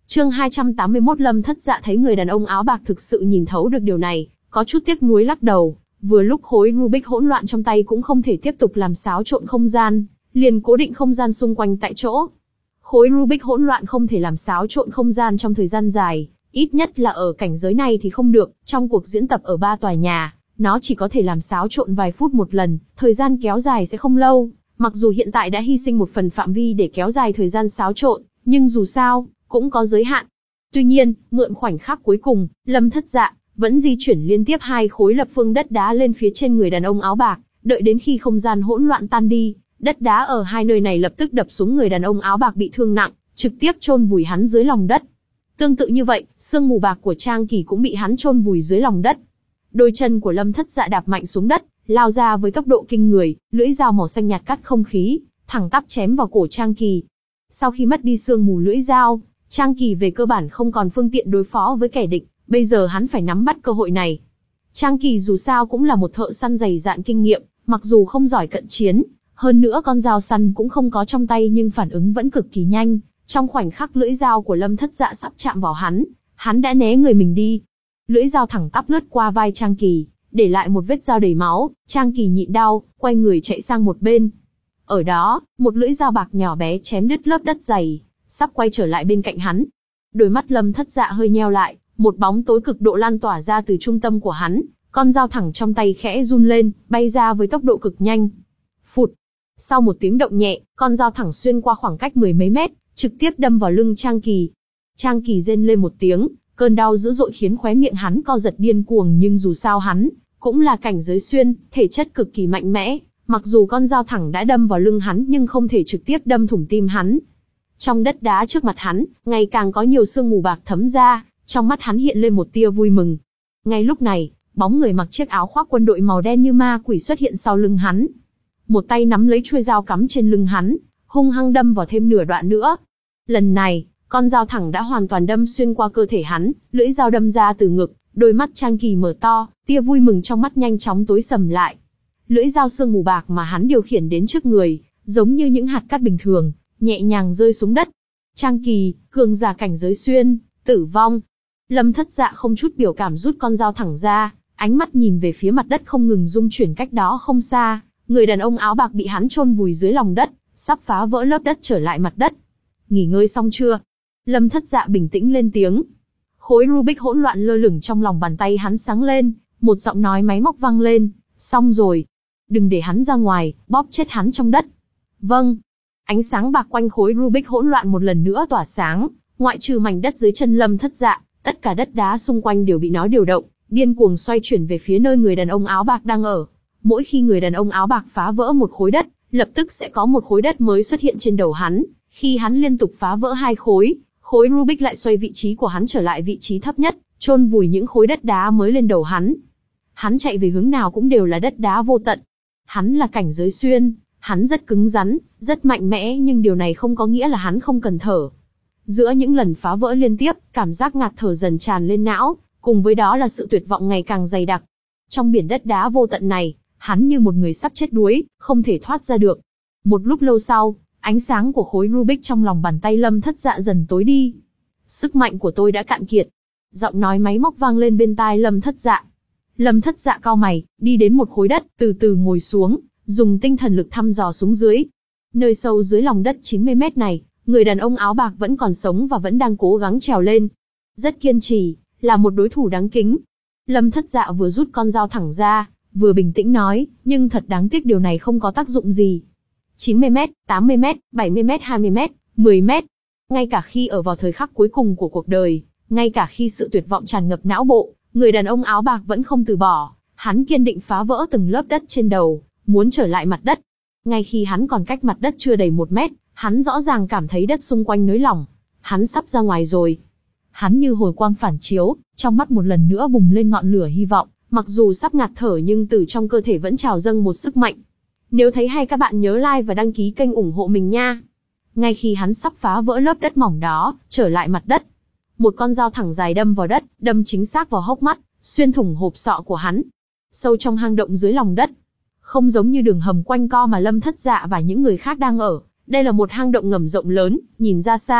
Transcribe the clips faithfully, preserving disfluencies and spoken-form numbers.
Chương hai trăm tám mươi mốt Lâm Thất Dạ thấy người đàn ông áo bạc thực sự nhìn thấu được điều này, có chút tiếc nuối lắc đầu. Vừa lúc khối Rubik hỗn loạn trong tay cũng không thể tiếp tục làm xáo trộn không gian, liền cố định không gian xung quanh tại chỗ. Khối Rubik hỗn loạn không thể làm xáo trộn không gian trong thời gian dài, ít nhất là ở cảnh giới này thì không được. Trong cuộc diễn tập ở ba tòa nhà, nó chỉ có thể làm xáo trộn vài phút một lần, thời gian kéo dài sẽ không lâu. Mặc dù hiện tại đã hy sinh một phần phạm vi để kéo dài thời gian xáo trộn, nhưng dù sao, cũng có giới hạn. Tuy nhiên, mượn khoảnh khắc cuối cùng, Lâm Thất Dạ vẫn di chuyển liên tiếp hai khối lập phương đất đá lên phía trên người đàn ông áo bạc, đợi đến khi không gian hỗn loạn tan đi, đất đá ở hai nơi này lập tức đập xuống người đàn ông áo bạc bị thương nặng, trực tiếp chôn vùi hắn dưới lòng đất. Tương tự như vậy, sương mù bạc của Trang Kỳ cũng bị hắn chôn vùi dưới lòng đất. Đôi chân của Lâm Thất Dạ đạp mạnh xuống đất, lao ra với tốc độ kinh người, lưỡi dao màu xanh nhạt cắt không khí, thẳng tắp chém vào cổ Trang Kỳ. Sau khi mất đi sương mù lưỡi dao, Trang Kỳ về cơ bản không còn phương tiện đối phó với kẻ địch, bây giờ hắn phải nắm bắt cơ hội này. Trang Kỳ dù sao cũng là một thợ săn dày dạn kinh nghiệm, mặc dù không giỏi cận chiến, hơn nữa con dao săn cũng không có trong tay nhưng phản ứng vẫn cực kỳ nhanh. Trong khoảnh khắc lưỡi dao của Lâm Thất Dạ sắp chạm vào hắn, hắn đã né người mình đi. Lưỡi dao thẳng tắp lướt qua vai Trang Kỳ, để lại một vết dao đầy máu. Trang Kỳ nhịn đau, quay người chạy sang một bên. Ở đó, một lưỡi dao bạc nhỏ bé chém đứt lớp đất dày, sắp quay trở lại bên cạnh hắn. Đôi mắt Lâm Thất Dạ hơi nheo lại, một bóng tối cực độ lan tỏa ra từ trung tâm của hắn, con dao thẳng trong tay khẽ run lên, bay ra với tốc độ cực nhanh. Phụt! Sau một tiếng động nhẹ, con dao thẳng xuyên qua khoảng cách mười mấy mét, trực tiếp đâm vào lưng Trang Kỳ. Trang Kỳ rên lên một tiếng, cơn đau dữ dội khiến khóe miệng hắn co giật điên cuồng, nhưng dù sao hắn cũng là cảnh giới xuyên, thể chất cực kỳ mạnh mẽ, mặc dù con dao thẳng đã đâm vào lưng hắn nhưng không thể trực tiếp đâm thủng tim hắn. Trong đất đá trước mặt hắn, ngày càng có nhiều sương mù bạc thấm ra, trong mắt hắn hiện lên một tia vui mừng. Ngay lúc này, bóng người mặc chiếc áo khoác quân đội màu đen như ma quỷ xuất hiện sau lưng hắn. Một tay nắm lấy chuôi dao cắm trên lưng hắn, hung hăng đâm vào thêm nửa đoạn nữa. Lần này, con dao thẳng đã hoàn toàn đâm xuyên qua cơ thể hắn, lưỡi dao đâm ra từ ngực, đôi mắt Trang Kỳ mở to, tia vui mừng trong mắt nhanh chóng tối sầm lại. Lưỡi dao sương mù bạc mà hắn điều khiển đến trước người, giống như những hạt cát bình thường, nhẹ nhàng rơi xuống đất. Trang Kỳ, cường giả cảnh giới xuyên, tử vong. Lâm Thất Dạ không chút biểu cảm rút con dao thẳng ra, ánh mắt nhìn về phía mặt đất không ngừng rung chuyển cách đó không xa. Người đàn ông áo bạc bị hắn chôn vùi dưới lòng đất, sắp phá vỡ lớp đất trở lại mặt đất. Nghỉ ngơi xong chưa? Lâm Thất Dạ bình tĩnh lên tiếng. Khối Rubik hỗn loạn lơ lửng trong lòng bàn tay hắn sáng lên, một giọng nói máy móc vang lên. Xong rồi. Đừng để hắn ra ngoài, bóp chết hắn trong đất. Vâng. Ánh sáng bạc quanh khối Rubik hỗn loạn một lần nữa tỏa sáng, ngoại trừ mảnh đất dưới chân Lâm Thất Dạ, tất cả đất đá xung quanh đều bị nó điều động, điên cuồng xoay chuyển về phía nơi người đàn ông áo bạc đang ở. Mỗi khi người đàn ông áo bạc phá vỡ một khối đất, lập tức sẽ có một khối đất mới xuất hiện trên đầu hắn. Khi hắn liên tục phá vỡ hai khối, khối Rubik lại xoay vị trí của hắn trở lại vị trí thấp nhất, chôn vùi những khối đất đá mới lên đầu hắn. Hắn chạy về hướng nào cũng đều là đất đá vô tận. Hắn là cảnh giới xuyên, hắn rất cứng rắn, rất mạnh mẽ, nhưng điều này không có nghĩa là hắn không cần thở. Giữa những lần phá vỡ liên tiếp, cảm giác ngạt thở dần tràn lên não, cùng với đó là sự tuyệt vọng ngày càng dày đặc. Trong biển đất đá vô tận này, hắn như một người sắp chết đuối, không thể thoát ra được. Một lúc lâu sau, ánh sáng của khối Rubik trong lòng bàn tay Lâm Thất Dạ dần tối đi. Sức mạnh của tôi đã cạn kiệt. Giọng nói máy móc vang lên bên tai Lâm Thất Dạ. Lâm Thất Dạ cau mày, đi đến một khối đất, từ từ ngồi xuống, dùng tinh thần lực thăm dò xuống dưới. Nơi sâu dưới lòng đất chín mươi mét này, người đàn ông áo bạc vẫn còn sống và vẫn đang cố gắng trèo lên. Rất kiên trì, là một đối thủ đáng kính. Lâm Thất Dạ vừa rút con dao thẳng ra, vừa bình tĩnh nói, nhưng thật đáng tiếc điều này không có tác dụng gì. chín mươi mét, tám mươi mét, bảy mươi mét, hai mươi mét, mười mét. Ngay cả khi ở vào thời khắc cuối cùng của cuộc đời, ngay cả khi sự tuyệt vọng tràn ngập não bộ, người đàn ông áo bạc vẫn không từ bỏ. Hắn kiên định phá vỡ từng lớp đất trên đầu, muốn trở lại mặt đất. Ngay khi hắn còn cách mặt đất chưa đầy một mét, hắn rõ ràng cảm thấy đất xung quanh nới lỏng. Hắn sắp ra ngoài rồi. Hắn như hồi quang phản chiếu, trong mắt một lần nữa bùng lên ngọn lửa hy vọng. Mặc dù sắp ngạt thở nhưng từ trong cơ thể vẫn trào dâng một sức mạnh. Nếu thấy hay các bạn nhớ like và đăng ký kênh ủng hộ mình nha. Ngay khi hắn sắp phá vỡ lớp đất mỏng đó, trở lại mặt đất, một con dao thẳng dài đâm vào đất, đâm chính xác vào hốc mắt, xuyên thủng hộp sọ của hắn. Sâu trong hang động dưới lòng đất, không giống như đường hầm quanh co mà Lâm Thất Dạ và những người khác đang ở, đây là một hang động ngầm rộng lớn, nhìn ra xa,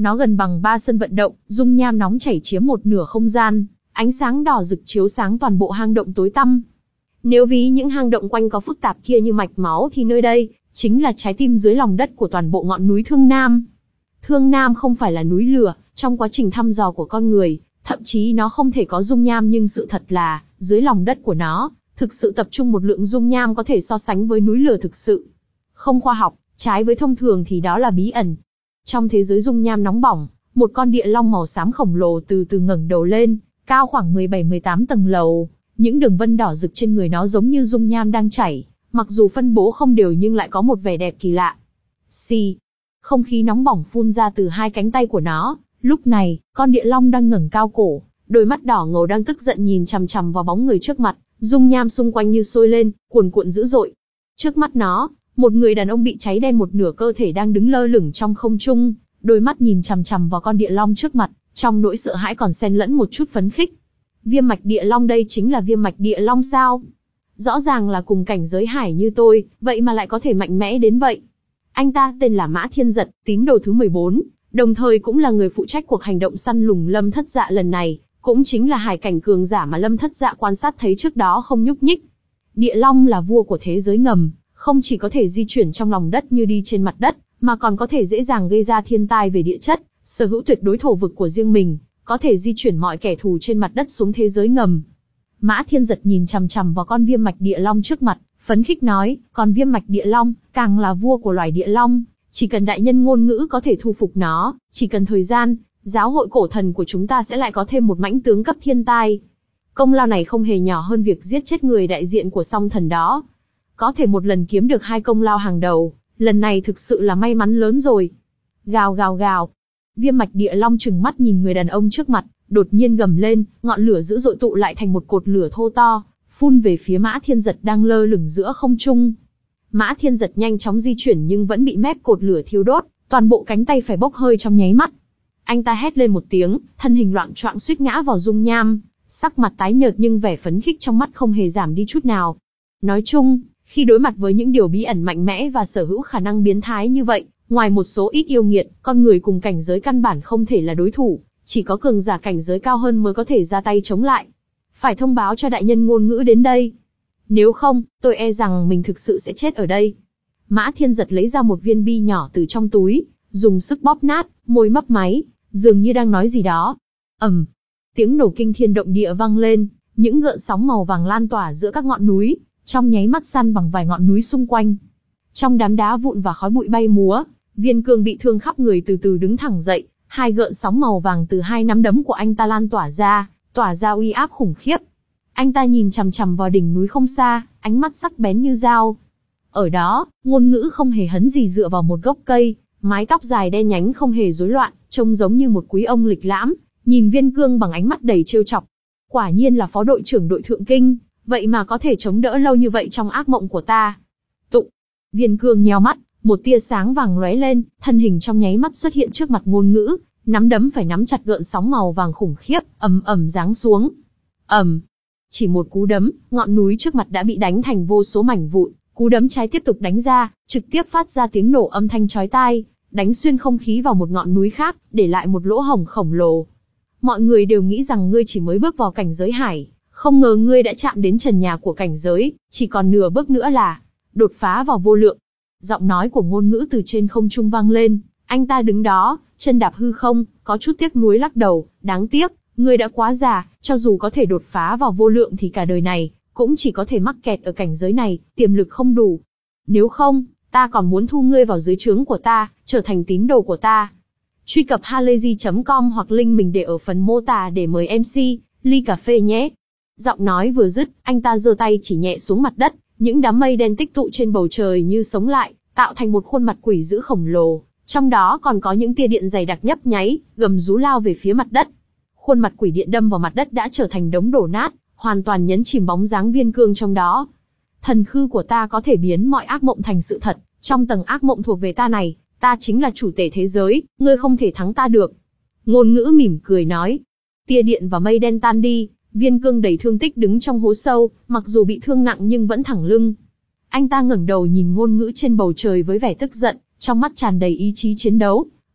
Nó gần bằng ba sân vận động, dung nham nóng chảy chiếm một nửa không gian, ánh sáng đỏ rực chiếu sáng toàn bộ hang động tối tăm. Nếu ví những hang động quanh có phức tạp kia như mạch máu thì nơi đây chính là trái tim dưới lòng đất của toàn bộ ngọn núi Thương Nam. Thương Nam không phải là núi lửa, trong quá trình thăm dò của con người, thậm chí nó không thể có dung nham, nhưng sự thật là, dưới lòng đất của nó, thực sự tập trung một lượng dung nham có thể so sánh với núi lửa thực sự. Không khoa học, trái với thông thường thì đó là bí ẩn. Trong thế giới dung nham nóng bỏng, một con địa long màu xám khổng lồ từ từ ngẩng đầu lên, cao khoảng mười bảy mười tám tầng lầu. Những đường vân đỏ rực trên người nó giống như dung nham đang chảy, mặc dù phân bố không đều nhưng lại có một vẻ đẹp kỳ lạ. Xì, không khí nóng bỏng phun ra từ hai cánh tay của nó. Lúc này, con địa long đang ngẩng cao cổ, đôi mắt đỏ ngầu đang tức giận nhìn chằm chằm vào bóng người trước mặt, dung nham xung quanh như sôi lên, cuồn cuộn dữ dội. Trước mắt nó, một người đàn ông bị cháy đen một nửa cơ thể đang đứng lơ lửng trong không trung, đôi mắt nhìn chằm chằm vào con địa long trước mặt, trong nỗi sợ hãi còn xen lẫn một chút phấn khích. Viêm mạch địa long, đây chính là viêm mạch địa long sao? Rõ ràng là cùng cảnh giới hải như tôi, vậy mà lại có thể mạnh mẽ đến vậy. Anh ta tên là Mã Thiên Giật, tín đồ thứ mười bốn, đồng thời cũng là người phụ trách cuộc hành động săn lùng Lâm Thất Dạ lần này, cũng chính là hải cảnh cường giả mà Lâm Thất Dạ quan sát thấy trước đó không nhúc nhích. Địa long là vua của thế giới ngầm, không chỉ có thể di chuyển trong lòng đất như đi trên mặt đất, mà còn có thể dễ dàng gây ra thiên tai về địa chất, sở hữu tuyệt đối thổ vực của riêng mình, có thể di chuyển mọi kẻ thù trên mặt đất xuống thế giới ngầm. Mã Thiên Giật nhìn chằm chằm vào con viêm mạch địa long trước mặt, phấn khích nói, còn viêm mạch địa long, càng là vua của loài địa long, chỉ cần đại nhân ngôn ngữ có thể thu phục nó, chỉ cần thời gian, giáo hội cổ thần của chúng ta sẽ lại có thêm một mãnh tướng cấp thiên tai. Công lao này không hề nhỏ hơn việc giết chết người đại diện của song thần đó. Có thể một lần kiếm được hai công lao hàng đầu, lần này thực sự là may mắn lớn rồi. Gào gào gào. Viêm mạch địa long trừng mắt nhìn người đàn ông trước mặt, đột nhiên gầm lên, ngọn lửa dữ dội tụ lại thành một cột lửa thô to, phun về phía Mã Thiên Giật đang lơ lửng giữa không trung. Mã Thiên Giật nhanh chóng di chuyển nhưng vẫn bị mép cột lửa thiêu đốt, toàn bộ cánh tay phải bốc hơi trong nháy mắt. Anh ta hét lên một tiếng, thân hình loạng choạng suýt ngã vào dung nham, sắc mặt tái nhợt nhưng vẻ phấn khích trong mắt không hề giảm đi chút nào. Nói chung, khi đối mặt với những điều bí ẩn mạnh mẽ và sở hữu khả năng biến thái như vậy, ngoài một số ít yêu nghiệt, con người cùng cảnh giới căn bản không thể là đối thủ, chỉ có cường giả cảnh giới cao hơn mới có thể ra tay chống lại. Phải thông báo cho đại nhân ngôn ngữ đến đây. Nếu không, tôi e rằng mình thực sự sẽ chết ở đây. Mã Thiên Giật lấy ra một viên bi nhỏ từ trong túi, dùng sức bóp nát, môi mấp máy, dường như đang nói gì đó. Ầm, tiếng nổ kinh thiên động địa vang lên, những gợn sóng màu vàng lan tỏa giữa các ngọn núi, trong nháy mắt san bằng vài ngọn núi xung quanh. Trong đám đá vụn và khói bụi bay múa, Viên Cương bị thương khắp người từ từ đứng thẳng dậy, hai gợn sóng màu vàng từ hai nắm đấm của anh ta lan tỏa ra, tỏa ra uy áp khủng khiếp. Anh ta nhìn chằm chằm vào đỉnh núi không xa, ánh mắt sắc bén như dao. Ở đó, ngôn ngữ không hề hấn gì dựa vào một gốc cây, mái tóc dài đen nhánh không hề rối loạn, trông giống như một quý ông lịch lãm, nhìn Viên Cương bằng ánh mắt đầy trêu chọc. Quả nhiên là phó đội trưởng đội Thượng Kinh, vậy mà có thể chống đỡ lâu như vậy trong ác mộng của ta. Tụng. Viên Cương nheo mắt, một tia sáng vàng lóe lên, thân hình trong nháy mắt xuất hiện trước mặt ngôn ngữ, nắm đấm phải nắm chặt gợn sóng màu vàng khủng khiếp, ầm ầm giáng xuống. Ầm. Chỉ một cú đấm, ngọn núi trước mặt đã bị đánh thành vô số mảnh vụn, cú đấm trái tiếp tục đánh ra, trực tiếp phát ra tiếng nổ âm thanh chói tai, đánh xuyên không khí vào một ngọn núi khác, để lại một lỗ hổng khổng lồ. Mọi người đều nghĩ rằng ngươi chỉ mới bước vào cảnh giới hải, không ngờ ngươi đã chạm đến trần nhà của cảnh giới, chỉ còn nửa bước nữa là đột phá vào vô lượng. Giọng nói của ngôn ngữ từ trên không trung vang lên, anh ta đứng đó, chân đạp hư không, có chút tiếc nuối lắc đầu, đáng tiếc, ngươi đã quá già, cho dù có thể đột phá vào vô lượng thì cả đời này, cũng chỉ có thể mắc kẹt ở cảnh giới này, tiềm lực không đủ. Nếu không, ta còn muốn thu ngươi vào dưới trướng của ta, trở thành tín đồ của ta. Truy cập halayzi chấm com hoặc link mình để ở phần mô tả để mời em xê, ly cà phê nhé. Giọng nói vừa dứt, anh ta giơ tay chỉ nhẹ xuống mặt đất, những đám mây đen tích tụ trên bầu trời như sống lại, tạo thành một khuôn mặt quỷ dữ khổng lồ, trong đó còn có những tia điện dày đặc nhấp nháy, gầm rú lao về phía mặt đất. Khuôn mặt quỷ điện đâm vào mặt đất đã trở thành đống đổ nát, hoàn toàn nhấn chìm bóng dáng Viên Cương trong đó. Thần khư của ta có thể biến mọi ác mộng thành sự thật, trong tầng ác mộng thuộc về ta này, ta chính là chủ tể thế giới, ngươi không thể thắng ta được. Ngôn ngữ mỉm cười nói. Tia điện và mây đen tan đi, Viên Cương đầy thương tích đứng trong hố sâu, mặc dù bị thương nặng nhưng vẫn thẳng lưng. Anh ta ngẩng đầu nhìn ngôn ngữ trên bầu trời với vẻ tức giận, trong mắt tràn đầy ý chí chiến đấu.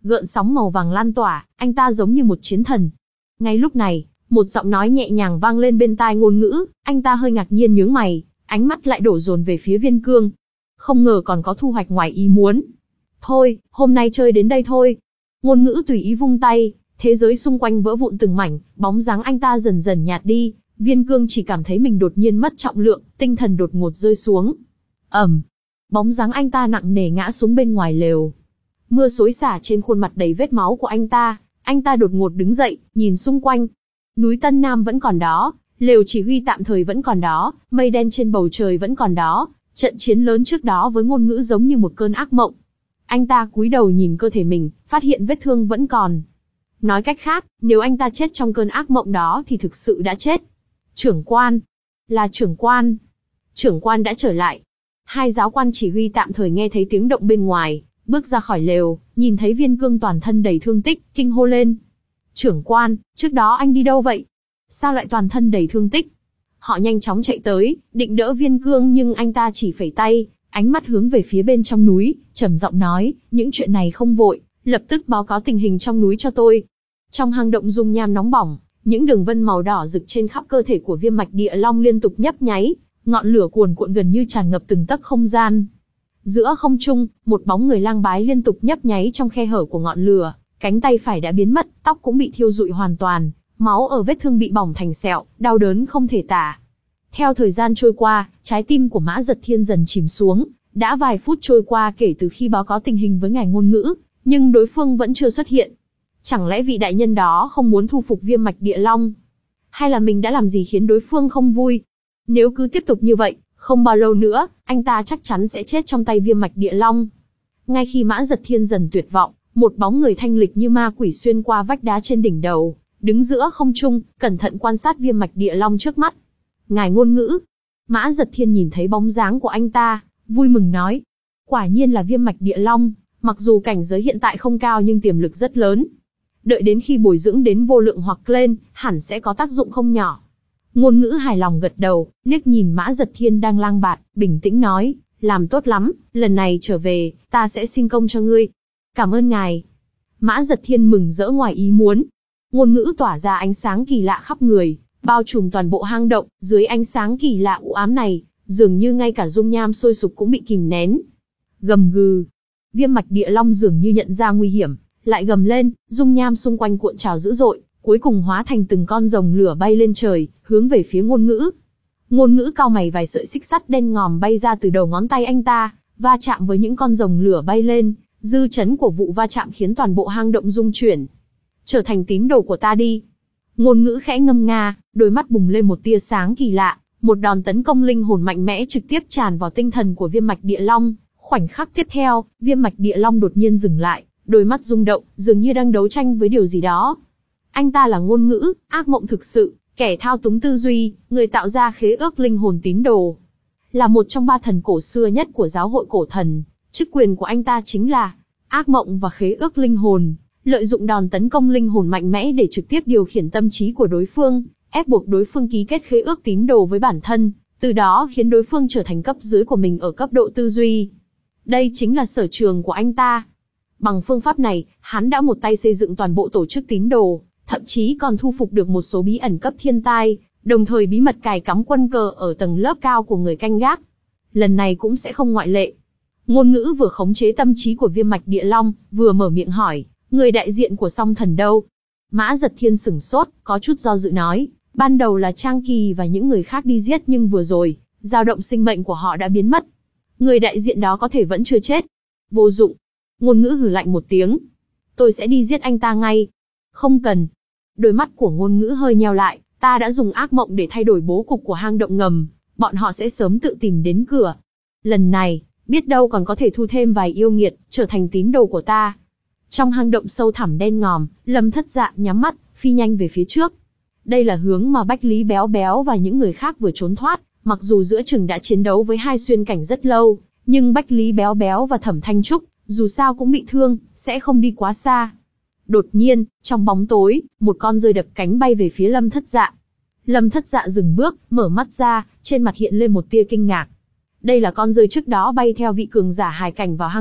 gợn sóng màu vàng lan tỏa, anh ta giống như một chiến thần. Ngay lúc này, một giọng nói nhẹ nhàng vang lên bên tai Ngôn Ngữ, anh ta hơi ngạc nhiên nhướng mày, ánh mắt lại đổ dồn về phía Viên Cương. Không ngờ còn có thu hoạch ngoài ý muốn. Thôi, hôm nay chơi đến đây thôi. Ngôn Ngữ tùy ý vung tay, thế giới xung quanh vỡ vụn từng mảnh, bóng dáng anh ta dần dần nhạt đi. Viên Cương chỉ cảm thấy mình đột nhiên mất trọng lượng, tinh thần đột ngột rơi xuống. ầm, bóng dáng anh ta nặng nề ngã xuống bên ngoài lều. Mưa xối xả trên khuôn mặt đầy vết máu của anh ta. Anh ta đột ngột đứng dậy, nhìn xung quanh. Núi Tân Nam vẫn còn đó, lều chỉ huy tạm thời vẫn còn đó, mây đen trên bầu trời vẫn còn đó. Trận chiến lớn trước đó với Ngôn Ngữ giống như một cơn ác mộng. Anh ta cúi đầu nhìn cơ thể mình, phát hiện vết thương vẫn còn. Nói cách khác, nếu anh ta chết trong cơn ác mộng đó thì thực sự đã chết. Trưởng quan. Là trưởng quan. Trưởng quan đã trở lại. Hai giáo quan chỉ huy tạm thời nghe thấy tiếng động bên ngoài, bước ra khỏi lều, nhìn thấy Viên Cương toàn thân đầy thương tích, kinh hô lên. Trưởng quan, trước đó anh đi đâu vậy? Sao lại toàn thân đầy thương tích? Họ nhanh chóng chạy tới, định đỡ Viên Cương nhưng anh ta chỉ phẩy tay, ánh mắt hướng về phía bên trong núi, trầm giọng nói, những chuyện này không vội, lập tức báo cáo tình hình trong núi cho tôi. Trong hang động dung nham nóng bỏng, những đường vân màu đỏ rực trên khắp cơ thể của Viêm Mạch Địa Long liên tục nhấp nháy, ngọn lửa cuồn cuộn gần như tràn ngập từng tấc không gian. Giữa không trung, một bóng người lang bái liên tục nhấp nháy trong khe hở của ngọn lửa, cánh tay phải đã biến mất, tóc cũng bị thiêu rụi hoàn toàn, máu ở vết thương bị bỏng thành sẹo, đau đớn không thể tả. Theo thời gian trôi qua, trái tim của Mã Giật Thiên dần chìm xuống, đã vài phút trôi qua kể từ khi báo cáo tình hình với ngài Ngôn Ngữ, nhưng đối phương vẫn chưa xuất hiện. Chẳng lẽ vị đại nhân đó không muốn thu phục Viêm Mạch Địa Long? Hay là mình đã làm gì khiến đối phương không vui? Nếu cứ tiếp tục như vậy, không bao lâu nữa, anh ta chắc chắn sẽ chết trong tay Viêm Mạch Địa Long. Ngay khi Mã Giật Thiên dần tuyệt vọng, một bóng người thanh lịch như ma quỷ xuyên qua vách đá trên đỉnh đầu, đứng giữa không trung, cẩn thận quan sát Viêm Mạch Địa Long trước mắt. Ngài Ngôn Ngữ. Mã Giật Thiên nhìn thấy bóng dáng của anh ta, vui mừng nói. Quả nhiên là Viêm Mạch Địa Long, mặc dù cảnh giới hiện tại không cao nhưng tiềm lực rất lớn. Đợi đến khi bồi dưỡng đến vô lượng hoặc lên, hẳn sẽ có tác dụng không nhỏ. Ngôn Ngữ hài lòng gật đầu, liếc nhìn Mã Giật Thiên đang lang bạt, bình tĩnh nói, làm tốt lắm, lần này trở về, ta sẽ xin công cho ngươi. Cảm ơn ngài. Mã Giật Thiên mừng rỡ ngoài ý muốn. Ngôn Ngữ tỏa ra ánh sáng kỳ lạ khắp người, bao trùm toàn bộ hang động, dưới ánh sáng kỳ lạ u ám này, dường như ngay cả dung nham sôi sục cũng bị kìm nén. Gầm gừ. Viêm Mạch Địa Long dường như nhận ra nguy hiểm, lại gầm lên, dung nham xung quanh cuộn trào dữ dội, cuối cùng hóa thành từng con rồng lửa bay lên trời, hướng về phía Ngôn Ngữ. Ngôn Ngữ cau mày, vài sợi xích sắt đen ngòm bay ra từ đầu ngón tay anh ta, va chạm với những con rồng lửa bay lên, dư chấn của vụ va chạm khiến toàn bộ hang động rung chuyển. Trở thành tín đồ của ta đi. Ngôn Ngữ khẽ ngâm nga, đôi mắt bùng lên một tia sáng kỳ lạ, một đòn tấn công linh hồn mạnh mẽ trực tiếp tràn vào tinh thần của Viêm Mạch Địa Long. Khoảnh khắc tiếp theo, Viêm Mạch Địa Long đột nhiên dừng lại, đôi mắt rung động, dường như đang đấu tranh với điều gì đó. Anh ta là Ngôn Ngữ, ác mộng thực sự, kẻ thao túng tư duy, người tạo ra khế ước linh hồn tín đồ. Là một trong ba thần cổ xưa nhất của giáo hội cổ thần, chức quyền của anh ta chính là ác mộng và khế ước linh hồn, lợi dụng đòn tấn công linh hồn mạnh mẽ để trực tiếp điều khiển tâm trí của đối phương, ép buộc đối phương ký kết khế ước tín đồ với bản thân, từ đó khiến đối phương trở thành cấp dưới của mình ở cấp độ tư duy. Đây chính là sở trường của anh ta. Bằng phương pháp này, hắn đã một tay xây dựng toàn bộ tổ chức tín đồ, thậm chí còn thu phục được một số bí ẩn cấp thiên tai, đồng thời bí mật cài cắm quân cờ ở tầng lớp cao của người canh gác. Lần này cũng sẽ không ngoại lệ. Ngôn Ngữ vừa khống chế tâm trí của Viêm Mạch Địa Long, vừa mở miệng hỏi, người đại diện của Song Thần đâu? Mã Giật Thiên sửng sốt, có chút do dự nói, ban đầu là Trang Kỳ và những người khác đi giết nhưng vừa rồi, dao động sinh mệnh của họ đã biến mất. Người đại diện đó có thể vẫn chưa chết. Vô dụng. Ngôn Ngữ hừ lạnh một tiếng. Tôi sẽ đi giết anh ta ngay. Không cần. Đôi mắt của Ngôn Ngữ hơi nheo lại, ta đã dùng ác mộng để thay đổi bố cục của hang động ngầm, bọn họ sẽ sớm tự tìm đến cửa. Lần này, biết đâu còn có thể thu thêm vài yêu nghiệt, trở thành tín đồ của ta. Trong hang động sâu thẳm đen ngòm, Lâm Thất Dạ nhắm mắt, phi nhanh về phía trước. Đây là hướng mà Bách Lý Béo Béo và những người khác vừa trốn thoát, mặc dù giữa chừng đã chiến đấu với hai xuyên cảnh rất lâu, nhưng Bách Lý Béo Béo và Thẩm Thanh Trúc, dù sao cũng bị thương, sẽ không đi quá xa. Đột nhiên, trong bóng tối, một con rơi đập cánh bay về phía Lâm Thất Dạ. Lâm Thất Dạ dừng bước, mở mắt ra, trên mặt hiện lên một tia kinh ngạc. Đây là con rơi trước đó bay theo vị cường giả hài cảnh vào hang động,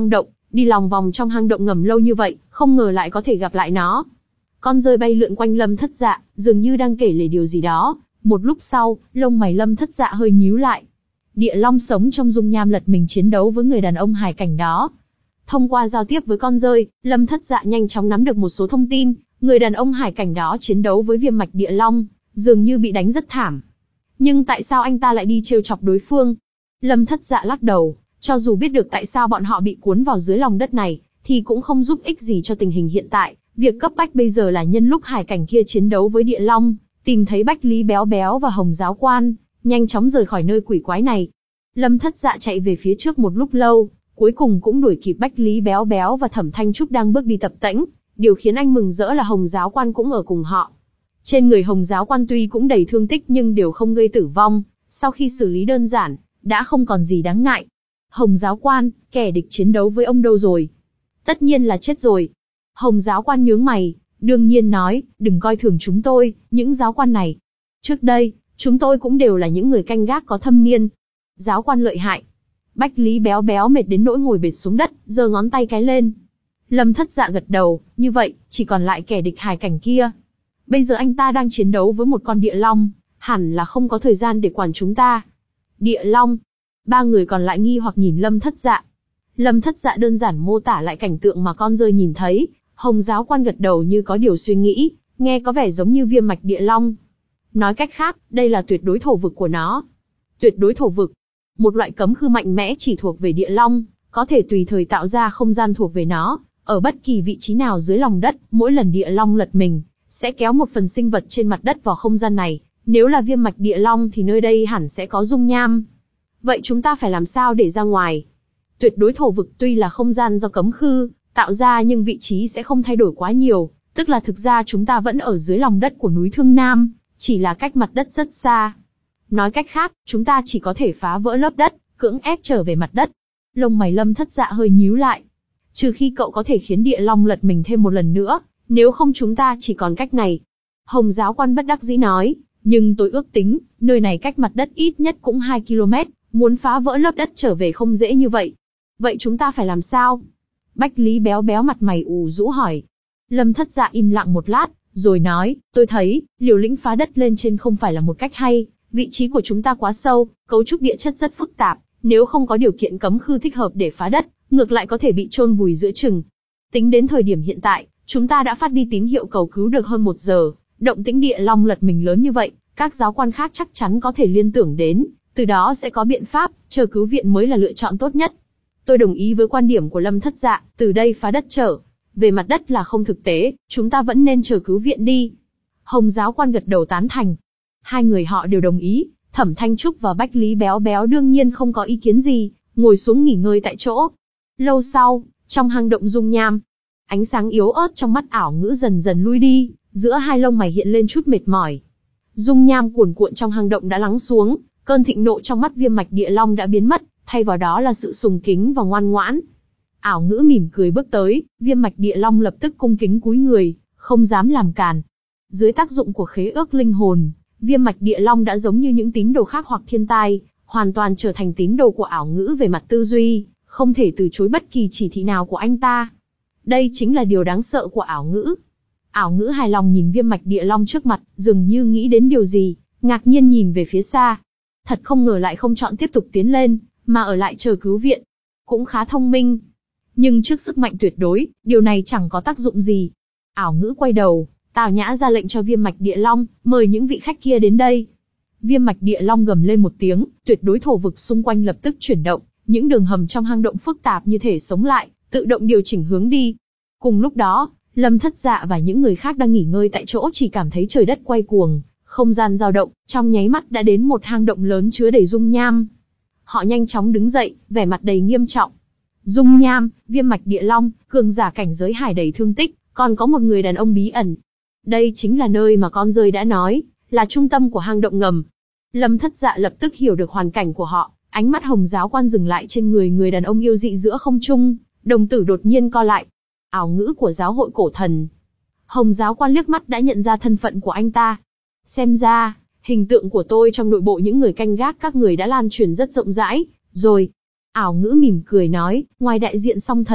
Đi lòng vòng trong hang động ngầm lâu như vậy, không ngờ lại có thể gặp lại nó. Con rơi bay lượn quanh Lâm Thất Dạ, dường như đang kể lể điều gì đó. Một lúc sau, lông mày Lâm Thất Dạ hơi nhíu lại. Địa long sống trong dung nham lật mình chiến đấu với người đàn ông hài cảnh đó. Thông qua giao tiếp với con rơi, Lâm Thất Dạ nhanh chóng nắm được một số thông tin. Người đàn ông hải cảnh đó chiến đấu với viêm mạch địa long, dường như bị đánh rất thảm. Nhưng tại sao anh ta lại đi trêu chọc đối phương? Lâm Thất Dạ lắc đầu, cho dù biết được tại sao bọn họ bị cuốn vào dưới lòng đất này, thì cũng không giúp ích gì cho tình hình hiện tại. Việc cấp bách bây giờ là nhân lúc hải cảnh kia chiến đấu với địa long, tìm thấy Bách Lý Béo Béo và Hồng Giáo Quan, nhanh chóng rời khỏi nơi quỷ quái này. Lâm Thất Dạ chạy về phía trước một lúc lâu, cuối cùng cũng đuổi kịp Bách Lý Béo Béo và Thẩm Thanh Trúc đang bước đi tập tễnh. Điều khiến anh mừng rỡ là Hồng Giáo Quan cũng ở cùng họ. Trên người Hồng Giáo Quan tuy cũng đầy thương tích nhưng đều không gây tử vong, sau khi xử lý đơn giản, đã không còn gì đáng ngại. Hồng Giáo Quan, kẻ địch chiến đấu với ông đâu rồi? Tất nhiên là chết rồi. Hồng Giáo Quan nhướng mày, đương nhiên nói, đừng coi thường chúng tôi, những giáo quan này. Trước đây, chúng tôi cũng đều là những người canh gác có thâm niên. Giáo quan lợi hại. Bách Lý Béo Béo mệt đến nỗi ngồi bệt xuống đất, giơ ngón tay cái lên. Lâm Thất Dạ gật đầu, như vậy, chỉ còn lại kẻ địch hài cảnh kia. Bây giờ anh ta đang chiến đấu với một con địa long, hẳn là không có thời gian để quản chúng ta. Địa long. Ba người còn lại nghi hoặc nhìn Lâm Thất Dạ. Lâm Thất Dạ đơn giản mô tả lại cảnh tượng mà con rơi nhìn thấy. Hồng Giáo Quan gật đầu như có điều suy nghĩ, nghe có vẻ giống như viêm mạch địa long. Nói cách khác, đây là tuyệt đối thổ vực của nó. Tuyệt đối thổ vực. Một loại cấm khư mạnh mẽ chỉ thuộc về địa long, có thể tùy thời tạo ra không gian thuộc về nó. Ở bất kỳ vị trí nào dưới lòng đất, mỗi lần địa long lật mình, sẽ kéo một phần sinh vật trên mặt đất vào không gian này. Nếu là viêm mạch địa long thì nơi đây hẳn sẽ có dung nham. Vậy chúng ta phải làm sao để ra ngoài? Tuyệt đối thổ vực tuy là không gian do cấm khư tạo ra nhưng vị trí sẽ không thay đổi quá nhiều, tức là thực ra chúng ta vẫn ở dưới lòng đất của núi Thương Nam, chỉ là cách mặt đất rất xa. Nói cách khác, chúng ta chỉ có thể phá vỡ lớp đất, cưỡng ép trở về mặt đất. Lông mày Lâm Thất Dạ hơi nhíu lại. Trừ khi cậu có thể khiến địa long lật mình thêm một lần nữa, nếu không chúng ta chỉ còn cách này. Hồng Giáo Quan bất đắc dĩ nói, nhưng tôi ước tính, nơi này cách mặt đất ít nhất cũng hai ki lô mét, muốn phá vỡ lớp đất trở về không dễ như vậy. Vậy chúng ta phải làm sao? Bách Lý Béo Béo mặt mày ủ rũ hỏi. Lâm Thất Dạ im lặng một lát, rồi nói, tôi thấy, liều lĩnh phá đất lên trên không phải là một cách hay, vị trí của chúng ta quá sâu, cấu trúc địa chất rất phức tạp, nếu không có điều kiện cấm khư thích hợp để phá đất, ngược lại có thể bị chôn vùi giữa chừng. Tính đến thời điểm hiện tại, chúng ta đã phát đi tín hiệu cầu cứu được hơn một giờ, động tĩnh địa long lật mình lớn như vậy, các giáo quan khác chắc chắn có thể liên tưởng đến, từ đó sẽ có biện pháp, chờ cứu viện mới là lựa chọn tốt nhất. Tôi đồng ý với quan điểm của Lâm Thất Dạ, từ đây phá đất trở về mặt đất là không thực tế, chúng ta vẫn nên chờ cứu viện đi. Hồng Giáo Quan gật đầu tán thành. Hai người họ đều đồng ý, Thẩm Thanh Trúc và Bách Lý Béo Béo đương nhiên không có ý kiến gì, ngồi xuống nghỉ ngơi tại chỗ. Lâu sau, trong hang động dung nham, ánh sáng yếu ớt trong mắt ảo ngữ dần dần lui đi, giữa hai lông mày hiện lên chút mệt mỏi. Dung nham cuồn cuộn trong hang động đã lắng xuống, cơn thịnh nộ trong mắt viêm mạch địa long đã biến mất, thay vào đó là sự sùng kính và ngoan ngoãn. Ảo ngữ mỉm cười bước tới, viêm mạch địa long lập tức cung kính cúi người, không dám làm càn. Dưới tác dụng của khế ước linh hồn, viêm mạch địa long đã giống như những tín đồ khác hoặc thiên tai, hoàn toàn trở thành tín đồ của ảo ngữ về mặt tư duy, không thể từ chối bất kỳ chỉ thị nào của anh ta. Đây chính là điều đáng sợ của ảo ngữ. Ảo ngữ hài lòng nhìn viêm mạch địa long trước mặt, dường như nghĩ đến điều gì, ngạc nhiên nhìn về phía xa. Thật không ngờ lại không chọn tiếp tục tiến lên, mà ở lại chờ cứu viện. Cũng khá thông minh. Nhưng trước sức mạnh tuyệt đối, điều này chẳng có tác dụng gì. Ảo ngữ quay đầu, Tào Nhã ra lệnh cho viêm mạch địa long, mời những vị khách kia đến đây. Viêm mạch địa long gầm lên một tiếng, tuyệt đối thổ vực xung quanh lập tức chuyển động, những đường hầm trong hang động phức tạp như thể sống lại, tự động điều chỉnh hướng đi. Cùng lúc đó, Lâm Thất Dạ và những người khác đang nghỉ ngơi tại chỗ chỉ cảm thấy trời đất quay cuồng, không gian dao động, trong nháy mắt đã đến một hang động lớn chứa đầy dung nham. Họ nhanh chóng đứng dậy, vẻ mặt đầy nghiêm trọng. Dung nham, viêm mạch địa long, cường giả cảnh giới hải đầy thương tích, còn có một người đàn ông bí ẩn. Đây chính là nơi mà con rơi đã nói, là trung tâm của hang động ngầm. Lâm Thất Dạ lập tức hiểu được hoàn cảnh của họ, ánh mắt Hồng Giáo Quan dừng lại trên người người đàn ông yêu dị giữa không trung, đồng tử đột nhiên co lại. Ảo ngữ của giáo hội cổ thần. Hồng Giáo Quan liếc mắt đã nhận ra thân phận của anh ta. Xem ra, hình tượng của tôi trong nội bộ những người canh gác các người đã lan truyền rất rộng rãi, rồi. Ảo ngữ mỉm cười nói, ngoài đại diện song thần,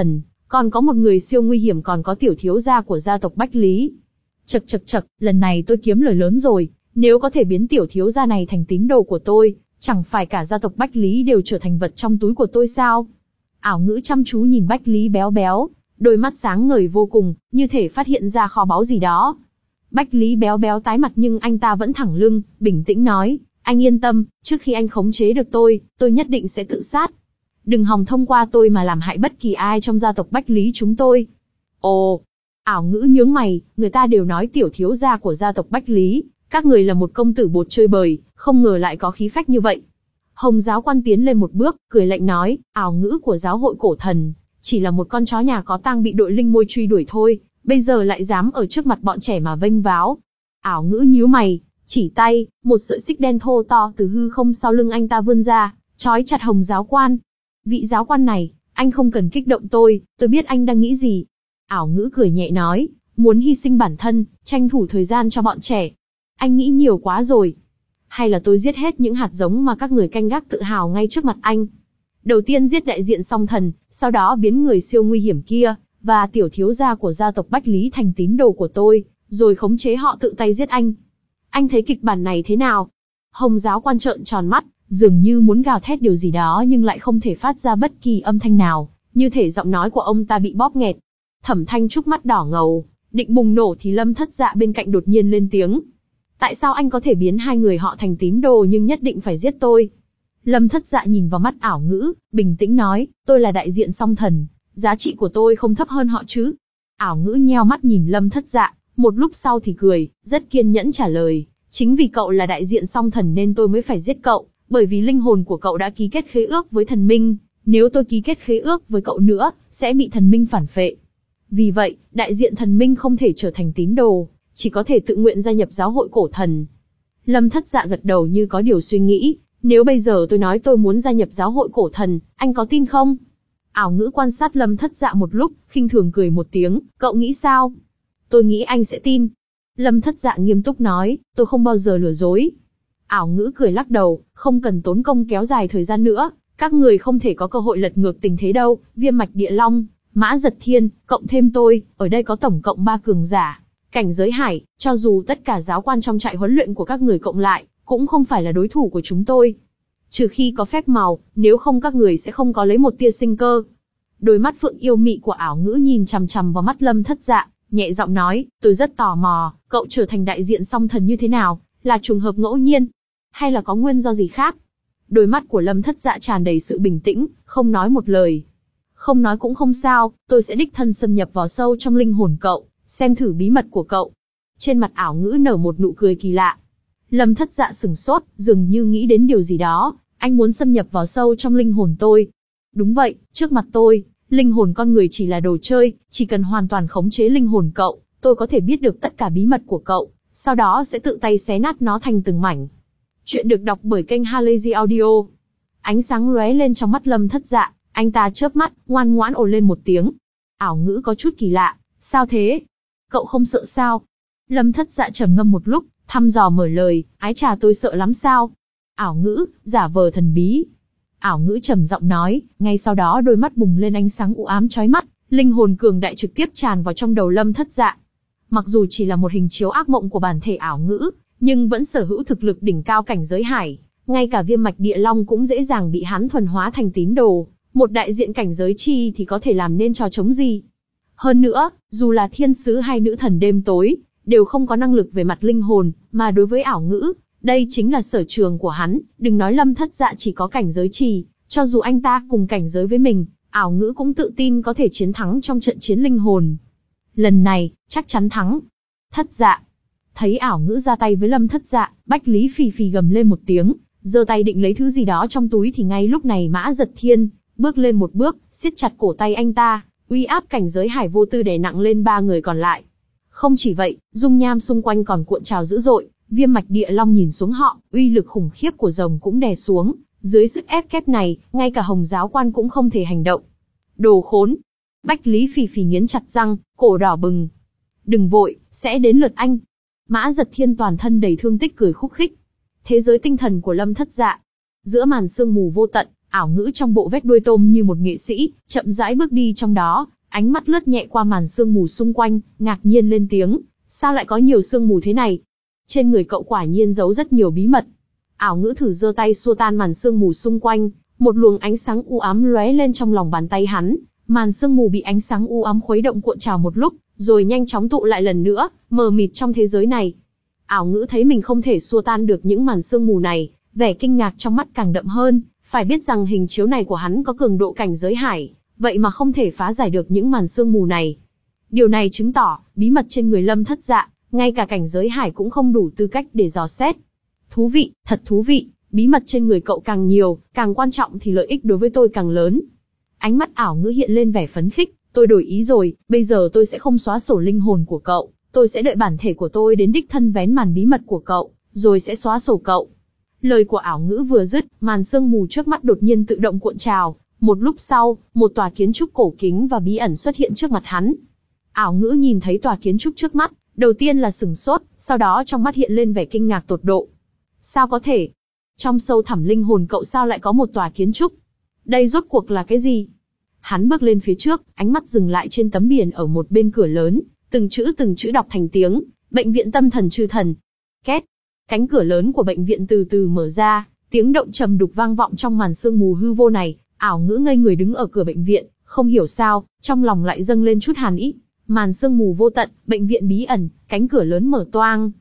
Còn có một người siêu nguy hiểm, còn có tiểu thiếu gia của gia tộc Bách Lý. Chậc chậc chậc, lần này tôi kiếm lời lớn rồi, nếu có thể biến tiểu thiếu gia này thành tín đồ của tôi, chẳng phải cả gia tộc Bách Lý đều trở thành vật trong túi của tôi sao? Ảo Ngữ chăm chú nhìn Bách Lý béo béo, đôi mắt sáng ngời vô cùng, như thể phát hiện ra kho báu gì đó. Bách Lý béo béo tái mặt nhưng anh ta vẫn thẳng lưng, bình tĩnh nói, anh yên tâm, trước khi anh khống chế được tôi, tôi nhất định sẽ tự sát. Đừng hòng thông qua tôi mà làm hại bất kỳ ai trong gia tộc Bách Lý chúng tôi. Ồ, Ảo Ngữ nhướng mày, người ta đều nói tiểu thiếu gia của gia tộc Bách Lý, các người là một công tử bột chơi bời, không ngờ lại có khí phách như vậy. Hồng giáo quan tiến lên một bước, cười lạnh nói, Ảo Ngữ của giáo hội cổ thần, chỉ là một con chó nhà có tang bị đội linh môi truy đuổi thôi, bây giờ lại dám ở trước mặt bọn trẻ mà vênh váo. Ảo Ngữ nhíu mày, chỉ tay, một sợi xích đen thô to từ hư không sau lưng anh ta vươn ra, trói chặt Hồng giáo quan. Vị giáo quan này, anh không cần kích động tôi, tôi biết anh đang nghĩ gì. Ảo Ngữ cười nhẹ nói, muốn hy sinh bản thân, tranh thủ thời gian cho bọn trẻ. Anh nghĩ nhiều quá rồi. Hay là tôi giết hết những hạt giống mà các người canh gác tự hào ngay trước mặt anh. Đầu tiên giết đại diện song thần, sau đó biến người siêu nguy hiểm kia, và tiểu thiếu gia của gia tộc Bách Lý thành tín đồ của tôi, rồi khống chế họ tự tay giết anh. Anh thấy kịch bản này thế nào? Hồng giáo quan trợn tròn mắt, dường như muốn gào thét điều gì đó nhưng lại không thể phát ra bất kỳ âm thanh nào, như thể giọng nói của ông ta bị bóp nghẹt. Thẩm Thanh Trúc mắt đỏ ngầu, định bùng nổ thì Lâm Thất Dạ bên cạnh đột nhiên lên tiếng. Tại sao anh có thể biến hai người họ thành tín đồ nhưng nhất định phải giết tôi? Lâm Thất Dạ nhìn vào mắt Ảo Ngữ, bình tĩnh nói, tôi là đại diện song thần, giá trị của tôi không thấp hơn họ chứ? Ảo Ngữ nheo mắt nhìn Lâm Thất Dạ, một lúc sau thì cười, rất kiên nhẫn trả lời, chính vì cậu là đại diện song thần nên tôi mới phải giết cậu, bởi vì linh hồn của cậu đã ký kết khế ước với thần minh, nếu tôi ký kết khế ước với cậu nữa, sẽ bị thần minh phản phệ. Vì vậy, đại diện thần minh không thể trở thành tín đồ, chỉ có thể tự nguyện gia nhập giáo hội cổ thần. Lâm Thất Dạ gật đầu như có điều suy nghĩ, nếu bây giờ tôi nói tôi muốn gia nhập giáo hội cổ thần, anh có tin không? Ảo Ngữ quan sát Lâm Thất Dạ một lúc, khinh thường cười một tiếng, cậu nghĩ sao? Tôi nghĩ anh sẽ tin. Lâm Thất Dạ nghiêm túc nói, tôi không bao giờ lừa dối. Ảo Ngữ cười lắc đầu, không cần tốn công kéo dài thời gian nữa, các người không thể có cơ hội lật ngược tình thế đâu. Viêm mạch địa long, Mã Giật Thiên, cộng thêm tôi, ở đây có tổng cộng ba cường giả. Cảnh giới hải, cho dù tất cả giáo quan trong trại huấn luyện của các người cộng lại, cũng không phải là đối thủ của chúng tôi. Trừ khi có phép màu, nếu không các người sẽ không có lấy một tia sinh cơ. Đôi mắt phượng yêu mị của Ảo Ngữ nhìn chằm chằm vào mắt Lâm Thất Dạ, nhẹ giọng nói, tôi rất tò mò, cậu trở thành đại diện song thần như thế nào, là trùng hợp ngẫu nhiên, hay là có nguyên do gì khác? Đôi mắt của Lâm Thất Dạ tràn đầy sự bình tĩnh, không nói một lời. Không nói cũng không sao, tôi sẽ đích thân xâm nhập vào sâu trong linh hồn cậu, xem thử bí mật của cậu. Trên mặt Ảo Ngữ nở một nụ cười kỳ lạ. Lâm Thất Dạ sửng sốt, dường như nghĩ đến điều gì đó, anh muốn xâm nhập vào sâu trong linh hồn tôi. Đúng vậy, trước mặt tôi, linh hồn con người chỉ là đồ chơi, chỉ cần hoàn toàn khống chế linh hồn cậu, tôi có thể biết được tất cả bí mật của cậu, sau đó sẽ tự tay xé nát nó thành từng mảnh. Chuyện được đọc bởi kênh Halazy Audio. Ánh sáng lóe lên trong mắt Lâm Thất Dạ, anh ta chớp mắt, ngoan ngoãn ồ lên một tiếng. Ảo Ngữ có chút kỳ lạ, sao thế? Cậu không sợ sao? Lâm Thất Dạ trầm ngâm một lúc, thăm dò mở lời, ái trà tôi sợ lắm sao? Ảo Ngữ, giả vờ thần bí. Ảo Ngữ trầm giọng nói, ngay sau đó đôi mắt bùng lên ánh sáng u ám chói mắt, linh hồn cường đại trực tiếp tràn vào trong đầu Lâm Thất Dạ. Mặc dù chỉ là một hình chiếu ác mộng của bản thể Ảo Ngữ, nhưng vẫn sở hữu thực lực đỉnh cao cảnh giới hải, ngay cả viêm mạch địa long cũng dễ dàng bị hắn thuần hóa thành tín đồ, một đại diện cảnh giới chi thì có thể làm nên trò chống gì. Hơn nữa, dù là thiên sứ hay nữ thần đêm tối, đều không có năng lực về mặt linh hồn, mà đối với Ảo Ngữ, đây chính là sở trường của hắn, đừng nói Lâm Thất Dạ chỉ có cảnh giới trì, cho dù anh ta cùng cảnh giới với mình, Ảo Ngữ cũng tự tin có thể chiến thắng trong trận chiến linh hồn. Lần này, chắc chắn thắng. Thất Dạ. Thấy Ảo Ngữ ra tay với Lâm Thất Dạ, Bách Lý phì phì gầm lên một tiếng, giơ tay định lấy thứ gì đó trong túi thì ngay lúc này Mã Giật Thiên bước lên một bước, siết chặt cổ tay anh ta, uy áp cảnh giới hải vô tư đè nặng lên ba người còn lại. Không chỉ vậy, dung nham xung quanh còn cuộn trào dữ dội, viêm mạch địa long nhìn xuống họ, uy lực khủng khiếp của rồng cũng đè xuống, dưới sức ép kép này, ngay cả Hồng giáo quan cũng không thể hành động. Đồ khốn! Bách Lý phì phì nghiến chặt răng, cổ đỏ bừng. Đừng vội, sẽ đến lượt anh. Mã Giật Thiên toàn thân đầy thương tích cười khúc khích. Thế giới tinh thần của Lâm Thất Dạ. Giữa màn sương mù vô tận, Ảo Ngữ trong bộ vết đuôi tôm như một nghệ sĩ, chậm rãi bước đi trong đó, ánh mắt lướt nhẹ qua màn sương mù xung quanh, ngạc nhiên lên tiếng, sao lại có nhiều sương mù thế này? Trên người cậu quả nhiên giấu rất nhiều bí mật. Ảo ngữ thử giơ tay xua tan màn sương mù xung quanh, một luồng ánh sáng u ám lóe lên trong lòng bàn tay hắn, màn sương mù bị ánh sáng u ám khuấy động cuộn trào một lúc, rồi nhanh chóng tụ lại lần nữa, mờ mịt trong thế giới này. Ảo ngữ thấy mình không thể xua tan được những màn sương mù này, vẻ kinh ngạc trong mắt càng đậm hơn, phải biết rằng hình chiếu này của hắn có cường độ cảnh giới hải, vậy mà không thể phá giải được những màn sương mù này. Điều này chứng tỏ, bí mật trên người Lâm Thất Dạ, ngay cả cảnh giới hải cũng không đủ tư cách để dò xét. Thú vị, thật thú vị, bí mật trên người cậu càng nhiều, càng quan trọng thì lợi ích đối với tôi càng lớn. Ánh mắt ảo ngữ hiện lên vẻ phấn khích, tôi đổi ý rồi, bây giờ tôi sẽ không xóa sổ linh hồn của cậu, tôi sẽ đợi bản thể của tôi đến đích thân vén màn bí mật của cậu, rồi sẽ xóa sổ cậu. Lời của ảo ngữ vừa dứt, màn sương mù trước mắt đột nhiên tự động cuộn trào, một lúc sau, một tòa kiến trúc cổ kính và bí ẩn xuất hiện trước mặt hắn. Ảo ngữ nhìn thấy tòa kiến trúc trước mắt, đầu tiên là sửng sốt, sau đó trong mắt hiện lên vẻ kinh ngạc tột độ. Sao có thể? Trong sâu thẳm linh hồn cậu sao lại có một tòa kiến trúc? Đây rốt cuộc là cái gì? Hắn bước lên phía trước, ánh mắt dừng lại trên tấm biển ở một bên cửa lớn, từng chữ từng chữ đọc thành tiếng, bệnh viện tâm thần Trừ Thần. Két, cánh cửa lớn của bệnh viện từ từ mở ra, tiếng động trầm đục vang vọng trong màn sương mù hư vô này. Ảo ngữ ngây người đứng ở cửa bệnh viện, không hiểu sao, trong lòng lại dâng lên chút hàn ý. Màn sương mù vô tận, bệnh viện bí ẩn, cánh cửa lớn mở toang.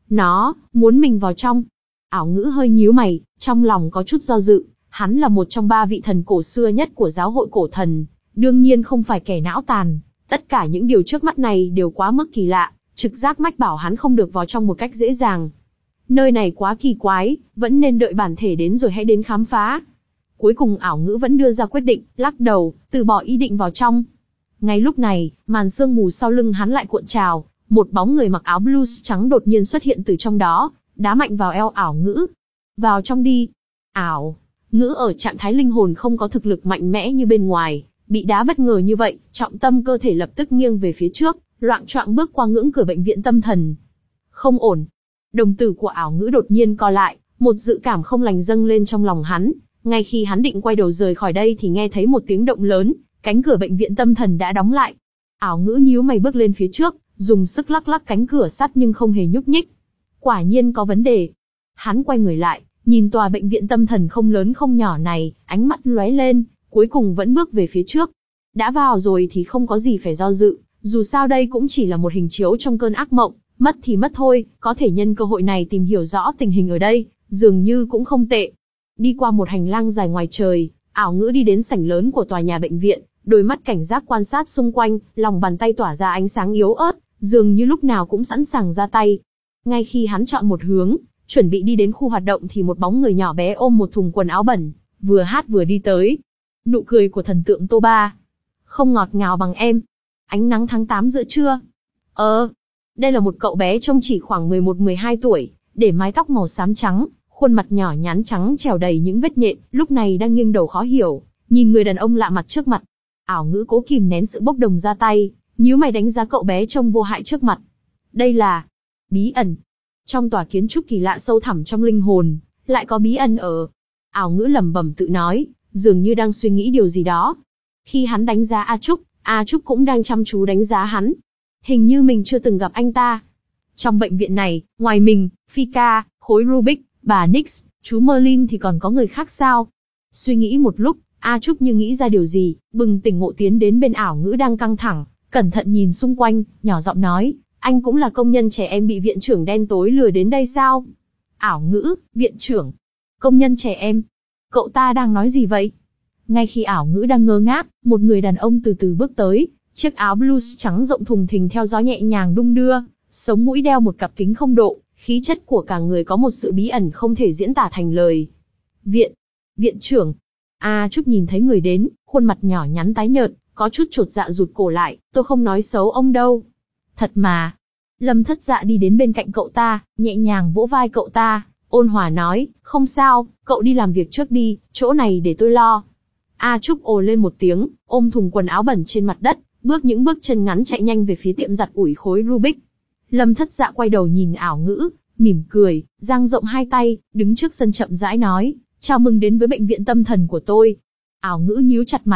Nó muốn mình vào trong. Ảo ngữ hơi nhíu mày, trong lòng có chút do dự. Hắn là một trong ba vị thần cổ xưa nhất của giáo hội cổ thần, đương nhiên không phải kẻ não tàn. Tất cả những điều trước mắt này đều quá mức kỳ lạ, trực giác mách bảo hắn không được vào trong một cách dễ dàng. Nơi này quá kỳ quái, vẫn nên đợi bản thể đến rồi hãy đến khám phá. Cuối cùng ảo ngữ vẫn đưa ra quyết định, lắc đầu, từ bỏ ý định vào trong. Ngay lúc này, màn sương mù sau lưng hắn lại cuộn trào, một bóng người mặc áo blues trắng đột nhiên xuất hiện từ trong đó, đá mạnh vào eo ảo ngữ. Vào trong đi. Ảo ngữ ở trạng thái linh hồn không có thực lực mạnh mẽ như bên ngoài, bị đá bất ngờ như vậy, trọng tâm cơ thể lập tức nghiêng về phía trước, loạng choạng bước qua ngưỡng cửa bệnh viện tâm thần. Không ổn. Đồng tử của ảo ngữ đột nhiên co lại, một dự cảm không lành dâng lên trong lòng hắn. Ngay khi hắn định quay đầu rời khỏi đây thì nghe thấy một tiếng động lớn, cánh cửa bệnh viện tâm thần đã đóng lại. Ảo ngữ nhíu mày bước lên phía trước, dùng sức lắc lắc cánh cửa sắt nhưng không hề nhúc nhích. Quả nhiên có vấn đề. Hắn quay người lại, nhìn tòa bệnh viện tâm thần không lớn không nhỏ này, ánh mắt lóe lên, cuối cùng vẫn bước về phía trước. Đã vào rồi thì không có gì phải do dự, dù sao đây cũng chỉ là một hình chiếu trong cơn ác mộng, mất thì mất thôi, có thể nhân cơ hội này tìm hiểu rõ tình hình ở đây, dường như cũng không tệ. Đi qua một hành lang dài ngoài trời, ảo ngữ đi đến sảnh lớn của tòa nhà bệnh viện, đôi mắt cảnh giác quan sát xung quanh, lòng bàn tay tỏa ra ánh sáng yếu ớt, dường như lúc nào cũng sẵn sàng ra tay. Ngay khi hắn chọn một hướng, chuẩn bị đi đến khu hoạt động thì một bóng người nhỏ bé ôm một thùng quần áo bẩn, vừa hát vừa đi tới. Nụ cười của thần tượng Tô Ba. Không ngọt ngào bằng em. Ánh nắng tháng tám giữa trưa. Ờ, đây là một cậu bé trông chỉ khoảng mười một mười hai tuổi, để mái tóc màu xám trắng, khuôn mặt nhỏ nhắn trắng trẻo đầy những vết nhện, lúc này đang nghiêng đầu khó hiểu, nhìn người đàn ông lạ mặt trước mặt. Ảo ngữ cố kìm nén sự bốc đồng ra tay, nhíu mày đánh giá cậu bé trông vô hại trước mặt. Đây là bí ẩn. Trong tòa kiến trúc kỳ lạ sâu thẳm trong linh hồn, lại có bí ẩn ở. Ảo ngữ lẩm bẩm tự nói, dường như đang suy nghĩ điều gì đó. Khi hắn đánh giá A Trúc, A Trúc cũng đang chăm chú đánh giá hắn. Hình như mình chưa từng gặp anh ta. Trong bệnh viện này, ngoài mình, Fika, khối Rubik, bà Nix, chú Merlin thì còn có người khác sao? Suy nghĩ một lúc, A Trúc như nghĩ ra điều gì, bừng tỉnh ngộ tiến đến bên ảo ngữ đang căng thẳng, cẩn thận nhìn xung quanh, nhỏ giọng nói, anh cũng là công nhân trẻ em bị viện trưởng đen tối lừa đến đây sao? Ảo ngữ, viện trưởng, công nhân trẻ em, cậu ta đang nói gì vậy? Ngay khi ảo ngữ đang ngơ ngác, một người đàn ông từ từ bước tới, chiếc áo blues trắng rộng thùng thình theo gió nhẹ nhàng đung đưa, sống mũi đeo một cặp kính không độ, khí chất của cả người có một sự bí ẩn không thể diễn tả thành lời. Viện, viện trưởng. A Trúc nhìn thấy người đến, khuôn mặt nhỏ nhắn tái nhợt, có chút chột dạ rụt cổ lại, tôi không nói xấu ông đâu. Thật mà. Lâm Thất Dạ đi đến bên cạnh cậu ta, nhẹ nhàng vỗ vai cậu ta, ôn hòa nói, không sao, cậu đi làm việc trước đi, chỗ này để tôi lo. A Trúc ồ lên một tiếng, ôm thùng quần áo bẩn trên mặt đất, bước những bước chân ngắn chạy nhanh về phía tiệm giặt ủi khối Rubik. Lâm Thất Dạ quay đầu nhìn ảo ngữ, mỉm cười, dang rộng hai tay, đứng trước sân chậm rãi nói, chào mừng đến với bệnh viện tâm thần của tôi. Ảo ngữ nhíu chặt mày,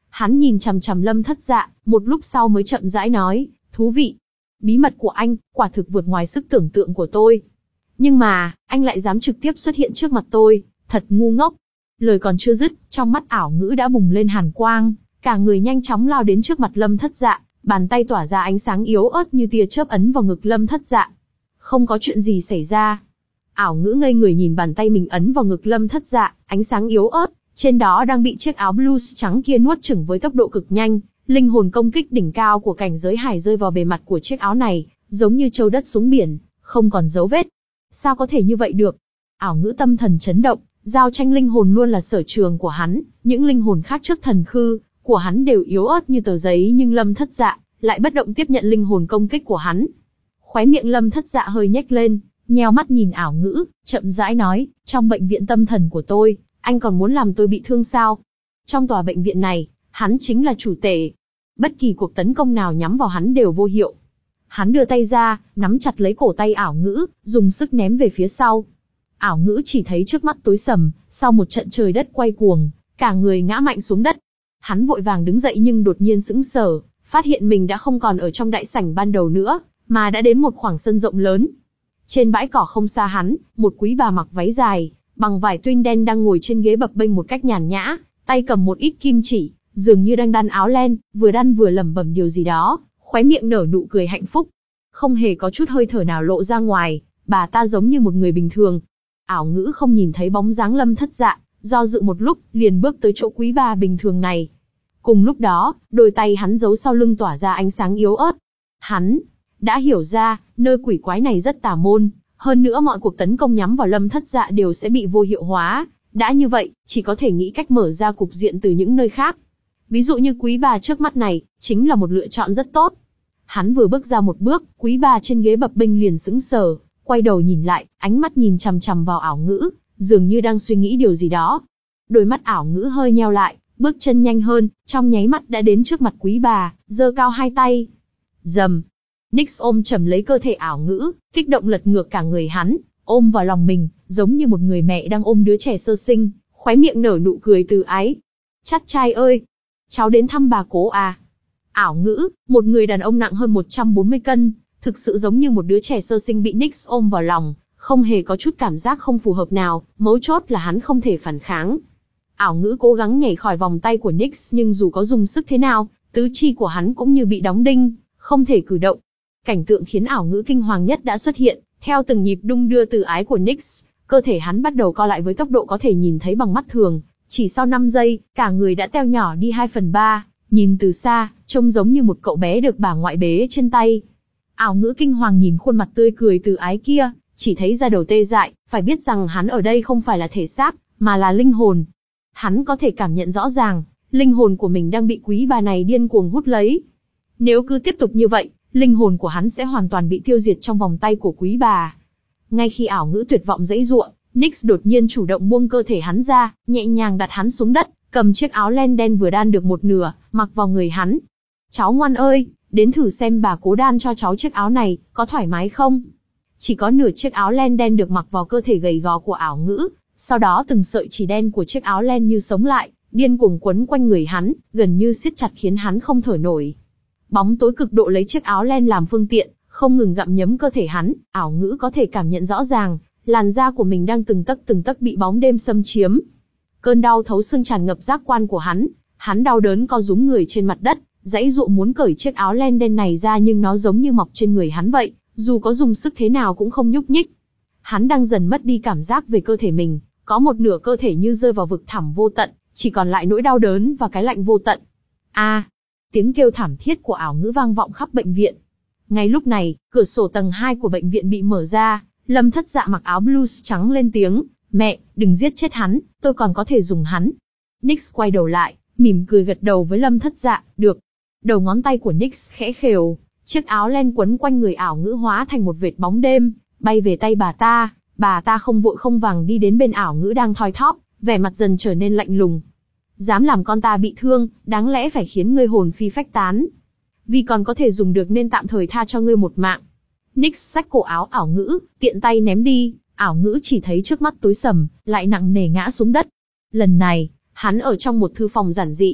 Hắn nhìn chằm chằm Lâm Thất Dạ, một lúc sau mới chậm rãi nói, thú vị. Bí mật của anh, quả thực vượt ngoài sức tưởng tượng của tôi. Nhưng mà, anh lại dám trực tiếp xuất hiện trước mặt tôi, thật ngu ngốc. Lời còn chưa dứt, trong mắt ảo ngữ đã bùng lên hàn quang, cả người nhanh chóng lao đến trước mặt Lâm Thất Dạ, bàn tay tỏa ra ánh sáng yếu ớt như tia chớp ấn vào ngực Lâm Thất Dạ. Không có chuyện gì xảy ra. Ảo ngữ ngây người nhìn bàn tay mình ấn vào ngực Lâm Thất Dạ, ánh sáng yếu ớt, trên đó đang bị chiếc áo blues trắng kia nuốt chửng với tốc độ cực nhanh, linh hồn công kích đỉnh cao của cảnh giới hải rơi vào bề mặt của chiếc áo này, giống như trâu đất xuống biển, không còn dấu vết. Sao có thể như vậy được? Ảo ngữ tâm thần chấn động, giao tranh linh hồn luôn là sở trường của hắn, những linh hồn khác trước thần khư của hắn đều yếu ớt như tờ giấy, nhưng Lâm Thất Dạ lại bất động tiếp nhận linh hồn công kích của hắn. Khóe miệng Lâm Thất Dạ hơi nhếch lên, nheo mắt nhìn ảo ngữ, chậm rãi nói, trong bệnh viện tâm thần của tôi, anh còn muốn làm tôi bị thương sao? Trong tòa bệnh viện này, hắn chính là chủ tể. Bất kỳ cuộc tấn công nào nhắm vào hắn đều vô hiệu. Hắn đưa tay ra, nắm chặt lấy cổ tay ảo ngữ, dùng sức ném về phía sau. Ảo ngữ chỉ thấy trước mắt tối sầm, sau một trận trời đất quay cuồng, cả người ngã mạnh xuống đất. Hắn vội vàng đứng dậy nhưng đột nhiên sững sờ, phát hiện mình đã không còn ở trong đại sảnh ban đầu nữa, mà đã đến một khoảng sân rộng lớn. Trên bãi cỏ không xa hắn, một quý bà mặc váy dài, bằng vải tuyên đen đang ngồi trên ghế bập bênh một cách nhàn nhã, tay cầm một ít kim chỉ, dường như đang đan áo len, vừa đan vừa lẩm bẩm điều gì đó, khóe miệng nở nụ cười hạnh phúc. Không hề có chút hơi thở nào lộ ra ngoài, bà ta giống như một người bình thường. Ảo ngữ không nhìn thấy bóng dáng Lâm Thất Dạ, do dự một lúc, liền bước tới chỗ quý bà bình thường này. Cùng lúc đó, đôi tay hắn giấu sau lưng tỏa ra ánh sáng yếu ớt. Hắn đã hiểu ra, nơi quỷ quái này rất tà môn, hơn nữa mọi cuộc tấn công nhắm vào Lâm Thất Dạ đều sẽ bị vô hiệu hóa. Đã như vậy, chỉ có thể nghĩ cách mở ra cục diện từ những nơi khác. Ví dụ như quý bà trước mắt này, chính là một lựa chọn rất tốt. Hắn vừa bước ra một bước, quý bà trên ghế bập bênh liền sững sờ, quay đầu nhìn lại, ánh mắt nhìn chằm chằm vào ảo ngữ, dường như đang suy nghĩ điều gì đó. Đôi mắt ảo ngữ hơi nheo lại, bước chân nhanh hơn, trong nháy mắt đã đến trước mặt quý bà, giơ cao hai tay. Rầm. Nix ôm chầm lấy cơ thể ảo ngữ, kích động lật ngược cả người hắn, ôm vào lòng mình, giống như một người mẹ đang ôm đứa trẻ sơ sinh, khóe miệng nở nụ cười từ ái. Chắt trai ơi, cháu đến thăm bà cố à? Ảo ngữ, một người đàn ông nặng hơn một trăm bốn mươi cân, thực sự giống như một đứa trẻ sơ sinh bị Nix ôm vào lòng, không hề có chút cảm giác không phù hợp nào, mấu chốt là hắn không thể phản kháng. Ảo ngữ cố gắng nhảy khỏi vòng tay của Nix, nhưng dù có dùng sức thế nào, tứ chi của hắn cũng như bị đóng đinh, không thể cử động. Cảnh tượng khiến ảo ngữ kinh hoàng nhất đã xuất hiện, theo từng nhịp đung đưa từ ái của Nix, cơ thể hắn bắt đầu co lại với tốc độ có thể nhìn thấy bằng mắt thường, chỉ sau năm giây, cả người đã teo nhỏ đi hai phần ba, nhìn từ xa, trông giống như một cậu bé được bà ngoại bế trên tay. Ảo ngữ kinh hoàng nhìn khuôn mặt tươi cười từ ái kia, chỉ thấy da đầu tê dại, phải biết rằng hắn ở đây không phải là thể xác, mà là linh hồn. Hắn có thể cảm nhận rõ ràng, linh hồn của mình đang bị quý bà này điên cuồng hút lấy. Nếu cứ tiếp tục như vậy, linh hồn của hắn sẽ hoàn toàn bị tiêu diệt trong vòng tay của quý bà. Ngay khi ảo ngữ tuyệt vọng giãy giụa, Nix đột nhiên chủ động buông cơ thể hắn ra, nhẹ nhàng đặt hắn xuống đất, cầm chiếc áo len đen vừa đan được một nửa, mặc vào người hắn. Cháu ngoan ơi, đến thử xem bà cố đan cho cháu chiếc áo này, có thoải mái không? Chỉ có nửa chiếc áo len đen được mặc vào cơ thể gầy gò của ảo ngữ, sau đó từng sợi chỉ đen của chiếc áo len như sống lại, điên cuồng quấn quanh người hắn, gần như siết chặt khiến hắn không thở nổi. Bóng tối cực độ lấy chiếc áo len làm phương tiện, không ngừng gặm nhấm cơ thể hắn, ảo ngữ có thể cảm nhận rõ ràng, làn da của mình đang từng tấc từng tấc bị bóng đêm xâm chiếm. Cơn đau thấu xương tràn ngập giác quan của hắn, hắn đau đớn co rúm người trên mặt đất, giãy giụa muốn cởi chiếc áo len đen này ra nhưng nó giống như mọc trên người hắn vậy, dù có dùng sức thế nào cũng không nhúc nhích. Hắn đang dần mất đi cảm giác về cơ thể mình, có một nửa cơ thể như rơi vào vực thẳm vô tận, chỉ còn lại nỗi đau đớn và cái lạnh vô tận. A! À, tiếng kêu thảm thiết của ảo ngữ vang vọng khắp bệnh viện. Ngay lúc này, cửa sổ tầng hai của bệnh viện bị mở ra, Lâm Thất Dạ mặc áo blues trắng lên tiếng, mẹ, đừng giết chết hắn, tôi còn có thể dùng hắn. Nix quay đầu lại, mỉm cười gật đầu với Lâm Thất Dạ, được. Đầu ngón tay của Nix khẽ khều, chiếc áo len quấn quanh người ảo ngữ hóa thành một vệt bóng đêm, bay về tay bà ta. Bà ta không vội không vàng đi đến bên ảo ngữ đang thoi thóp, vẻ mặt dần trở nên lạnh lùng. Dám làm con ta bị thương, đáng lẽ phải khiến ngươi hồn phi phách tán. Vì còn có thể dùng được nên tạm thời tha cho ngươi một mạng. Nix xách cổ áo ảo ngữ, tiện tay ném đi, ảo ngữ chỉ thấy trước mắt tối sầm, lại nặng nề ngã xuống đất. Lần này, hắn ở trong một thư phòng giản dị.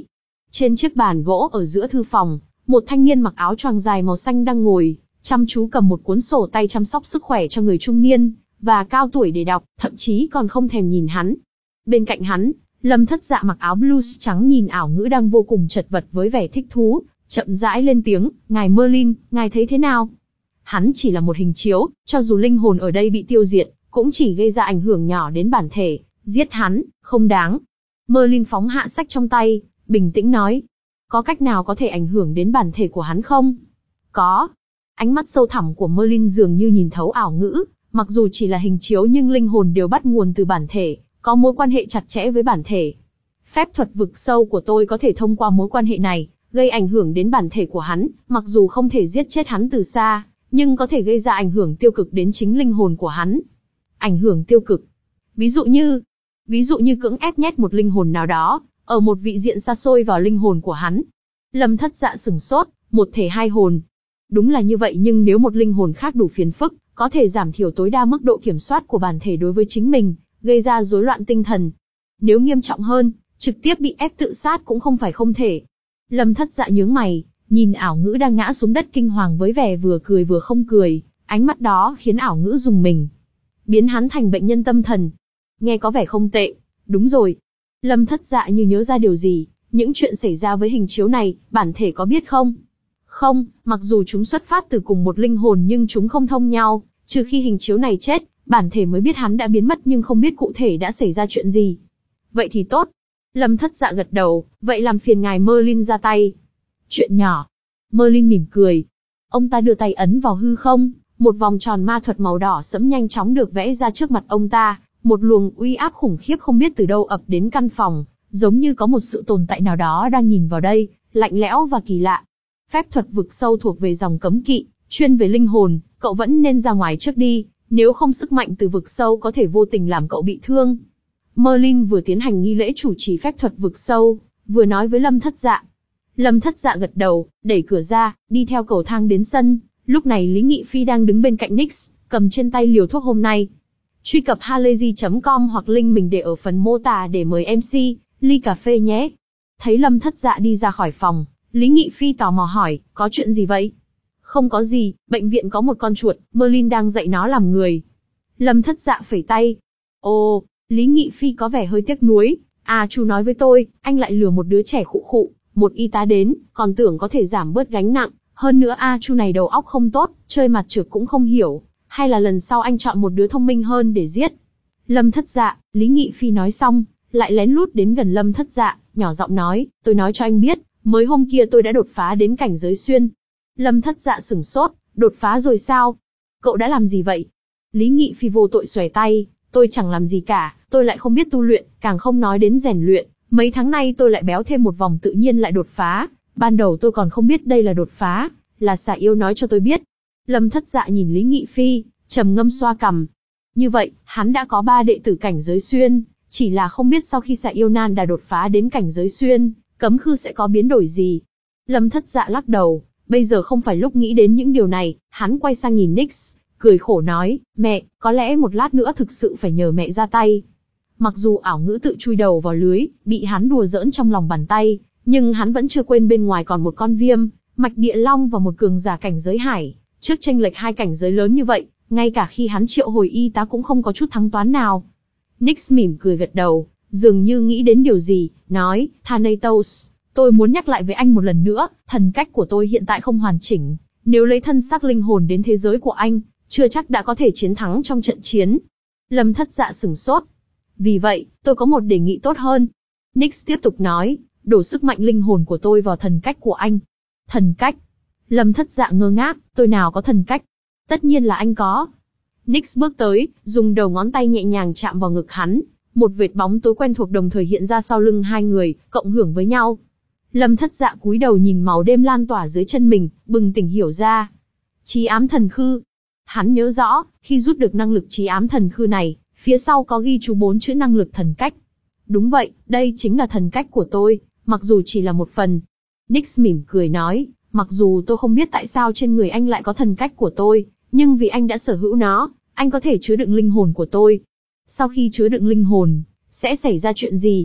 Trên chiếc bàn gỗ ở giữa thư phòng, một thanh niên mặc áo choàng dài màu xanh đang ngồi, chăm chú cầm một cuốn sổ tay chăm sóc sức khỏe cho người trung niên và cao tuổi để đọc, thậm chí còn không thèm nhìn hắn. Bên cạnh hắn, Lâm Thất Dạ mặc áo blues trắng nhìn ảo ngữ đang vô cùng chật vật với vẻ thích thú, chậm rãi lên tiếng, ngài Merlin, ngài thấy thế nào? Hắn chỉ là một hình chiếu, cho dù linh hồn ở đây bị tiêu diệt, cũng chỉ gây ra ảnh hưởng nhỏ đến bản thể, giết hắn, không đáng. Merlin phóng hạ sách trong tay, bình tĩnh nói, có cách nào có thể ảnh hưởng đến bản thể của hắn không? Có. Ánh mắt sâu thẳm của Merlin dường như nhìn thấu ảo ngữ, mặc dù chỉ là hình chiếu nhưng linh hồn đều bắt nguồn từ bản thể, có mối quan hệ chặt chẽ với bản thể. Phép thuật vực sâu của tôi có thể thông qua mối quan hệ này, gây ảnh hưởng đến bản thể của hắn, mặc dù không thể giết chết hắn từ xa, nhưng có thể gây ra ảnh hưởng tiêu cực đến chính linh hồn của hắn. Ảnh hưởng tiêu cực. Ví dụ như, ví dụ như cưỡng ép nhét một linh hồn nào đó, ở một vị diện xa xôi vào linh hồn của hắn. Lâm Thất Dạ sửng sốt, một thể hai hồn. Đúng là như vậy, nhưng nếu một linh hồn khác đủ phiền phức, có thể giảm thiểu tối đa mức độ kiểm soát của bản thể đối với chính mình, gây ra rối loạn tinh thần. Nếu nghiêm trọng hơn, trực tiếp bị ép tự sát cũng không phải không thể. Lâm Thất Dạ nhướng mày, nhìn ảo ngữ đang ngã xuống đất kinh hoàng với vẻ vừa cười vừa không cười, ánh mắt đó khiến ảo ngữ rùng mình. Biến hắn thành bệnh nhân tâm thần. Nghe có vẻ không tệ. Đúng rồi. Lâm Thất Dạ như nhớ ra điều gì, những chuyện xảy ra với hình chiếu này, bản thể có biết không? Không, mặc dù chúng xuất phát từ cùng một linh hồn nhưng chúng không thông nhau, trừ khi hình chiếu này chết, bản thể mới biết hắn đã biến mất nhưng không biết cụ thể đã xảy ra chuyện gì. Vậy thì tốt. Lâm Thất Dạ gật đầu, vậy làm phiền ngài Merlin ra tay. Chuyện nhỏ. Merlin mỉm cười. Ông ta đưa tay ấn vào hư không, một vòng tròn ma thuật màu đỏ sẫm nhanh chóng được vẽ ra trước mặt ông ta, một luồng uy áp khủng khiếp không biết từ đâu ập đến căn phòng, giống như có một sự tồn tại nào đó đang nhìn vào đây, lạnh lẽo và kỳ lạ. Phép thuật vực sâu thuộc về dòng cấm kỵ, chuyên về linh hồn, cậu vẫn nên ra ngoài trước đi, nếu không sức mạnh từ vực sâu có thể vô tình làm cậu bị thương. Merlin vừa tiến hành nghi lễ chủ trì phép thuật vực sâu, vừa nói với Lâm Thất Dạ. Lâm Thất Dạ gật đầu, đẩy cửa ra, đi theo cầu thang đến sân. Lúc này Lý Nghị Phi đang đứng bên cạnh Nix, cầm trên tay liều thuốc hôm nay. Truy cập halayzi chấm com hoặc link mình để ở phần mô tả để mời em xê, ly cà phê nhé. Thấy Lâm Thất Dạ đi ra khỏi phòng, Lý Nghị Phi tò mò hỏi, có chuyện gì vậy? Không có gì, bệnh viện có một con chuột, Merlin đang dạy nó làm người. Lâm Thất Dạ phẩy tay. Ồ, Lý Nghị Phi có vẻ hơi tiếc nuối. À, chú nói với tôi, anh lại lừa một đứa trẻ khụ khụ, một y tá đến, còn tưởng có thể giảm bớt gánh nặng. Hơn nữa A Chu này đầu óc không tốt, chơi mặt trược cũng không hiểu. Hay là lần sau anh chọn một đứa thông minh hơn để giết. Lâm Thất Dạ, Lý Nghị Phi nói xong, lại lén lút đến gần Lâm Thất Dạ, nhỏ giọng nói, tôi nói cho anh biết, mới hôm kia tôi đã đột phá đến cảnh giới xuyên. Lâm Thất Dạ sửng sốt, đột phá rồi sao? Cậu đã làm gì vậy? Lý Nghị Phi vô tội xòe tay, tôi chẳng làm gì cả, tôi lại không biết tu luyện, càng không nói đến rèn luyện. Mấy tháng nay tôi lại béo thêm một vòng tự nhiên lại đột phá. Ban đầu tôi còn không biết đây là đột phá, là xà yêu nói cho tôi biết. Lâm Thất Dạ nhìn Lý Nghị Phi, trầm ngâm xoa cằm. Như vậy, hắn đã có ba đệ tử cảnh giới xuyên, chỉ là không biết sau khi xà yêu nan đã đột phá đến cảnh giới xuyên, cấm khư sẽ có biến đổi gì. Lâm Thất Dạ lắc đầu, bây giờ không phải lúc nghĩ đến những điều này. Hắn quay sang nhìn Nix, cười khổ nói, mẹ, có lẽ một lát nữa thực sự phải nhờ mẹ ra tay. Mặc dù ảo ngữ tự chui đầu vào lưới, bị hắn đùa giỡn trong lòng bàn tay, nhưng hắn vẫn chưa quên bên ngoài còn một con viêm, mạch địa long và một cường giả cảnh giới hải. Trước chênh lệch hai cảnh giới lớn như vậy, ngay cả khi hắn triệu hồi y tá cũng không có chút thắng toán nào. Nix mỉm cười gật đầu, dường như nghĩ đến điều gì, nói, Thanatos, tôi muốn nhắc lại với anh một lần nữa, thần cách của tôi hiện tại không hoàn chỉnh. Nếu lấy thân xác linh hồn đến thế giới của anh, chưa chắc đã có thể chiến thắng trong trận chiến. Lâm Thất Dạ sửng sốt. Vì vậy, tôi có một đề nghị tốt hơn. Nix tiếp tục nói, đổ sức mạnh linh hồn của tôi vào thần cách của anh. Thần cách? Lâm Thất Dạ ngơ ngác, tôi nào có thần cách? Tất nhiên là anh có. Nix bước tới, dùng đầu ngón tay nhẹ nhàng chạm vào ngực hắn. Một vệt bóng tối quen thuộc đồng thời hiện ra sau lưng hai người, cộng hưởng với nhau. Lâm Thất Dạ cúi đầu nhìn màu đêm lan tỏa dưới chân mình, bừng tỉnh hiểu ra. Trí ám thần khư. Hắn nhớ rõ, khi rút được năng lực trí ám thần khư này, phía sau có ghi chú bốn chữ năng lực thần cách. Đúng vậy, đây chính là thần cách của tôi, mặc dù chỉ là một phần. Nix mỉm cười nói, mặc dù tôi không biết tại sao trên người anh lại có thần cách của tôi, nhưng vì anh đã sở hữu nó, anh có thể chứa đựng linh hồn của tôi. Sau khi chứa đựng linh hồn, sẽ xảy ra chuyện gì?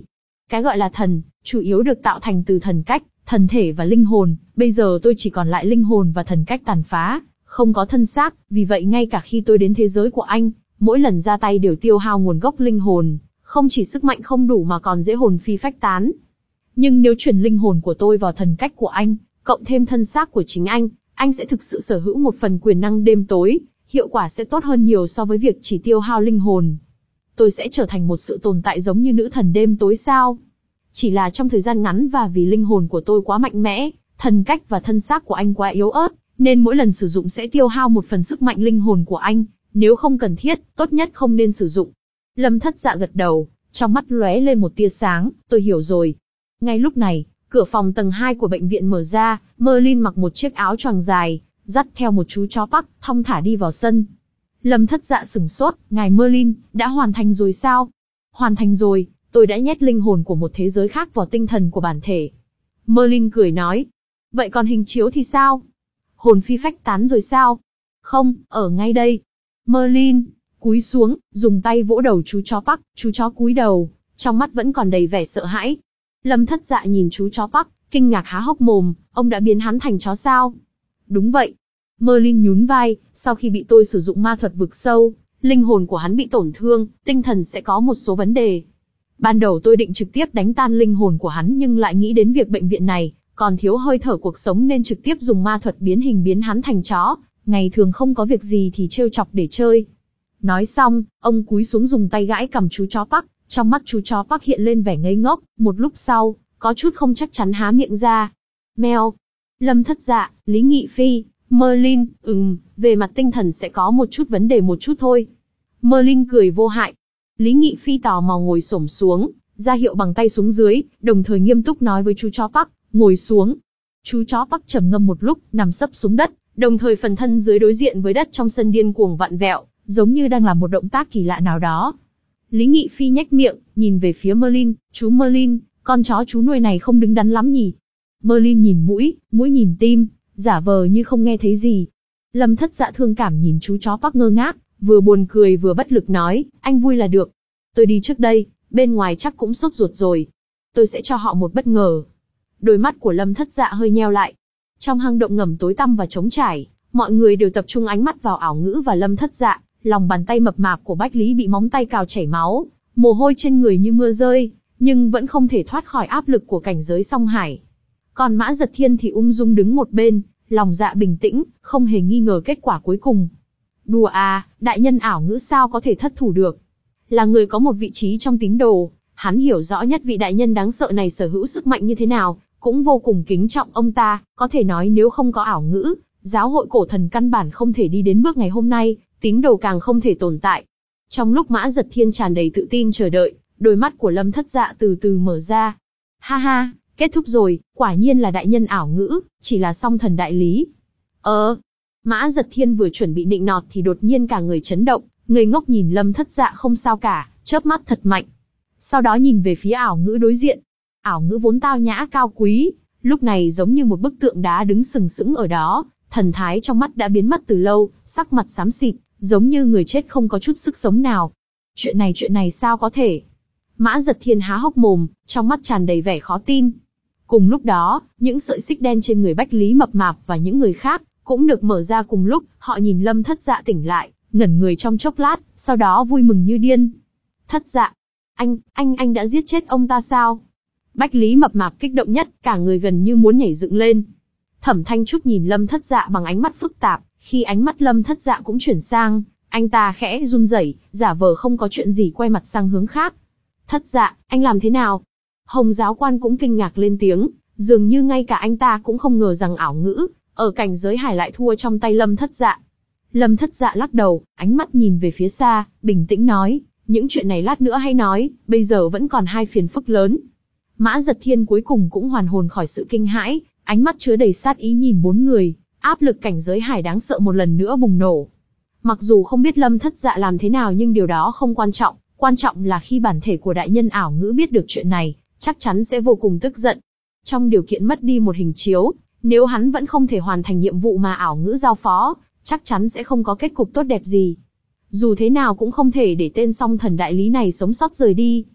Cái gọi là thần, chủ yếu được tạo thành từ thần cách, thần thể và linh hồn, bây giờ tôi chỉ còn lại linh hồn và thần cách tàn phá, không có thân xác, vì vậy ngay cả khi tôi đến thế giới của anh, mỗi lần ra tay đều tiêu hao nguồn gốc linh hồn, không chỉ sức mạnh không đủ mà còn dễ hồn phi phách tán. Nhưng nếu chuyển linh hồn của tôi vào thần cách của anh, cộng thêm thân xác của chính anh, anh sẽ thực sự sở hữu một phần quyền năng đêm tối, hiệu quả sẽ tốt hơn nhiều so với việc chỉ tiêu hao linh hồn. Tôi sẽ trở thành một sự tồn tại giống như nữ thần đêm tối sao? Chỉ là trong thời gian ngắn và vì linh hồn của tôi quá mạnh mẽ, thần cách và thân xác của anh quá yếu ớt, nên mỗi lần sử dụng sẽ tiêu hao một phần sức mạnh linh hồn của anh, nếu không cần thiết, tốt nhất không nên sử dụng. Lâm Thất Dạ gật đầu, trong mắt lóe lên một tia sáng, tôi hiểu rồi. Ngay lúc này, cửa phòng tầng hai của bệnh viện mở ra, Merlin mặc một chiếc áo choàng dài, dắt theo một chú chó Park, thong thả đi vào sân. Lâm Thất Dạ sửng sốt, ngài Merlin, đã hoàn thành rồi sao? Hoàn thành rồi, tôi đã nhét linh hồn của một thế giới khác vào tinh thần của bản thể. Merlin cười nói, vậy còn hình chiếu thì sao? Hồn phi phách tán rồi sao? Không, ở ngay đây. Merlin cúi xuống, dùng tay vỗ đầu chú chó Park, chú chó cúi đầu, trong mắt vẫn còn đầy vẻ sợ hãi. Lâm Thất Dạ nhìn chú chó Park, kinh ngạc há hốc mồm, ông đã biến hắn thành chó sao? Đúng vậy. Merlin nhún vai, sau khi bị tôi sử dụng ma thuật vực sâu, linh hồn của hắn bị tổn thương, tinh thần sẽ có một số vấn đề. Ban đầu tôi định trực tiếp đánh tan linh hồn của hắn nhưng lại nghĩ đến việc bệnh viện này còn thiếu hơi thở cuộc sống nên trực tiếp dùng ma thuật biến hình biến hắn thành chó, ngày thường không có việc gì thì trêu chọc để chơi. Nói xong, ông cúi xuống dùng tay gãi cằm chú chó Park, trong mắt chú chó Park hiện lên vẻ ngây ngốc, một lúc sau, có chút không chắc chắn há miệng ra. Meo. Lâm Thất Dạ, Lý Nghị Phi, Merlin, ừm, về mặt tinh thần sẽ có một chút vấn đề một chút thôi. Merlin cười vô hại. Lý Nghị Phi tò mò ngồi xổm xuống, ra hiệu bằng tay xuống dưới, đồng thời nghiêm túc nói với chú chó Park, ngồi xuống. Chú chó Park trầm ngâm một lúc, nằm sấp xuống đất, đồng thời phần thân dưới đối diện với đất trong sân điên cuồng vặn vẹo, giống như đang làm một động tác kỳ lạ nào đó. Lý Nghị Phi nhếch miệng, nhìn về phía Merlin, chú Merlin, con chó chú nuôi này không đứng đắn lắm nhỉ? Merlin nhìn mũi, mũi nhìn tim, giả vờ như không nghe thấy gì. Lâm Thất Dạ thương cảm nhìn chú chó Park ngơ ngác, vừa buồn cười vừa bất lực nói, anh vui là được. Tôi đi trước đây, bên ngoài chắc cũng sốt ruột rồi. Tôi sẽ cho họ một bất ngờ. Đôi mắt của Lâm Thất Dạ hơi nheo lại. Trong hang động ngầm tối tăm và trống trải, mọi người đều tập trung ánh mắt vào ảo ngữ và Lâm Thất Dạ. Lòng bàn tay mập mạp của Bách Lý bị móng tay cào chảy máu, mồ hôi trên người như mưa rơi, nhưng vẫn không thể thoát khỏi áp lực của cảnh giới song hải. Còn Mã Giật Thiên thì ung dung đứng một bên, lòng dạ bình tĩnh, không hề nghi ngờ kết quả cuối cùng. Đùa à, đại nhân ảo ngữ sao có thể thất thủ được? Là người có một vị trí trong tín đồ, hắn hiểu rõ nhất vị đại nhân đáng sợ này sở hữu sức mạnh như thế nào, cũng vô cùng kính trọng ông ta, có thể nói nếu không có ảo ngữ, giáo hội cổ thần căn bản không thể đi đến bước ngày hôm nay, tín đồ càng không thể tồn tại. Trong lúc Mã Giật Thiên tràn đầy tự tin chờ đợi, đôi mắt của Lâm Thất Dạ từ từ mở ra. Ha ha, kết thúc rồi, quả nhiên là đại nhân ảo ngữ, chỉ là song thần đại lý. Ờ, Mã Giật Thiên vừa chuẩn bị nịnh nọt thì đột nhiên cả người chấn động, ngây ngốc nhìn Lâm Thất Dạ không sao cả, chớp mắt thật mạnh. Sau đó nhìn về phía ảo ngữ đối diện. Ảo ngữ vốn tao nhã cao quý, lúc này giống như một bức tượng đá đứng sừng sững ở đó, thần thái trong mắt đã biến mất từ lâu, sắc mặt xám xịt, giống như người chết không có chút sức sống nào. Chuyện này chuyện này sao có thể? Mã Giật Thiên há hốc mồm, trong mắt tràn đầy vẻ khó tin. Cùng lúc đó, những sợi xích đen trên người Bách Lý mập mạp và những người khác cũng được mở ra cùng lúc, họ nhìn Lâm Thất Dạ tỉnh lại, ngẩn người trong chốc lát, sau đó vui mừng như điên. Thất Dạ, anh, anh, anh đã giết chết ông ta sao? Bách Lý mập mạp kích động nhất, cả người gần như muốn nhảy dựng lên. Thẩm Thanh Trúc nhìn Lâm Thất Dạ bằng ánh mắt phức tạp, khi ánh mắt Lâm Thất Dạ cũng chuyển sang, anh ta khẽ run rẩy, giả vờ không có chuyện gì quay mặt sang hướng khác. Thất Dạ, anh làm thế nào? Hồng giáo quan cũng kinh ngạc lên tiếng, dường như ngay cả anh ta cũng không ngờ rằng ảo ngữ, ở cảnh giới hải lại thua trong tay Lâm Thất Dạ. Lâm Thất Dạ lắc đầu, ánh mắt nhìn về phía xa, bình tĩnh nói, những chuyện này lát nữa hay nói, bây giờ vẫn còn hai phiền phức lớn. Mã Giật Thiên cuối cùng cũng hoàn hồn khỏi sự kinh hãi, ánh mắt chứa đầy sát ý nhìn bốn người, áp lực cảnh giới hải đáng sợ một lần nữa bùng nổ. Mặc dù không biết Lâm Thất Dạ làm thế nào nhưng điều đó không quan trọng, quan trọng là khi bản thể của đại nhân ảo ngữ biết được chuyện này, chắc chắn sẽ vô cùng tức giận. Trong điều kiện mất đi một hình chiếu, nếu hắn vẫn không thể hoàn thành nhiệm vụ mà ảo ngữ giao phó, chắc chắn sẽ không có kết cục tốt đẹp gì. Dù thế nào cũng không thể để tên song thần đại lý này sống sót rời đi.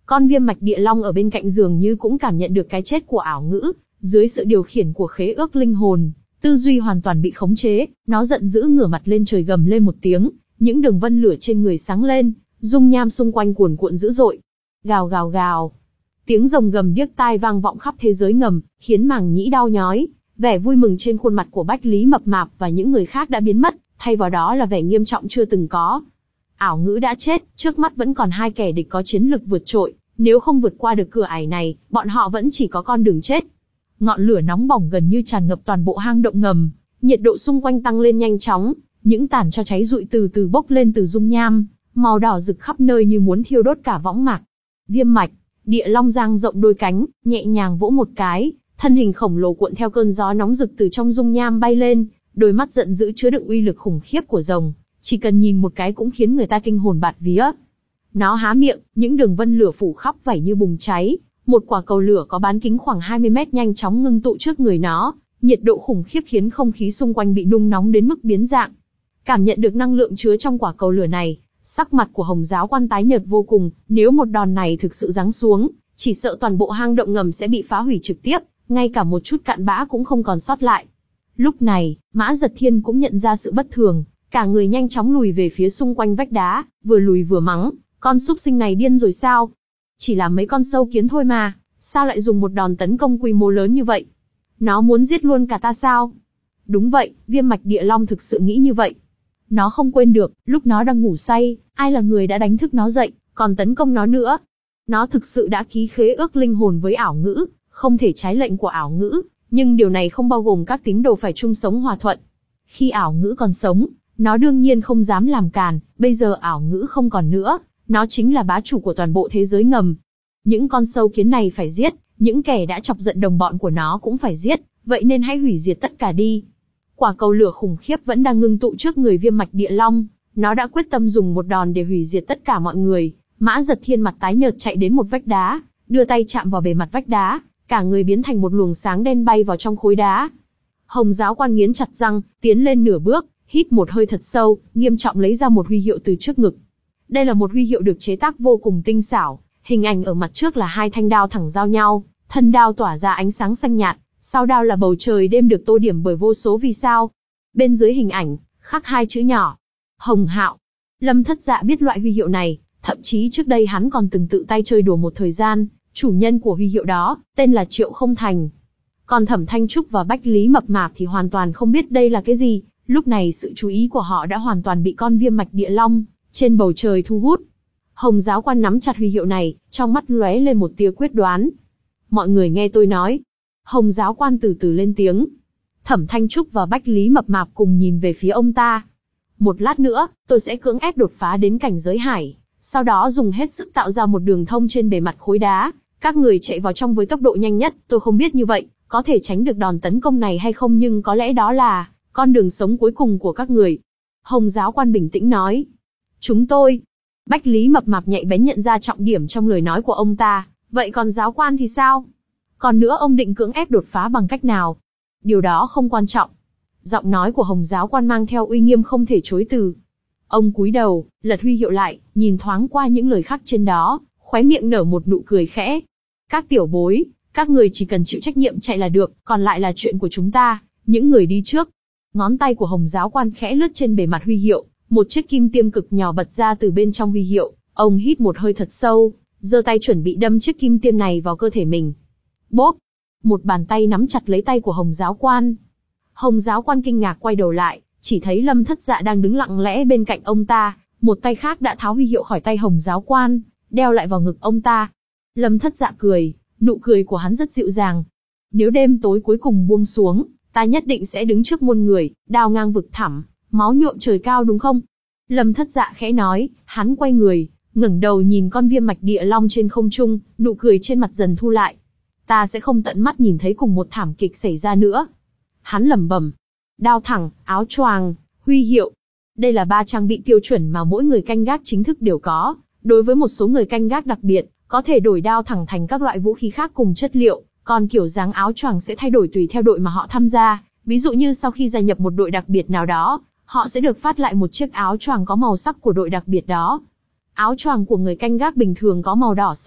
Con viêm mạch địa long ở bên cạnh dường như cũng cảm nhận được cái chết của ảo ngữ, dưới sự điều khiển của khế ước linh hồn, tư duy hoàn toàn bị khống chế, nó giận dữ ngửa mặt lên trời gầm lên một tiếng, những đường vân lửa trên người sáng lên, dung nham xung quanh cuồn cuộn dữ dội. Gào gào gào. Tiếng rồng gầm điếc tai vang vọng khắp thế giới ngầm, khiến màng nhĩ đau nhói. Vẻ vui mừng trên khuôn mặt của Bách Lý Mập Mạp và những người khác đã biến mất, thay vào đó là vẻ nghiêm trọng chưa từng có. Ảo ngữ đã chết, trước mắt vẫn còn hai kẻ địch có chiến lực vượt trội, nếu không vượt qua được cửa ải này, bọn họ vẫn chỉ có con đường chết. Ngọn lửa nóng bỏng gần như tràn ngập toàn bộ hang động ngầm, nhiệt độ xung quanh tăng lên nhanh chóng, những tàn tro cháy rụi từ từ bốc lên từ dung nham, màu đỏ rực khắp nơi như muốn thiêu đốt cả võng mạc. Viêm mạch địa long dang rộng đôi cánh, nhẹ nhàng vỗ một cái, thân hình khổng lồ cuộn theo cơn gió nóng rực từ trong dung nham bay lên, đôi mắt giận dữ chứa đựng uy lực khủng khiếp của rồng, chỉ cần nhìn một cái cũng khiến người ta kinh hồn bạt vía. Nó há miệng, những đường vân lửa phủ khắp vảy như bùng cháy, một quả cầu lửa có bán kính khoảng hai mươi mét nhanh chóng ngưng tụ trước người nó, nhiệt độ khủng khiếp khiến không khí xung quanh bị nung nóng đến mức biến dạng. Cảm nhận được năng lượng chứa trong quả cầu lửa này, sắc mặt của Hồng Giáo Quan tái nhợt vô cùng, nếu một đòn này thực sự giáng xuống, chỉ sợ toàn bộ hang động ngầm sẽ bị phá hủy trực tiếp, ngay cả một chút cặn bã cũng không còn sót lại. Lúc này, Mã Giật Thiên cũng nhận ra sự bất thường, cả người nhanh chóng lùi về phía xung quanh vách đá, vừa lùi vừa mắng, con súc sinh này điên rồi sao? Chỉ là mấy con sâu kiến thôi mà, sao lại dùng một đòn tấn công quy mô lớn như vậy? Nó muốn giết luôn cả ta sao? Đúng vậy, viêm mạch địa long thực sự nghĩ như vậy. Nó không quên được, lúc nó đang ngủ say, ai là người đã đánh thức nó dậy, còn tấn công nó nữa. Nó thực sự đã ký khế ước linh hồn với ảo ngữ, không thể trái lệnh của ảo ngữ, nhưng điều này không bao gồm các tín đồ phải chung sống hòa thuận. Khi ảo ngữ còn sống, nó đương nhiên không dám làm càn, bây giờ ảo ngữ không còn nữa, nó chính là bá chủ của toàn bộ thế giới ngầm. Những con sâu kiến này phải giết, những kẻ đã chọc giận đồng bọn của nó cũng phải giết, vậy nên hãy hủy diệt tất cả đi. Quả cầu lửa khủng khiếp vẫn đang ngưng tụ trước người viêm mạch địa long, nó đã quyết tâm dùng một đòn để hủy diệt tất cả mọi người. Mã Giật Thiên mặt tái nhợt chạy đến một vách đá, đưa tay chạm vào bề mặt vách đá, cả người biến thành một luồng sáng đen bay vào trong khối đá. Hồng Giáo Quan nghiến chặt răng, tiến lên nửa bước, hít một hơi thật sâu, nghiêm trọng lấy ra một huy hiệu từ trước ngực. Đây là một huy hiệu được chế tác vô cùng tinh xảo, hình ảnh ở mặt trước là hai thanh đao thẳng giao nhau, thân đao tỏa ra ánh sáng xanh nhạt, sau đao là bầu trời đêm được tô điểm bởi vô số vì sao. Bên dưới hình ảnh, khắc hai chữ nhỏ, Hồng Hạo. Lâm Thất Dạ biết loại huy hiệu này, thậm chí trước đây hắn còn từng tự tay chơi đùa một thời gian, chủ nhân của huy hiệu đó, tên là Triệu Không Thành. Còn Thẩm Thanh Trúc và Bách Lý Mập Mạp thì hoàn toàn không biết đây là cái gì, lúc này sự chú ý của họ đã hoàn toàn bị con viêm mạch địa long trên bầu trời thu hút. Hồng Giáo Quan nắm chặt huy hiệu này, trong mắt lóe lên một tia quyết đoán. Mọi người nghe tôi nói. Hồng Giáo Quan từ từ lên tiếng. Thẩm Thanh Trúc và Bách Lý Mập Mạp cùng nhìn về phía ông ta. Một lát nữa, tôi sẽ cưỡng ép đột phá đến cảnh giới hải, sau đó dùng hết sức tạo ra một đường thông trên bề mặt khối đá. Các người chạy vào trong với tốc độ nhanh nhất, tôi không biết như vậy, có thể tránh được đòn tấn công này hay không, nhưng có lẽ đó là con đường sống cuối cùng của các người. Hồng Giáo Quan bình tĩnh nói. Chúng tôi. Bách Lý Mập Mạp nhạy bén nhận ra trọng điểm trong lời nói của ông ta. Vậy còn Giáo Quan thì sao? Còn nữa, ông định cưỡng ép đột phá bằng cách nào? Điều đó không quan trọng. Giọng nói của Hồng Giáo Quan mang theo uy nghiêm không thể chối từ. Ông cúi đầu, lật huy hiệu lại, nhìn thoáng qua những lời khắc trên đó, khóe miệng nở một nụ cười khẽ. Các tiểu bối, các người chỉ cần chịu trách nhiệm chạy là được, còn lại là chuyện của chúng ta, những người đi trước. Ngón tay của Hồng Giáo Quan khẽ lướt trên bề mặt huy hiệu, một chiếc kim tiêm cực nhỏ bật ra từ bên trong huy hiệu. Ông hít một hơi thật sâu, giơ tay chuẩn bị đâm chiếc kim tiêm này vào cơ thể mình. Bốp! Một bàn tay nắm chặt lấy tay của Hồng Giáo Quan. Hồng Giáo Quan kinh ngạc quay đầu lại, chỉ thấy Lâm Thất Dạ đang đứng lặng lẽ bên cạnh ông ta, một tay khác đã tháo huy hiệu khỏi tay Hồng Giáo Quan, đeo lại vào ngực ông ta. Lâm Thất Dạ cười, nụ cười của hắn rất dịu dàng. Nếu đêm tối cuối cùng buông xuống, ta nhất định sẽ đứng trước muôn người, đao ngang vực thẳm, máu nhuộm trời cao đúng không? Lâm Thất Dạ khẽ nói, hắn quay người, ngẩng đầu nhìn con viêm mạch địa long trên không trung, nụ cười trên mặt dần thu lại. Ta sẽ không tận mắt nhìn thấy cùng một thảm kịch xảy ra nữa. Hắn lẩm bẩm. Đao thẳng, áo choàng, huy hiệu. Đây là ba trang bị tiêu chuẩn mà mỗi người canh gác chính thức đều có. Đối với một số người canh gác đặc biệt, có thể đổi đao thẳng thành các loại vũ khí khác cùng chất liệu, còn kiểu dáng áo choàng sẽ thay đổi tùy theo đội mà họ tham gia. Ví dụ như sau khi gia nhập một đội đặc biệt nào đó, họ sẽ được phát lại một chiếc áo choàng có màu sắc của đội đặc biệt đó. Áo choàng của người canh gác bình thường có màu đỏ sẫm,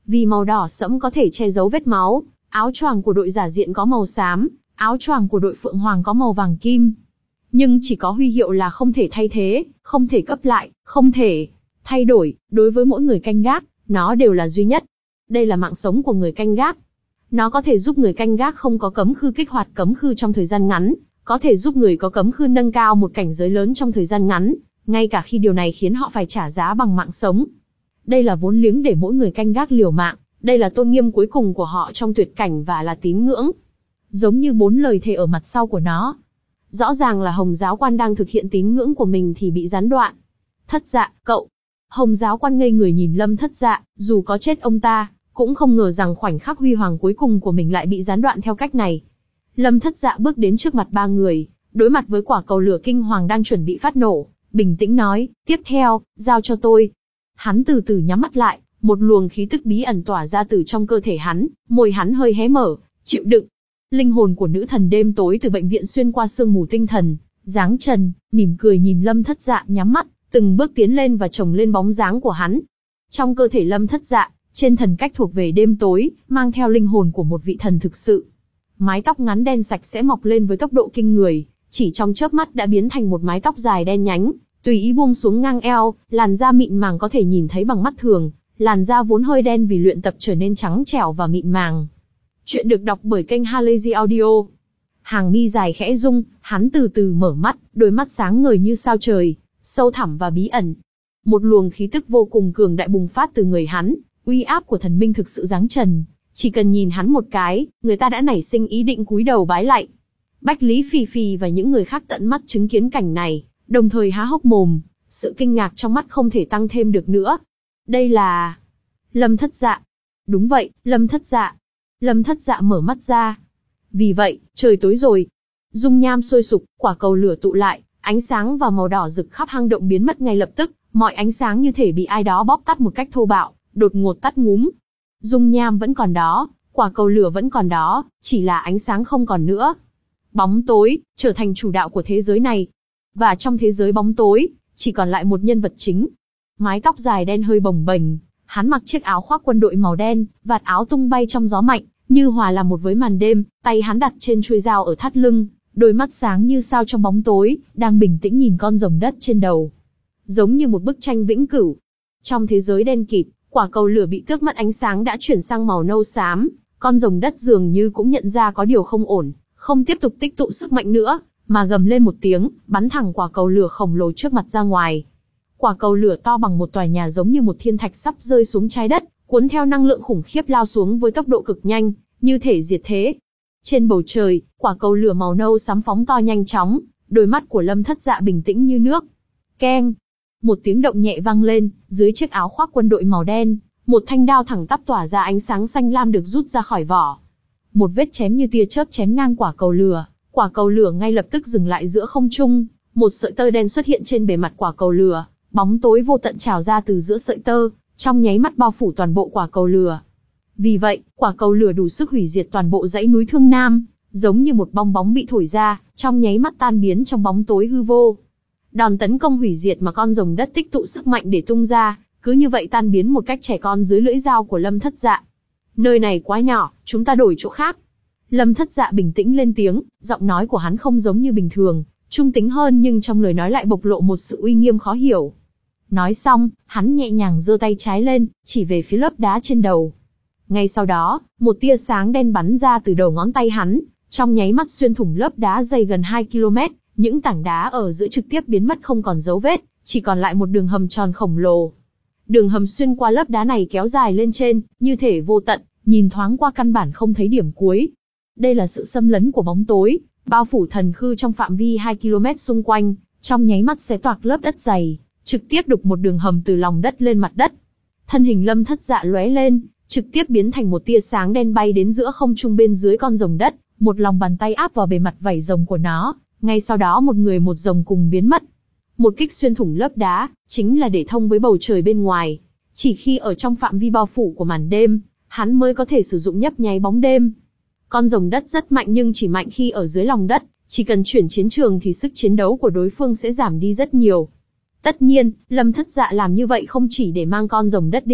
Vì màu đỏ sẫm có thể che giấu vết máu, áo choàng của đội giả diện có màu xám, áo choàng của đội Phượng Hoàng có màu vàng kim. Nhưng chỉ có huy hiệu là không thể thay thế, không thể cấp lại, không thể thay đổi, đối với mỗi người canh gác, nó đều là duy nhất. Đây là mạng sống của người canh gác. Nó có thể giúp người canh gác không có cấm khư kích hoạt cấm khư trong thời gian ngắn, có thể giúp người có cấm khư nâng cao một cảnh giới lớn trong thời gian ngắn, ngay cả khi điều này khiến họ phải trả giá bằng mạng sống. Đây là vốn liếng để mỗi người canh gác liều mạng, đây là tôn nghiêm cuối cùng của họ trong tuyệt cảnh và là tín ngưỡng. Giống như bốn lời thề ở mặt sau của nó. Rõ ràng là Hồng giáo quan đang thực hiện tín ngưỡng của mình thì bị gián đoạn. Thất Dạ, cậu. Hồng giáo quan ngây người nhìn Lâm Thất Dạ, dù có chết ông ta, cũng không ngờ rằng khoảnh khắc huy hoàng cuối cùng của mình lại bị gián đoạn theo cách này. Lâm Thất Dạ bước đến trước mặt ba người, đối mặt với quả cầu lửa kinh hoàng đang chuẩn bị phát nổ, bình tĩnh nói, tiếp theo, giao cho tôi. Hắn từ từ nhắm mắt lại, một luồng khí tức bí ẩn tỏa ra từ trong cơ thể hắn, môi hắn hơi hé mở, chịu đựng. Linh hồn của nữ thần đêm tối từ bệnh viện xuyên qua sương mù tinh thần, dáng trần, mỉm cười nhìn Lâm Thất Dạ nhắm mắt, từng bước tiến lên và chồng lên bóng dáng của hắn. Trong cơ thể Lâm Thất Dạ, trên thần cách thuộc về đêm tối, mang theo linh hồn của một vị thần thực sự. Mái tóc ngắn đen sạch sẽ mọc lên với tốc độ kinh người, chỉ trong chớp mắt đã biến thành một mái tóc dài đen nhánh, tùy ý buông xuống ngang eo, làn da mịn màng có thể nhìn thấy bằng mắt thường, làn da vốn hơi đen vì luyện tập trở nên trắng trẻo và mịn màng. Chuyện được đọc bởi kênh Halazy Audio. Hàng mi dài khẽ rung, hắn từ từ mở mắt, đôi mắt sáng ngời như sao trời, sâu thẳm và bí ẩn. Một luồng khí tức vô cùng cường đại bùng phát từ người hắn, uy áp của thần minh thực sự giáng trần. Chỉ cần nhìn hắn một cái, người ta đã nảy sinh ý định cúi đầu bái lạy. Bách Lý Phi Phi và những người khác tận mắt chứng kiến cảnh này, đồng thời há hốc mồm, sự kinh ngạc trong mắt không thể tăng thêm được nữa. Đây là... Lâm Thất Dạ. Đúng vậy, Lâm Thất Dạ. Lâm Thất Dạ mở mắt ra. Vì vậy, trời tối rồi. Dung nham sôi sục, quả cầu lửa tụ lại, ánh sáng và màu đỏ rực khắp hang động biến mất ngay lập tức, mọi ánh sáng như thể bị ai đó bóp tắt một cách thô bạo, đột ngột tắt ngúm. Dung nham vẫn còn đó, quả cầu lửa vẫn còn đó, chỉ là ánh sáng không còn nữa. Bóng tối, trở thành chủ đạo của thế giới này. Và trong thế giới bóng tối, chỉ còn lại một nhân vật chính. Mái tóc dài đen hơi bồng bềnh, hắn mặc chiếc áo khoác quân đội màu đen, vạt áo tung bay trong gió mạnh, như hòa làm một với màn đêm, tay hắn đặt trên chuôi dao ở thắt lưng, đôi mắt sáng như sao trong bóng tối, đang bình tĩnh nhìn con rồng đất trên đầu. Giống như một bức tranh vĩnh cửu. Trong thế giới đen kịt, quả cầu lửa bị tước mất ánh sáng đã chuyển sang màu nâu xám, con rồng đất dường như cũng nhận ra có điều không ổn, không tiếp tục tích tụ sức mạnh nữa, mà gầm lên một tiếng, bắn thẳng quả cầu lửa khổng lồ trước mặt ra ngoài. Quả cầu lửa to bằng một tòa nhà giống như một thiên thạch sắp rơi xuống trái đất, cuốn theo năng lượng khủng khiếp lao xuống với tốc độ cực nhanh, như thể diệt thế. Trên bầu trời, quả cầu lửa màu nâu xám phóng to nhanh chóng, đôi mắt của Lâm Thất Dạ bình tĩnh như nước. Keng! Một tiếng động nhẹ vang lên, dưới chiếc áo khoác quân đội màu đen, một thanh đao thẳng tắp tỏa ra ánh sáng xanh lam được rút ra khỏi vỏ. Một vết chém như tia chớp chém ngang quả cầu lửa, quả cầu lửa ngay lập tức dừng lại giữa không trung, một sợi tơ đen xuất hiện trên bề mặt quả cầu lửa, bóng tối vô tận trào ra từ giữa sợi tơ, trong nháy mắt bao phủ toàn bộ quả cầu lửa. Vì vậy, quả cầu lửa đủ sức hủy diệt toàn bộ dãy núi Thương Nam, giống như một bong bóng bị thổi ra, trong nháy mắt tan biến trong bóng tối hư vô. Đòn tấn công hủy diệt mà con rồng đất tích tụ sức mạnh để tung ra, cứ như vậy tan biến một cách trẻ con dưới lưỡi dao của Lâm Thất Dạ. Nơi này quá nhỏ, chúng ta đổi chỗ khác. Lâm Thất Dạ bình tĩnh lên tiếng, giọng nói của hắn không giống như bình thường, trung tính hơn nhưng trong lời nói lại bộc lộ một sự uy nghiêm khó hiểu. Nói xong, hắn nhẹ nhàng giơ tay trái lên, chỉ về phía lớp đá trên đầu. Ngay sau đó, một tia sáng đen bắn ra từ đầu ngón tay hắn, trong nháy mắt xuyên thủng lớp đá dày gần hai ki lô mét, những tảng đá ở giữa trực tiếp biến mất không còn dấu vết, chỉ còn lại một đường hầm tròn khổng lồ. Đường hầm xuyên qua lớp đá này kéo dài lên trên, như thể vô tận, nhìn thoáng qua căn bản không thấy điểm cuối. Đây là sự xâm lấn của bóng tối, bao phủ thần khư trong phạm vi hai ki lô mét xung quanh, trong nháy mắt xé toạc lớp đất dày, trực tiếp đục một đường hầm từ lòng đất lên mặt đất. Thân hình Lâm Thất Dạ lóe lên, trực tiếp biến thành một tia sáng đen bay đến giữa không trung bên dưới con rồng đất, một lòng bàn tay áp vào bề mặt vảy rồng của nó, ngay sau đó một người một rồng cùng biến mất. Một kích xuyên thủng lớp đá, chính là để thông với bầu trời bên ngoài. Chỉ khi ở trong phạm vi bao phủ của màn đêm, hắn mới có thể sử dụng nhấp nháy bóng đêm. Con rồng đất rất mạnh nhưng chỉ mạnh khi ở dưới lòng đất, chỉ cần chuyển chiến trường thì sức chiến đấu của đối phương sẽ giảm đi rất nhiều. Tất nhiên, Lâm Thất Dạ làm như vậy không chỉ để mang con rồng đất đi,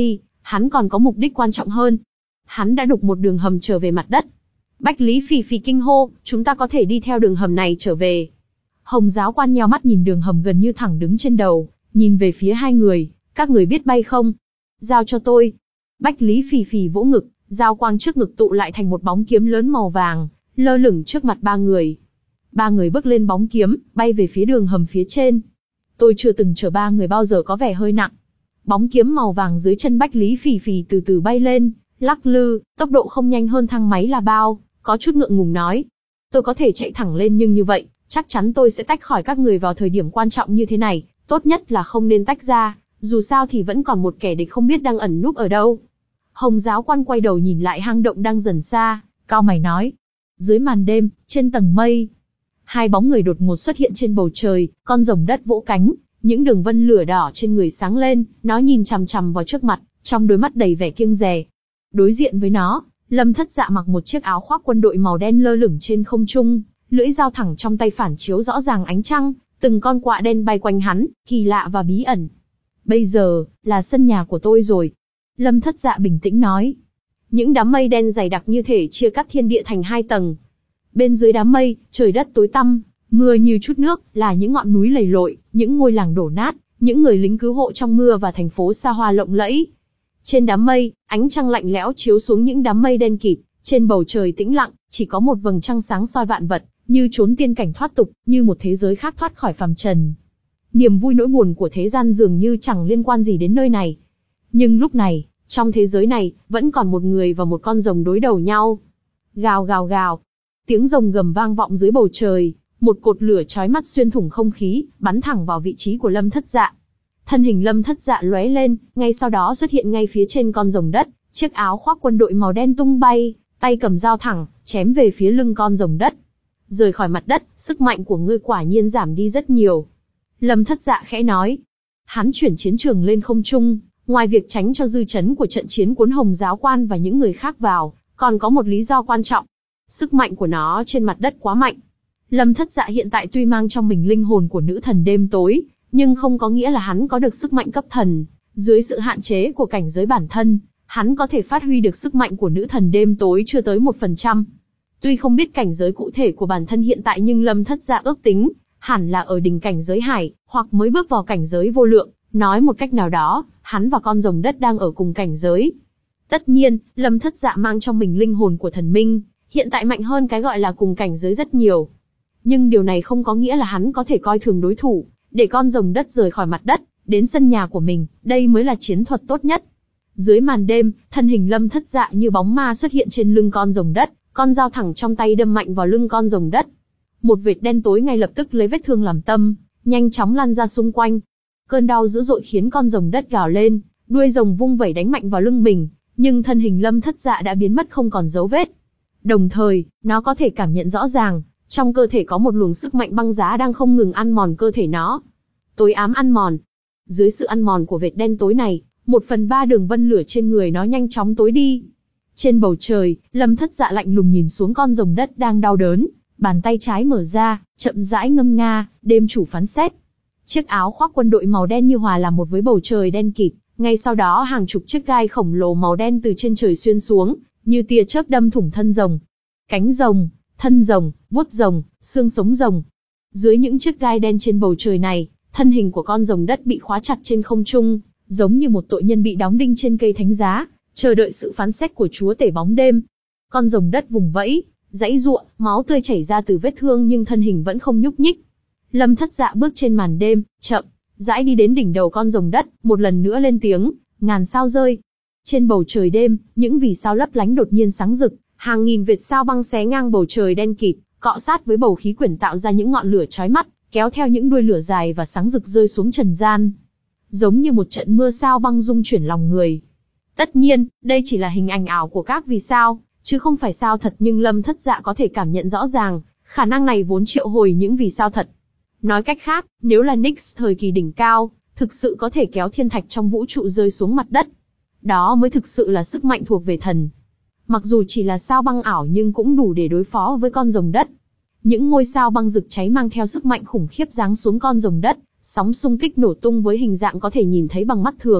Hắn còn có mục đích quan trọng hơn. Hắn đã đục một đường hầm trở về mặt đất. Bách Lý Phì Phì kinh hô, chúng ta có thể đi theo đường hầm này trở về. Hồng giáo quan nheo mắt nhìn đường hầm gần như thẳng đứng trên đầu, nhìn về phía hai người, các người biết bay không? Giao cho tôi. Bách Lý Phì Phì vỗ ngực, giao quang trước ngực tụ lại thành một bóng kiếm lớn màu vàng, lơ lửng trước mặt ba người. Ba người bước lên bóng kiếm, bay về phía đường hầm phía trên. Tôi chưa từng chở ba người bao giờ có vẻ hơi nặng. Bóng kiếm màu vàng dưới chân Bách Lý Phì Phì từ từ bay lên, lắc lư, tốc độ không nhanh hơn thang máy là bao, có chút ngượng ngùng nói. Tôi có thể chạy thẳng lên nhưng như vậy, chắc chắn tôi sẽ tách khỏi các người vào thời điểm quan trọng như thế này, tốt nhất là không nên tách ra, dù sao thì vẫn còn một kẻ địch không biết đang ẩn núp ở đâu. Hồng giáo quan quay đầu nhìn lại hang động đang dần xa, cau mày nói. Dưới màn đêm, trên tầng mây, hai bóng người đột ngột xuất hiện trên bầu trời, con rồng đất vỗ cánh, những đường vân lửa đỏ trên người sáng lên, nó nhìn chằm chằm vào trước mặt, trong đôi mắt đầy vẻ kiêng dè. Đối diện với nó, Lâm Thất Dạ mặc một chiếc áo khoác quân đội màu đen lơ lửng trên không trung, lưỡi dao thẳng trong tay phản chiếu rõ ràng ánh trăng, từng con quạ đen bay quanh hắn, kỳ lạ và bí ẩn. Bây giờ, là sân nhà của tôi rồi. Lâm Thất Dạ bình tĩnh nói. Những đám mây đen dày đặc như thể chia cắt thiên địa thành hai tầng. Bên dưới đám mây, trời đất tối tăm, mưa như chút nước, là những ngọn núi lầy lội, những ngôi làng đổ nát, những người lính cứu hộ trong mưa và thành phố xa hoa lộng lẫy. Trên đám mây, ánh trăng lạnh lẽo chiếu xuống những đám mây đen kịt, trên bầu trời tĩnh lặng, chỉ có một vầng trăng sáng soi vạn vật, như trốn tiên cảnh thoát tục, như một thế giới khác thoát khỏi phàm trần. Niềm vui nỗi buồn của thế gian dường như chẳng liên quan gì đến nơi này. Nhưng lúc này, trong thế giới này, vẫn còn một người và một con rồng đối đầu nhau. Gào gào gào. Tiếng rồng gầm vang vọng dưới bầu trời, một cột lửa chói mắt xuyên thủng không khí, bắn thẳng vào vị trí của Lâm Thất Dạ. Thân hình Lâm Thất Dạ lóe lên, ngay sau đó xuất hiện ngay phía trên con rồng đất, chiếc áo khoác quân đội màu đen tung bay, tay cầm dao thẳng, chém về phía lưng con rồng đất. Rời khỏi mặt đất, sức mạnh của ngươi quả nhiên giảm đi rất nhiều. Lâm Thất Dạ khẽ nói. Hắn chuyển chiến trường lên không trung, ngoài việc tránh cho dư chấn của trận chiến cuốn Hồng giáo quan và những người khác vào, còn có một lý do quan trọng. Sức mạnh của nó trên mặt đất quá mạnh. Lâm Thất Dạ hiện tại tuy mang trong mình linh hồn của nữ thần đêm tối, nhưng không có nghĩa là hắn có được sức mạnh cấp thần. Dưới sự hạn chế của cảnh giới bản thân, hắn có thể phát huy được sức mạnh của nữ thần đêm tối chưa tới một phần trăm. Tuy không biết cảnh giới cụ thể của bản thân hiện tại nhưng Lâm Thất Dạ ước tính, hẳn là ở đỉnh cảnh giới hải, hoặc mới bước vào cảnh giới vô lượng, nói một cách nào đó, hắn và con rồng đất đang ở cùng cảnh giới. Tất nhiên, Lâm Thất Dạ mang trong mình linh hồn của thần minh, hiện tại mạnh hơn cái gọi là cùng cảnh giới rất nhiều. Nhưng điều này không có nghĩa là hắn có thể coi thường đối thủ, để con rồng đất rời khỏi mặt đất, đến sân nhà của mình, đây mới là chiến thuật tốt nhất. Dưới màn đêm, thân hình Lâm Thất Dạ như bóng ma xuất hiện trên lưng con rồng đất, con dao thẳng trong tay đâm mạnh vào lưng con rồng đất. Một vệt đen tối ngay lập tức lấy vết thương làm tâm, nhanh chóng lan ra xung quanh. Cơn đau dữ dội khiến con rồng đất gào lên, đuôi rồng vung vẩy đánh mạnh vào lưng mình, nhưng thân hình Lâm Thất Dạ đã biến mất không còn dấu vết. Đồng thời, nó có thể cảm nhận rõ ràng, trong cơ thể có một luồng sức mạnh băng giá đang không ngừng ăn mòn cơ thể nó. Tối ám ăn mòn. Dưới sự ăn mòn của vệt đen tối này, một phần ba đường vân lửa trên người nó nhanh chóng tối đi. Trên bầu trời, Lâm Thất Dạ lạnh lùng nhìn xuống con rồng đất đang đau đớn, bàn tay trái mở ra, chậm rãi ngâm nga, đêm chủ phán xét. Chiếc áo khoác quân đội màu đen như hòa làm một với bầu trời đen kịt, ngay sau đó hàng chục chiếc gai khổng lồ màu đen từ trên trời xuyên xuống, như tia chớp đâm thủng thân rồng. Cánh rồng, thân rồng, vuốt rồng, xương sống rồng. Dưới những chiếc gai đen trên bầu trời này, thân hình của con rồng đất bị khóa chặt trên không trung, giống như một tội nhân bị đóng đinh trên cây thánh giá, chờ đợi sự phán xét của chúa tể bóng đêm. Con rồng đất vùng vẫy, giãy giụa, máu tươi chảy ra từ vết thương nhưng thân hình vẫn không nhúc nhích. Lâm Thất Dạ bước trên màn đêm, chậm rãi đi đến đỉnh đầu con rồng đất, một lần nữa lên tiếng, ngàn sao rơi. Trên bầu trời đêm, những vì sao lấp lánh đột nhiên sáng rực, hàng nghìn vệt sao băng xé ngang bầu trời đen kịt, cọ sát với bầu khí quyển tạo ra những ngọn lửa chói mắt, kéo theo những đuôi lửa dài và sáng rực rơi xuống trần gian. Giống như một trận mưa sao băng rung chuyển lòng người. Tất nhiên, đây chỉ là hình ảnh ảo của các vì sao, chứ không phải sao thật, nhưng Lâm Thất Dạ có thể cảm nhận rõ ràng, khả năng này vốn triệu hồi những vì sao thật. Nói cách khác, nếu là Nyx thời kỳ đỉnh cao, thực sự có thể kéo thiên thạch trong vũ trụ rơi xuống mặt đất. Đó mới thực sự là sức mạnh thuộc về thần. Mặc dù chỉ là sao băng ảo nhưng cũng đủ để đối phó với con rồng đất. Những ngôi sao băng rực cháy mang theo sức mạnh khủng khiếp giáng xuống con rồng đất, sóng xung kích nổ tung với hình dạng có thể nhìn thấy bằng mắt thường,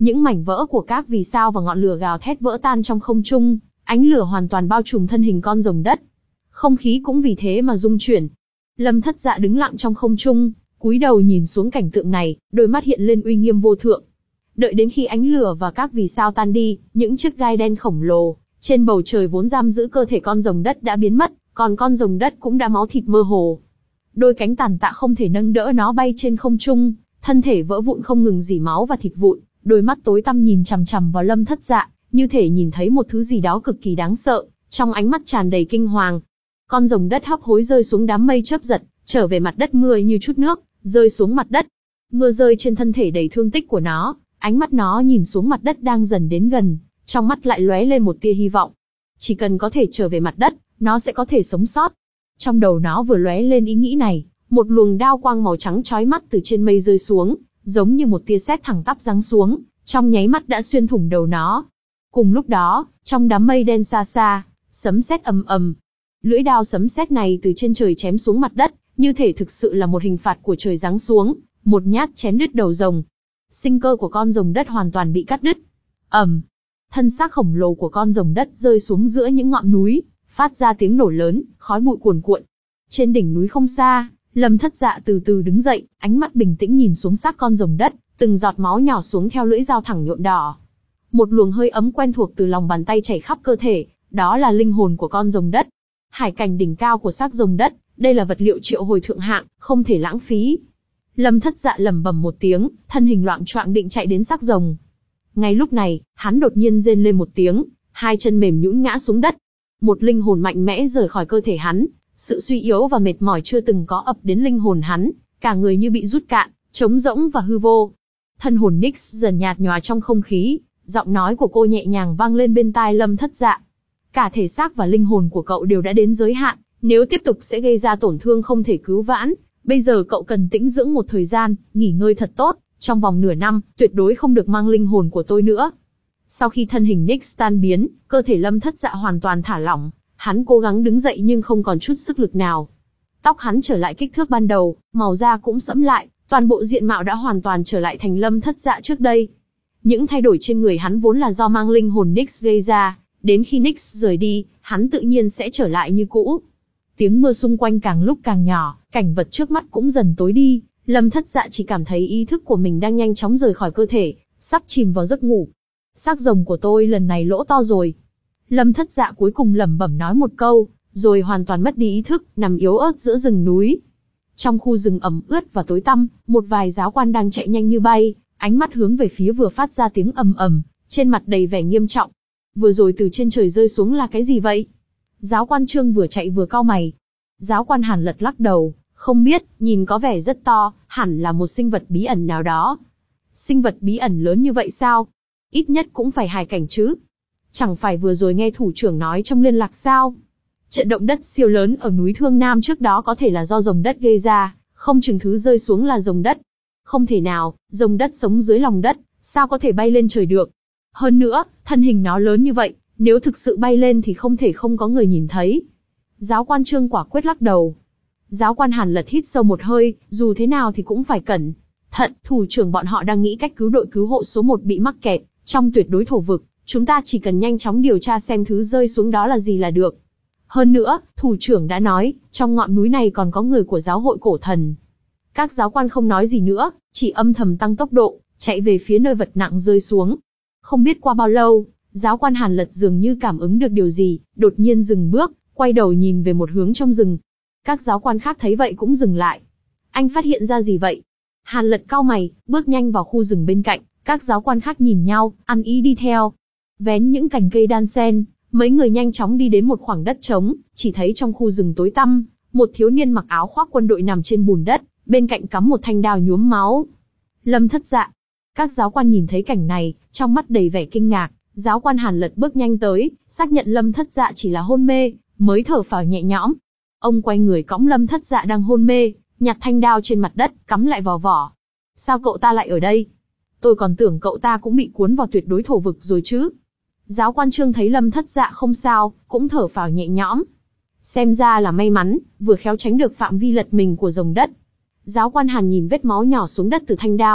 Những mảnh vỡ của các vì sao và ngọn lửa gào thét vỡ tan trong không trung, ánh lửa hoàn toàn bao trùm thân hình con rồng đất. Không khí cũng vì thế mà rung chuyển. Lâm Thất Dạ đứng lặng trong không trung, cúi đầu nhìn xuống cảnh tượng này, đôi mắt hiện lên uy nghiêm vô thượng. Đợi đến khi ánh lửa và các vì sao tan đi, những chiếc gai đen khổng lồ trên bầu trời vốn giam giữ cơ thể con rồng đất đã biến mất, còn con rồng đất cũng đã máu thịt mơ hồ. Đôi cánh tàn tạ không thể nâng đỡ nó bay trên không trung, thân thể vỡ vụn không ngừng rỉ máu và thịt vụn, đôi mắt tối tăm nhìn chằm chằm vào Lâm Thất Dạ, như thể nhìn thấy một thứ gì đó cực kỳ đáng sợ, trong ánh mắt tràn đầy kinh hoàng. Con rồng đất hấp hối rơi xuống đám mây chớp giật, trở về mặt đất mưa như chút nước, rơi xuống mặt đất. Mưa rơi trên thân thể đầy thương tích của nó, ánh mắt nó nhìn xuống mặt đất đang dần đến gần, trong mắt lại lóe lên một tia hy vọng. Chỉ cần có thể trở về mặt đất, nó sẽ có thể sống sót. Trong đầu nó vừa lóe lên ý nghĩ này, một luồng đao quang màu trắng chói mắt từ trên mây rơi xuống, giống như một tia sét thẳng tắp giáng xuống, trong nháy mắt đã xuyên thủng đầu nó. Cùng lúc đó, trong đám mây đen xa xa, sấm sét ầm ầm. Lưỡi đao sấm sét này từ trên trời chém xuống mặt đất, như thể thực sự là một hình phạt của trời giáng xuống, một nhát chém đứt đầu rồng. Sinh cơ của con rồng đất hoàn toàn bị cắt đứt. ầm, thân xác khổng lồ của con rồng đất rơi xuống giữa những ngọn núi, phát ra tiếng nổ lớn, khói bụi cuồn cuộn. Trên đỉnh núi không xa, Lâm Thất Dạ từ từ đứng dậy, ánh mắt bình tĩnh nhìn xuống xác con rồng đất, từng giọt máu nhỏ xuống theo lưỡi dao thẳng nhuộm đỏ. Một luồng hơi ấm quen thuộc từ lòng bàn tay chảy khắp cơ thể, đó là linh hồn của con rồng đất. Hải cảnh đỉnh cao của xác rồng đất, đây là vật liệu triệu hồi thượng hạng, không thể lãng phí. Lâm Thất Dạ lẩm bẩm một tiếng, thân hình loạng choạng định chạy đến xác rồng. Ngay lúc này, hắn đột nhiên rên lên một tiếng, hai chân mềm nhũn ngã xuống đất. Một linh hồn mạnh mẽ rời khỏi cơ thể hắn, sự suy yếu và mệt mỏi chưa từng có ập đến linh hồn hắn, cả người như bị rút cạn, trống rỗng và hư vô. Thân hồn Nyx dần nhạt nhòa trong không khí, giọng nói của cô nhẹ nhàng vang lên bên tai Lâm Thất Dạ. Cả thể xác và linh hồn của cậu đều đã đến giới hạn, nếu tiếp tục sẽ gây ra tổn thương không thể cứu vãn. Bây giờ cậu cần tĩnh dưỡng một thời gian, nghỉ ngơi thật tốt, trong vòng nửa năm, tuyệt đối không được mang linh hồn của tôi nữa. Sau khi thân hình Nyx tan biến, cơ thể Lâm Thất Dạ hoàn toàn thả lỏng, hắn cố gắng đứng dậy nhưng không còn chút sức lực nào. Tóc hắn trở lại kích thước ban đầu, màu da cũng sẫm lại, toàn bộ diện mạo đã hoàn toàn trở lại thành Lâm Thất Dạ trước đây. Những thay đổi trên người hắn vốn là do mang linh hồn Nyx gây ra, đến khi Nyx rời đi, hắn tự nhiên sẽ trở lại như cũ. Tiếng mưa xung quanh càng lúc càng nhỏ, cảnh vật trước mắt cũng dần tối đi, Lâm Thất Dạ chỉ cảm thấy ý thức của mình đang nhanh chóng rời khỏi cơ thể, sắp chìm vào giấc ngủ. Xác rồng của tôi lần này lỗ to rồi. Lâm Thất Dạ cuối cùng lẩm bẩm nói một câu, rồi hoàn toàn mất đi ý thức, nằm yếu ớt giữa rừng núi. Trong khu rừng ẩm ướt và tối tăm, một vài giáo quan đang chạy nhanh như bay, ánh mắt hướng về phía vừa phát ra tiếng ầm ầm, trên mặt đầy vẻ nghiêm trọng. Vừa rồi từ trên trời rơi xuống là cái gì vậy? Giáo quan Trương vừa chạy vừa cau mày. Giáo quan Hàn lật lắc đầu, không biết, nhìn có vẻ rất to, hẳn là một sinh vật bí ẩn nào đó. Sinh vật bí ẩn lớn như vậy sao? Ít nhất cũng phải hài cảnh chứ. Chẳng phải vừa rồi nghe thủ trưởng nói trong liên lạc sao? Trận động đất siêu lớn ở núi Thương Nam trước đó có thể là do rồng đất gây ra, không chừng thứ rơi xuống là rồng đất. Không thể nào, rồng đất sống dưới lòng đất, sao có thể bay lên trời được? Hơn nữa, thân hình nó lớn như vậy, nếu thực sự bay lên thì không thể không có người nhìn thấy. Giáo quan Trương quả quyết lắc đầu. Giáo quan Hàn lật hít sâu một hơi, dù thế nào thì cũng phải cẩn thận, thủ trưởng bọn họ đang nghĩ cách cứu đội cứu hộ số một bị mắc kẹt trong tuyệt đối thổ vực, chúng ta chỉ cần nhanh chóng điều tra xem thứ rơi xuống đó là gì là được. Hơn nữa, thủ trưởng đã nói, trong ngọn núi này còn có người của giáo hội cổ thần. Các giáo quan không nói gì nữa, chỉ âm thầm tăng tốc độ, chạy về phía nơi vật nặng rơi xuống. Không biết qua bao lâu, giáo quan Hàn lật dường như cảm ứng được điều gì, đột nhiên dừng bước, quay đầu nhìn về một hướng trong rừng. Các giáo quan khác thấy vậy cũng dừng lại. Anh phát hiện ra gì vậy? Hàn lật cau mày, bước nhanh vào khu rừng bên cạnh, các giáo quan khác nhìn nhau, ăn ý đi theo. Vén những cành cây đan xen, mấy người nhanh chóng đi đến một khoảng đất trống, chỉ thấy trong khu rừng tối tăm, một thiếu niên mặc áo khoác quân đội nằm trên bùn đất, bên cạnh cắm một thanh đao nhuốm máu. Lâm Thất Dạ. Các giáo quan nhìn thấy cảnh này, trong mắt đầy vẻ kinh ngạc, giáo quan Hàn lật bước nhanh tới, xác nhận Lâm Thất Dạ chỉ là hôn mê, mới thở phào nhẹ nhõm. Ông quay người cõng Lâm Thất Dạ đang hôn mê, nhặt thanh đao trên mặt đất, cắm lại vào vỏ. Sao cậu ta lại ở đây? Tôi còn tưởng cậu ta cũng bị cuốn vào tuyệt đối thổ vực rồi chứ. Giáo quan Trương thấy Lâm Thất Dạ không sao, cũng thở phào nhẹ nhõm. Xem ra là may mắn, vừa khéo tránh được phạm vi lật mình của rồng đất. Giáo quan Hàn nhìn vết máu nhỏ xuống đất từ thanh đao,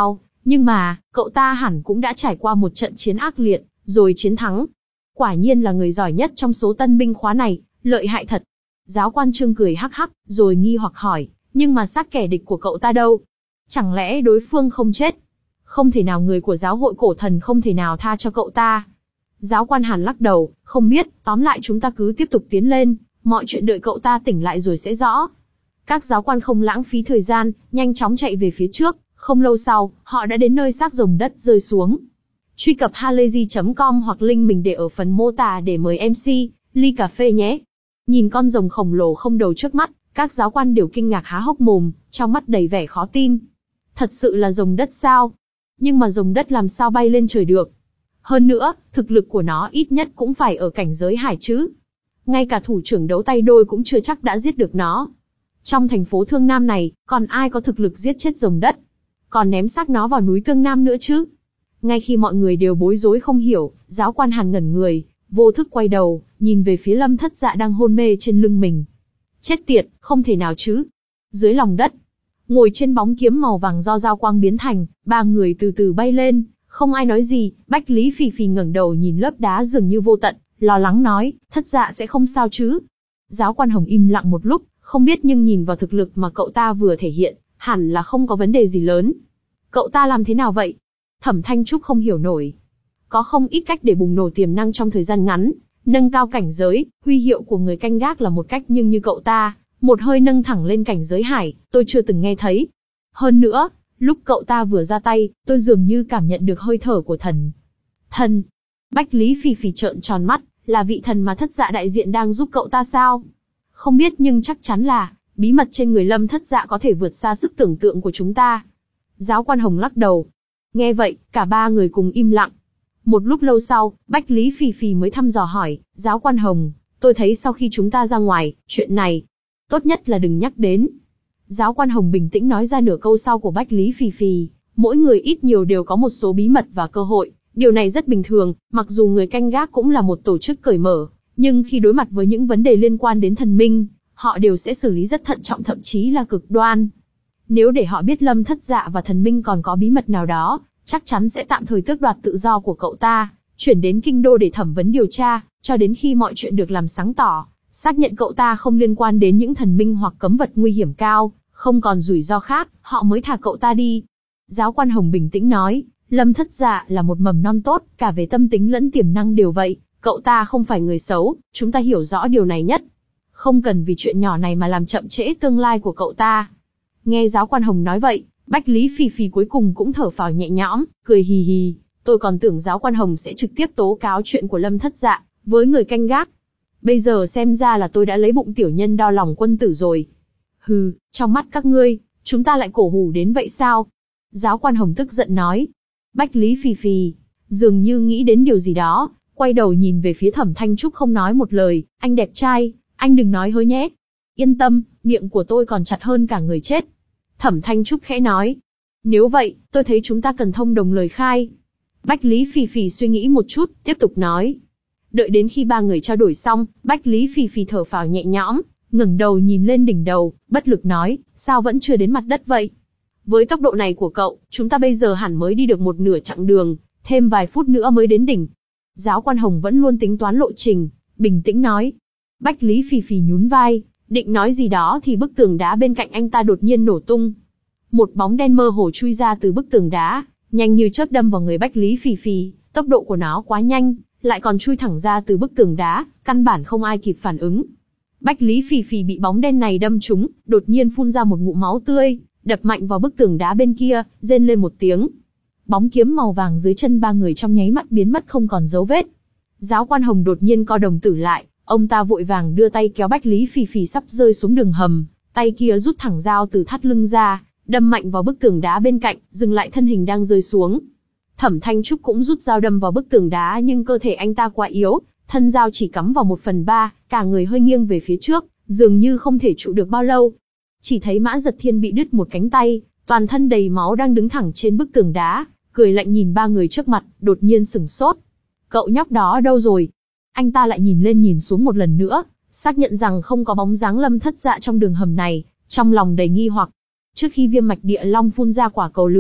Nhưng mà, cậu ta hẳn cũng đã trải qua một trận chiến ác liệt, rồi chiến thắng. Quả nhiên là người giỏi nhất trong số tân binh khóa này, lợi hại thật. Giáo quan Trương cười hắc hắc, rồi nghi hoặc hỏi, nhưng mà xác kẻ địch của cậu ta đâu? Chẳng lẽ đối phương không chết? Không thể nào, người của giáo hội cổ thần không thể nào tha cho cậu ta. Giáo quan Hàn lắc đầu, không biết, tóm lại chúng ta cứ tiếp tục tiến lên, mọi chuyện đợi cậu ta tỉnh lại rồi sẽ rõ. Các giáo quan không lãng phí thời gian, nhanh chóng chạy về phía trước, không lâu sau, họ đã đến nơi xác rồng đất rơi xuống. Truy cập halayzi chấm com hoặc link mình để ở phần mô tả để mời em xê, ly cà phê nhé. Nhìn con rồng khổng lồ không đầu trước mắt, các giáo quan đều kinh ngạc há hốc mồm, trong mắt đầy vẻ khó tin. Thật sự là rồng đất sao? Nhưng mà rồng đất làm sao bay lên trời được? Hơn nữa, thực lực của nó ít nhất cũng phải ở cảnh giới hải chứ. Ngay cả thủ trưởng đấu tay đôi cũng chưa chắc đã giết được nó. Trong thành phố Thương Nam này, còn ai có thực lực giết chết rồng đất? Còn ném xác nó vào núi Tương Nam nữa chứ? Ngay khi mọi người đều bối rối không hiểu, giáo quan Hàn ngẩn người, vô thức quay đầu, nhìn về phía Lâm Thất Dạ đang hôn mê trên lưng mình. Chết tiệt, không thể nào chứ. Dưới lòng đất, ngồi trên bóng kiếm màu vàng do giao quang biến thành, ba người từ từ bay lên, không ai nói gì. Bách Lý Phì Phì ngẩng đầu nhìn lớp đá dường như vô tận, lo lắng nói, Thất Dạ sẽ không sao chứ? Giáo quan Hồng im lặng một lúc, không biết, nhưng nhìn vào thực lực mà cậu ta vừa thể hiện, hẳn là không có vấn đề gì lớn. Cậu ta làm thế nào vậy? Thẩm Thanh Trúc không hiểu nổi. Có không ít cách để bùng nổ tiềm năng trong thời gian ngắn, nâng cao cảnh giới, huy hiệu của người canh gác là một cách, nhưng như cậu ta, một hơi nâng thẳng lên cảnh giới hải, tôi chưa từng nghe thấy. Hơn nữa, lúc cậu ta vừa ra tay, tôi dường như cảm nhận được hơi thở của thần. Thần? Bách Lý Phì Phì trợn tròn mắt, là vị thần mà Thất Dạ đại diện đang giúp cậu ta sao? Không biết, nhưng chắc chắn là, bí mật trên người Lâm Thất Dạ có thể vượt xa sức tưởng tượng của chúng ta. Giáo quan Hồng lắc đầu. Nghe vậy, cả ba người cùng im lặng. Một lúc lâu sau, Bách Lý Phì Phì mới thăm dò hỏi, giáo quan Hồng, tôi thấy sau khi chúng ta ra ngoài, chuyện này, tốt nhất là đừng nhắc đến. Giáo quan Hồng bình tĩnh nói ra nửa câu sau của Bách Lý Phì Phì, mỗi người ít nhiều đều có một số bí mật và cơ hội, điều này rất bình thường, mặc dù người canh gác cũng là một tổ chức cởi mở, nhưng khi đối mặt với những vấn đề liên quan đến thần minh, họ đều sẽ xử lý rất thận trọng, thậm chí là cực đoan. Nếu để họ biết Lâm Thất Dạ và thần minh còn có bí mật nào đó, chắc chắn sẽ tạm thời tước đoạt tự do của cậu ta, chuyển đến kinh đô để thẩm vấn điều tra, cho đến khi mọi chuyện được làm sáng tỏ, xác nhận cậu ta không liên quan đến những thần minh hoặc cấm vật nguy hiểm cao, không còn rủi ro khác, họ mới thả cậu ta đi. Giáo quan Hồng bình tĩnh nói, Lâm Thất Dạ là một mầm non tốt, cả về tâm tính lẫn tiềm năng đều vậy, cậu ta không phải người xấu, chúng ta hiểu rõ điều này nhất. Không cần vì chuyện nhỏ này mà làm chậm trễ tương lai của cậu ta. Nghe giáo quan Hồng nói vậy, Bách Lý Phì Phì cuối cùng cũng thở phào nhẹ nhõm, cười hì hì, tôi còn tưởng giáo quan Hồng sẽ trực tiếp tố cáo chuyện của Lâm Thất Dạ với người canh gác. Bây giờ xem ra là tôi đã lấy bụng tiểu nhân đo lòng quân tử rồi. Hừ, trong mắt các ngươi, chúng ta lại cổ hủ đến vậy sao? Giáo quan Hồng tức giận nói. Bách Lý Phì Phì, dường như nghĩ đến điều gì đó, quay đầu nhìn về phía Thẩm Thanh Trúc không nói một lời, anh đẹp trai, anh đừng nói hớ nhé. Yên tâm, miệng của tôi còn chặt hơn cả người chết. Thẩm Thanh Trúc khẽ nói. Nếu vậy, tôi thấy chúng ta cần thông đồng lời khai. Bách Lý Phì Phì suy nghĩ một chút, tiếp tục nói. Đợi đến khi ba người trao đổi xong, Bách Lý Phì Phì thở phào nhẹ nhõm, ngẩng đầu nhìn lên đỉnh đầu, bất lực nói, sao vẫn chưa đến mặt đất vậy? Với tốc độ này của cậu, chúng ta bây giờ hẳn mới đi được một nửa chặng đường, thêm vài phút nữa mới đến đỉnh. Giáo quan Hồng vẫn luôn tính toán lộ trình, bình tĩnh nói. Bách Lý Phì Phì nhún vai, định nói gì đó thì bức tường đá bên cạnh anh ta đột nhiên nổ tung. Một bóng đen mơ hồ chui ra từ bức tường đá, nhanh như chớp đâm vào người Bách Lý Phì Phì, tốc độ của nó quá nhanh, lại còn chui thẳng ra từ bức tường đá, căn bản không ai kịp phản ứng. Bách Lý Phì Phì bị bóng đen này đâm trúng, đột nhiên phun ra một ngụm máu tươi, đập mạnh vào bức tường đá bên kia, rên lên một tiếng. Bóng kiếm màu vàng dưới chân ba người trong nháy mắt biến mất không còn dấu vết. Giáo quan Hồng đột nhiên co đồng tử lại, ông ta vội vàng đưa tay kéo Bách Lý Phì Phì sắp rơi xuống đường hầm, tay kia rút thẳng dao từ thắt lưng ra, đâm mạnh vào bức tường đá bên cạnh, dừng lại thân hình đang rơi xuống. Thẩm Thanh Trúc cũng rút dao đâm vào bức tường đá, nhưng cơ thể anh ta quá yếu, thân dao chỉ cắm vào một phần ba, cả người hơi nghiêng về phía trước, dường như không thể trụ được bao lâu. Chỉ thấy Mã Giật Thiên bị đứt một cánh tay, toàn thân đầy máu đang đứng thẳng trên bức tường đá, cười lạnh nhìn ba người trước mặt, đột nhiên sửng sốt. Cậu nhóc đó đâu rồi? Anh ta lại nhìn lên nhìn xuống một lần nữa, xác nhận rằng không có bóng dáng Lâm Thất Dạ trong đường hầm này, trong lòng đầy nghi hoặc. Trước khi viêm mạch địa long phun ra quả cầu lửa,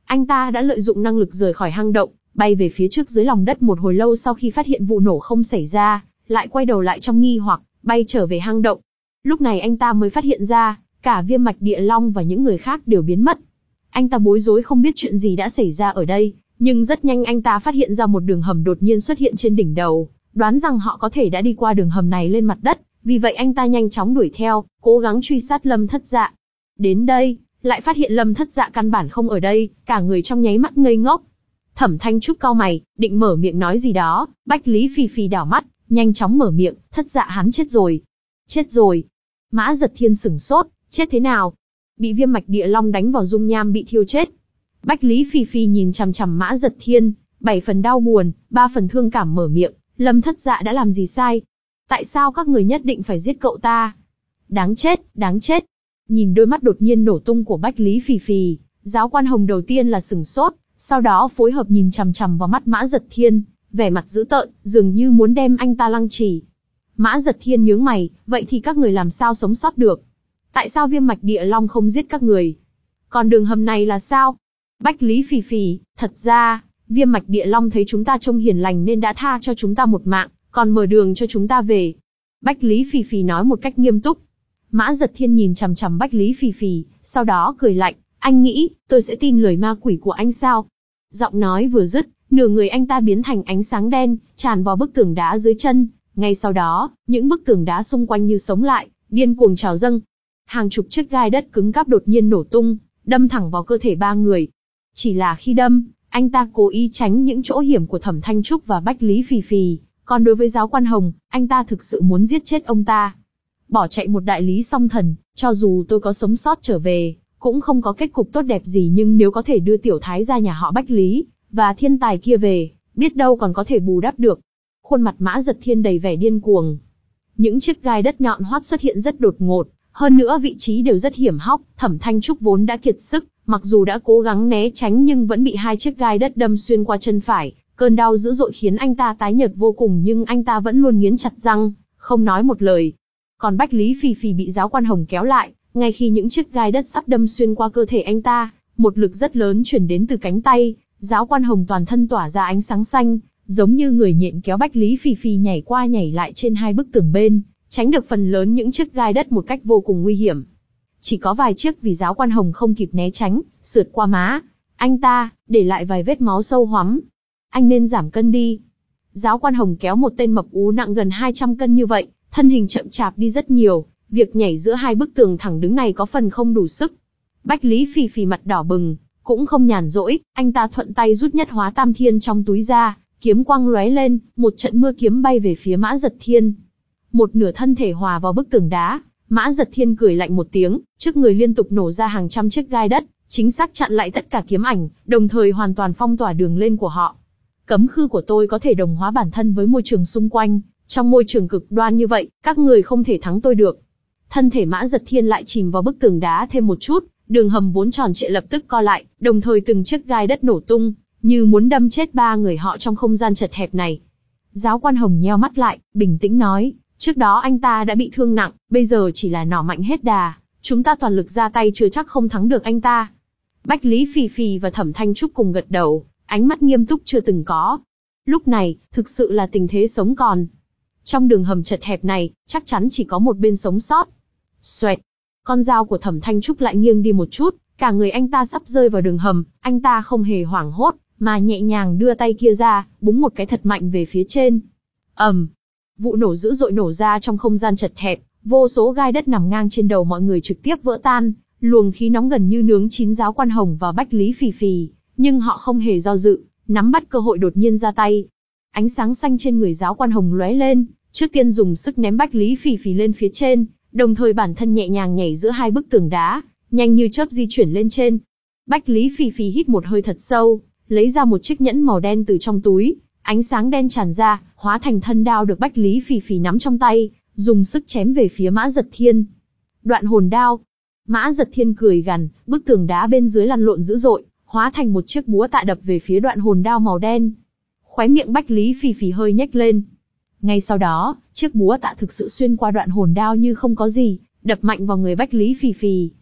Anh ta đã lợi dụng năng lực rời khỏi hang động, bay về phía trước dưới lòng đất một hồi lâu sau khi phát hiện vụ nổ không xảy ra, lại quay đầu lại trong nghi hoặc, bay trở về hang động. Lúc này anh ta mới phát hiện ra, cả Viêm Mạch Địa Long và những người khác đều biến mất. Anh ta bối rối không biết chuyện gì đã xảy ra ở đây, nhưng rất nhanh anh ta phát hiện ra một đường hầm đột nhiên xuất hiện trên đỉnh đầu, đoán rằng họ có thể đã đi qua đường hầm này lên mặt đất, vì vậy anh ta nhanh chóng đuổi theo, cố gắng truy sát Lâm Thất Dạ. Đến đây, lại phát hiện Lâm Thất Dạ căn bản không ở đây, cả người trong nháy mắt ngây ngốc. Thẩm Thanh Trúc cau mày, định mở miệng nói gì đó, Bách Lý Phi Phi đảo mắt, nhanh chóng mở miệng, Thất Dạ hắn chết rồi. Chết rồi. Mã Giật Thiên sửng sốt, chết thế nào? Bị Viêm Mạch Địa Long đánh vào dung nham bị thiêu chết. Bách Lý Phi Phi nhìn chằm chằm Mã Giật Thiên, bảy phần đau buồn, ba phần thương cảm mở miệng, Lâm Thất Dạ đã làm gì sai? Tại sao các người nhất định phải giết cậu ta? Đáng chết, đáng chết. Nhìn đôi mắt đột nhiên nổ tung của Bách Lý Phi Phi, Giáo Quan Hồng đầu tiên là sửng sốt, sau đó phối hợp nhìn chằm chằm vào mắt Mã Giật Thiên, vẻ mặt dữ tợn, dường như muốn đem anh ta lăng trì. Mã Giật Thiên nhướng mày, vậy thì các người làm sao sống sót được? Tại sao Viêm Mạch Địa Long không giết các người? Còn đường hầm này là sao? Bách Lý Phi Phi, thật ra, Viêm Mạch Địa Long thấy chúng ta trông hiền lành nên đã tha cho chúng ta một mạng, còn mở đường cho chúng ta về. Bách Lý Phi Phi nói một cách nghiêm túc. Mã Giật Thiên nhìn chằm chằm Bách Lý Phi Phi, sau đó cười lạnh, anh nghĩ, tôi sẽ tin lời ma quỷ của anh sao? Giọng nói vừa dứt, nửa người anh ta biến thành ánh sáng đen, tràn vào bức tường đá dưới chân. Ngay sau đó, những bức tường đá xung quanh như sống lại, điên cuồng trào dâng. Hàng chục chiếc gai đất cứng cáp đột nhiên nổ tung, đâm thẳng vào cơ thể ba người. Chỉ là khi đâm, anh ta cố ý tránh những chỗ hiểm của Thẩm Thanh Trúc và Bách Lý Phi Phi, còn đối với Giáo Quan Hồng, anh ta thực sự muốn giết chết ông ta. Bỏ chạy một đại lý song thần, cho dù tôi có sống sót trở về, cũng không có kết cục tốt đẹp gì, nhưng nếu có thể đưa tiểu thái gia nhà họ Bách Lý và thiên tài kia về, biết đâu còn có thể bù đắp được. Khuôn mặt Mã Giật Thiên đầy vẻ điên cuồng. Những chiếc gai đất nhọn hoắt xuất hiện rất đột ngột, hơn nữa vị trí đều rất hiểm hóc. Thẩm Thanh Trúc vốn đã kiệt sức, mặc dù đã cố gắng né tránh nhưng vẫn bị hai chiếc gai đất đâm xuyên qua chân phải. Cơn đau dữ dội khiến anh ta tái nhợt vô cùng, nhưng anh ta vẫn luôn nghiến chặt răng, không nói một lời. Còn Bách Lý Phi Phi bị Giáo Quan Hồng kéo lại, ngay khi những chiếc gai đất sắp đâm xuyên qua cơ thể anh ta, một lực rất lớn chuyển đến từ cánh tay. Giáo Quan Hồng toàn thân tỏa ra ánh sáng xanh, giống như người nhện kéo Bách Lý Phi Phi nhảy qua nhảy lại trên hai bức tường bên, tránh được phần lớn những chiếc gai đất một cách vô cùng nguy hiểm. Chỉ có vài chiếc vì Giáo Quan Hồng không kịp né tránh, sượt qua má anh ta, để lại vài vết máu sâu hoắm. Anh nên giảm cân đi. Giáo Quan Hồng kéo một tên mập ú nặng gần hai trăm cân như vậy, thân hình chậm chạp đi rất nhiều, việc nhảy giữa hai bức tường thẳng đứng này có phần không đủ sức. Bách Lý Phi Phi mặt đỏ bừng, cũng không nhàn rỗi, anh ta thuận tay rút Nhất Hóa Tam Thiên trong túi ra, kiếm quang lóe lên, một trận mưa kiếm bay về phía Mã Giật Thiên. Một nửa thân thể hòa vào bức tường đá, Mã Giật Thiên cười lạnh một tiếng, trước người liên tục nổ ra hàng trăm chiếc gai đất, chính xác chặn lại tất cả kiếm ảnh, đồng thời hoàn toàn phong tỏa đường lên của họ. Cấm khư của tôi có thể đồng hóa bản thân với môi trường xung quanh, trong môi trường cực đoan như vậy, các người không thể thắng tôi được. Thân thể Mã Giật Thiên lại chìm vào bức tường đá thêm một chút, đường hầm vốn tròn trịa lập tức co lại, đồng thời từng chiếc gai đất nổ tung, như muốn đâm chết ba người họ trong không gian chật hẹp này. Giáo Quan Hồng nheo mắt lại, bình tĩnh nói, trước đó anh ta đã bị thương nặng, bây giờ chỉ là nỏ mạnh hết đà, chúng ta toàn lực ra tay chưa chắc không thắng được anh ta. Bách Lý Phi Phi và Thẩm Thanh Trúc cùng gật đầu, ánh mắt nghiêm túc chưa từng có. Lúc này, thực sự là tình thế sống còn. Trong đường hầm chật hẹp này, chắc chắn chỉ có một bên sống sót. Xoẹt, con dao của Thẩm Thanh Trúc lại nghiêng đi một chút, cả người anh ta sắp rơi vào đường hầm, anh ta không hề hoảng hốt, mà nhẹ nhàng đưa tay kia ra, búng một cái thật mạnh về phía trên. ầm, um, vụ nổ dữ dội nổ ra trong không gian chật hẹp, vô số gai đất nằm ngang trên đầu mọi người trực tiếp vỡ tan, luồng khí nóng gần như nướng chín Giáo Quan Hồng và Bách Lý Phi Phi, nhưng họ không hề do dự, nắm bắt cơ hội đột nhiên ra tay. Ánh sáng xanh trên người Giáo Quan Hồng lóe lên, trước tiên dùng sức ném Bách Lý Phi Phi lên phía trên, đồng thời bản thân nhẹ nhàng nhảy giữa hai bức tường đá, nhanh như chớp di chuyển lên trên. Bách Lý Phi Phi hít một hơi thật sâu, lấy ra một chiếc nhẫn màu đen từ trong túi, ánh sáng đen tràn ra, hóa thành thân đao được Bách Lý Phi Phi nắm trong tay, dùng sức chém về phía Mã Giật Thiên. Đoạn hồn đao. Mã Giật Thiên cười gằn, bức tường đá bên dưới lăn lộn dữ dội, hóa thành một chiếc búa tạ đập về phía đoạn hồn đao màu đen. Khóe miệng Bách Lý Phi Phi hơi nhếch lên. Ngay sau đó, chiếc búa tạ thực sự xuyên qua đoạn hồn đao như không có gì, đập mạnh vào người Bách Lý Phi Phi.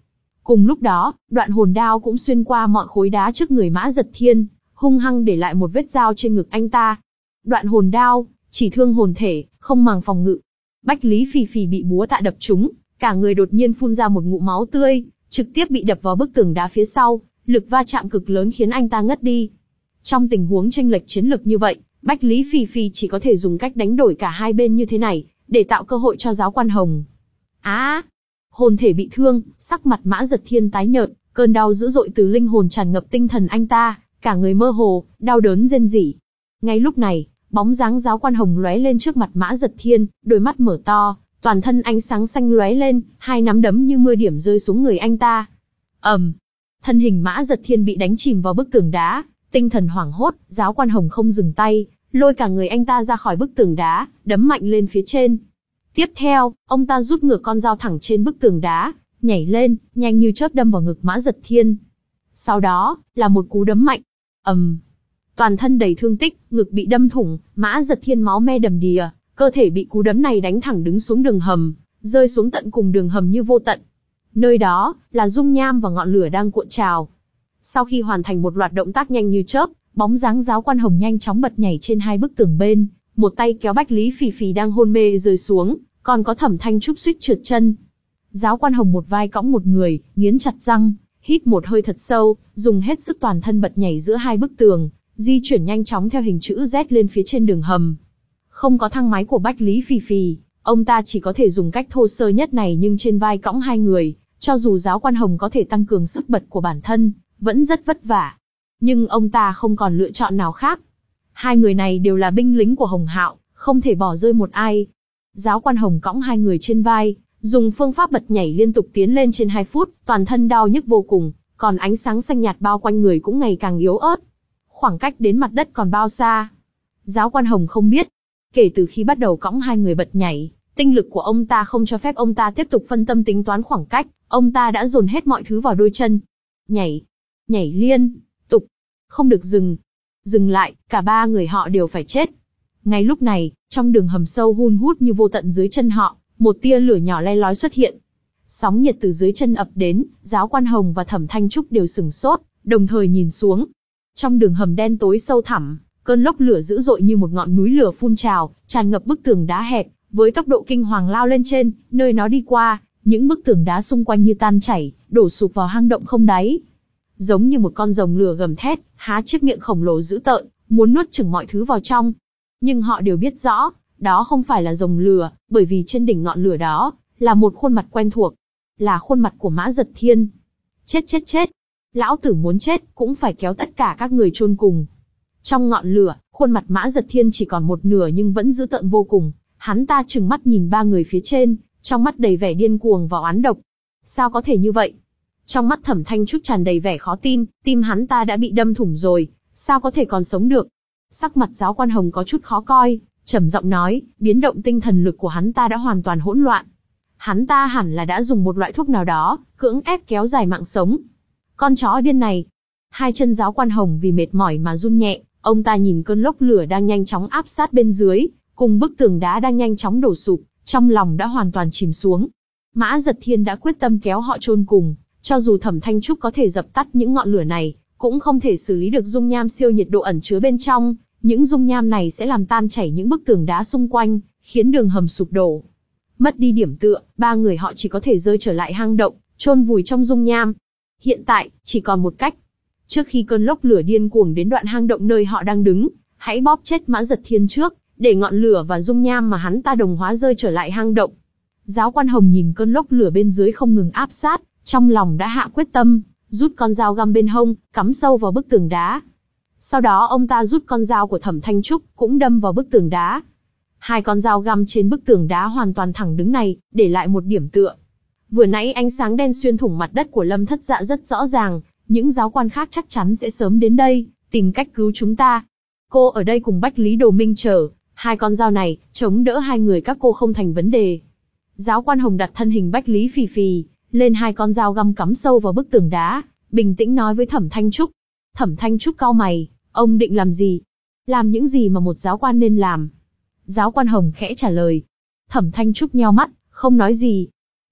Cùng lúc đó, đoạn hồn đao cũng xuyên qua mọi khối đá trước người Mã Dật Thiên, hung hăng để lại một vết dao trên ngực anh ta. Đoạn hồn đao, chỉ thương hồn thể, không màng phòng ngự. Bách Lý Phì Phì bị búa tạ đập trúng, cả người đột nhiên phun ra một ngụm máu tươi, trực tiếp bị đập vào bức tường đá phía sau, lực va chạm cực lớn khiến anh ta ngất đi. Trong tình huống chênh lệch chiến lực như vậy, Bách Lý Phì Phì chỉ có thể dùng cách đánh đổi cả hai bên như thế này, để tạo cơ hội cho Giáo Quan Hồng. Á! À, hồn thể bị thương, sắc mặt Mã Dật Thiên tái nhợt, cơn đau dữ dội từ linh hồn tràn ngập tinh thần anh ta, cả người mơ hồ, đau đớn rên rỉ. Ngay lúc này, bóng dáng Giáo Quan Hồng lóe lên trước mặt Mã Dật Thiên, đôi mắt mở to, toàn thân ánh sáng xanh lóe lên, hai nắm đấm như mưa điểm rơi xuống người anh ta. ầm, um, thân hình Mã Dật Thiên bị đánh chìm vào bức tường đá, tinh thần hoảng hốt, Giáo Quan Hồng không dừng tay, lôi cả người anh ta ra khỏi bức tường đá, đấm mạnh lên phía trên. Tiếp theo, ông ta rút ngược con dao thẳng trên bức tường đá, nhảy lên, nhanh như chớp đâm vào ngực Mã Dật Thiên. Sau đó, là một cú đấm mạnh. ầm, um, toàn thân đầy thương tích, ngực bị đâm thủng, Mã Dật Thiên máu me đầm đìa, cơ thể bị cú đấm này đánh thẳng đứng xuống đường hầm, rơi xuống tận cùng đường hầm như vô tận. Nơi đó, là dung nham và ngọn lửa đang cuộn trào. Sau khi hoàn thành một loạt động tác nhanh như chớp, bóng dáng Giáo Quan Hồng nhanh chóng bật nhảy trên hai bức tường bên, một tay kéo Bách Lý Phì Phì đang hôn mê rơi xuống, còn có Thẩm Thanh Trúc suýt trượt chân. Giáo Quan Hồng một vai cõng một người, nghiến chặt răng, hít một hơi thật sâu, dùng hết sức toàn thân bật nhảy giữa hai bức tường, di chuyển nhanh chóng theo hình chữ Z lên phía trên đường hầm. Không có thang máy của Bách Lý Phì Phì, ông ta chỉ có thể dùng cách thô sơ nhất này, nhưng trên vai cõng hai người, cho dù Giáo Quan Hồng có thể tăng cường sức bật của bản thân, vẫn rất vất vả. Nhưng ông ta không còn lựa chọn nào khác. Hai người này đều là binh lính của Hồng Hạo, không thể bỏ rơi một ai. Giáo Quan Hồng cõng hai người trên vai, dùng phương pháp bật nhảy liên tục tiến lên trên hai phút, toàn thân đau nhức vô cùng, còn ánh sáng xanh nhạt bao quanh người cũng ngày càng yếu ớt. Khoảng cách đến mặt đất còn bao xa? Giáo Quan Hồng không biết. Kể từ khi bắt đầu cõng hai người bật nhảy, tinh lực của ông ta không cho phép ông ta tiếp tục phân tâm tính toán khoảng cách, ông ta đã dồn hết mọi thứ vào đôi chân. Nhảy, nhảy liên tục, không được dừng. Dừng lại, cả ba người họ đều phải chết. Ngay lúc này, trong đường hầm sâu hun hút như vô tận dưới chân họ, một tia lửa nhỏ le lói xuất hiện. Sóng nhiệt từ dưới chân ập đến, Giáo Quan Hồng và Thẩm Thanh Trúc đều sửng sốt, đồng thời nhìn xuống. Trong đường hầm đen tối sâu thẳm, cơn lốc lửa dữ dội như một ngọn núi lửa phun trào, tràn ngập bức tường đá hẹp, với tốc độ kinh hoàng lao lên trên, nơi nó đi qua, những bức tường đá xung quanh như tan chảy, đổ sụp vào hang động không đáy. Giống như một con rồng lửa gầm thét, há chiếc miệng khổng lồ dữ tợn, muốn nuốt chửng mọi thứ vào trong. Nhưng họ đều biết rõ, đó không phải là rồng lửa, bởi vì trên đỉnh ngọn lửa đó, là một khuôn mặt quen thuộc. Là khuôn mặt của Mã Dật Thiên. Chết chết chết. Lão tử muốn chết, cũng phải kéo tất cả các người chôn cùng. Trong ngọn lửa, khuôn mặt Mã Dật Thiên chỉ còn một nửa nhưng vẫn dữ tợn vô cùng. Hắn ta trừng mắt nhìn ba người phía trên, trong mắt đầy vẻ điên cuồng và oán độc. Sao có thể như vậy? Trong mắt Thẩm Thanh Trúc tràn đầy vẻ khó tin, tim hắn ta đã bị đâm thủng rồi, sao có thể còn sống được? Sắc mặt Giáo Quan Hồng có chút khó coi, trầm giọng nói, biến động tinh thần lực của hắn ta đã hoàn toàn hỗn loạn. Hắn ta hẳn là đã dùng một loại thuốc nào đó, cưỡng ép kéo dài mạng sống. Con chó điên này. Hai chân Giáo Quan Hồng vì mệt mỏi mà run nhẹ, ông ta nhìn cơn lốc lửa đang nhanh chóng áp sát bên dưới, cùng bức tường đá đang nhanh chóng đổ sụp, trong lòng đã hoàn toàn chìm xuống. Mã Dật Thiên đã quyết tâm kéo họ chôn cùng, cho dù Thẩm Thanh Trúc có thể dập tắt những ngọn lửa này, cũng không thể xử lý được dung nham siêu nhiệt độ ẩn chứa bên trong, những dung nham này sẽ làm tan chảy những bức tường đá xung quanh, khiến đường hầm sụp đổ. Mất đi điểm tựa, ba người họ chỉ có thể rơi trở lại hang động, chôn vùi trong dung nham. Hiện tại, chỉ còn một cách. Trước khi cơn lốc lửa điên cuồng đến đoạn hang động nơi họ đang đứng, hãy bóp chết Mã Dật Thiên trước, để ngọn lửa và dung nham mà hắn ta đồng hóa rơi trở lại hang động. Giáo Quan Hồng nhìn cơn lốc lửa bên dưới không ngừng áp sát, trong lòng đã hạ quyết tâm, rút con dao găm bên hông, cắm sâu vào bức tường đá. Sau đó ông ta rút con dao của Thẩm Thanh Trúc, cũng đâm vào bức tường đá. Hai con dao găm trên bức tường đá hoàn toàn thẳng đứng này, để lại một điểm tựa. Vừa nãy ánh sáng đen xuyên thủng mặt đất của Lâm Thất Dạ rất rõ ràng, những giáo quan khác chắc chắn sẽ sớm đến đây, tìm cách cứu chúng ta. Cô ở đây cùng Bách Lý Đồ Minh chờ, hai con dao này, chống đỡ hai người các cô không thành vấn đề. Giáo Quan Hồng đặt thân hình Bách Lý Phì Phì lên hai con dao găm cắm sâu vào bức tường đá, bình tĩnh nói với Thẩm Thanh Trúc. Thẩm Thanh Trúc cau mày, ông định làm gì? Làm những gì mà một giáo quan nên làm. Giáo Quan Hồng khẽ trả lời. Thẩm Thanh Trúc nheo mắt, không nói gì.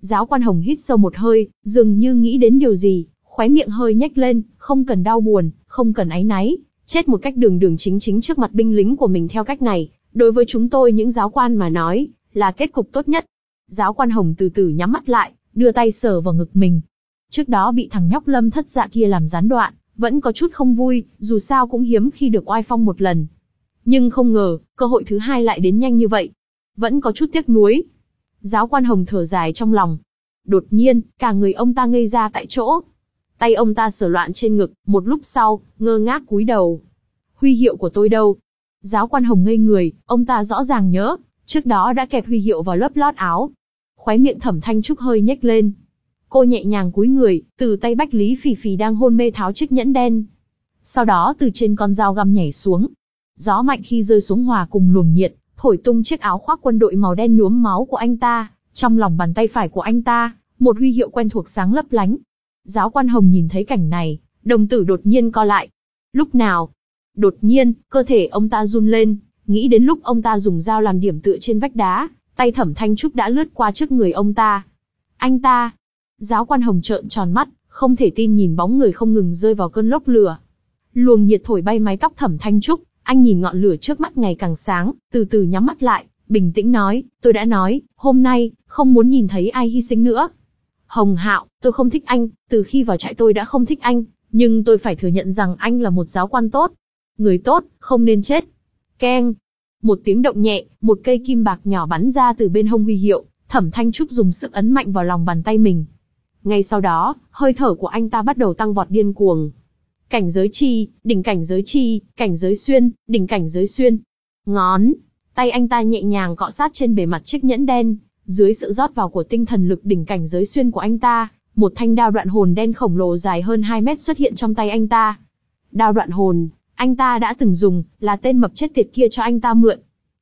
Giáo quan Hồng hít sâu một hơi, dường như nghĩ đến điều gì, khóe miệng hơi nhếch lên, không cần đau buồn, không cần áy náy, chết một cách đường đường chính chính trước mặt binh lính của mình theo cách này, đối với chúng tôi những giáo quan mà nói, là kết cục tốt nhất. Giáo quan Hồng từ từ nhắm mắt lại, đưa tay sờ vào ngực mình. Trước đó bị thằng nhóc Lâm Thất Dạ kia làm gián đoạn, vẫn có chút không vui, dù sao cũng hiếm khi được oai phong một lần. Nhưng không ngờ, cơ hội thứ hai lại đến nhanh như vậy. Vẫn có chút tiếc nuối. Giáo quan Hồng thở dài trong lòng. Đột nhiên, cả người ông ta ngây ra tại chỗ. Tay ông ta sờ loạn trên ngực, một lúc sau, ngơ ngác cúi đầu. Huy hiệu của tôi đâu? Giáo quan Hồng ngây người, ông ta rõ ràng nhớ, trước đó đã kẹp huy hiệu vào lớp lót áo. Khóe miệng Thẩm Thanh Trúc hơi nhếch lên. Cô nhẹ nhàng cúi người, từ tay Bách Lý Phỉ Phỉ đang hôn mê tháo chiếc nhẫn đen. Sau đó từ trên con dao găm nhảy xuống. Gió mạnh khi rơi xuống hòa cùng luồng nhiệt, thổi tung chiếc áo khoác quân đội màu đen nhuốm máu của anh ta. Trong lòng bàn tay phải của anh ta, một huy hiệu quen thuộc sáng lấp lánh. Giáo quan Hồng nhìn thấy cảnh này, đồng tử đột nhiên co lại. Lúc nào? Đột nhiên, cơ thể ông ta run lên, nghĩ đến lúc ông ta dùng dao làm điểm tựa trên vách đá, tay Thẩm Thanh Trúc đã lướt qua trước người ông ta. Anh ta! Giáo quan Hồng trợn tròn mắt, không thể tin nhìn bóng người không ngừng rơi vào cơn lốc lửa. Luồng nhiệt thổi bay mái tóc Thẩm Thanh Trúc, anh nhìn ngọn lửa trước mắt ngày càng sáng, từ từ nhắm mắt lại, bình tĩnh nói, tôi đã nói, hôm nay, không muốn nhìn thấy ai hy sinh nữa. Hồng Hạo, tôi không thích anh, từ khi vào trại tôi đã không thích anh, nhưng tôi phải thừa nhận rằng anh là một giáo quan tốt. Người tốt, không nên chết. Keng. Một tiếng động nhẹ, một cây kim bạc nhỏ bắn ra từ bên hông huy hiệu, Thẩm Thanh Trúc dùng sức ấn mạnh vào lòng bàn tay mình. Ngay sau đó, hơi thở của anh ta bắt đầu tăng vọt điên cuồng. Cảnh giới chi, đỉnh cảnh giới chi, cảnh giới xuyên, đỉnh cảnh giới xuyên. Ngón, tay anh ta nhẹ nhàng cọ sát trên bề mặt chiếc nhẫn đen, dưới sự rót vào của tinh thần lực đỉnh cảnh giới xuyên của anh ta, một thanh đao đoạn hồn đen khổng lồ dài hơn hai mét xuất hiện trong tay anh ta. Đao đoạn hồn, anh ta đã từng dùng, là tên mập chết tiệt kia cho anh ta mượn.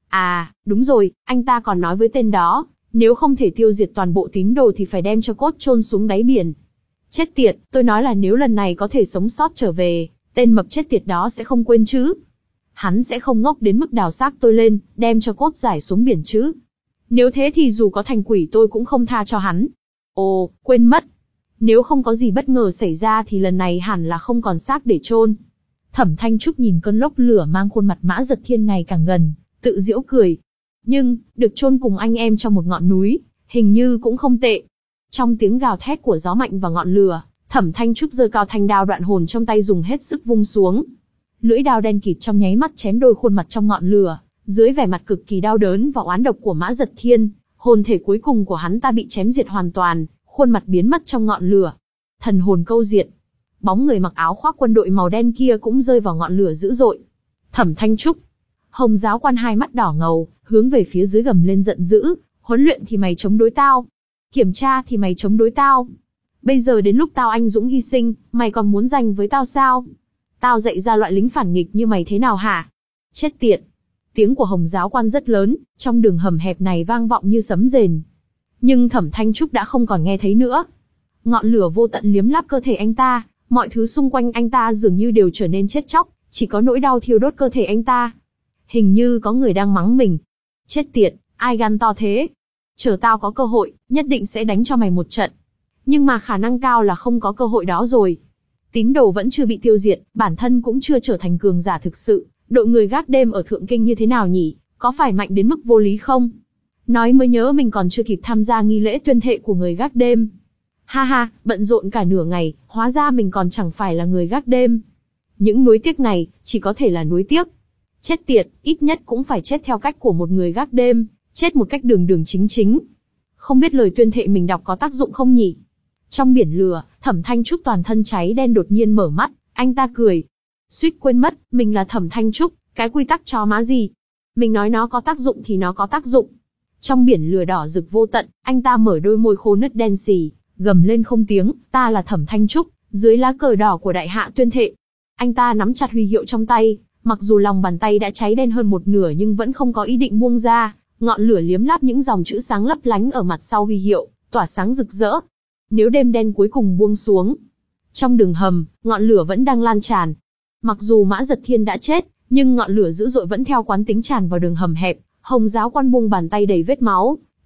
À, đúng rồi, anh ta còn nói với tên đó, nếu không thể tiêu diệt toàn bộ tín đồ thì phải đem cho cốt chôn xuống đáy biển. Chết tiệt, tôi nói là nếu lần này có thể sống sót trở về, tên mập chết tiệt đó sẽ không quên chứ. Hắn sẽ không ngốc đến mức đào xác tôi lên, đem cho cốt giải xuống biển chứ. Nếu thế thì dù có thành quỷ tôi cũng không tha cho hắn. Ồ, quên mất. Nếu không có gì bất ngờ xảy ra thì lần này hẳn là không còn xác để chôn. Thẩm Thanh Trúc nhìn cơn lốc lửa mang khuôn mặt Mã Giật Thiên ngày càng gần, tự giễu cười. Nhưng, được chôn cùng anh em trong một ngọn núi, hình như cũng không tệ. Trong tiếng gào thét của gió mạnh và ngọn lửa, Thẩm Thanh Trúc giơ cao thanh đao đoạn hồn trong tay dùng hết sức vung xuống. Lưỡi đao đen kịt trong nháy mắt chém đôi khuôn mặt trong ngọn lửa, dưới vẻ mặt cực kỳ đau đớn và oán độc của Mã Giật Thiên, hồn thể cuối cùng của hắn ta bị chém diệt hoàn toàn, khuôn mặt biến mất trong ngọn lửa. Thần hồn câu diệt. Bóng người mặc áo khoác quân đội màu đen kia cũng rơi vào ngọn lửa dữ dội. Thẩm Thanh Trúc. Hồng giáo quan hai mắt đỏ ngầu, hướng về phía dưới gầm lên giận dữ, huấn luyện thì mày chống đối tao, kiểm tra thì mày chống đối tao. Bây giờ đến lúc tao anh dũng hy sinh, mày còn muốn giành với tao sao? Tao dạy ra loại lính phản nghịch như mày thế nào hả? Chết tiệt. Tiếng của Hồng giáo quan rất lớn, trong đường hầm hẹp này vang vọng như sấm rền. Nhưng Thẩm Thanh Trúc đã không còn nghe thấy nữa. Ngọn lửa vô tận liếm láp cơ thể anh ta, mọi thứ xung quanh anh ta dường như đều trở nên chết chóc, chỉ có nỗi đau thiêu đốt cơ thể anh ta. Hình như có người đang mắng mình. Chết tiệt, ai gan to thế? Chờ tao có cơ hội, nhất định sẽ đánh cho mày một trận. Nhưng mà khả năng cao là không có cơ hội đó rồi. Tín đồ vẫn chưa bị tiêu diệt, bản thân cũng chưa trở thành cường giả thực sự. Đội người gác đêm ở Thượng Kinh như thế nào nhỉ? Có phải mạnh đến mức vô lý không? Nói mới nhớ mình còn chưa kịp tham gia nghi lễ tuyên thệ của người gác đêm. Ha ha, bận rộn cả nửa ngày, hóa ra mình còn chẳng phải là người gác đêm. Những nuối tiếc này, chỉ có thể là nuối tiếc. Chết tiệt, ít nhất cũng phải chết theo cách của một người gác đêm, chết một cách đường đường chính chính. Không biết lời tuyên thệ mình đọc có tác dụng không nhỉ? Trong biển lửa, Thẩm Thanh Trúc toàn thân cháy đen đột nhiên mở mắt, anh ta cười. Suýt quên mất, mình là Thẩm Thanh Trúc, cái quy tắc chó má gì. Mình nói nó có tác dụng thì nó có tác dụng. Trong biển lửa đỏ rực vô tận, anh ta mở đôi môi khô nứt đen xì, gầm lên không tiếng, ta là Thẩm Thanh Trúc, dưới lá cờ đỏ của đại hạ tuyên thệ. Anh ta nắm chặt huy hiệu trong tay, mặc dù lòng bàn tay đã cháy đen hơn một nửa nhưng vẫn không có ý định buông ra, ngọn lửa liếm láp những dòng chữ sáng lấp lánh ở mặt sau huy hiệu, tỏa sáng rực rỡ. Nếu đêm đen cuối cùng buông xuống, trong đường hầm, ngọn lửa vẫn đang lan tràn. Mặc dù Mã Giật Thiên đã chết, nhưng ngọn lửa dữ dội vẫn theo quán tính tràn vào đường hầm hẹp. Hồng giáo quan buông bàn tay đầy vết máu,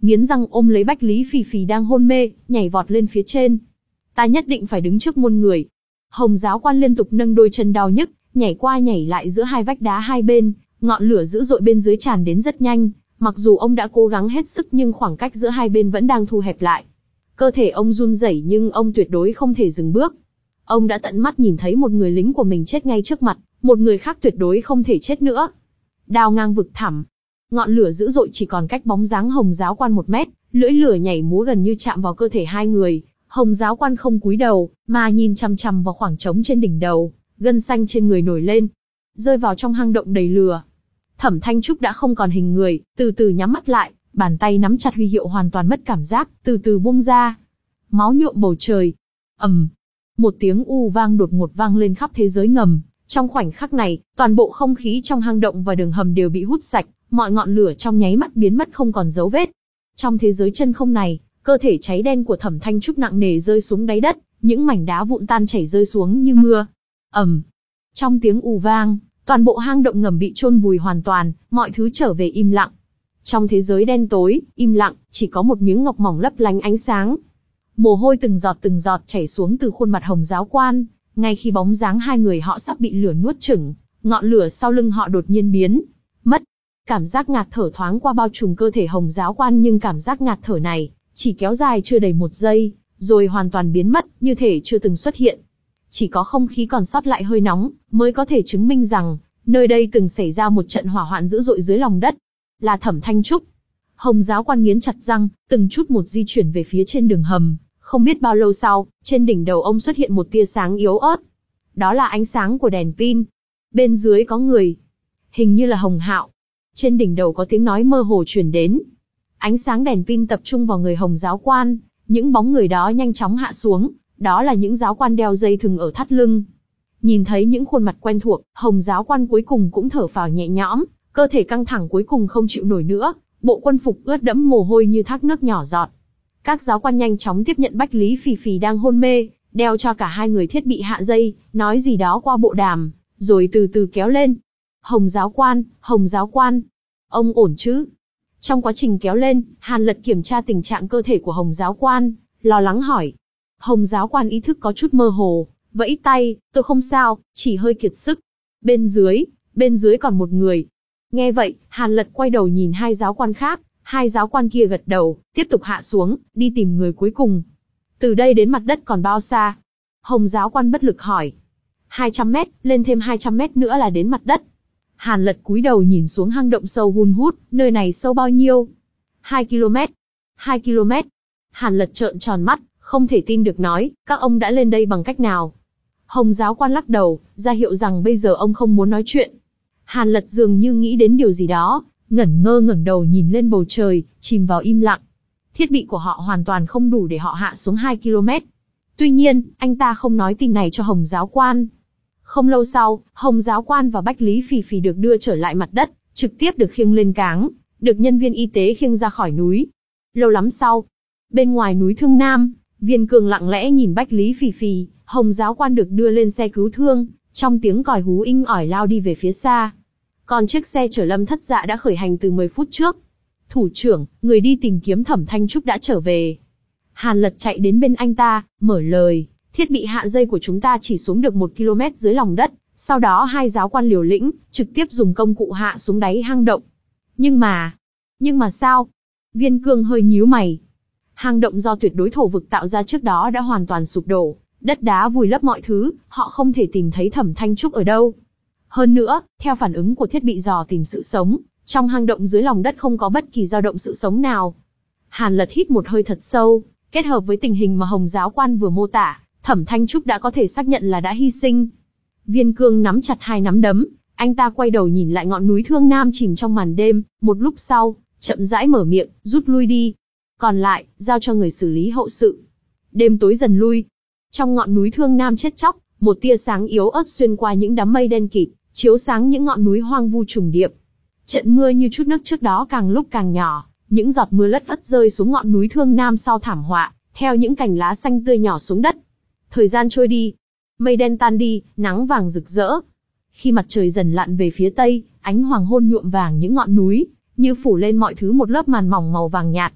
nghiến răng ôm lấy Bách Lý Phì Phì đang hôn mê, nhảy vọt lên phía trên. Ta nhất định phải đứng trước muôn người. Hồng giáo quan liên tục nâng đôi chân đau nhức, nhảy qua nhảy lại giữa hai vách đá hai bên, ngọn lửa dữ dội bên dưới tràn đến rất nhanh, mặc dù ông đã cố gắng hết sức nhưng khoảng cách giữa hai bên vẫn đang thu hẹp lại. Cơ thể ông run rẩy nhưng ông tuyệt đối không thể dừng bước. Ông đã tận mắt nhìn thấy một người lính của mình chết ngay trước mặt, một người khác tuyệt đối không thể chết nữa. Đao ngang vực thẳm, ngọn lửa dữ dội chỉ còn cách bóng dáng Hồng giáo quan một mét, lưỡi lửa nhảy múa gần như chạm vào cơ thể hai người. Hồng giáo quan không cúi đầu, mà nhìn chằm chằm vào khoảng trống trên đỉnh đầu, gân xanh trên người nổi lên, rơi vào trong hang động đầy lửa. Thẩm Thanh Trúc đã không còn hình người, từ từ nhắm mắt lại, bàn tay nắm chặt huy hiệu hoàn toàn mất cảm giác, từ từ buông ra. Máu nhuộm bầu trời. ầm, một tiếng u vang đột ngột vang lên khắp thế giới ngầm. Trong khoảnh khắc này, toàn bộ không khí trong hang động và đường hầm đều bị hút sạch, mọi ngọn lửa trong nháy mắt biến mất không còn dấu vết. Trong thế giới chân không này, cơ thể cháy đen của Thẩm Thanh Trúc nặng nề rơi xuống đáy đất, những mảnh đá vụn tan chảy rơi xuống như mưa. ầm, trong tiếng ù vang, toàn bộ hang động ngầm bị chôn vùi hoàn toàn, mọi thứ trở về im lặng. Trong thế giới đen tối, im lặng, chỉ có một miếng ngọc mỏng lấp lánh ánh sáng. Mồ hôi từng giọt từng giọt chảy xuống từ khuôn mặt Hồng giáo quan, ngay khi bóng dáng hai người họ sắp bị lửa nuốt chửng, ngọn lửa sau lưng họ đột nhiên biến mất. Cảm giác ngạt thở thoáng qua bao trùm cơ thể Hồng giáo quan, nhưng cảm giác ngạt thở này chỉ kéo dài chưa đầy một giây, rồi hoàn toàn biến mất, như thể chưa từng xuất hiện. Chỉ có không khí còn sót lại hơi nóng, mới có thể chứng minh rằng, nơi đây từng xảy ra một trận hỏa hoạn dữ dội dưới lòng đất. Là Thẩm Thanh Trúc. Hồng giáo quan nghiến chặt răng, từng chút một di chuyển về phía trên đường hầm. Không biết bao lâu sau, trên đỉnh đầu ông xuất hiện một tia sáng yếu ớt. Đó là ánh sáng của đèn pin. Bên dưới có người. Hình như là Hồng Hạo. Trên đỉnh đầu có tiếng nói mơ hồ truyền đến. Ánh sáng đèn pin tập trung vào người Hồng giáo quan. Những bóng người đó nhanh chóng hạ xuống. Đó là những giáo quan đeo dây thừng ở thắt lưng. Nhìn thấy những khuôn mặt quen thuộc, Hồng giáo quan cuối cùng cũng thở phào nhẹ nhõm. Cơ thể căng thẳng cuối cùng không chịu nổi nữa. Bộ quân phục ướt đẫm mồ hôi như thác nước nhỏ giọt. Các giáo quan nhanh chóng tiếp nhận Bách Lý Phì Phì đang hôn mê, đeo cho cả hai người thiết bị hạ dây, nói gì đó qua bộ đàm, rồi từ từ kéo lên. Hồng giáo quan, Hồng giáo quan, ông ổn chứ? Trong quá trình kéo lên, Hàn Lật kiểm tra tình trạng cơ thể của Hồng giáo quan, lo lắng hỏi. Hồng giáo quan ý thức có chút mơ hồ, vẫy tay, tôi không sao, chỉ hơi kiệt sức. Bên dưới, bên dưới còn một người. Nghe vậy, Hàn Lật quay đầu nhìn hai giáo quan khác. Hai giáo quan kia gật đầu, tiếp tục hạ xuống, đi tìm người cuối cùng. Từ đây đến mặt đất còn bao xa? Hồng giáo quan bất lực hỏi. hai trăm mét, lên thêm hai trăm mét nữa là đến mặt đất. Hàn Lật cúi đầu nhìn xuống hang động sâu hun hút, nơi này sâu bao nhiêu? hai ki lô mét. hai ki lô mét. Hàn Lật trợn tròn mắt, không thể tin được nói, các ông đã lên đây bằng cách nào? Hồng giáo quan lắc đầu, ra hiệu rằng bây giờ ông không muốn nói chuyện. Hàn Lật dường như nghĩ đến điều gì đó, ngẩn ngơ ngẩng đầu nhìn lên bầu trời, chìm vào im lặng. Thiết bị của họ hoàn toàn không đủ để họ hạ xuống hai ki lô mét. Tuy nhiên, anh ta không nói tin này cho Hồng giáo quan. Không lâu sau, Hồng giáo quan và Bách Lý Phì Phì được đưa trở lại mặt đất, trực tiếp được khiêng lên cáng, được nhân viên y tế khiêng ra khỏi núi. Lâu lắm sau, bên ngoài núi Thương Nam, Viên Cường lặng lẽ nhìn Bách Lý Phì Phì, Hồng giáo quan được đưa lên xe cứu thương, trong tiếng còi hú inh ỏi lao đi về phía xa. Còn chiếc xe chở Lâm Thất Dạ đã khởi hành từ mười phút trước. Thủ trưởng, người đi tìm kiếm Thẩm Thanh Trúc đã trở về. Hàn Lật chạy đến bên anh ta, mở lời, thiết bị hạ dây của chúng ta chỉ xuống được một ki lô mét dưới lòng đất, sau đó hai giáo quan liều lĩnh, trực tiếp dùng công cụ hạ xuống đáy hang động. Nhưng mà, nhưng mà sao? Viên Cương hơi nhíu mày. Hang động do tuyệt đối thổ vực tạo ra trước đó đã hoàn toàn sụp đổ, đất đá vùi lấp mọi thứ, họ không thể tìm thấy Thẩm Thanh Trúc ở đâu. Hơn nữa, theo phản ứng của thiết bị dò tìm sự sống, trong hang động dưới lòng đất không có bất kỳ dao động sự sống nào. Hàn Lật hít một hơi thật sâu, kết hợp với tình hình mà Hồng giáo quan vừa mô tả, Thẩm Thanh Trúc đã có thể xác nhận là đã hy sinh. Viên Cương nắm chặt hai nắm đấm, anh ta quay đầu nhìn lại ngọn núi Thương Nam chìm trong màn đêm, một lúc sau, chậm rãi mở miệng, rút lui đi. Còn lại, giao cho người xử lý hậu sự. Đêm tối dần lui. Trong ngọn núi Thương Nam chết chóc, một tia sáng yếu ớt xuyên qua những đám mây đen kịt, chiếu sáng những ngọn núi hoang vu trùng điệp. Trận mưa như chút nước trước đó càng lúc càng nhỏ, những giọt mưa lất phất rơi xuống ngọn núi Thương Nam sau thảm họa, theo những cành lá xanh tươi nhỏ xuống đất. Thời gian trôi đi, mây đen tan đi, nắng vàng rực rỡ. Khi mặt trời dần lặn về phía tây, ánh hoàng hôn nhuộm vàng những ngọn núi, như phủ lên mọi thứ một lớp màn mỏng màu vàng nhạt.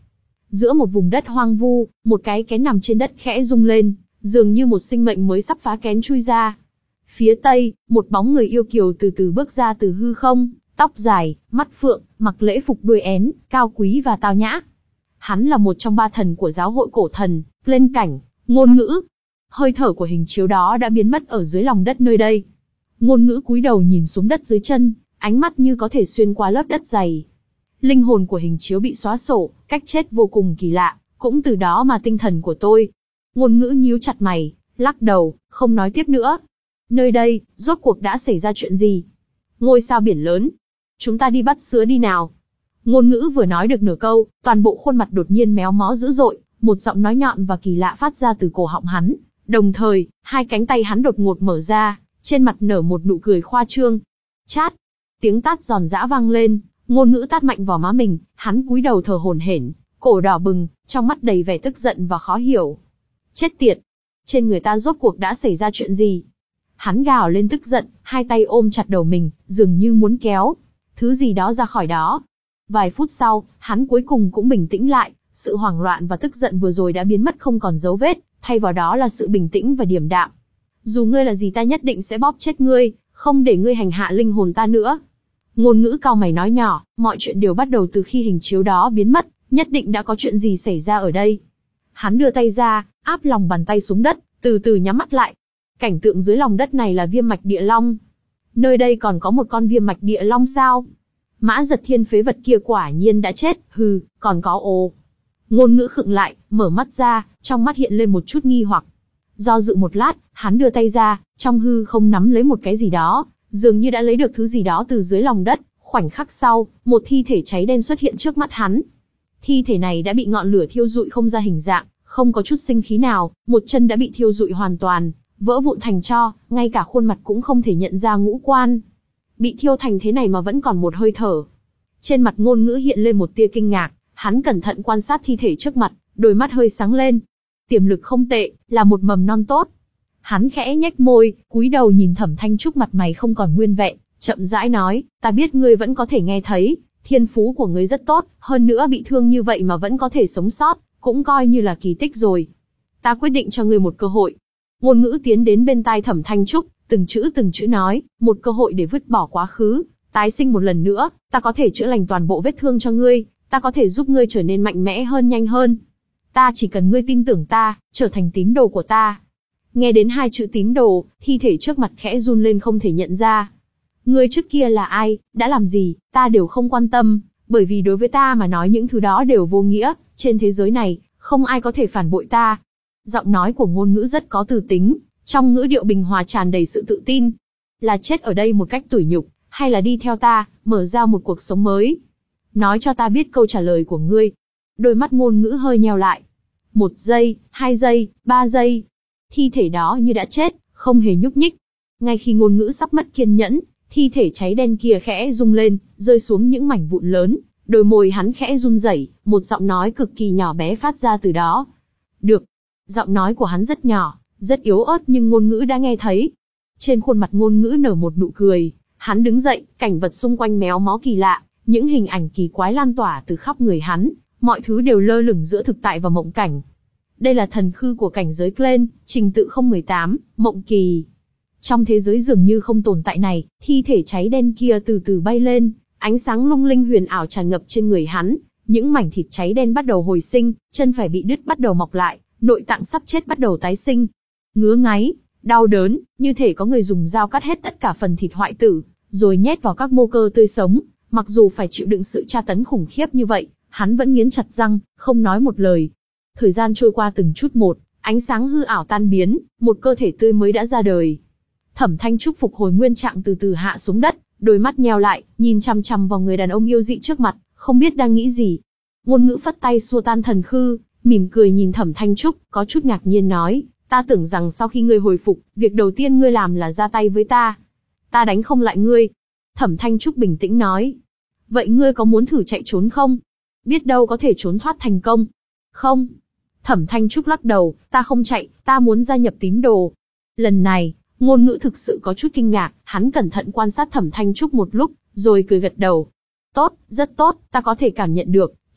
Giữa một vùng đất hoang vu, một cái kén nằm trên đất khẽ rung lên, dường như một sinh mệnh mới sắp phá kén chui ra. Phía tây, một bóng người yêu kiều từ từ bước ra từ hư không, tóc dài, mắt phượng, mặc lễ phục đuôi én, cao quý và tao nhã. Hắn là một trong ba thần của giáo hội cổ thần, lên cảnh, Ngôn Ngữ. Hơi thở của hình chiếu đó đã biến mất ở dưới lòng đất nơi đây. Ngôn Ngữ cúi đầu nhìn xuống đất dưới chân, ánh mắt như có thể xuyên qua lớp đất dày. Linh hồn của hình chiếu bị xóa sổ, cách chết vô cùng kỳ lạ, cũng từ đó mà tinh thần của tôi. Ngôn Ngữ nhíu chặt mày, lắc đầu, không nói tiếp nữa. Nơi đây, rốt cuộc đã xảy ra chuyện gì? Ngôi sao biển lớn. Chúng ta đi bắt sứa đi nào. Ngôn Ngữ vừa nói được nửa câu, toàn bộ khuôn mặt đột nhiên méo mó dữ dội, một giọng nói nhọn và kỳ lạ phát ra từ cổ họng hắn. Đồng thời, hai cánh tay hắn đột ngột mở ra, trên mặt nở một nụ cười khoa trương. Chát! Tiếng tát giòn giã vang lên, Ngôn Ngữ tát mạnh vào má mình, hắn cúi đầu thở hổn hển, cổ đỏ bừng, trong mắt đầy vẻ tức giận và khó hiểu. Chết tiệt! Trên người ta rốt cuộc đã xảy ra chuyện gì? Hắn gào lên tức giận, hai tay ôm chặt đầu mình, dường như muốn kéo thứ gì đó ra khỏi đó. Vài phút sau, hắn cuối cùng cũng bình tĩnh lại, sự hoảng loạn và tức giận vừa rồi đã biến mất không còn dấu vết, thay vào đó là sự bình tĩnh và điềm đạm. Dù ngươi là gì ta nhất định sẽ bóp chết ngươi, không để ngươi hành hạ linh hồn ta nữa. Ngôn Ngữ cau mày nói nhỏ, mọi chuyện đều bắt đầu từ khi hình chiếu đó biến mất, nhất định đã có chuyện gì xảy ra ở đây. Hắn đưa tay ra, áp lòng bàn tay xuống đất, từ từ nhắm mắt lại. Cảnh tượng dưới lòng đất này là viêm mạch địa long. Nơi đây còn có một con viêm mạch địa long sao? Mã Giật Thiên phế vật kia quả nhiên đã chết, hừ, còn có ồ. Ngôn Ngữ khựng lại, mở mắt ra, trong mắt hiện lên một chút nghi hoặc. Do dự một lát, hắn đưa tay ra, trong hư không nắm lấy một cái gì đó, dường như đã lấy được thứ gì đó từ dưới lòng đất. Khoảnh khắc sau, một thi thể cháy đen xuất hiện trước mắt hắn. Thi thể này đã bị ngọn lửa thiêu rụi không ra hình dạng, không có chút sinh khí nào, một chân đã bị thiêu rụi hoàn toàn, vỡ vụn thành tro, ngay cả khuôn mặt cũng không thể nhận ra ngũ quan. Bị thiêu thành thế này mà vẫn còn một hơi thở. Trên mặt Ngôn Ngữ hiện lên một tia kinh ngạc, hắn cẩn thận quan sát thi thể trước mặt, đôi mắt hơi sáng lên. Tiềm lực không tệ, là một mầm non tốt. Hắn khẽ nhếch môi, cúi đầu nhìn Thẩm Thanh Trúc mặt mày không còn nguyên vẹn, chậm rãi nói, ta biết ngươi vẫn có thể nghe thấy, thiên phú của ngươi rất tốt, hơn nữa bị thương như vậy mà vẫn có thể sống sót, cũng coi như là kỳ tích rồi. Ta quyết định cho ngươi một cơ hội. Ngôn Ngữ tiến đến bên tai Thẩm Thanh Trúc, từng chữ từng chữ nói, một cơ hội để vứt bỏ quá khứ, tái sinh một lần nữa, ta có thể chữa lành toàn bộ vết thương cho ngươi, ta có thể giúp ngươi trở nên mạnh mẽ hơn nhanh hơn. Ta chỉ cần ngươi tin tưởng ta, trở thành tín đồ của ta. Nghe đến hai chữ tín đồ, thi thể trước mặt khẽ run lên không thể nhận ra. Ngươi trước kia là ai, đã làm gì, ta đều không quan tâm, bởi vì đối với ta mà nói những thứ đó đều vô nghĩa, trên thế giới này, không ai có thể phản bội ta. Giọng nói của Ngôn Ngữ rất có từ tính, trong ngữ điệu bình hòa tràn đầy sự tự tin. Là chết ở đây một cách tủi nhục, hay là đi theo ta, mở ra một cuộc sống mới? Nói cho ta biết câu trả lời của ngươi. Đôi mắt Ngôn Ngữ hơi nheo lại. Một giây, hai giây, ba giây. Thi thể đó như đã chết, không hề nhúc nhích. Ngay khi Ngôn Ngữ sắp mất kiên nhẫn, thi thể cháy đen kia khẽ rung lên, rơi xuống những mảnh vụn lớn. Đôi môi hắn khẽ run rẩy, một giọng nói cực kỳ nhỏ bé phát ra từ đó. Được. Giọng nói của hắn rất nhỏ, rất yếu ớt nhưng Ngôn Ngữ đã nghe thấy. Trên khuôn mặt Ngôn Ngữ nở một nụ cười. Hắn đứng dậy, cảnh vật xung quanh méo mó kỳ lạ, những hình ảnh kỳ quái lan tỏa từ khắp người hắn, mọi thứ đều lơ lửng giữa thực tại và mộng cảnh. Đây là thần khư của cảnh giới Glen, trình tự không một tám, mộng kỳ. Trong thế giới dường như không tồn tại này, thi thể cháy đen kia từ từ bay lên, ánh sáng lung linh huyền ảo tràn ngập trên người hắn, những mảnh thịt cháy đen bắt đầu hồi sinh, chân phải bị đứt bắt đầu mọc lại, nội tạng sắp chết bắt đầu tái sinh. Ngứa ngáy, đau đớn, như thể có người dùng dao cắt hết tất cả phần thịt hoại tử, rồi nhét vào các mô cơ tươi sống. Mặc dù phải chịu đựng sự tra tấn khủng khiếp như vậy, hắn vẫn nghiến chặt răng, không nói một lời. Thời gian trôi qua từng chút một, ánh sáng hư ảo tan biến, một cơ thể tươi mới đã ra đời. Thẩm Thanh Trúc phục hồi nguyên trạng từ từ hạ xuống đất, đôi mắt nheo lại, nhìn chằm chằm vào người đàn ông yêu dị trước mặt, không biết đang nghĩ gì. Ngôn Ngữ phất tay xua tan thần khư, mỉm cười nhìn Thẩm Thanh Trúc, có chút ngạc nhiên nói, ta tưởng rằng sau khi ngươi hồi phục, việc đầu tiên ngươi làm là ra tay với ta. Ta đánh không lại ngươi. Thẩm Thanh Trúc bình tĩnh nói. Vậy ngươi có muốn thử chạy trốn không? Biết đâu có thể trốn thoát thành công. Không. Thẩm Thanh Trúc lắc đầu, ta không chạy, ta muốn gia nhập tín đồ. Lần này, Ngôn Ngữ thực sự có chút kinh ngạc, hắn cẩn thận quan sát Thẩm Thanh Trúc một lúc, rồi cười gật đầu. Tốt, rất tốt, ta có thể cảm nhận được,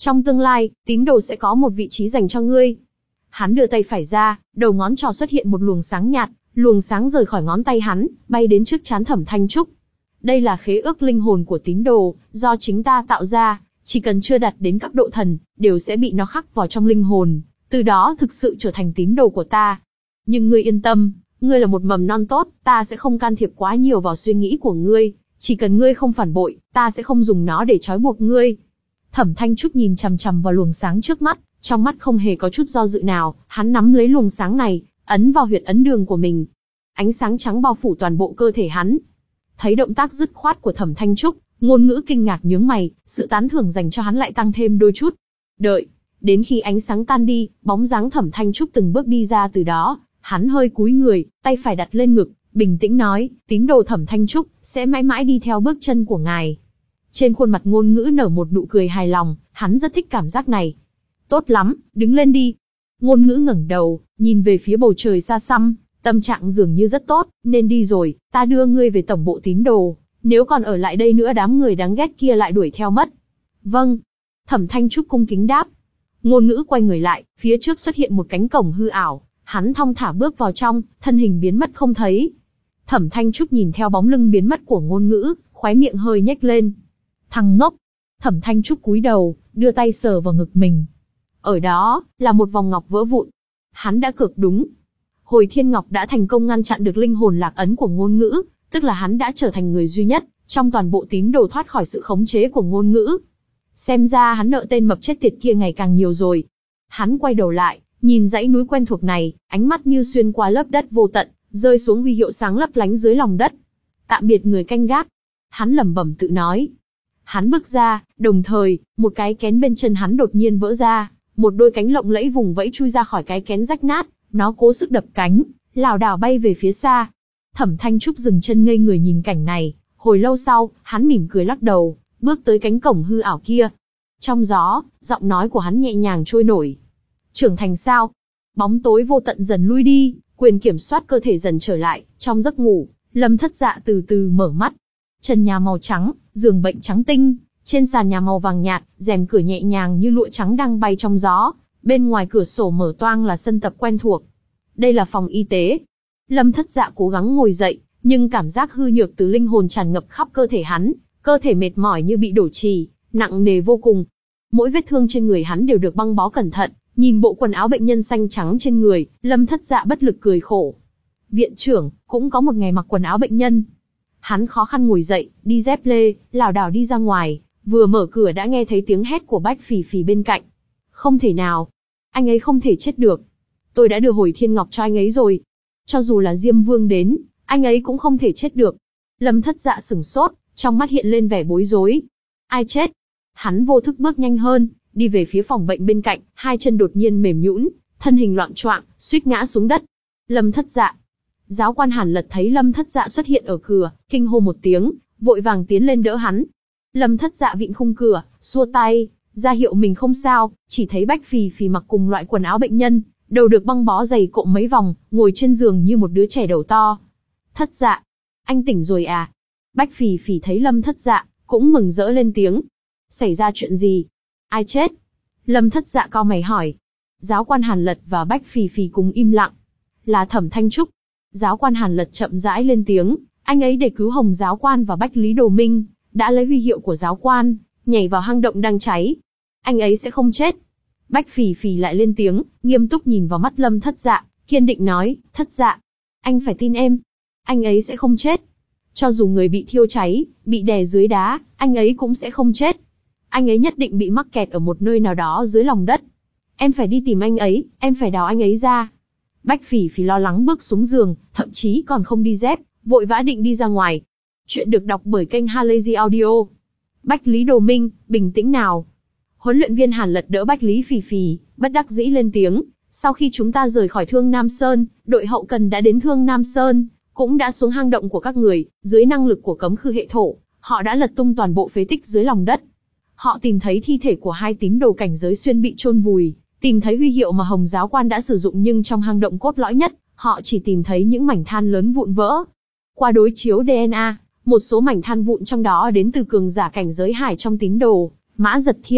Trong tương lai, tín đồ sẽ có một vị trí dành cho ngươi. Hắn đưa tay phải ra, đầu ngón trỏ xuất hiện một luồng sáng nhạt, luồng sáng rời khỏi ngón tay hắn, bay đến trước trán Thẩm Thanh Trúc. Đây là khế ước linh hồn của tín đồ, do chính ta tạo ra, chỉ cần chưa đạt đến cấp độ thần, đều sẽ bị nó khắc vào trong linh hồn, từ đó thực sự trở thành tín đồ của ta. Nhưng ngươi yên tâm, ngươi là một mầm non tốt, ta sẽ không can thiệp quá nhiều vào suy nghĩ của ngươi, chỉ cần ngươi không phản bội, ta sẽ không dùng nó để trói buộc ngươi. Thẩm Thanh Trúc nhìn chằm chằm vào luồng sáng trước mắt, trong mắt không hề có chút do dự nào, hắn nắm lấy luồng sáng này, ấn vào huyệt ấn đường của mình. Ánh sáng trắng bao phủ toàn bộ cơ thể hắn. Thấy động tác dứt khoát của Thẩm Thanh Trúc, Ngôn Ngữ kinh ngạc nhướng mày, sự tán thưởng dành cho hắn lại tăng thêm đôi chút. Đợi, đến khi ánh sáng tan đi, bóng dáng Thẩm Thanh Trúc từng bước đi ra từ đó, hắn hơi cúi người, tay phải đặt lên ngực, bình tĩnh nói, tín đồ Thẩm Thanh Trúc sẽ mãi mãi đi theo bước chân của ngài. Trên khuôn mặt Ngôn Ngữ nở một nụ cười hài lòng, hắn rất thích cảm giác này. Tốt lắm, đứng lên đi. Ngôn Ngữ ngẩng đầu, nhìn về phía bầu trời xa xăm, tâm trạng dường như rất tốt, nên đi rồi, ta đưa ngươi về tổng bộ tín đồ, nếu còn ở lại đây nữa đám người đáng ghét kia lại đuổi theo mất. Vâng. Thẩm Thanh Trúc cung kính đáp. Ngôn Ngữ quay người lại, phía trước xuất hiện một cánh cổng hư ảo, hắn thong thả bước vào trong, thân hình biến mất không thấy. Thẩm Thanh Trúc nhìn theo bóng lưng biến mất của Ngôn Ngữ, khóe miệng hơi nhếch lên. Thằng ngốc. Thẩm Thanh Trúc cúi đầu, đưa tay sờ vào ngực mình. Ở đó, là một vòng ngọc vỡ vụn. Hắn đã cược đúng. Hồi Thiên Ngọc đã thành công ngăn chặn được linh hồn lạc ấn của Ngôn Ngữ, tức là hắn đã trở thành người duy nhất, trong toàn bộ tín đồ thoát khỏi sự khống chế của Ngôn Ngữ. Xem ra hắn nợ tên mập chết tiệt kia ngày càng nhiều rồi. Hắn quay đầu lại, nhìn dãy núi quen thuộc này, ánh mắt như xuyên qua lớp đất vô tận, rơi xuống huy hiệu sáng lấp lánh dưới lòng đất. Tạm biệt người canh gác. Hắn lẩm bẩm tự nói. Hắn bước ra, đồng thời, một cái kén bên chân hắn đột nhiên vỡ ra, một đôi cánh lộng lẫy vùng vẫy chui ra khỏi cái kén rách nát, nó cố sức đập cánh, lảo đảo bay về phía xa. Thẩm Thanh Trúc dừng chân ngây người nhìn cảnh này, hồi lâu sau, hắn mỉm cười lắc đầu, bước tới cánh cổng hư ảo kia. Trong gió, giọng nói của hắn nhẹ nhàng trôi nổi. Trưởng thành sao? Bóng tối vô tận dần lui đi, quyền kiểm soát cơ thể dần trở lại, trong giấc ngủ, Lâm Thất Dạ từ từ mở mắt. Trần nhà màu trắng, giường bệnh trắng tinh, trên sàn nhà màu vàng nhạt, rèm cửa nhẹ nhàng như lụa trắng đang bay trong gió, bên ngoài cửa sổ mở toang là sân tập quen thuộc. Đây là phòng y tế. Lâm Thất Dạ cố gắng ngồi dậy, nhưng cảm giác hư nhược từ linh hồn tràn ngập khắp cơ thể hắn, cơ thể mệt mỏi như bị đổ trì, nặng nề vô cùng. Mỗi vết thương trên người hắn đều được băng bó cẩn thận, nhìn bộ quần áo bệnh nhân xanh trắng trên người, Lâm Thất Dạ bất lực cười khổ. Viện trưởng cũng có một ngày mặc quần áo bệnh nhân. Hắn khó khăn ngồi dậy, đi dép lê, lảo đảo đi ra ngoài, vừa mở cửa đã nghe thấy tiếng hét của Bách Phỉ Phỉ bên cạnh. Không thể nào, anh ấy không thể chết được. Tôi đã đưa hồi Thiên Ngọc cho anh ấy rồi. Cho dù là Diêm Vương đến, anh ấy cũng không thể chết được. Lâm Thất Dạ sửng sốt, trong mắt hiện lên vẻ bối rối. Ai chết? Hắn vô thức bước nhanh hơn, đi về phía phòng bệnh bên cạnh, hai chân đột nhiên mềm nhũn, thân hình loạng choạng, suýt ngã xuống đất. Lâm Thất Dạ. Giáo quan Hàn Lật thấy Lâm Thất Dạ xuất hiện ở cửa, kinh hô một tiếng, vội vàng tiến lên đỡ hắn. Lâm Thất Dạ vịn khung cửa, xua tay, ra hiệu mình không sao, chỉ thấy Bách Phỉ Phỉ mặc cùng loại quần áo bệnh nhân, đầu được băng bó dày cộm mấy vòng, ngồi trên giường như một đứa trẻ đầu to. Thất Dạ, anh tỉnh rồi à? Bách Phỉ Phỉ thấy Lâm Thất Dạ, cũng mừng rỡ lên tiếng. Xảy ra chuyện gì? Ai chết? Lâm Thất Dạ cau mày hỏi. Giáo quan Hàn Lật và Bách Phỉ Phỉ cùng im lặng. Là Thẩm Thanh Trúc. Giáo quan Hàn Lật chậm rãi lên tiếng, anh ấy để cứu Hồng giáo quan và Bách Lý Đồ Minh, đã lấy huy hiệu của giáo quan, nhảy vào hang động đang cháy. Anh ấy sẽ không chết. Bách Phỉ Phỉ lại lên tiếng, nghiêm túc nhìn vào mắt Lâm Thất Dạ, kiên định nói, Thất Dạ, anh phải tin em. Anh ấy sẽ không chết. Cho dù người bị thiêu cháy, bị đè dưới đá, anh ấy cũng sẽ không chết. Anh ấy nhất định bị mắc kẹt ở một nơi nào đó dưới lòng đất. Em phải đi tìm anh ấy, em phải đào anh ấy ra. Bách Phỉ Phỉ lo lắng bước xuống giường, thậm chí còn không đi dép, vội vã định đi ra ngoài. Chuyện được đọc bởi kênh Halazy Audio. Bách Lý Đồ Minh, bình tĩnh nào. Huấn luyện viên Hàn Lật đỡ Bách Lý Phỉ Phỉ, bất đắc dĩ lên tiếng. Sau khi chúng ta rời khỏi Thương Nam Sơn, đội hậu cần đã đến Thương Nam Sơn, cũng đã xuống hang động của các người, dưới năng lực của cấm khư hệ thổ, họ đã lật tung toàn bộ phế tích dưới lòng đất. Họ tìm thấy thi thể của hai tín đồ cảnh giới xuyên bị chôn vùi, tìm thấy huy hiệu mà Hồng giáo quan đã sử dụng, nhưng trong hang động cốt lõi nhất, họ chỉ tìm thấy những mảnh than lớn vụn vỡ. Qua đối chiếu đê en a, một số mảnh than vụn trong đó đến từ cường giả cảnh giới hải trong tín đồ, Mã Giật Thiên,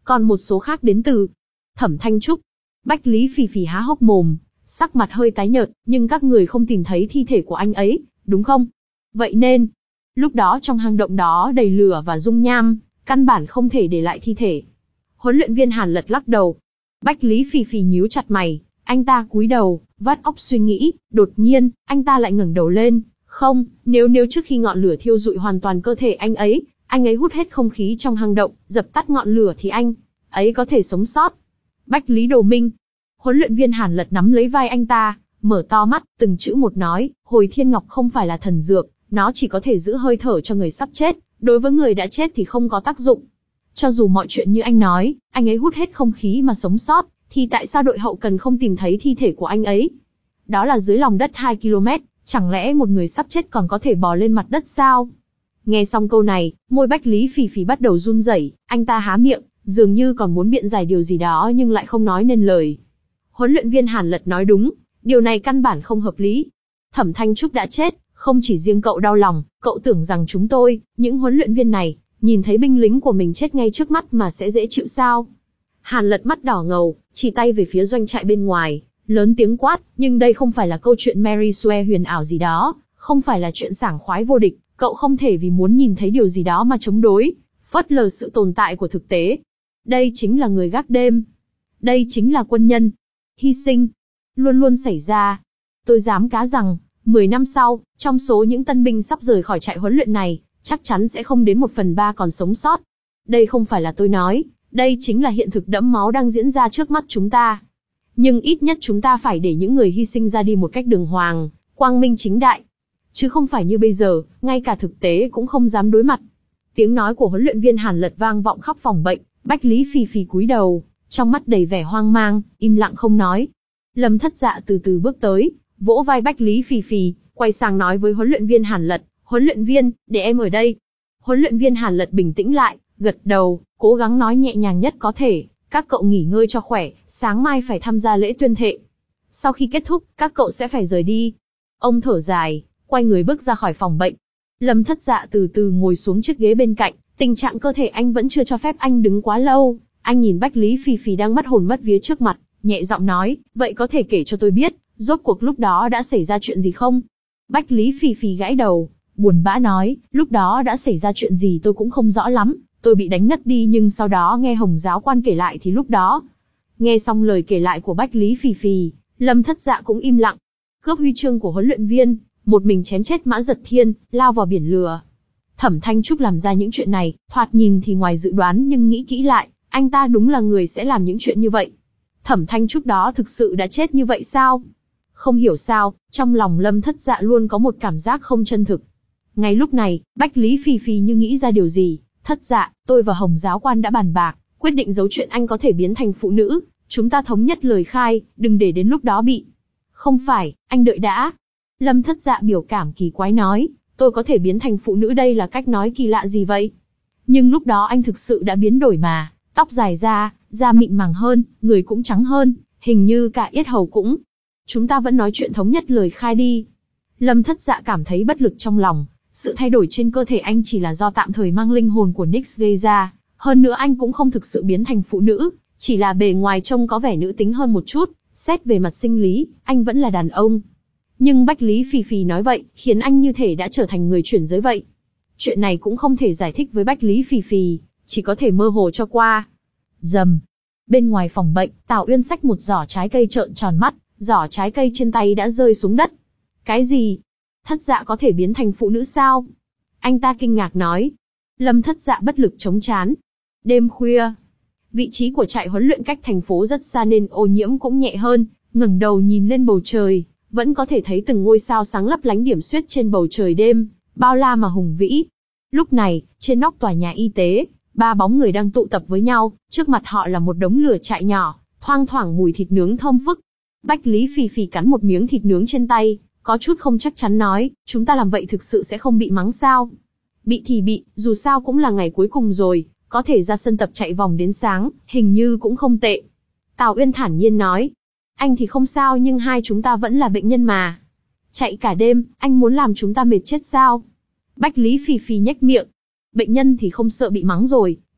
còn một số khác đến từ Thẩm Thanh Trúc. Bách Lý Phì Phì há hốc mồm, sắc mặt hơi tái nhợt, nhưng các người không tìm thấy thi thể của anh ấy, đúng không? Vậy nên, lúc đó trong hang động đó đầy lửa và dung nham, căn bản không thể để lại thi thể. Huấn luyện viên Hàn Lật lắc đầu. Bách Lý Phì Phì nhíu chặt mày, anh ta cúi đầu, vắt óc suy nghĩ, đột nhiên, anh ta lại ngẩng đầu lên. Không, nếu nếu trước khi ngọn lửa thiêu rụi hoàn toàn cơ thể anh ấy, anh ấy hút hết không khí trong hang động, dập tắt ngọn lửa thì anh ấy có thể sống sót. Bách Lý Đồ Minh. Huấn luyện viên Hàn Lật nắm lấy vai anh ta, mở to mắt, từng chữ một nói, Hồi Thiên Ngọc không phải là thần dược, nó chỉ có thể giữ hơi thở cho người sắp chết, đối với người đã chết thì không có tác dụng. Cho dù mọi chuyện như anh nói, anh ấy hút hết không khí mà sống sót, thì tại sao đội hậu cần không tìm thấy thi thể của anh ấy? Đó là dưới lòng đất hai ki lô mét, chẳng lẽ một người sắp chết còn có thể bò lên mặt đất sao? Nghe xong câu này, môi Bách Lý Phì Phì bắt đầu run rẩy, anh ta há miệng, dường như còn muốn biện giải điều gì đó nhưng lại không nói nên lời. Huấn luyện viên Hàn Lật nói đúng, điều này căn bản không hợp lý. Thẩm Thanh Trúc đã chết, không chỉ riêng cậu đau lòng, cậu tưởng rằng chúng tôi, những huấn luyện viên này, nhìn thấy binh lính của mình chết ngay trước mắt mà sẽ dễ chịu sao? Hàn Lật mắt đỏ ngầu, chỉ tay về phía doanh trại bên ngoài, lớn tiếng quát, nhưng đây không phải là câu chuyện Mary Sue huyền ảo gì đó, không phải là chuyện sảng khoái vô địch, cậu không thể vì muốn nhìn thấy điều gì đó mà chống đối, phớt lờ sự tồn tại của thực tế. Đây chính là người gác đêm. Đây chính là quân nhân. Hy sinh. Luôn luôn xảy ra. Tôi dám cá rằng, mười năm sau, trong số những tân binh sắp rời khỏi trại huấn luyện này, chắc chắn sẽ không đến một phần ba còn sống sót. Đây không phải là tôi nói, đây chính là hiện thực đẫm máu đang diễn ra trước mắt chúng ta. Nhưng ít nhất chúng ta phải để những người hy sinh ra đi một cách đường hoàng, quang minh chính đại. Chứ không phải như bây giờ, ngay cả thực tế cũng không dám đối mặt. Tiếng nói của huấn luyện viên Hàn Lật vang vọng khắp phòng bệnh, Bách Lý Phì Phì cúi đầu, trong mắt đầy vẻ hoang mang, im lặng không nói. Lâm Thất Dạ từ từ bước tới, vỗ vai Bách Lý Phì Phì, quay sang nói với huấn luyện viên Hàn Lật, huấn luyện viên, để em ở đây. Huấn luyện viên Hàn Lật bình tĩnh lại, gật đầu, cố gắng nói nhẹ nhàng nhất có thể, các cậu nghỉ ngơi cho khỏe, sáng mai phải tham gia lễ tuyên thệ. Sau khi kết thúc, các cậu sẽ phải rời đi. Ông thở dài, quay người bước ra khỏi phòng bệnh. Lâm Thất Dạ từ từ ngồi xuống chiếc ghế bên cạnh, tình trạng cơ thể anh vẫn chưa cho phép anh đứng quá lâu. Anh nhìn Bách Lý Phì Phì đang mất hồn mất vía trước mặt, nhẹ giọng nói, vậy có thể kể cho tôi biết, rốt cuộc lúc đó đã xảy ra chuyện gì không? Bách Lý Phì Phì gãi đầu, buồn bã nói, lúc đó đã xảy ra chuyện gì tôi cũng không rõ lắm, tôi bị đánh ngất đi nhưng sau đó nghe Hồng giáo quan kể lại thì lúc đó. Nghe xong lời kể lại của Bách Lý Phì Phì, Lâm Thất Dạ cũng im lặng. Cướp huy chương của huấn luyện viên, một mình chém chết Mã Giật Thiên, lao vào biển lửa. Thẩm Thanh Trúc làm ra những chuyện này, thoạt nhìn thì ngoài dự đoán nhưng nghĩ kỹ lại, anh ta đúng là người sẽ làm những chuyện như vậy. Thẩm Thanh Trúc đó thực sự đã chết như vậy sao? Không hiểu sao, trong lòng Lâm Thất Dạ luôn có một cảm giác không chân thực. Ngay lúc này, Bách Lý Phì Phì như nghĩ ra điều gì. Thất Dạ, tôi và Hồng giáo quan đã bàn bạc, quyết định giấu chuyện anh có thể biến thành phụ nữ. Chúng ta thống nhất lời khai, đừng để đến lúc đó bị. Không phải, anh đợi đã. Lâm Thất Dạ biểu cảm kỳ quái nói, tôi có thể biến thành phụ nữ đây là cách nói kỳ lạ gì vậy? Nhưng lúc đó anh thực sự đã biến đổi mà, tóc dài ra, da mịn màng hơn, người cũng trắng hơn, hình như cả yết hầu cũng. Chúng ta vẫn nói chuyện thống nhất lời khai đi. Lâm Thất Dạ cảm thấy bất lực trong lòng, sự thay đổi trên cơ thể anh chỉ là do tạm thời mang linh hồn của Nix gây ra, hơn nữa anh cũng không thực sự biến thành phụ nữ, chỉ là bề ngoài trông có vẻ nữ tính hơn một chút, xét về mặt sinh lý, anh vẫn là đàn ông. Nhưng Bách Lý Phì Phì nói vậy, khiến anh như thể đã trở thành người chuyển giới vậy. Chuyện này cũng không thể giải thích với Bách Lý Phì Phì, chỉ có thể mơ hồ cho qua. Rầm. Bên ngoài phòng bệnh, Tào Uyên xách một giỏ trái cây trợn tròn mắt, giỏ trái cây trên tay đã rơi xuống đất. Cái gì? Thất Dạ có thể biến thành phụ nữ sao? Anh ta kinh ngạc nói. Lâm Thất Dạ bất lực chống chán. Đêm khuya, vị trí của trại huấn luyện cách thành phố rất xa nên ô nhiễm cũng nhẹ hơn, ngẩng đầu nhìn lên bầu trời, vẫn có thể thấy từng ngôi sao sáng lấp lánh điểm xuyết trên bầu trời đêm, bao la mà hùng vĩ. Lúc này, trên nóc tòa nhà y tế, ba bóng người đang tụ tập với nhau, trước mặt họ là một đống lửa trại nhỏ, thoang thoảng mùi thịt nướng thơm phức. Bách Lý Phì Phì cắn một miếng thịt nướng trên tay, có chút không chắc chắn nói, chúng ta làm vậy thực sự sẽ không bị mắng sao? Bị thì bị, dù sao cũng là ngày cuối cùng rồi, có thể ra sân tập chạy vòng đến sáng, hình như cũng không tệ. Tào Uyên thản nhiên nói, anh thì không sao nhưng hai chúng ta vẫn là bệnh nhân mà. Chạy cả đêm, anh muốn làm chúng ta mệt chết sao? Bách Lý Phì Phì nhếch miệng. Bệnh nhân thì không sợ bị mắng rồi,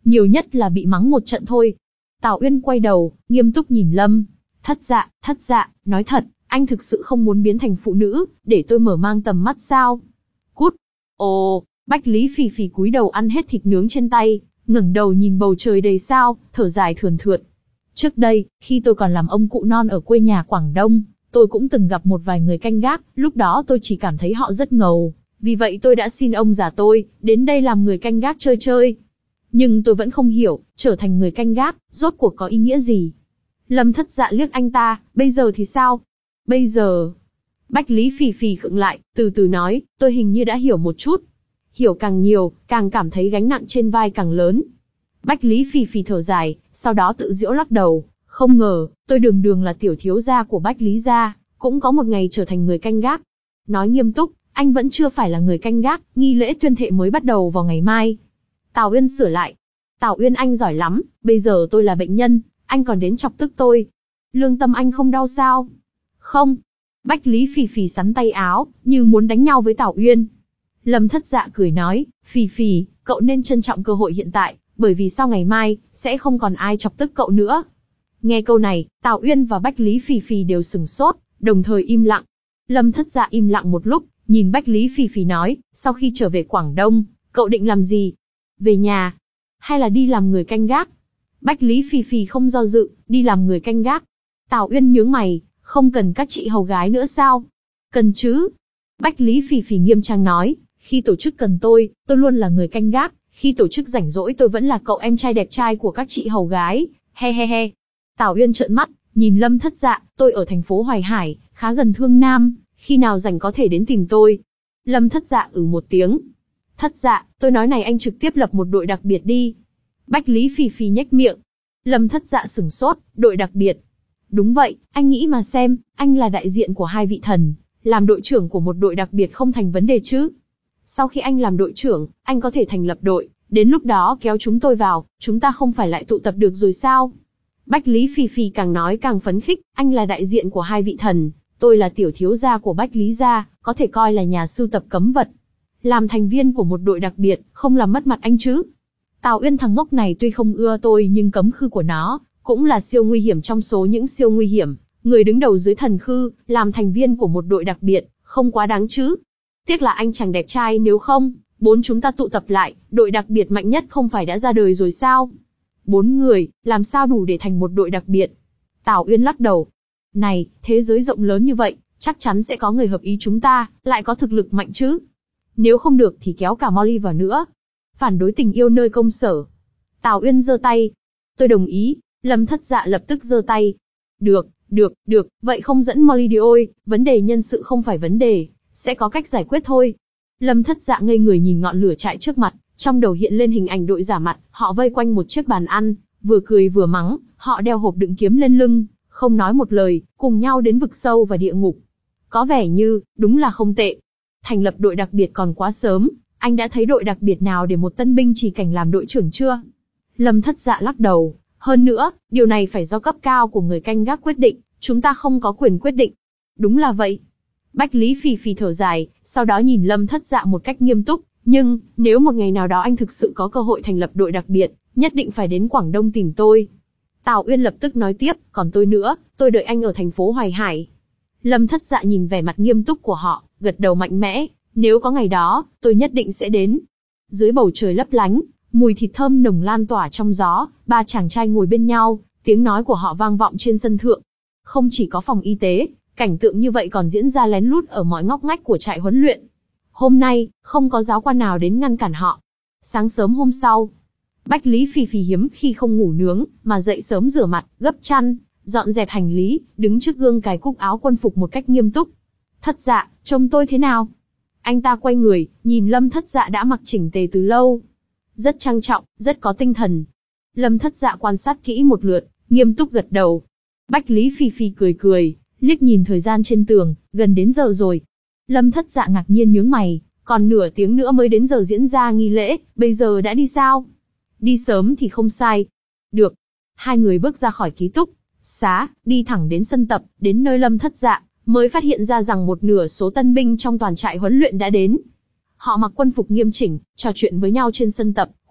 nhiều nhất là bị mắng một trận thôi. Tào Uyên quay đầu, nghiêm túc nhìn Lâm Thất Dạ, Thất Dạ, nói thật, anh thực sự không muốn biến thành phụ nữ, để tôi mở mang tầm mắt sao? Cút! Ồ, Bách Lý Phì Phì cúi đầu ăn hết thịt nướng trên tay, ngẩng đầu nhìn bầu trời đầy sao, thở dài thườn thượt. Trước đây, khi tôi còn làm ông cụ non ở quê nhà Quảng Đông, tôi cũng từng gặp một vài người canh gác, lúc đó tôi chỉ cảm thấy họ rất ngầu, vì vậy tôi đã xin ông già tôi, đến đây làm người canh gác chơi chơi. Nhưng tôi vẫn không hiểu, trở thành người canh gác, rốt cuộc có ý nghĩa gì? Lâm Thất Dạ liếc anh ta, bây giờ thì sao? Bây giờ... Bách Lý Phì Phì khựng lại, từ từ nói, tôi hình như đã hiểu một chút. Hiểu càng nhiều, càng cảm thấy gánh nặng trên vai càng lớn. Bách Lý Phì Phì thở dài, sau đó tự giễu lắc đầu, không ngờ, tôi đường đường là tiểu thiếu gia của Bách Lý gia, cũng có một ngày trở thành người canh gác. Nói nghiêm túc, anh vẫn chưa phải là người canh gác, nghi lễ tuyên thệ mới bắt đầu vào ngày mai. Tào Uyên sửa lại. Tào Uyên anh giỏi lắm, bây giờ tôi là bệnh nhân, anh còn đến chọc tức tôi. Lương tâm anh không đau sao? Không. Bách Lý Phì Phì sắn tay áo, như muốn đánh nhau với Tào Uyên. Lâm Thất Dạ cười nói, Phì Phì, cậu nên trân trọng cơ hội hiện tại, bởi vì sau ngày mai, sẽ không còn ai chọc tức cậu nữa. Nghe câu này, Tào Uyên và Bách Lý Phì Phì đều sừng sốt, đồng thời im lặng. Lâm Thất Dạ im lặng một lúc, nhìn Bách Lý Phì Phì nói, sau khi trở về Quảng Đông, cậu định làm gì? Về nhà? Hay là đi làm người canh gác? Bách Lý Phì Phì không do dự, đi làm người canh gác. Tào Uyên nhướng mày, không cần các chị hầu gái nữa sao? Cần chứ. Bách Lý Phì Phì nghiêm trang nói, khi tổ chức cần tôi, tôi luôn là người canh gác, khi tổ chức rảnh rỗi tôi vẫn là cậu em trai đẹp trai của các chị hầu gái, he he he. Tào Uyên trợn mắt, nhìn Lâm Thất Dạ, tôi ở thành phố Hoài Hải, khá gần Thương Nam, khi nào rảnh có thể đến tìm tôi. Lâm Thất Dạ ừ một tiếng. Thất Dạ, tôi nói này anh trực tiếp lập một đội đặc biệt đi. Bách Lý Phì Phì nhếch miệng. Lâm Thất Dạ sửng sốt, đội đặc biệt. Đúng vậy, anh nghĩ mà xem, anh là đại diện của hai vị thần, làm đội trưởng của một đội đặc biệt không thành vấn đề chứ. Sau khi anh làm đội trưởng, anh có thể thành lập đội, đến lúc đó kéo chúng tôi vào, chúng ta không phải lại tụ tập được rồi sao? Bách Lý Phì Phì càng nói càng phấn khích, anh là đại diện của hai vị thần, tôi là tiểu thiếu gia của Bách Lý gia, có thể coi là nhà sưu tập cấm vật. Làm thành viên của một đội đặc biệt, không làm mất mặt anh chứ. Tào Uyên thằng ngốc này tuy không ưa tôi nhưng cấm khư của nó, cũng là siêu nguy hiểm trong số những siêu nguy hiểm. Người đứng đầu dưới thần khư, làm thành viên của một đội đặc biệt, không quá đáng chứ. Tiếc là anh chẳng đẹp trai, nếu không, bốn chúng ta tụ tập lại, đội đặc biệt mạnh nhất không phải đã ra đời rồi sao? Bốn người, làm sao đủ để thành một đội đặc biệt? Tào Uyên lắc đầu. Này, thế giới rộng lớn như vậy, chắc chắn sẽ có người hợp ý chúng ta, lại có thực lực mạnh chứ. Nếu không được thì kéo cả Molly vào nữa. Phản đối tình yêu nơi công sở. Tào Uyên giơ tay. Tôi đồng ý. Lâm Thất Dạ lập tức giơ tay. Được, được, được, vậy không dẫn Molly đi ôi, vấn đề nhân sự không phải vấn đề, sẽ có cách giải quyết thôi. Lâm Thất Dạ ngây người nhìn ngọn lửa chạy trước mặt, trong đầu hiện lên hình ảnh đội giả mặt, họ vây quanh một chiếc bàn ăn, vừa cười vừa mắng, họ đeo hộp đựng kiếm lên lưng, không nói một lời, cùng nhau đến vực sâu và địa ngục. Có vẻ như, đúng là không tệ. Thành lập đội đặc biệt còn quá sớm, anh đã thấy đội đặc biệt nào để một tân binh chỉ cảnh làm đội trưởng chưa? Lâm Thất Dạ lắc đầu, hơn nữa, điều này phải do cấp cao của người canh gác quyết định, chúng ta không có quyền quyết định. Đúng là vậy. Bách Lý Phì Phì thở dài, sau đó nhìn Lâm Thất Dạ một cách nghiêm túc, nhưng, nếu một ngày nào đó anh thực sự có cơ hội thành lập đội đặc biệt, nhất định phải đến Quảng Đông tìm tôi. Tào Uyên lập tức nói tiếp, còn tôi nữa, tôi đợi anh ở thành phố Hoài Hải. Lâm Thất Dạ nhìn vẻ mặt nghiêm túc của họ, gật đầu mạnh mẽ, nếu có ngày đó, tôi nhất định sẽ đến. Dưới bầu trời lấp lánh, mùi thịt thơm nồng lan tỏa trong gió, ba chàng trai ngồi bên nhau, tiếng nói của họ vang vọng trên sân thượng. Không chỉ có phòng y tế, cảnh tượng như vậy còn diễn ra lén lút ở mọi ngóc ngách của trại huấn luyện. Hôm nay, không có giáo quan nào đến ngăn cản họ. Sáng sớm hôm sau, Bách Lý Phì Phì hiếm khi không ngủ nướng, mà dậy sớm rửa mặt, gấp chăn, dọn dẹp hành lý, đứng trước gương cài cúc áo quân phục một cách nghiêm túc. Thất Dạ, trông tôi thế nào? Anh ta quay người, nhìn Lâm Thất Dạ đã mặc chỉnh tề từ lâu. Rất trang trọng, rất có tinh thần. Lâm Thất Dạ quan sát kỹ một lượt, nghiêm túc gật đầu. Bách Lý Phì Phì cười cười, liếc nhìn thời gian trên tường, gần đến giờ rồi. Lâm Thất Dạ ngạc nhiên nhướng mày, còn nửa tiếng nữa mới đến giờ diễn ra nghi lễ, bây giờ đã đi sao? Đi sớm thì không sai. Được. Hai người bước ra khỏi ký túc xá, đi thẳng đến sân tập, đến nơi Lâm Thất Dạ, mới phát hiện ra rằng một nửa số tân binh trong toàn trại huấn luyện đã đến. Họ mặc quân phục nghiêm chỉnh, trò chuyện với nhau trên sân tập,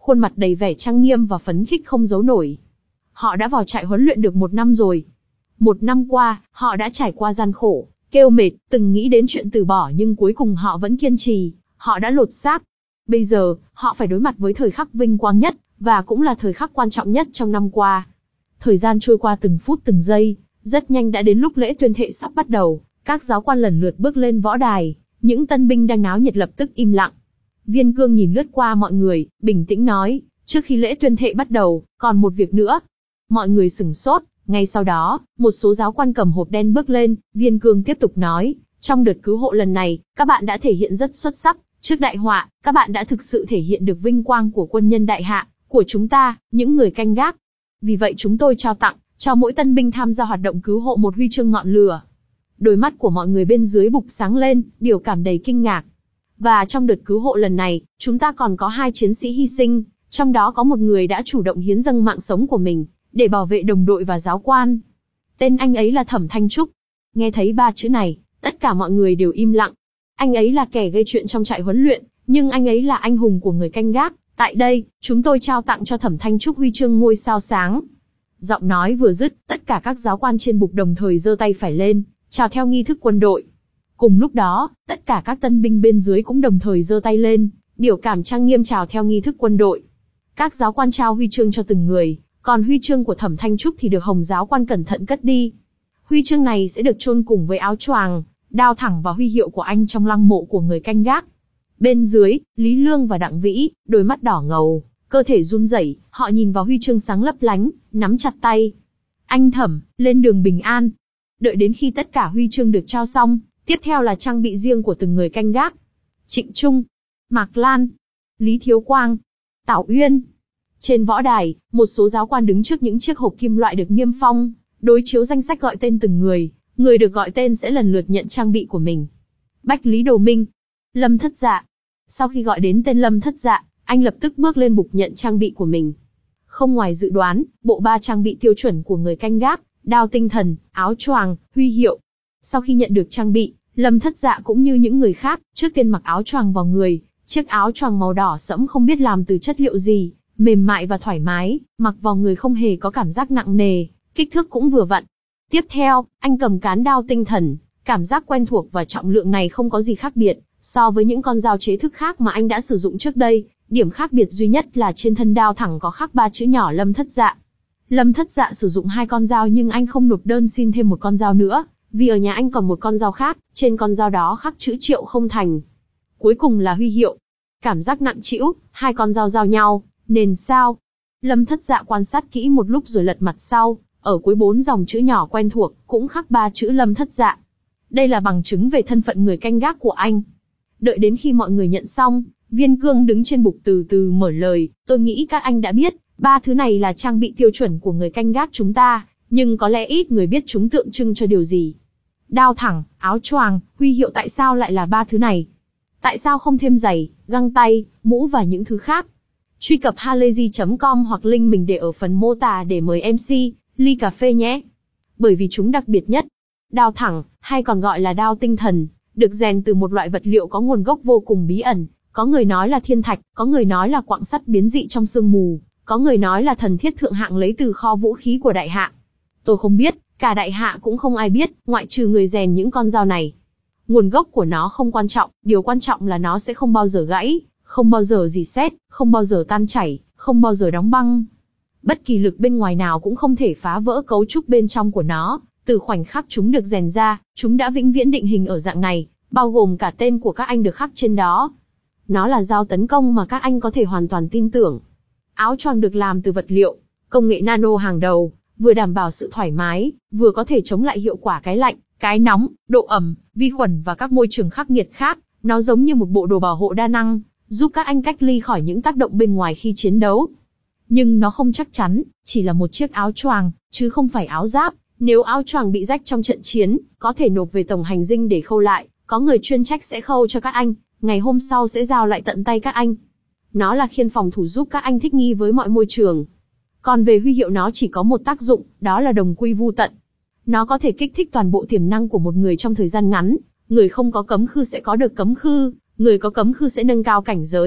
khuôn mặt đầy vẻ trang nghiêm và phấn khích không giấu nổi. Họ đã vào trại huấn luyện được một năm rồi. Một năm qua, họ đã trải qua gian khổ, kêu mệt, từng nghĩ đến chuyện từ bỏ nhưng cuối cùng họ vẫn kiên trì, họ đã lột xác. Bây giờ, họ phải đối mặt với thời khắc vinh quang nhất, và cũng là thời khắc quan trọng nhất trong năm qua. Thời gian trôi qua từng phút từng giây, rất nhanh đã đến lúc lễ tuyên thệ sắp bắt đầu, các giáo quan lần lượt bước lên võ đài, những tân binh đang náo nhiệt lập tức im lặng. Viên Cương nhìn lướt qua mọi người, bình tĩnh nói, trước khi lễ tuyên thệ bắt đầu, còn một việc nữa. Mọi người sửng sốt, ngay sau đó, một số giáo quan cầm hộp đen bước lên, Viên Cương tiếp tục nói, trong đợt cứu hộ lần này, các bạn đã thể hiện rất xuất sắc, trước đại họa, các bạn đã thực sự thể hiện được vinh quang của quân nhân đại hạ, của chúng ta, những người canh gác. Vì vậy chúng tôi trao tặng, cho mỗi tân binh tham gia hoạt động cứu hộ một huy chương ngọn lửa. Đôi mắt của mọi người bên dưới bục sáng lên, biểu cảm đầy kinh ngạc. Và trong đợt cứu hộ lần này, chúng ta còn có hai chiến sĩ hy sinh, trong đó có một người đã chủ động hiến dâng mạng sống của mình, để bảo vệ đồng đội và giáo quan. Tên anh ấy là Thẩm Thanh Trúc. Nghe thấy ba chữ này, tất cả mọi người đều im lặng. Anh ấy là kẻ gây chuyện trong trại huấn luyện, nhưng anh ấy là anh hùng của người canh gác. Tại đây, chúng tôi trao tặng cho Thẩm Thanh Trúc huy chương ngôi sao sáng. Giọng nói vừa dứt, tất cả các giáo quan trên bục đồng thời giơ tay phải lên, chào theo nghi thức quân đội. Cùng lúc đó, tất cả các tân binh bên dưới cũng đồng thời giơ tay lên, biểu cảm trang nghiêm chào theo nghi thức quân đội. Các giáo quan trao huy chương cho từng người, còn huy chương của Thẩm Thanh Trúc thì được Hồng giáo quan cẩn thận cất đi. Huy chương này sẽ được chôn cùng với áo choàng, đao thẳng và huy hiệu của anh trong lăng mộ của người canh gác. Bên dưới, Lý Lương và Đặng Vĩ, đôi mắt đỏ ngầu, cơ thể run rẩy, họ nhìn vào huy chương sáng lấp lánh, nắm chặt tay. Anh Thẩm, lên đường bình an. Đợi đến khi tất cả huy chương được trao xong, tiếp theo là trang bị riêng của từng người canh gác. Trịnh Trung, Mạc Lan, Lý Thiếu Quang, Tảo Uyên. Trên võ đài, một số giáo quan đứng trước những chiếc hộp kim loại được niêm phong, đối chiếu danh sách gọi tên từng người, người được gọi tên sẽ lần lượt nhận trang bị của mình. Bách Lý Đồ Minh, Lâm Thất Dạ. Sau khi gọi đến tên Lâm Thất Dạ, anh lập tức bước lên bục nhận trang bị của mình. Không ngoài dự đoán, bộ ba trang bị tiêu chuẩn của người canh gác, đao tinh thần, áo choàng, huy hiệu. Sau khi nhận được trang bị, Lâm Thất Dạ cũng như những người khác, trước tiên mặc áo choàng vào người, chiếc áo choàng màu đỏ sẫm không biết làm từ chất liệu gì, mềm mại và thoải mái, mặc vào người không hề có cảm giác nặng nề, kích thước cũng vừa vặn. Tiếp theo, anh cầm cán đao tinh thần, cảm giác quen thuộc và trọng lượng này không có gì khác biệt so với những con dao chế thức khác mà anh đã sử dụng trước đây, điểm khác biệt duy nhất là trên thân đao thẳng có khắc ba chữ nhỏ Lâm Thất Dạ. Lâm Thất Dạ sử dụng hai con dao nhưng anh không nộp đơn xin thêm một con dao nữa, vì ở nhà anh còn một con dao khác, trên con dao đó khắc chữ Triệu Không Thành. Cuối cùng là huy hiệu. Cảm giác nặng trĩu, hai con dao giao nhau, nền sao. Lâm Thất Dạ quan sát kỹ một lúc rồi lật mặt sau, ở cuối bốn dòng chữ nhỏ quen thuộc, cũng khắc ba chữ Lâm Thất Dạ. Đây là bằng chứng về thân phận người canh gác của anh. Đợi đến khi mọi người nhận xong, Viên Cương đứng trên bục từ từ mở lời, tôi nghĩ các anh đã biết, ba thứ này là trang bị tiêu chuẩn của người canh gác chúng ta, nhưng có lẽ ít người biết chúng tượng trưng cho điều gì. Đao thẳng, áo choàng, huy hiệu tại sao lại là ba thứ này? Tại sao không thêm giày, găng tay, mũ và những thứ khác? Truy cập halayzi chấm com hoặc link mình để ở phần mô tả để mời em xê, ly cà phê nhé. Bởi vì chúng đặc biệt nhất. Đao thẳng, hay còn gọi là đao tinh thần, được rèn từ một loại vật liệu có nguồn gốc vô cùng bí ẩn. Có người nói là thiên thạch, có người nói là quặng sắt biến dị trong sương mù, có người nói là thần thiết thượng hạng lấy từ kho vũ khí của đại hạ. Tôi không biết, cả đại hạ cũng không ai biết, ngoại trừ người rèn những con dao này. Nguồn gốc của nó không quan trọng, điều quan trọng là nó sẽ không bao giờ gãy, không bao giờ rỉ sét, không bao giờ tan chảy, không bao giờ đóng băng. Bất kỳ lực bên ngoài nào cũng không thể phá vỡ cấu trúc bên trong của nó. Từ khoảnh khắc chúng được rèn ra, chúng đã vĩnh viễn định hình ở dạng này, bao gồm cả tên của các anh được khắc trên đó. Nó là dao tấn công mà các anh có thể hoàn toàn tin tưởng. Áo choàng được làm từ vật liệu, công nghệ nano hàng đầu, vừa đảm bảo sự thoải mái, vừa có thể chống lại hiệu quả cái lạnh, cái nóng, độ ẩm, vi khuẩn và các môi trường khắc nghiệt khác. Nó giống như một bộ đồ bảo hộ đa năng, giúp các anh cách ly khỏi những tác động bên ngoài khi chiến đấu. Nhưng nó không chắc chắn, chỉ là một chiếc áo choàng, chứ không phải áo giáp. Nếu áo choàng bị rách trong trận chiến, có thể nộp về tổng hành dinh để khâu lại, có người chuyên trách sẽ khâu cho các anh, ngày hôm sau sẽ giao lại tận tay các anh. Nó là khiên phòng thủ giúp các anh thích nghi với mọi môi trường. Còn về huy hiệu nó chỉ có một tác dụng, đó là đồng quy vu tận. Nó có thể kích thích toàn bộ tiềm năng của một người trong thời gian ngắn, người không có cấm khư sẽ có được cấm khư, người có cấm khư sẽ nâng cao cảnh giới,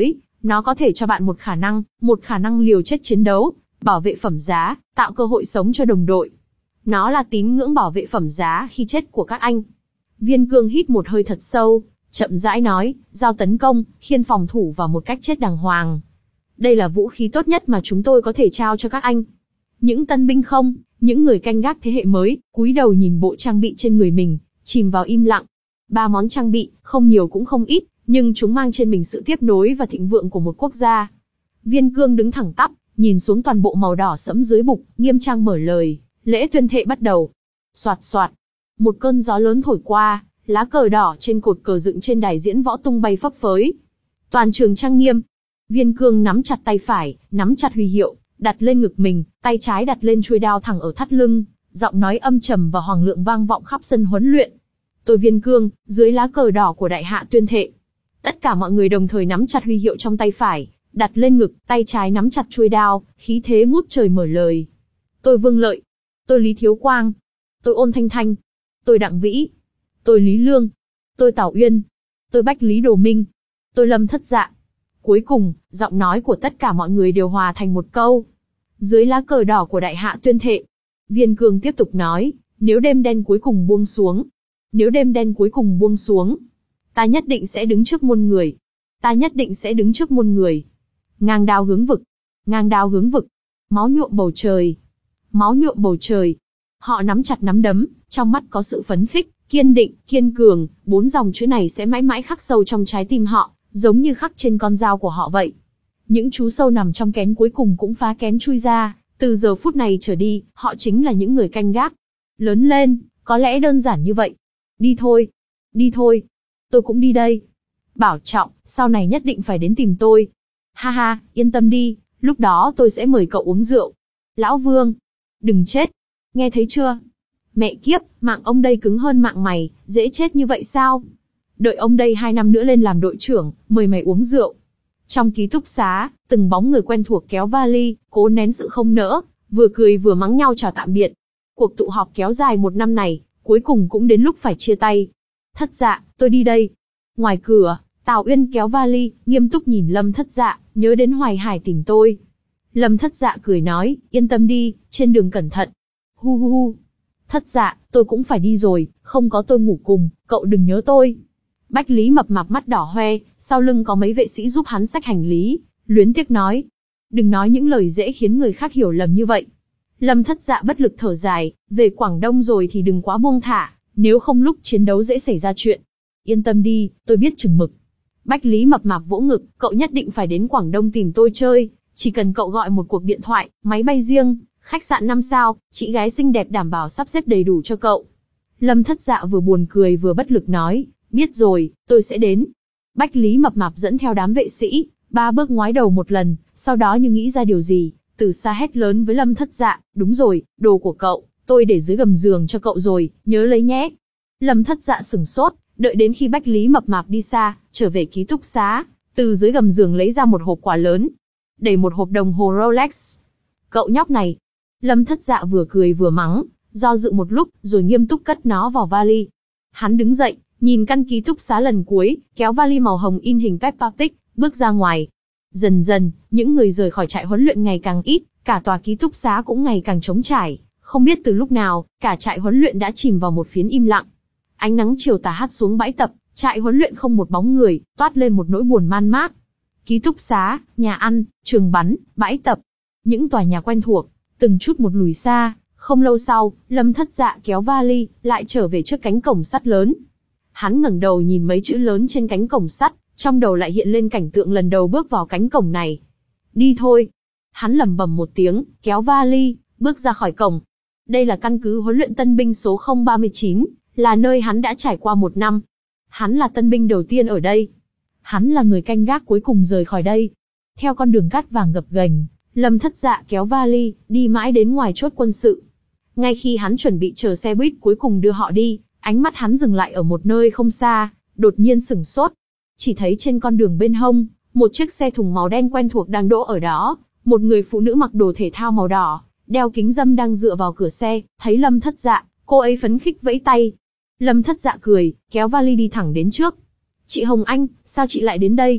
Nó có thể cho bạn một khả năng, một khả năng liều chết chiến đấu, bảo vệ phẩm giá, tạo cơ hội sống cho đồng đội. Nó là tín ngưỡng bảo vệ phẩm giá khi chết của các anh. Viên Cương hít một hơi thật sâu, chậm rãi nói, giao tấn công, khiên phòng thủ vào một cách chết đàng hoàng. Đây là vũ khí tốt nhất mà chúng tôi có thể trao cho các anh. Những tân binh không, những người canh gác thế hệ mới, cúi đầu nhìn bộ trang bị trên người mình, chìm vào im lặng. Ba món trang bị, không nhiều cũng không ít, nhưng chúng mang trên mình sự tiếp nối và thịnh vượng của một quốc gia. Viên Cương đứng thẳng tắp, nhìn xuống toàn bộ màu đỏ sẫm dưới bục, nghiêm trang mở lời, lễ tuyên thệ bắt đầu. Soạt soạt, một cơn gió lớn thổi qua, lá cờ đỏ trên cột cờ dựng trên đài diễn võ tung bay phấp phới. Toàn trường trang nghiêm. Viên Cương nắm chặt tay phải, nắm chặt huy hiệu, đặt lên ngực mình, tay trái đặt lên chuôi đao thẳng ở thắt lưng, giọng nói âm trầm và hoàng lượng vang vọng khắp sân huấn luyện. Tôi Viên Cương, dưới lá cờ đỏ của đại hạ tuyên thệ. Tất cả mọi người đồng thời nắm chặt huy hiệu trong tay phải, đặt lên ngực, tay trái nắm chặt chuôi đao, khí thế ngút trời mở lời. Tôi Vương Lợi, tôi Lý Thiếu Quang, tôi Ôn Thanh Thanh, tôi Đặng Vĩ, tôi Lý Lương, tôi Tào Uyên, tôi Bách Lý Đồ Minh, tôi Lâm Thất Dạ. Cuối cùng, giọng nói của tất cả mọi người đều hòa thành một câu. Dưới lá cờ đỏ của đại hạ tuyên thệ. Viên Cương tiếp tục nói, nếu đêm đen cuối cùng buông xuống, nếu đêm đen cuối cùng buông xuống, ta nhất định sẽ đứng trước muôn người. Ta nhất định sẽ đứng trước muôn người. Ngang đao hướng vực, ngang đao hướng vực, máu nhuộm bầu trời, máu nhuộm bầu trời. Họ nắm chặt nắm đấm, trong mắt có sự phấn khích, kiên định, kiên cường, bốn dòng chữ này sẽ mãi mãi khắc sâu trong trái tim họ, giống như khắc trên con dao của họ vậy. Những chú sâu nằm trong kén cuối cùng cũng phá kén chui ra, từ giờ phút này trở đi, họ chính là những người canh gác. Lớn lên, có lẽ đơn giản như vậy. Đi thôi, đi thôi, tôi cũng đi đây. Bảo trọng, sau này nhất định phải đến tìm tôi. Ha ha, yên tâm đi, lúc đó tôi sẽ mời cậu uống rượu. Lão Vương, đừng chết. Nghe thấy chưa? Mẹ kiếp, mạng ông đây cứng hơn mạng mày, dễ chết như vậy sao? Đợi ông đây hai năm nữa lên làm đội trưởng, mời mày uống rượu. Trong ký túc xá, từng bóng người quen thuộc kéo vali, cố nén sự không nỡ, vừa cười vừa mắng nhau chào tạm biệt. Cuộc tụ họp kéo dài một năm này, cuối cùng cũng đến lúc phải chia tay. Thất Dạ, tôi đi đây. Ngoài cửa, Tào Uyên kéo vali, nghiêm túc nhìn Lâm Thất Dạ, nhớ đến Hoài Hải tìm tôi. Lâm Thất Dạ cười nói, yên tâm đi, trên đường cẩn thận. Hu hu hu. Thất Dạ, tôi cũng phải đi rồi, không có tôi ngủ cùng, cậu đừng nhớ tôi. Bách Lý mập mạp mắt đỏ hoe, sau lưng có mấy vệ sĩ giúp hắn xách hành lý, luyến tiếc nói. Đừng nói những lời dễ khiến người khác hiểu lầm như vậy. Lâm Thất Dạ bất lực thở dài, về Quảng Đông rồi thì đừng quá buông thả, nếu không lúc chiến đấu dễ xảy ra chuyện. Yên tâm đi, tôi biết chừng mực. Bách Lý mập mạp vỗ ngực, cậu nhất định phải đến Quảng Đông tìm tôi chơi, chỉ cần cậu gọi một cuộc điện thoại, máy bay riêng, khách sạn năm sao, chị gái xinh đẹp đảm bảo sắp xếp đầy đủ cho cậu. Lâm Thất Dạ vừa buồn cười vừa bất lực nói, biết rồi, tôi sẽ đến. Bách Lý mập mạp dẫn theo đám vệ sĩ, ba bước ngoái đầu một lần, sau đó như nghĩ ra điều gì, từ xa hét lớn với Lâm Thất Dạ, đúng rồi, đồ của cậu, tôi để dưới gầm giường cho cậu rồi, nhớ lấy nhé. Lâm Thất Dạ sửng sốt, đợi đến khi Bách Lý mập mạp đi xa, trở về ký túc xá, từ dưới gầm giường lấy ra một hộp quà lớn, đẩy một hộp đồng hồ Rolex. Cậu nhóc này. Lâm Thất Dạ vừa cười vừa mắng, do dự một lúc, rồi nghiêm túc cất nó vào vali. Hắn đứng dậy, nhìn căn ký túc xá lần cuối, kéo vali màu hồng in hình Peppa Pig, bước ra ngoài. Dần dần, những người rời khỏi trại huấn luyện ngày càng ít, cả tòa ký túc xá cũng ngày càng trống trải. Không biết từ lúc nào, cả trại huấn luyện đã chìm vào một phiến im lặng. Ánh nắng chiều tà hắt xuống bãi tập, trại huấn luyện không một bóng người, toát lên một nỗi buồn man mác. Ký túc xá, nhà ăn, trường bắn, bãi tập, những tòa nhà quen thuộc, từng chút một lùi xa. Không lâu sau, Lâm Thất Dạ kéo vali, lại trở về trước cánh cổng sắt lớn. Hắn ngẩng đầu nhìn mấy chữ lớn trên cánh cổng sắt, trong đầu lại hiện lên cảnh tượng lần đầu bước vào cánh cổng này. Đi thôi. Hắn lẩm bẩm một tiếng, kéo vali, bước ra khỏi cổng. Đây là căn cứ huấn luyện tân binh số không ba chín, là nơi hắn đã trải qua một năm. Hắn là tân binh đầu tiên ở đây. Hắn là người canh gác cuối cùng rời khỏi đây. Theo con đường cát vàng gập ghềnh, Lâm Thất Dạ kéo vali, đi mãi đến ngoài chốt quân sự. Ngay khi hắn chuẩn bị chờ xe buýt cuối cùng đưa họ đi, ánh mắt hắn dừng lại ở một nơi không xa, đột nhiên sửng sốt. Chỉ thấy trên con đường bên hông, một chiếc xe thùng màu đen quen thuộc đang đỗ ở đó, một người phụ nữ mặc đồ thể thao màu đỏ, đeo kính râm đang dựa vào cửa xe, thấy Lâm Thất Dạ, cô ấy phấn khích vẫy tay. Lâm Thất Dạ cười, kéo vali đi thẳng đến trước. Chị Hồng Anh, sao chị lại đến đây?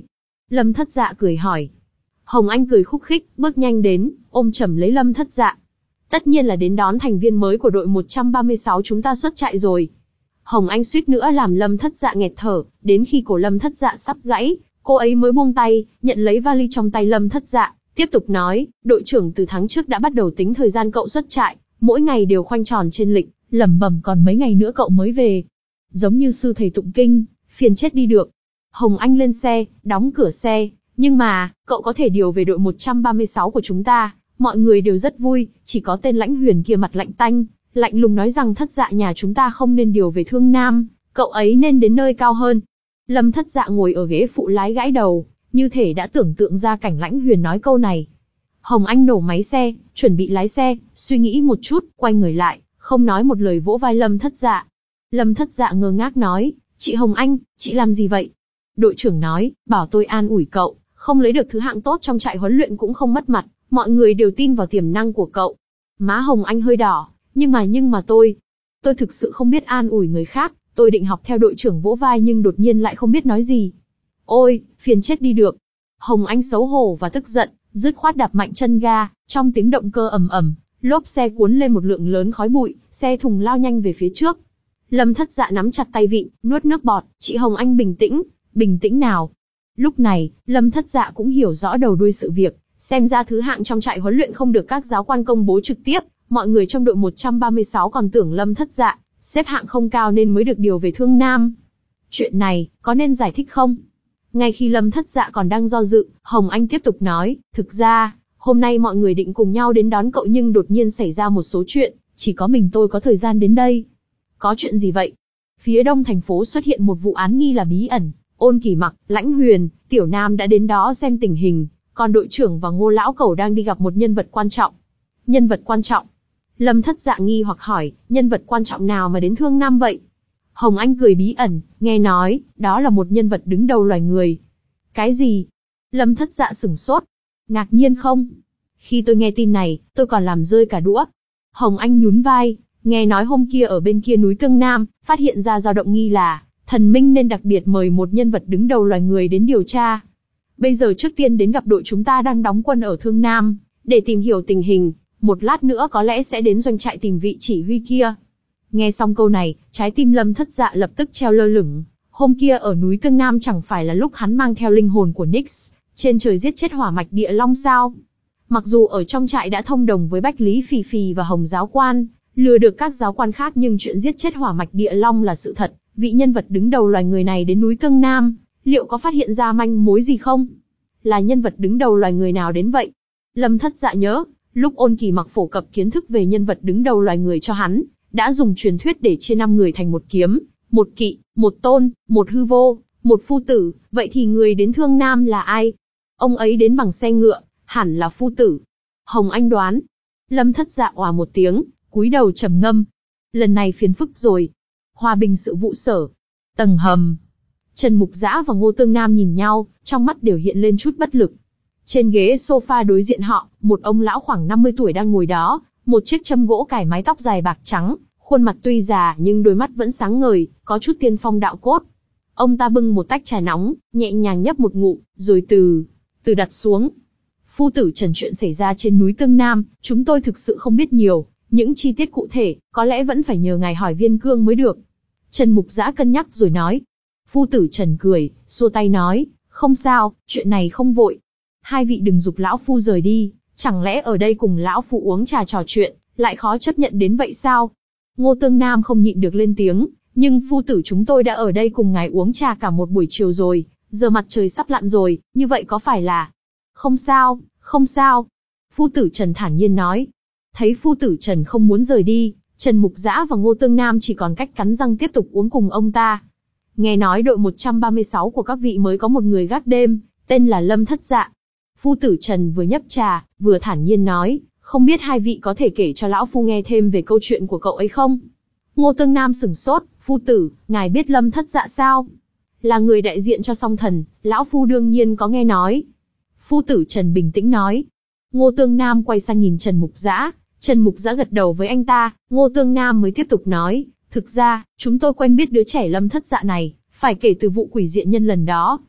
Lâm Thất Dạ cười hỏi. Hồng Anh cười khúc khích, bước nhanh đến, ôm chầm lấy Lâm Thất Dạ. Tất nhiên là đến đón thành viên mới của đội một trăm ba mươi sáu chúng ta xuất trại rồi. Hồng Anh suýt nữa làm Lâm Thất Dạ nghẹt thở, đến khi cổ Lâm Thất Dạ sắp gãy, cô ấy mới buông tay, nhận lấy vali trong tay Lâm Thất Dạ, tiếp tục nói, đội trưởng từ tháng trước đã bắt đầu tính thời gian cậu xuất trại, mỗi ngày đều khoanh tròn trên lịch, lẩm bẩm còn mấy ngày nữa cậu mới về. Giống như sư thầy tụng kinh, phiền chết đi được. Hồng Anh lên xe, đóng cửa xe, nhưng mà, cậu có thể điều về đội một trăm ba mươi sáu của chúng ta, mọi người đều rất vui, chỉ có tên Lãnh Huyền kia mặt lạnh tanh, lạnh lùng nói rằng Thất Dạ nhà chúng ta không nên điều về Thương Nam, cậu ấy nên đến nơi cao hơn. Lâm Thất Dạ ngồi ở ghế phụ lái gãi đầu, như thể đã tưởng tượng ra cảnh Lãnh Huyền nói câu này. Hồng Anh nổ máy xe, chuẩn bị lái xe, suy nghĩ một chút, quay người lại, không nói một lời vỗ vai Lâm Thất Dạ. Lâm Thất Dạ ngơ ngác nói, chị Hồng Anh, chị làm gì vậy? Đội trưởng nói, bảo tôi an ủi cậu, không lấy được thứ hạng tốt trong trại huấn luyện cũng không mất mặt, mọi người đều tin vào tiềm năng của cậu. Má Hồng Anh hơi đỏ, nhưng mà nhưng mà tôi, tôi thực sự không biết an ủi người khác, tôi định học theo đội trưởng vỗ vai nhưng đột nhiên lại không biết nói gì. Ôi, phiền chết đi được. Hồng Anh xấu hổ và tức giận, dứt khoát đạp mạnh chân ga, trong tiếng động cơ ầm ầm, lốp xe cuốn lên một lượng lớn khói bụi, xe thùng lao nhanh về phía trước. Lâm Thất Dạ nắm chặt tay vịn, nuốt nước bọt, chị Hồng Anh bình tĩnh, bình tĩnh nào. Lúc này, Lâm Thất Dạ cũng hiểu rõ đầu đuôi sự việc, xem ra thứ hạng trong trại huấn luyện không được các giáo quan công bố trực tiếp, mọi người trong đội một trăm ba mươi sáu còn tưởng Lâm Thất Dạ xếp hạng không cao nên mới được điều về Thương Nam. Chuyện này, có nên giải thích không? Ngay khi Lâm Thất Dạ còn đang do dự, Hồng Anh tiếp tục nói, thực ra, hôm nay mọi người định cùng nhau đến đón cậu nhưng đột nhiên xảy ra một số chuyện, chỉ có mình tôi có thời gian đến đây. Có chuyện gì vậy? Phía đông thành phố xuất hiện một vụ án nghi là bí ẩn, Ôn Kỳ Mặc, Lãnh Huyền, Tiểu Nam đã đến đó xem tình hình, còn đội trưởng và Ngô Lão Cẩu đang đi gặp một nhân vật quan trọng. Nhân vật quan trọng? Lâm Thất Dạ nghi hoặc hỏi, nhân vật quan trọng nào mà đến Thương Nam vậy? Hồng Anh cười bí ẩn, nghe nói, đó là một nhân vật đứng đầu loài người. Cái gì? Lâm Thất Dạ sửng sốt. Ngạc nhiên không? Khi tôi nghe tin này, tôi còn làm rơi cả đũa. Hồng Anh nhún vai, nghe nói hôm kia ở bên kia núi Tương Nam, phát hiện ra dao động nghi là thần minh nên đặc biệt mời một nhân vật đứng đầu loài người đến điều tra. Bây giờ trước tiên đến gặp đội chúng ta đang đóng quân ở Thương Nam, để tìm hiểu tình hình, một lát nữa có lẽ sẽ đến doanh trại tìm vị chỉ huy kia. Nghe xong câu này, trái tim Lâm Thất Dạ lập tức treo lơ lửng. Hôm kia ở núi Tương Nam chẳng phải là lúc hắn mang theo linh hồn của Nyx, trên trời giết chết hỏa mạch địa long sao? Mặc dù ở trong trại đã thông đồng với Bách Lý Phì Phì và Hồng giáo quan, lừa được các giáo quan khác nhưng chuyện giết chết hỏa mạch địa long là sự thật. Vị nhân vật đứng đầu loài người này đến núi Tương Nam, liệu có phát hiện ra manh mối gì không? Là nhân vật đứng đầu loài người nào đến vậy? Lâm Thất Dạ nhớ, lúc Ôn Kỳ Mặc phổ cập kiến thức về nhân vật đứng đầu loài người cho hắn, đã dùng truyền thuyết để chia năm người thành một kiếm, một kỵ, một tôn, một hư vô, một phu tử, vậy thì người đến Thương Nam là ai? Ông ấy đến bằng xe ngựa, hẳn là phu tử. Hồng Anh đoán. Lâm Thất Dạ òa một tiếng, cúi đầu trầm ngâm. Lần này phiền phức rồi. Hòa bình sự vụ sở. Tầng hầm. Trần Mục Dã và Ngô Tương Nam nhìn nhau, trong mắt đều hiện lên chút bất lực. Trên ghế sofa đối diện họ, một ông lão khoảng năm mươi tuổi đang ngồi đó, một chiếc châm gỗ cài mái tóc dài bạc trắng, khuôn mặt tuy già nhưng đôi mắt vẫn sáng ngời, có chút tiên phong đạo cốt. Ông ta bưng một tách trà nóng, nhẹ nhàng nhấp một ngụm, rồi từ từ đặt xuống. Phu tử Trần, chuyện xảy ra trên núi Tương Nam, chúng tôi thực sự không biết nhiều, những chi tiết cụ thể, có lẽ vẫn phải nhờ ngài hỏi Viên Cương mới được. Trần Mục Dã cân nhắc rồi nói. Phu tử Trần cười, xua tay nói, không sao, chuyện này không vội. Hai vị đừng giục lão phu rời đi, chẳng lẽ ở đây cùng lão phu uống trà trò chuyện, lại khó chấp nhận đến vậy sao? Ngô Tương Nam không nhịn được lên tiếng, nhưng phu tử chúng tôi đã ở đây cùng ngài uống trà cả một buổi chiều rồi, giờ mặt trời sắp lặn rồi, như vậy có phải là... Không sao, không sao. Phu tử Trần thản nhiên nói. Thấy phu tử Trần không muốn rời đi, Trần Mục Dã và Ngô Tương Nam chỉ còn cách cắn răng tiếp tục uống cùng ông ta. Nghe nói đội một trăm ba mươi sáu của các vị mới có một người gác đêm, tên là Lâm Thất Dạ. Phu tử Trần vừa nhấp trà, vừa thản nhiên nói, không biết hai vị có thể kể cho lão phu nghe thêm về câu chuyện của cậu ấy không? Ngô Tương Nam sửng sốt, phu tử, ngài biết Lâm Thất Dạ sao? Là người đại diện cho Song Thần, lão phu đương nhiên có nghe nói. Phu tử Trần bình tĩnh nói. Ngô Tương Nam quay sang nhìn Trần Mục Dã, Trần Mục Dã gật đầu với anh ta, Ngô Tương Nam mới tiếp tục nói, thực ra, chúng tôi quen biết đứa trẻ Lâm Thất Dạ này, phải kể từ vụ quỷ diện nhân lần đó.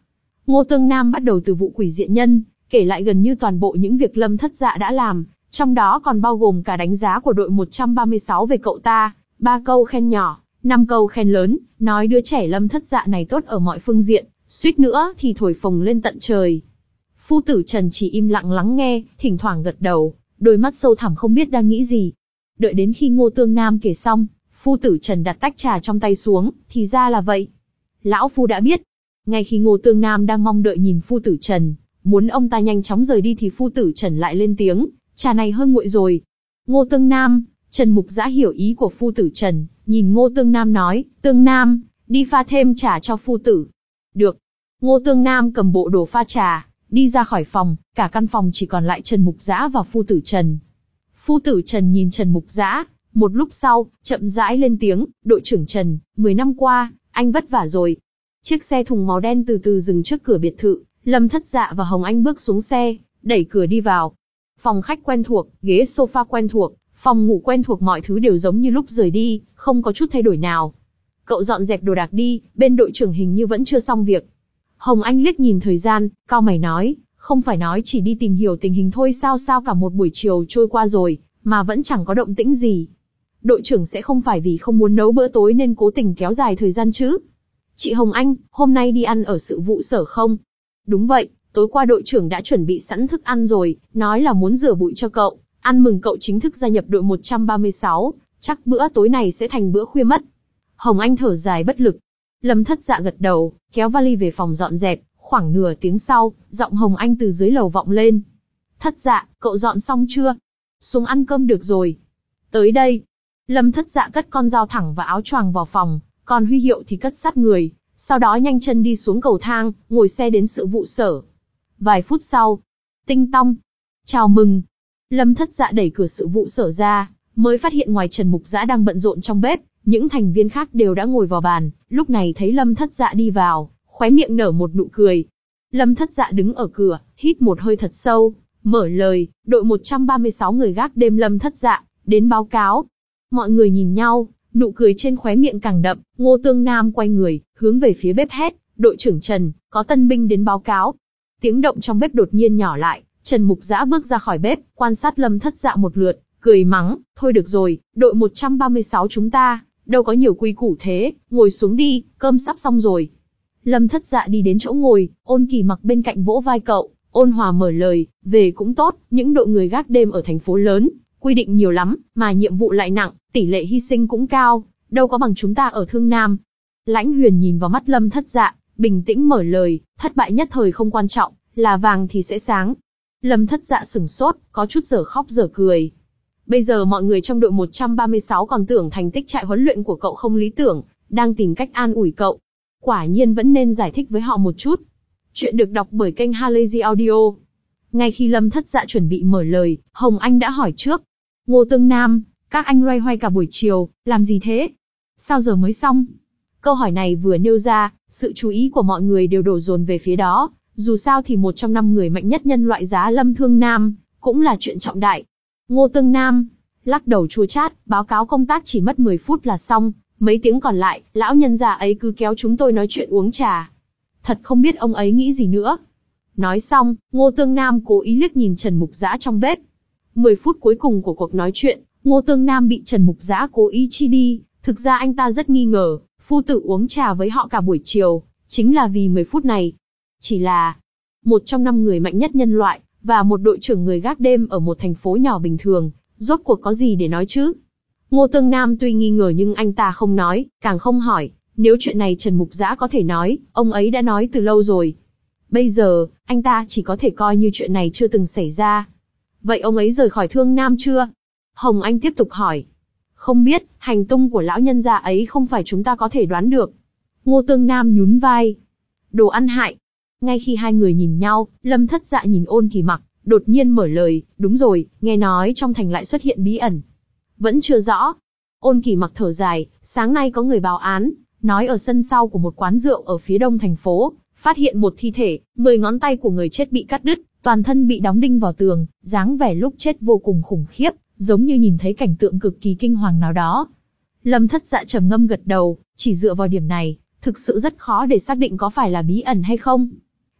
Ngô Tương Nam bắt đầu từ vụ quỷ diện nhân, kể lại gần như toàn bộ những việc Lâm Thất Dạ đã làm, trong đó còn bao gồm cả đánh giá của đội một trăm ba mươi sáu về cậu ta, ba câu khen nhỏ, năm câu khen lớn, nói đứa trẻ Lâm Thất Dạ này tốt ở mọi phương diện, suýt nữa thì thổi phồng lên tận trời. Phu tử Trần chỉ im lặng lắng nghe, thỉnh thoảng gật đầu, đôi mắt sâu thẳm không biết đang nghĩ gì. Đợi đến khi Ngô Tương Nam kể xong, phu tử Trần đặt tách trà trong tay xuống, thì ra là vậy. Lão phu đã biết. Ngay khi Ngô Tương Nam đang mong đợi nhìn phu tử Trần, muốn ông ta nhanh chóng rời đi thì phu tử Trần lại lên tiếng, trà này hơi nguội rồi. Ngô Tương Nam, Trần Mục Dã hiểu ý của phu tử Trần, nhìn Ngô Tương Nam nói, Tương Nam, đi pha thêm trà cho phu tử. Được. Ngô Tương Nam cầm bộ đồ pha trà, đi ra khỏi phòng, cả căn phòng chỉ còn lại Trần Mục Dã và phu tử Trần. Phu tử Trần nhìn Trần Mục Dã, một lúc sau, chậm rãi lên tiếng, đội trưởng Trần, mười năm qua, anh vất vả rồi. Chiếc xe thùng màu đen từ từ dừng trước cửa biệt thự, Lâm Thất Dạ và Hồng Anh bước xuống xe, đẩy cửa đi vào. Phòng khách quen thuộc, ghế sofa quen thuộc, phòng ngủ quen thuộc, mọi thứ đều giống như lúc rời đi, không có chút thay đổi nào. Cậu dọn dẹp đồ đạc đi, bên đội trưởng hình như vẫn chưa xong việc. Hồng Anh liếc nhìn thời gian, cau mày nói, không phải nói chỉ đi tìm hiểu tình hình thôi sao sao cả một buổi chiều trôi qua rồi, mà vẫn chẳng có động tĩnh gì. Đội trưởng sẽ không phải vì không muốn nấu bữa tối nên cố tình kéo dài thời gian chứ? Chị Hồng Anh, hôm nay đi ăn ở sự vụ sở không? Đúng vậy, tối qua đội trưởng đã chuẩn bị sẵn thức ăn rồi, nói là muốn rửa bụi cho cậu, ăn mừng cậu chính thức gia nhập đội một trăm ba mươi sáu, chắc bữa tối này sẽ thành bữa khuya mất. Hồng Anh thở dài bất lực. Lâm Thất Dạ gật đầu, kéo vali về phòng dọn dẹp, khoảng nửa tiếng sau, giọng Hồng Anh từ dưới lầu vọng lên. Thất Dạ, cậu dọn xong chưa? Xuống ăn cơm được rồi. Tới đây. Lâm Thất Dạ cất con dao thẳng và áo choàng vào phòng, còn Huy Hiệu thì cất sát người, sau đó nhanh chân đi xuống cầu thang, ngồi xe đến sự vụ sở. Vài phút sau, tinh tong. Chào mừng. Lâm Thất Dạ đẩy cửa sự vụ sở ra, mới phát hiện ngoài Trần Mục Dã đang bận rộn trong bếp, những thành viên khác đều đã ngồi vào bàn, lúc này thấy Lâm Thất Dạ đi vào, khóe miệng nở một nụ cười. Lâm Thất Dạ đứng ở cửa, hít một hơi thật sâu, mở lời, đội một trăm ba mươi sáu người gác đêm Lâm Thất Dạ, đến báo cáo. Mọi người nhìn nhau, nụ cười trên khóe miệng càng đậm, Ngô Tương Nam quay người, hướng về phía bếp hét, đội trưởng Trần, có tân binh đến báo cáo. Tiếng động trong bếp đột nhiên nhỏ lại, Trần Mục Dã bước ra khỏi bếp, quan sát Lâm Thất Dạ một lượt, cười mắng, thôi được rồi, đội một trăm ba mươi sáu chúng ta, đâu có nhiều quy củ thế, ngồi xuống đi, cơm sắp xong rồi. Lâm Thất Dạ đi đến chỗ ngồi, Ôn Kỳ Mặc bên cạnh vỗ vai cậu, ôn hòa mở lời, về cũng tốt, những đội người gác đêm ở thành phố lớn, quy định nhiều lắm, mà nhiệm vụ lại nặng, tỷ lệ hy sinh cũng cao, đâu có bằng chúng ta ở Thương Nam. Lãnh Huyền nhìn vào mắt Lâm Thất Dạ, bình tĩnh mở lời, thất bại nhất thời không quan trọng, là vàng thì sẽ sáng. Lâm Thất Dạ sửng sốt, có chút dở khóc dở cười. Bây giờ mọi người trong đội một trăm ba mươi sáu còn tưởng thành tích trại huấn luyện của cậu không lý tưởng, đang tìm cách an ủi cậu. Quả nhiên vẫn nên giải thích với họ một chút. Chuyện được đọc bởi kênh Halazy Audio. Ngay khi Lâm Thất Dạ chuẩn bị mở lời, Hồng Anh đã hỏi trước. Ngô Tương Nam, các anh loay hoay cả buổi chiều, làm gì thế? Sao giờ mới xong? Câu hỏi này vừa nêu ra, sự chú ý của mọi người đều đổ dồn về phía đó. Dù sao thì một trong năm người mạnh nhất nhân loại giá Lâm Thương Nam, cũng là chuyện trọng đại. Ngô Tương Nam lắc đầu chua chát, báo cáo công tác chỉ mất mười phút là xong, mấy tiếng còn lại, lão nhân già ấy cứ kéo chúng tôi nói chuyện uống trà. Thật không biết ông ấy nghĩ gì nữa. Nói xong, Ngô Tương Nam cố ý liếc nhìn Trần Mục Dã trong bếp. mười phút cuối cùng của cuộc nói chuyện, Ngô Tương Nam bị Trần Mục Dã cố ý chi đi, thực ra anh ta rất nghi ngờ, phu tử uống trà với họ cả buổi chiều, chính là vì mười phút này. Chỉ là, một trong năm người mạnh nhất nhân loại, và một đội trưởng người gác đêm ở một thành phố nhỏ bình thường, rốt cuộc có gì để nói chứ? Ngô Tương Nam tuy nghi ngờ nhưng anh ta không nói, càng không hỏi, nếu chuyện này Trần Mục Dã có thể nói, ông ấy đã nói từ lâu rồi. Bây giờ, anh ta chỉ có thể coi như chuyện này chưa từng xảy ra. Vậy ông ấy rời khỏi Thương Nam chưa? Hồng Anh tiếp tục hỏi. Không biết, hành tung của lão nhân già ấy không phải chúng ta có thể đoán được. Ngô Tương Nam nhún vai. Đồ ăn hại. Ngay khi hai người nhìn nhau, Lâm Thất Dạ nhìn Ôn Kỳ Mặc, đột nhiên mở lời, đúng rồi, nghe nói trong thành lại xuất hiện bí ẩn. Vẫn chưa rõ. Ôn Kỳ Mặc thở dài, sáng nay có người báo án, nói ở sân sau của một quán rượu ở phía đông thành phố, phát hiện một thi thể, mười ngón tay của người chết bị cắt đứt, toàn thân bị đóng đinh vào tường, dáng vẻ lúc chết vô cùng khủng khiếp, giống như nhìn thấy cảnh tượng cực kỳ kinh hoàng nào đó. Lâm Thất Dạ trầm ngâm gật đầu, chỉ dựa vào điểm này, thực sự rất khó để xác định có phải là bí ẩn hay không.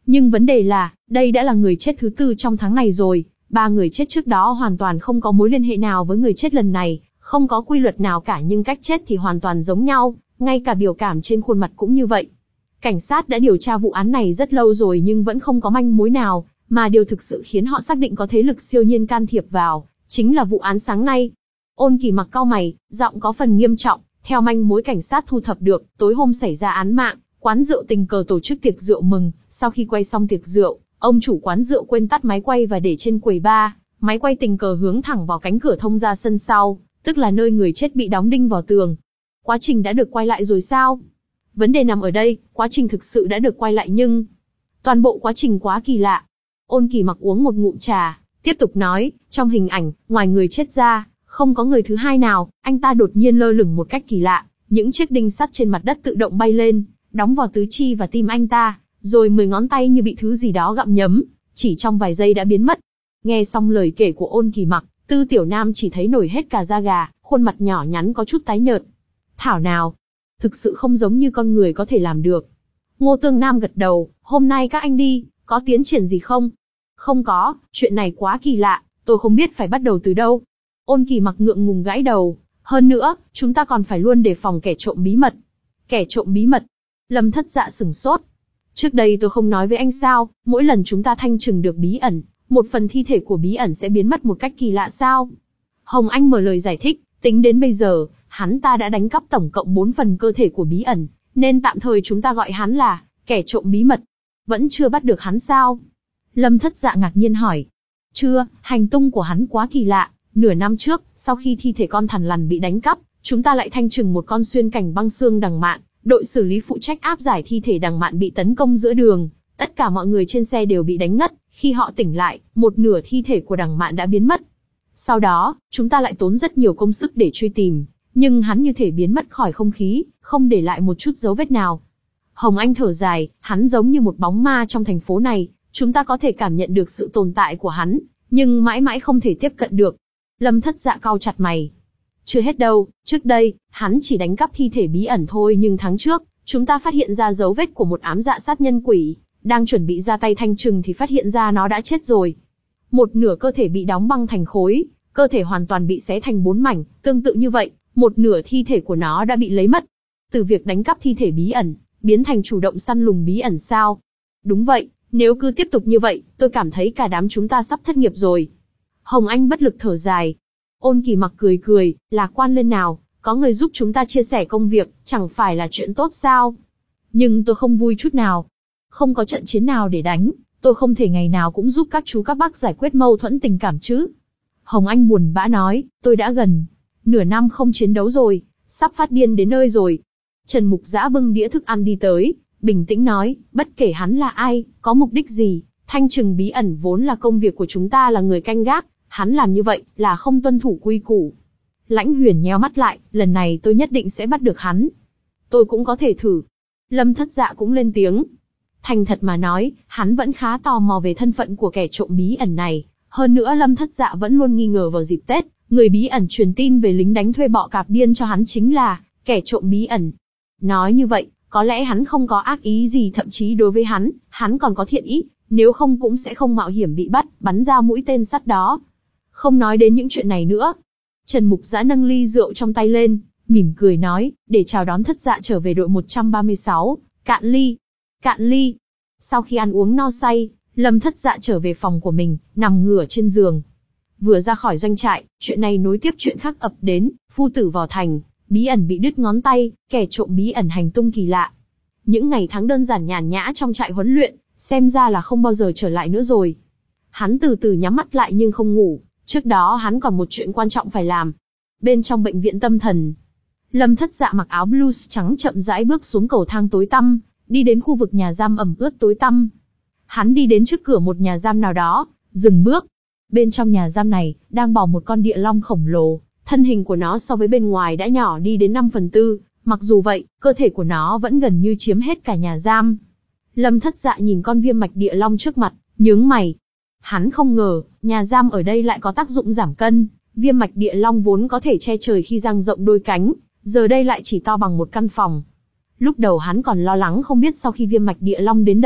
Nhưng vấn đề là, đây đã là người chết thứ tư trong tháng này rồi, ba người chết trước đó hoàn toàn không có mối liên hệ nào với người chết lần này, không có quy luật nào cả nhưng cách chết thì hoàn toàn giống nhau, ngay cả biểu cảm trên khuôn mặt cũng như vậy. Cảnh sát đã điều tra vụ án này rất lâu rồi nhưng vẫn không có manh mối nào, mà điều thực sự khiến họ xác định có thế lực siêu nhiên can thiệp vào, chính là vụ án sáng nay. Ôn Kỳ Mặc cau mày, giọng có phần nghiêm trọng, theo manh mối cảnh sát thu thập được, tối hôm xảy ra án mạng, quán rượu tình cờ tổ chức tiệc rượu mừng, sau khi quay xong tiệc rượu, ông chủ quán rượu quên tắt máy quay và để trên quầy bar, máy quay tình cờ hướng thẳng vào cánh cửa thông ra sân sau, tức là nơi người chết bị đóng đinh vào tường. Quá trình đã được quay lại rồi sao? Vấn đề nằm ở đây, quá trình thực sự đã được quay lại nhưng toàn bộ quá trình quá kỳ lạ. Ôn Kỳ Mặc uống một ngụm trà, tiếp tục nói, trong hình ảnh, ngoài người chết ra, không có người thứ hai nào, anh ta đột nhiên lơ lửng một cách kỳ lạ, những chiếc đinh sắt trên mặt đất tự động bay lên, đóng vào tứ chi và tim anh ta, rồi mười ngón tay như bị thứ gì đó gặm nhấm, chỉ trong vài giây đã biến mất. Nghe xong lời kể của Ôn Kỳ Mặc, Tư Tiểu Nam chỉ thấy nổi hết cả da gà, khuôn mặt nhỏ nhắn có chút tái nhợt. Thảo nào, thực sự không giống như con người có thể làm được. Ngô Tương Nam gật đầu, hôm nay các anh đi, có tiến triển gì không? Không có, chuyện này quá kỳ lạ, tôi không biết phải bắt đầu từ đâu. Ôn Kỳ Mặc ngượng ngùng gãi đầu, hơn nữa, chúng ta còn phải luôn đề phòng kẻ trộm bí mật. Kẻ trộm bí mật? Lâm Thất Dạ sửng sốt. Trước đây tôi không nói với anh sao, mỗi lần chúng ta thanh trừng được bí ẩn, một phần thi thể của bí ẩn sẽ biến mất một cách kỳ lạ sao? Hồng Anh mở lời giải thích, tính đến bây giờ, hắn ta đã đánh cắp tổng cộng bốn phần cơ thể của bí ẩn, nên tạm thời chúng ta gọi hắn là kẻ trộm bí mật. Vẫn chưa bắt được hắn sao? Lâm Thất Dạ ngạc nhiên hỏi. Chưa, hành tung của hắn quá kỳ lạ. Nửa năm trước, sau khi thi thể con thằn lằn bị đánh cắp, chúng ta lại thanh trừng một con xuyên cảnh băng xương đằng mạn. Đội xử lý phụ trách áp giải thi thể đằng mạn bị tấn công giữa đường. Tất cả mọi người trên xe đều bị đánh ngất. Khi họ tỉnh lại, một nửa thi thể của đằng mạn đã biến mất. Sau đó, chúng ta lại tốn rất nhiều công sức để truy tìm. Nhưng hắn như thể biến mất khỏi không khí, không để lại một chút dấu vết nào. Hồng Anh thở dài, hắn giống như một bóng ma trong thành phố này. Chúng ta có thể cảm nhận được sự tồn tại của hắn, nhưng mãi mãi không thể tiếp cận được. Lâm Thất Dạ cau chặt mày. Chưa hết đâu, trước đây, hắn chỉ đánh cắp thi thể bí ẩn thôi nhưng tháng trước, chúng ta phát hiện ra dấu vết của một ám dạ sát nhân quỷ, đang chuẩn bị ra tay thanh trừng thì phát hiện ra nó đã chết rồi. Một nửa cơ thể bị đóng băng thành khối, cơ thể hoàn toàn bị xé thành bốn mảnh, tương tự như vậy, một nửa thi thể của nó đã bị lấy mất. Từ việc đánh cắp thi thể bí ẩn, biến thành chủ động săn lùng bí ẩn sao? Đúng vậy, nếu cứ tiếp tục như vậy, tôi cảm thấy cả đám chúng ta sắp thất nghiệp rồi. Hồng Anh bất lực thở dài. Ôn Kỳ Mặc cười cười, lạc quan lên nào, có người giúp chúng ta chia sẻ công việc, chẳng phải là chuyện tốt sao? Nhưng tôi không vui chút nào. Không có trận chiến nào để đánh, tôi không thể ngày nào cũng giúp các chú các bác giải quyết mâu thuẫn tình cảm chứ. Hồng Anh buồn bã nói, tôi đã gần nửa năm không chiến đấu rồi, sắp phát điên đến nơi rồi. Trần Mục Dã bưng đĩa thức ăn đi tới, bình tĩnh nói, bất kể hắn là ai, có mục đích gì, thanh trừng bí ẩn vốn là công việc của chúng ta là người canh gác, hắn làm như vậy là không tuân thủ quy củ. Lãnh Huyền nheo mắt lại, lần này tôi nhất định sẽ bắt được hắn. Tôi cũng có thể thử. Lâm Thất Dạ cũng lên tiếng. Thành thật mà nói, hắn vẫn khá tò mò về thân phận của kẻ trộm bí ẩn này. Hơn nữa Lâm Thất Dạ vẫn luôn nghi ngờ vào dịp Tết, người bí ẩn truyền tin về lính đánh thuê bọ cạp điên cho hắn chính là kẻ trộm bí ẩn. Nói như vậy, có lẽ hắn không có ác ý gì, thậm chí đối với hắn, hắn còn có thiện ý, nếu không cũng sẽ không mạo hiểm bị bắt, bắn ra mũi tên sắt đó. Không nói đến những chuyện này nữa. Trần Mục Dã nâng ly rượu trong tay lên, mỉm cười nói, để chào đón Thất Dạ trở về đội một trăm ba mươi sáu, cạn ly, cạn ly. Sau khi ăn uống no say, Lâm Thất Dạ trở về phòng của mình, nằm ngửa trên giường. Vừa ra khỏi doanh trại, chuyện này nối tiếp chuyện khác ập đến, phu tử vào thành, bí ẩn bị đứt ngón tay, kẻ trộm bí ẩn hành tung kỳ lạ. Những ngày tháng đơn giản nhàn nhã trong trại huấn luyện, xem ra là không bao giờ trở lại nữa rồi. Hắn từ từ nhắm mắt lại nhưng không ngủ, trước đó hắn còn một chuyện quan trọng phải làm. Bên trong bệnh viện tâm thần, Lâm Thất Dạ mặc áo blues trắng chậm rãi bước xuống cầu thang tối tăm, đi đến khu vực nhà giam ẩm ướt tối tăm. Hắn đi đến trước cửa một nhà giam nào đó, dừng bước. Bên trong nhà giam này, đang bò một con địa long khổng lồ, thân hình của nó so với bên ngoài đã nhỏ đi đến năm phần tư, mặc dù vậy, cơ thể của nó vẫn gần như chiếm hết cả nhà giam. Lâm Thất Dạ nhìn con viêm mạch địa long trước mặt, nhướng mày. Hắn không ngờ, nhà giam ở đây lại có tác dụng giảm cân, viêm mạch địa long vốn có thể che trời khi dang rộng đôi cánh, giờ đây lại chỉ to bằng một căn phòng. Lúc đầu hắn còn lo lắng không biết sau khi viêm mạch địa long đến đây,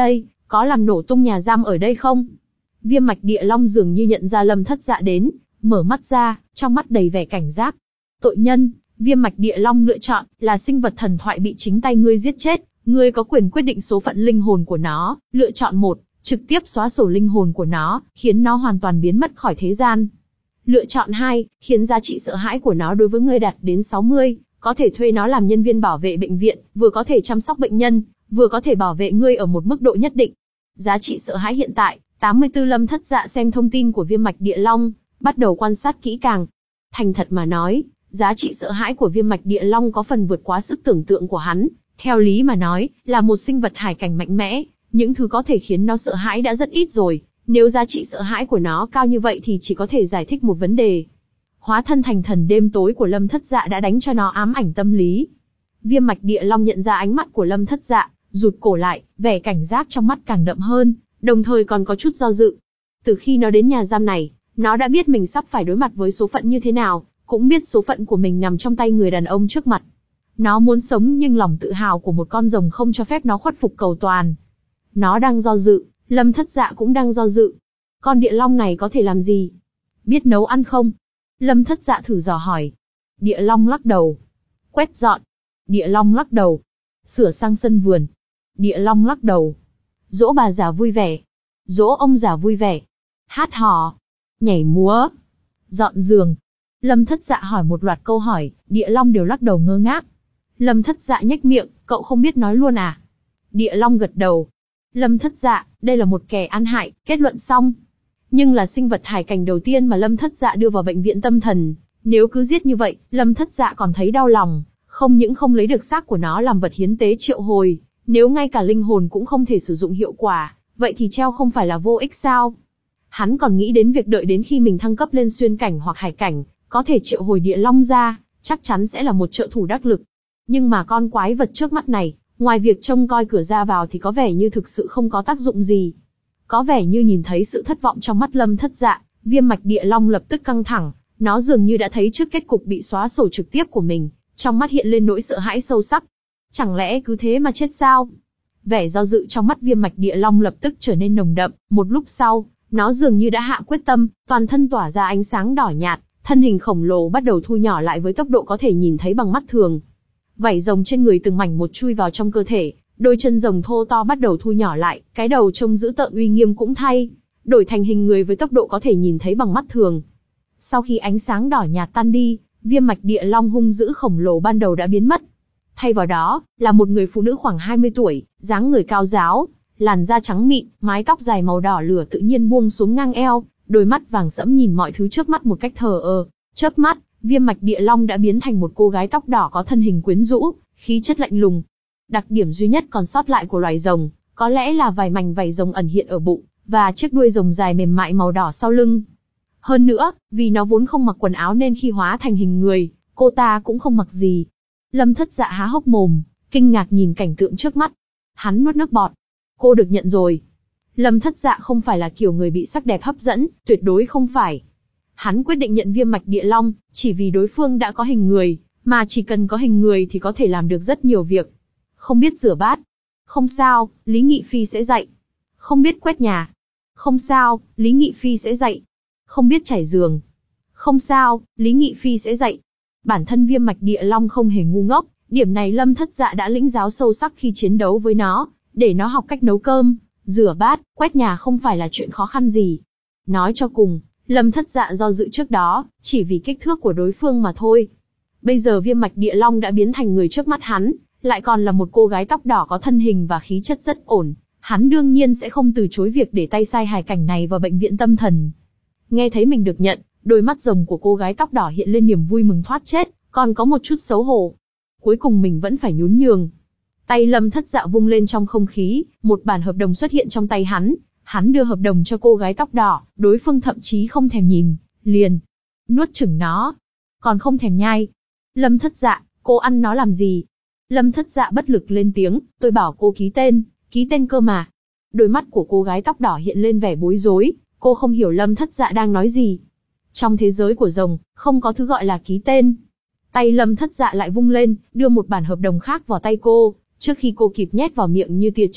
có làm nổ tung nhà giam ở đây không? Viêm mạch địa long dường như nhận ra Lâm Thất Dạ đến, mở mắt ra, trong mắt đầy vẻ cảnh giác. Tội nhân, viêm mạch địa long lựa chọn, là sinh vật thần thoại bị chính tay ngươi giết chết, ngươi có quyền quyết định số phận linh hồn của nó, lựa chọn một, trực tiếp xóa sổ linh hồn của nó, khiến nó hoàn toàn biến mất khỏi thế gian. Lựa chọn hai, khiến giá trị sợ hãi của nó đối với ngươi đạt đến sáu mươi, có thể thuê nó làm nhân viên bảo vệ bệnh viện, vừa có thể chăm sóc bệnh nhân, vừa có thể bảo vệ ngươi ở một mức độ nhất định. Giá trị sợ hãi hiện tại, tám mươi tư. Lâm Thất Dạ xem thông tin của viêm mạch địa long, bắt đầu quan sát kỹ càng. Thành thật mà nói, giá trị sợ hãi của viêm mạch địa long có phần vượt quá sức tưởng tượng của hắn. Theo lý mà nói, là một sinh vật hải cảnh mạnh mẽ, những thứ có thể khiến nó sợ hãi đã rất ít rồi. Nếu giá trị sợ hãi của nó cao như vậy thì chỉ có thể giải thích một vấn đề. Hóa thân thành thần đêm tối của Lâm Thất Dạ đã đánh cho nó ám ảnh tâm lý. Viêm mạch địa long nhận ra ánh mắt của Lâm Thất Dạ, rụt cổ lại, vẻ cảnh giác trong mắt càng đậm hơn, đồng thời còn có chút do dự. Từ khi nó đến nhà giam này, nó đã biết mình sắp phải đối mặt với số phận như thế nào, cũng biết số phận của mình nằm trong tay người đàn ông trước mặt. Nó muốn sống nhưng lòng tự hào của một con rồng không cho phép nó khuất phục cầu toàn. Nó đang do dự, Lâm Thất Dạ cũng đang do dự. Con địa long này có thể làm gì? Biết nấu ăn không? Lâm Thất Dạ thử dò hỏi. Địa long lắc đầu. Quét dọn. Địa long lắc đầu. Sửa sang sân vườn. Địa long lắc đầu. Dỗ bà già vui vẻ. Dỗ ông già vui vẻ. Hát hò. Nhảy múa. Dọn giường. Lâm Thất Dạ hỏi một loạt câu hỏi, địa long đều lắc đầu ngơ ngác. Lâm Thất Dạ nhếch miệng, cậu không biết nói luôn à? Địa long gật đầu. Lâm Thất Dạ, đây là một kẻ ăn hại, kết luận xong. Nhưng là sinh vật hải cảnh đầu tiên mà Lâm Thất Dạ đưa vào bệnh viện tâm thần. Nếu cứ giết như vậy, Lâm Thất Dạ còn thấy đau lòng. Không những không lấy được xác của nó làm vật hiến tế triệu hồi, nếu ngay cả linh hồn cũng không thể sử dụng hiệu quả, vậy thì treo không phải là vô ích sao? Hắn còn nghĩ đến việc đợi đến khi mình thăng cấp lên xuyên cảnh hoặc hải cảnh, có thể triệu hồi địa long ra, chắc chắn sẽ là một trợ thủ đắc lực. Nhưng mà con quái vật trước mắt này, ngoài việc trông coi cửa ra vào thì có vẻ như thực sự không có tác dụng gì. Có vẻ như nhìn thấy sự thất vọng trong mắt Lâm Thất Dạ, viêm mạch địa long lập tức căng thẳng, nó dường như đã thấy trước kết cục bị xóa sổ trực tiếp của mình, trong mắt hiện lên nỗi sợ hãi sâu sắc. Chẳng lẽ cứ thế mà chết sao? Vẻ do dự trong mắt viêm mạch địa long lập tức trở nên nồng đậm, một lúc sau, nó dường như đã hạ quyết tâm, toàn thân tỏa ra ánh sáng đỏ nhạt, thân hình khổng lồ bắt đầu thu nhỏ lại với tốc độ có thể nhìn thấy bằng mắt thường. Vảy rồng trên người từng mảnh một chui vào trong cơ thể, đôi chân rồng thô to bắt đầu thu nhỏ lại, cái đầu trông dữ tợn uy nghiêm cũng thay, đổi thành hình người với tốc độ có thể nhìn thấy bằng mắt thường. Sau khi ánh sáng đỏ nhạt tan đi, viêm mạch địa long hung dữ khổng lồ ban đầu đã biến mất. Thay vào đó, là một người phụ nữ khoảng hai mươi tuổi, dáng người cao ráo, làn da trắng mịn, mái tóc dài màu đỏ lửa tự nhiên buông xuống ngang eo, đôi mắt vàng sẫm nhìn mọi thứ trước mắt một cách thờ ơ. Chớp mắt, viêm mạch địa long đã biến thành một cô gái tóc đỏ có thân hình quyến rũ, khí chất lạnh lùng. Đặc điểm duy nhất còn sót lại của loài rồng, có lẽ là vài mảnh vảy rồng ẩn hiện ở bụng, và chiếc đuôi rồng dài mềm mại màu đỏ sau lưng. Hơn nữa, vì nó vốn không mặc quần áo nên khi hóa thành hình người, cô ta cũng không mặc gì. Lâm Thất Dạ há hốc mồm, kinh ngạc nhìn cảnh tượng trước mắt. Hắn nuốt nước bọt. Cô được nhận rồi. Lâm Thất Dạ không phải là kiểu người bị sắc đẹp hấp dẫn, tuyệt đối không phải. Hắn quyết định nhận viêm mạch địa long, chỉ vì đối phương đã có hình người, mà chỉ cần có hình người thì có thể làm được rất nhiều việc. Không biết rửa bát. Không sao, Lý Nghị Phi sẽ dạy. Không biết quét nhà. Không sao, Lý Nghị Phi sẽ dạy. Không biết trải giường. Không sao, Lý Nghị Phi sẽ dạy. Bản thân viêm mạch địa long không hề ngu ngốc, điểm này Lâm Thất Dạ đã lĩnh giáo sâu sắc khi chiến đấu với nó, để nó học cách nấu cơm, rửa bát, quét nhà không phải là chuyện khó khăn gì. Nói cho cùng, Lâm Thất Dạ do dự trước đó, chỉ vì kích thước của đối phương mà thôi. Bây giờ viêm mạch địa long đã biến thành người trước mắt hắn, lại còn là một cô gái tóc đỏ có thân hình và khí chất rất ổn. Hắn đương nhiên sẽ không từ chối việc để tay sai hài cảnh này vào bệnh viện tâm thần. Nghe thấy mình được nhận, đôi mắt rồng của cô gái tóc đỏ hiện lên niềm vui mừng thoát chết, còn có một chút xấu hổ. Cuối cùng mình vẫn phải nhún nhường. Tay Lâm Thất Dạ vung lên trong không khí, một bản hợp đồng xuất hiện trong tay hắn. Hắn đưa hợp đồng cho cô gái tóc đỏ, đối phương thậm chí không thèm nhìn, liền nuốt chửng nó, còn không thèm nhai. Lâm Thất Dạ, cô ăn nó làm gì? Lâm Thất Dạ bất lực lên tiếng, tôi bảo cô ký tên, ký tên cơ mà. Đôi mắt của cô gái tóc đỏ hiện lên vẻ bối rối, cô không hiểu Lâm Thất Dạ đang nói gì. Trong thế giới của rồng, không có thứ gọi là ký tên. Tay Lâm Thất Dạ lại vung lên, đưa một bản hợp đồng khác vào tay cô, trước khi cô kịp nhét vào miệng như tia chớp,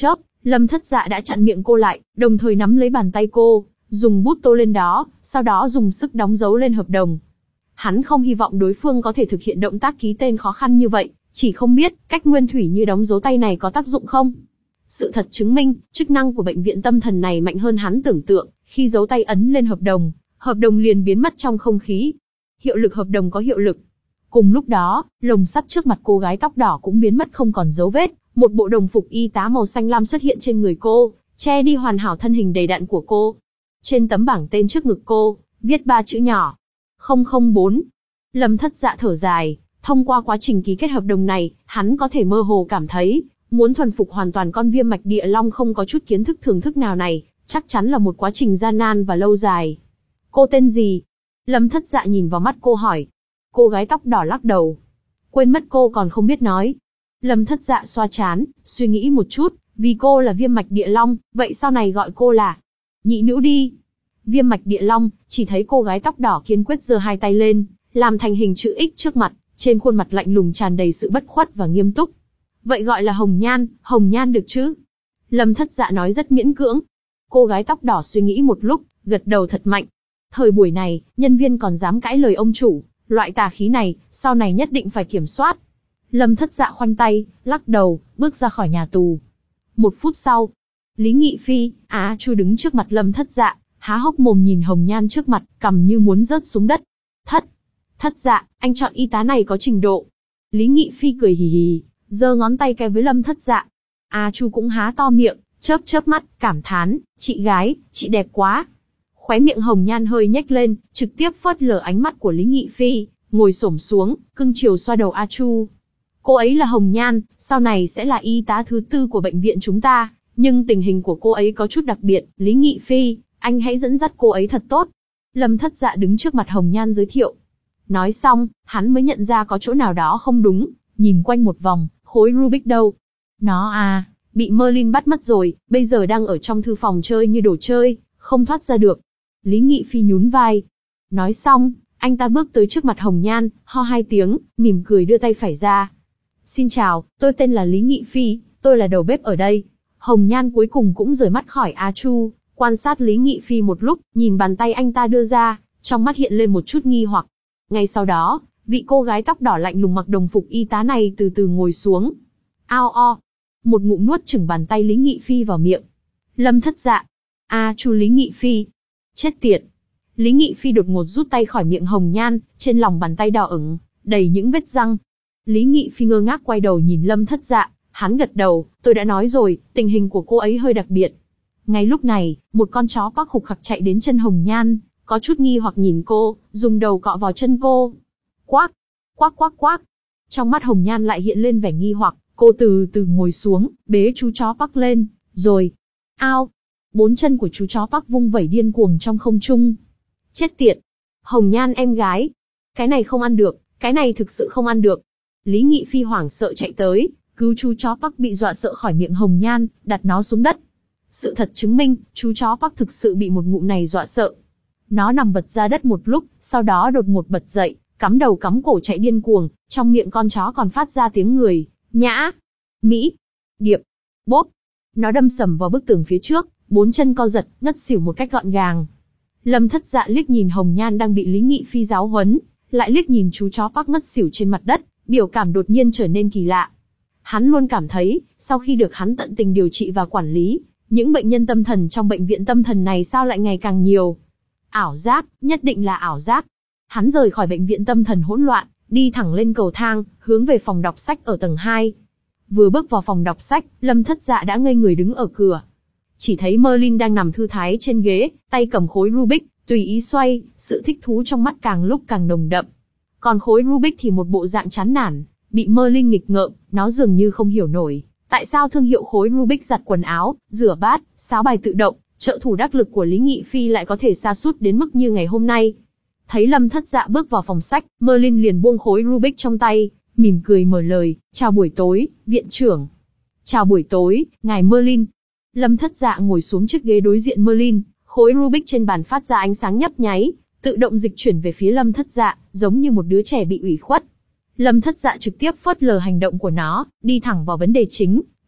Lâm Thất Dạ đã chặn miệng cô lại, đồng thời nắm lấy bàn tay cô, dùng bút tô lên đó, sau đó dùng sức đóng dấu lên hợp đồng. Hắn không hy vọng đối phương có thể thực hiện động tác ký tên khó khăn như vậy, chỉ không biết cách nguyên thủy như đóng dấu tay này có tác dụng không. Sự thật chứng minh, chức năng của bệnh viện tâm thần này mạnh hơn hắn tưởng tượng, khi dấu tay ấn lên hợp đồng, hợp đồng liền biến mất trong không khí. Hiệu lực hợp đồng có hiệu lực. Cùng lúc đó, lồng sắt trước mặt cô gái tóc đỏ cũng biến mất không còn dấu vết, một bộ đồng phục y tá màu xanh lam xuất hiện trên người cô, che đi hoàn hảo thân hình đầy đặn của cô. Trên tấm bảng tên trước ngực cô, viết ba chữ nhỏ. không không bốn. Lâm Thất Dạ thở dài, thông qua quá trình ký kết hợp đồng này, hắn có thể mơ hồ cảm thấy, muốn thuần phục hoàn toàn con viêm mạch địa long không có chút kiến thức thưởng thức nào này, chắc chắn là một quá trình gian nan và lâu dài. Cô tên gì? Lâm Thất Dạ nhìn vào mắt cô hỏi. Cô gái tóc đỏ lắc đầu. Quên mất cô còn không biết nói. Lâm Thất Dạ xoa trán, suy nghĩ một chút, vì cô là viêm mạch địa long, vậy sau này gọi cô là nhị nữ đi. Viêm mạch địa long, chỉ thấy cô gái tóc đỏ kiên quyết giơ hai tay lên, làm thành hình chữ X trước mặt, trên khuôn mặt lạnh lùng tràn đầy sự bất khuất và nghiêm túc. Vậy gọi là Hồng Nhan, Hồng Nhan được chứ? Lâm Thất Dạ nói rất miễn cưỡng. Cô gái tóc đỏ suy nghĩ một lúc, gật đầu thật mạnh. Thời buổi này, nhân viên còn dám cãi lời ông chủ, loại tà khí này, sau này nhất định phải kiểm soát. Lâm Thất Dạ khoanh tay, lắc đầu, bước ra khỏi nhà tù. Một phút sau, Lý Nghị Phi, Á Chu đứng trước mặt Lâm Thất Dạ, há hốc mồm nhìn Hồng Nhan trước mặt, cằm như muốn rớt xuống đất. Thất, Thất Dạ, anh chọn y tá này có trình độ. Lý Nghị Phi cười hì hì, giơ ngón tay cái với Lâm Thất Dạ. Á Chu cũng há to miệng, chớp chớp mắt, cảm thán, chị gái, chị đẹp quá. Khóe miệng Hồng Nhan hơi nhếch lên, trực tiếp phớt lờ ánh mắt của Lý Nghị Phi, ngồi xổm xuống, cưng chiều xoa đầu A Chu. Cô ấy là Hồng Nhan, sau này sẽ là y tá thứ tư của bệnh viện chúng ta, nhưng tình hình của cô ấy có chút đặc biệt, Lý Nghị Phi, anh hãy dẫn dắt cô ấy thật tốt. Lâm Thất Dạ đứng trước mặt Hồng Nhan giới thiệu. Nói xong, hắn mới nhận ra có chỗ nào đó không đúng, nhìn quanh một vòng, khối Rubik đâu? Nó à, bị Merlin bắt mất rồi, bây giờ đang ở trong thư phòng chơi như đồ chơi, không thoát ra được. Lý Nghị Phi nhún vai. Nói xong, anh ta bước tới trước mặt Hồng Nhan, ho hai tiếng, mỉm cười đưa tay phải ra. Xin chào, tôi tên là Lý Nghị Phi, tôi là đầu bếp ở đây. Hồng Nhan cuối cùng cũng rời mắt khỏi A Chu, quan sát Lý Nghị Phi một lúc, nhìn bàn tay anh ta đưa ra, trong mắt hiện lên một chút nghi hoặc. Ngay sau đó, vị cô gái tóc đỏ lạnh lùng mặc đồng phục y tá này từ từ ngồi xuống. Ao o, một ngụm nuốt chửng bàn tay Lý Nghị Phi vào miệng. Lâm Thất Dạ, A Chu Lý Nghị Phi. Chết tiệt. Lý Nghị Phi đột ngột rút tay khỏi miệng Hồng Nhan, trên lòng bàn tay đỏ ửng, đầy những vết răng. Lý Nghị Phi ngơ ngác quay đầu nhìn Lâm Thất Dạ, hắn gật đầu, tôi đã nói rồi, tình hình của cô ấy hơi đặc biệt. Ngay lúc này, một con chó Park khục khặc chạy đến chân Hồng Nhan, có chút nghi hoặc nhìn cô, dùng đầu cọ vào chân cô. Quác, quác quác quác. Trong mắt Hồng Nhan lại hiện lên vẻ nghi hoặc, cô từ từ ngồi xuống, bế chú chó Park lên, rồi, ao. Bốn chân của chú chó Park vung vẩy điên cuồng trong không trung. Chết tiệt. Hồng Nhan em gái. Cái này không ăn được, cái này thực sự không ăn được. Lý Nghị Phi hoảng sợ chạy tới, cứu chú chó Park bị dọa sợ khỏi miệng Hồng Nhan, đặt nó xuống đất. Sự thật chứng minh, chú chó Park thực sự bị một ngụm này dọa sợ. Nó nằm vật ra đất một lúc, sau đó đột ngột bật dậy, cắm đầu cắm cổ chạy điên cuồng, trong miệng con chó còn phát ra tiếng người, nhã, mỹ, điệp, bốp. Nó đâm sầm vào bức tường phía trước, bốn chân co giật, ngất xỉu một cách gọn gàng. Lâm Thất Dạ liếc nhìn Hồng Nhan đang bị Lý Nghị Phi giáo huấn, lại liếc nhìn chú chó Park ngất xỉu trên mặt đất, biểu cảm đột nhiên trở nên kỳ lạ. Hắn luôn cảm thấy, sau khi được hắn tận tình điều trị và quản lý, những bệnh nhân tâm thần trong bệnh viện tâm thần này sao lại ngày càng nhiều. Ảo giác, nhất định là ảo giác. Hắn rời khỏi bệnh viện tâm thần hỗn loạn, đi thẳng lên cầu thang, hướng về phòng đọc sách ở tầng hai. Vừa bước vào phòng đọc sách, Lâm Thất Dạ đã ngây người đứng ở cửa. Chỉ thấy Merlin đang nằm thư thái trên ghế, tay cầm khối Rubik, tùy ý xoay, sự thích thú trong mắt càng lúc càng nồng đậm. Còn khối Rubik thì một bộ dạng chán nản, bị Merlin nghịch ngợm, nó dường như không hiểu nổi. Tại sao thương hiệu khối Rubik giặt quần áo, rửa bát, sáo bài tự động, trợ thủ đắc lực của Lý Nghị Phi lại có thể sa sút đến mức như ngày hôm nay. Thấy Lâm Thất Dạ bước vào phòng sách, Merlin liền buông khối Rubik trong tay, mỉm cười mở lời, chào buổi tối, viện trưởng. Chào buổi tối, ngài Merlin. Lâm Thất Dạ ngồi xuống chiếc ghế đối diện Merlin, khối Rubik trên bàn phát ra ánh sáng nhấp nháy, tự động dịch chuyển về phía Lâm Thất Dạ, giống như một đứa trẻ bị ủy khuất. Lâm Thất Dạ trực tiếp phớt lờ hành động của nó, đi thẳng vào vấn đề chính,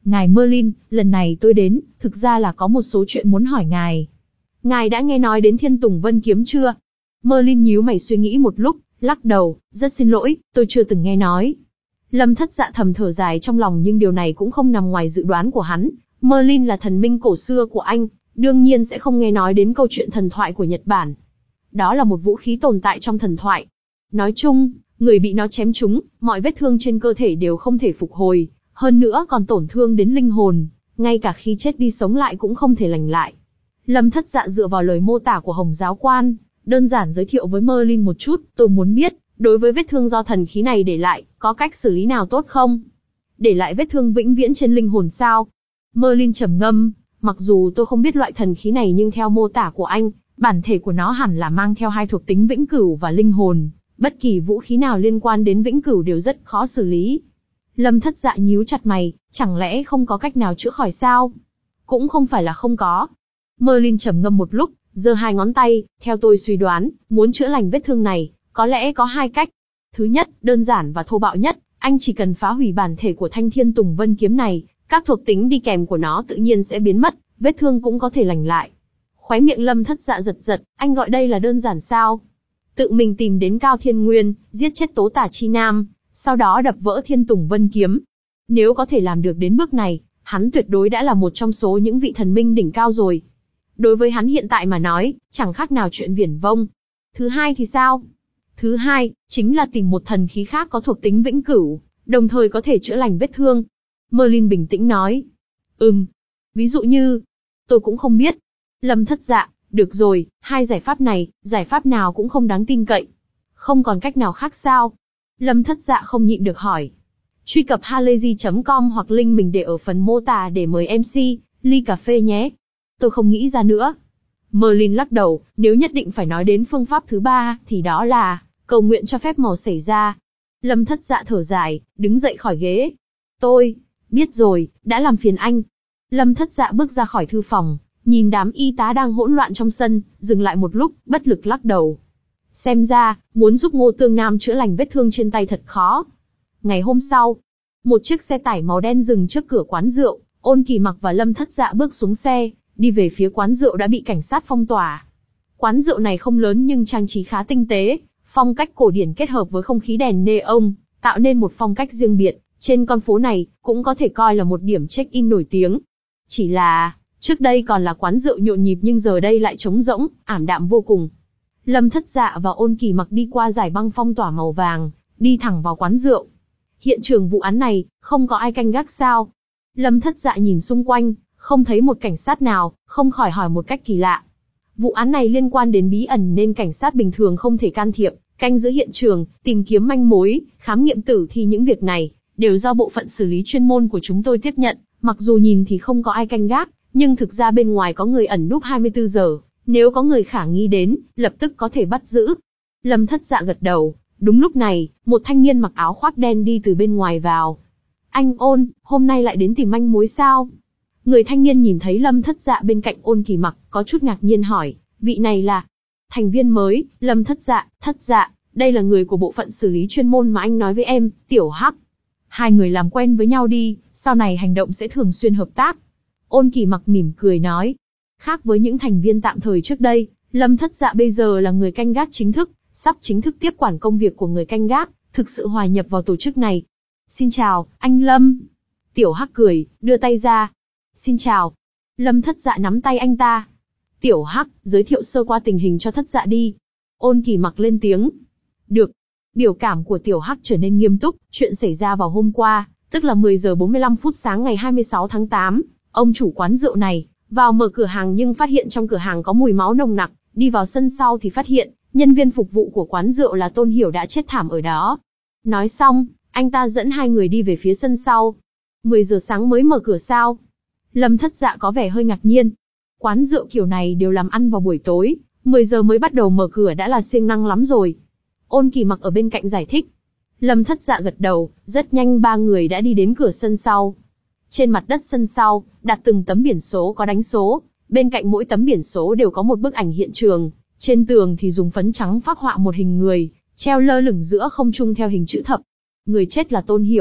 Ngài Merlin, lần này tôi đến, thực ra là có một số chuyện muốn hỏi ngài. Ngài đã nghe nói đến Thiên Tùng Vân Kiếm chưa? Merlin nhíu mày suy nghĩ một lúc, lắc đầu, rất xin lỗi, tôi chưa từng nghe nói. Lâm Thất Dạ thầm thở dài trong lòng, nhưng điều này cũng không nằm ngoài dự đoán của hắn. Merlin là thần minh cổ xưa của anh, đương nhiên sẽ không nghe nói đến câu chuyện thần thoại của Nhật Bản. Đó là một vũ khí tồn tại trong thần thoại. Nói chung, người bị nó chém trúng, mọi vết thương trên cơ thể đều không thể phục hồi, hơn nữa còn tổn thương đến linh hồn, ngay cả khi chết đi sống lại cũng không thể lành lại. Lâm Thất Dạ dựa vào lời mô tả của Hồng giáo quan, đơn giản giới thiệu với Merlin một chút, tôi muốn biết, đối với vết thương do thần khí này để lại, có cách xử lý nào tốt không? Để lại vết thương vĩnh viễn trên linh hồn sao? Merlin trầm ngâm, mặc dù tôi không biết loại thần khí này nhưng theo mô tả của anh, bản thể của nó hẳn là mang theo hai thuộc tính vĩnh cửu và linh hồn, bất kỳ vũ khí nào liên quan đến vĩnh cửu đều rất khó xử lý. Lâm Thất Dạ nhíu chặt mày, chẳng lẽ không có cách nào chữa khỏi sao? Cũng không phải là không có. Merlin trầm ngâm một lúc, giơ hai ngón tay, theo tôi suy đoán, muốn chữa lành vết thương này, có lẽ có hai cách. Thứ nhất, đơn giản và thô bạo nhất, anh chỉ cần phá hủy bản thể của thanh Thiên Tùng Vân kiếm này, các thuộc tính đi kèm của nó tự nhiên sẽ biến mất, vết thương cũng có thể lành lại. Khóe miệng Lâm Thất Dạ giật giật, anh gọi đây là đơn giản sao? Tự mình tìm đến Cao Thiên Nguyên, giết chết Tố Tả Chi Nam, sau đó đập vỡ Thiên Tùng Vân kiếm. Nếu có thể làm được đến bước này, hắn tuyệt đối đã là một trong số những vị thần minh đỉnh cao rồi. Đối với hắn hiện tại mà nói, chẳng khác nào chuyện viển vông. Thứ hai thì sao? Thứ hai, chính là tìm một thần khí khác có thuộc tính vĩnh cửu, đồng thời có thể chữa lành vết thương. Merlin bình tĩnh nói. Ừm. Ví dụ như, tôi cũng không biết. Lâm Thất Dạ, được rồi, hai giải pháp này, giải pháp nào cũng không đáng tin cậy. Không còn cách nào khác sao? Lâm Thất Dạ không nhịn được hỏi. Truy cập halayzi chấm com hoặc link mình để ở phần mô tả để mời em xê, ly cà phê nhé. Tôi không nghĩ ra nữa. Merlin lắc đầu, nếu nhất định phải nói đến phương pháp thứ ba, thì đó là cầu nguyện cho phép màu xảy ra. Lâm Thất Dạ thở dài, đứng dậy khỏi ghế. Tôi, biết rồi, đã làm phiền anh. Lâm Thất Dạ bước ra khỏi thư phòng, nhìn đám y tá đang hỗn loạn trong sân, dừng lại một lúc, bất lực lắc đầu. Xem ra, muốn giúp Ngô Tương Nam chữa lành vết thương trên tay thật khó. Ngày hôm sau, một chiếc xe tải màu đen dừng trước cửa quán rượu, Ôn Kỳ Mặc và Lâm Thất Dạ bước xuống xe, đi về phía quán rượu đã bị cảnh sát phong tỏa. Quán rượu này không lớn nhưng trang trí khá tinh tế, phong cách cổ điển kết hợp với không khí đèn neon, tạo nên một phong cách riêng biệt. Trên con phố này, cũng có thể coi là một điểm check-in nổi tiếng. Chỉ là, trước đây còn là quán rượu nhộn nhịp nhưng giờ đây lại trống rỗng, ảm đạm vô cùng. Lâm Thất Dạ và Ôn Kỳ Mặc đi qua dải băng phong tỏa màu vàng, đi thẳng vào quán rượu. Hiện trường vụ án này, không có ai canh gác sao? Lâm Thất Dạ nhìn xung quanh, không thấy một cảnh sát nào, không khỏi hỏi một cách kỳ lạ. Vụ án này liên quan đến bí ẩn nên cảnh sát bình thường không thể can thiệp, canh giữ hiện trường, tìm kiếm manh mối, khám nghiệm tử thi, những việc này đều do bộ phận xử lý chuyên môn của chúng tôi tiếp nhận. Mặc dù nhìn thì không có ai canh gác, nhưng thực ra bên ngoài có người ẩn núp hai mươi tư giờ, nếu có người khả nghi đến, lập tức có thể bắt giữ. Lâm Thất Dạ gật đầu. Đúng lúc này, một thanh niên mặc áo khoác đen đi từ bên ngoài vào. Anh Ôn, hôm nay lại đến tìm manh mối sao? Người thanh niên nhìn thấy Lâm Thất Dạ bên cạnh Ôn Kỳ Mặc, có chút ngạc nhiên hỏi, vị này là thành viên mới. Lâm Thất Dạ, Thất Dạ, đây là người của bộ phận xử lý chuyên môn mà anh nói với em, Tiểu Hắc. Hai người làm quen với nhau đi, sau này hành động sẽ thường xuyên hợp tác. Ôn Kỳ Mặc mỉm cười nói. Khác với những thành viên tạm thời trước đây, Lâm Thất Dạ bây giờ là người canh gác chính thức, sắp chính thức tiếp quản công việc của người canh gác, thực sự hòa nhập vào tổ chức này. Xin chào, anh Lâm. Tiểu Hắc cười, đưa tay ra. Xin chào. Lâm Thất Dạ nắm tay anh ta. Tiểu Hắc, giới thiệu sơ qua tình hình cho Thất Dạ đi. Ôn Kỳ Mặc lên tiếng. Được. Biểu cảm của Tiểu Hắc trở nên nghiêm túc, chuyện xảy ra vào hôm qua, tức là mười giờ bốn mươi lăm phút sáng ngày hai mươi sáu tháng tám, ông chủ quán rượu này vào mở cửa hàng nhưng phát hiện trong cửa hàng có mùi máu nồng nặc, đi vào sân sau thì phát hiện nhân viên phục vụ của quán rượu là Tôn Hiểu đã chết thảm ở đó. Nói xong, anh ta dẫn hai người đi về phía sân sau. mười giờ sáng mới mở cửa sao? Lâm Thất Dạ có vẻ hơi ngạc nhiên. Quán rượu kiểu này đều làm ăn vào buổi tối, mười giờ mới bắt đầu mở cửa đã là siêng năng lắm rồi. Ôn Kỳ Mặc ở bên cạnh giải thích. Lâm Thất Dạ gật đầu, rất nhanh ba người đã đi đến cửa sân sau. Trên mặt đất sân sau, đặt từng tấm biển số có đánh số, bên cạnh mỗi tấm biển số đều có một bức ảnh hiện trường, trên tường thì dùng phấn trắng phác họa một hình người, treo lơ lửng giữa không trung theo hình chữ thập. Người chết là Tôn Hiểu,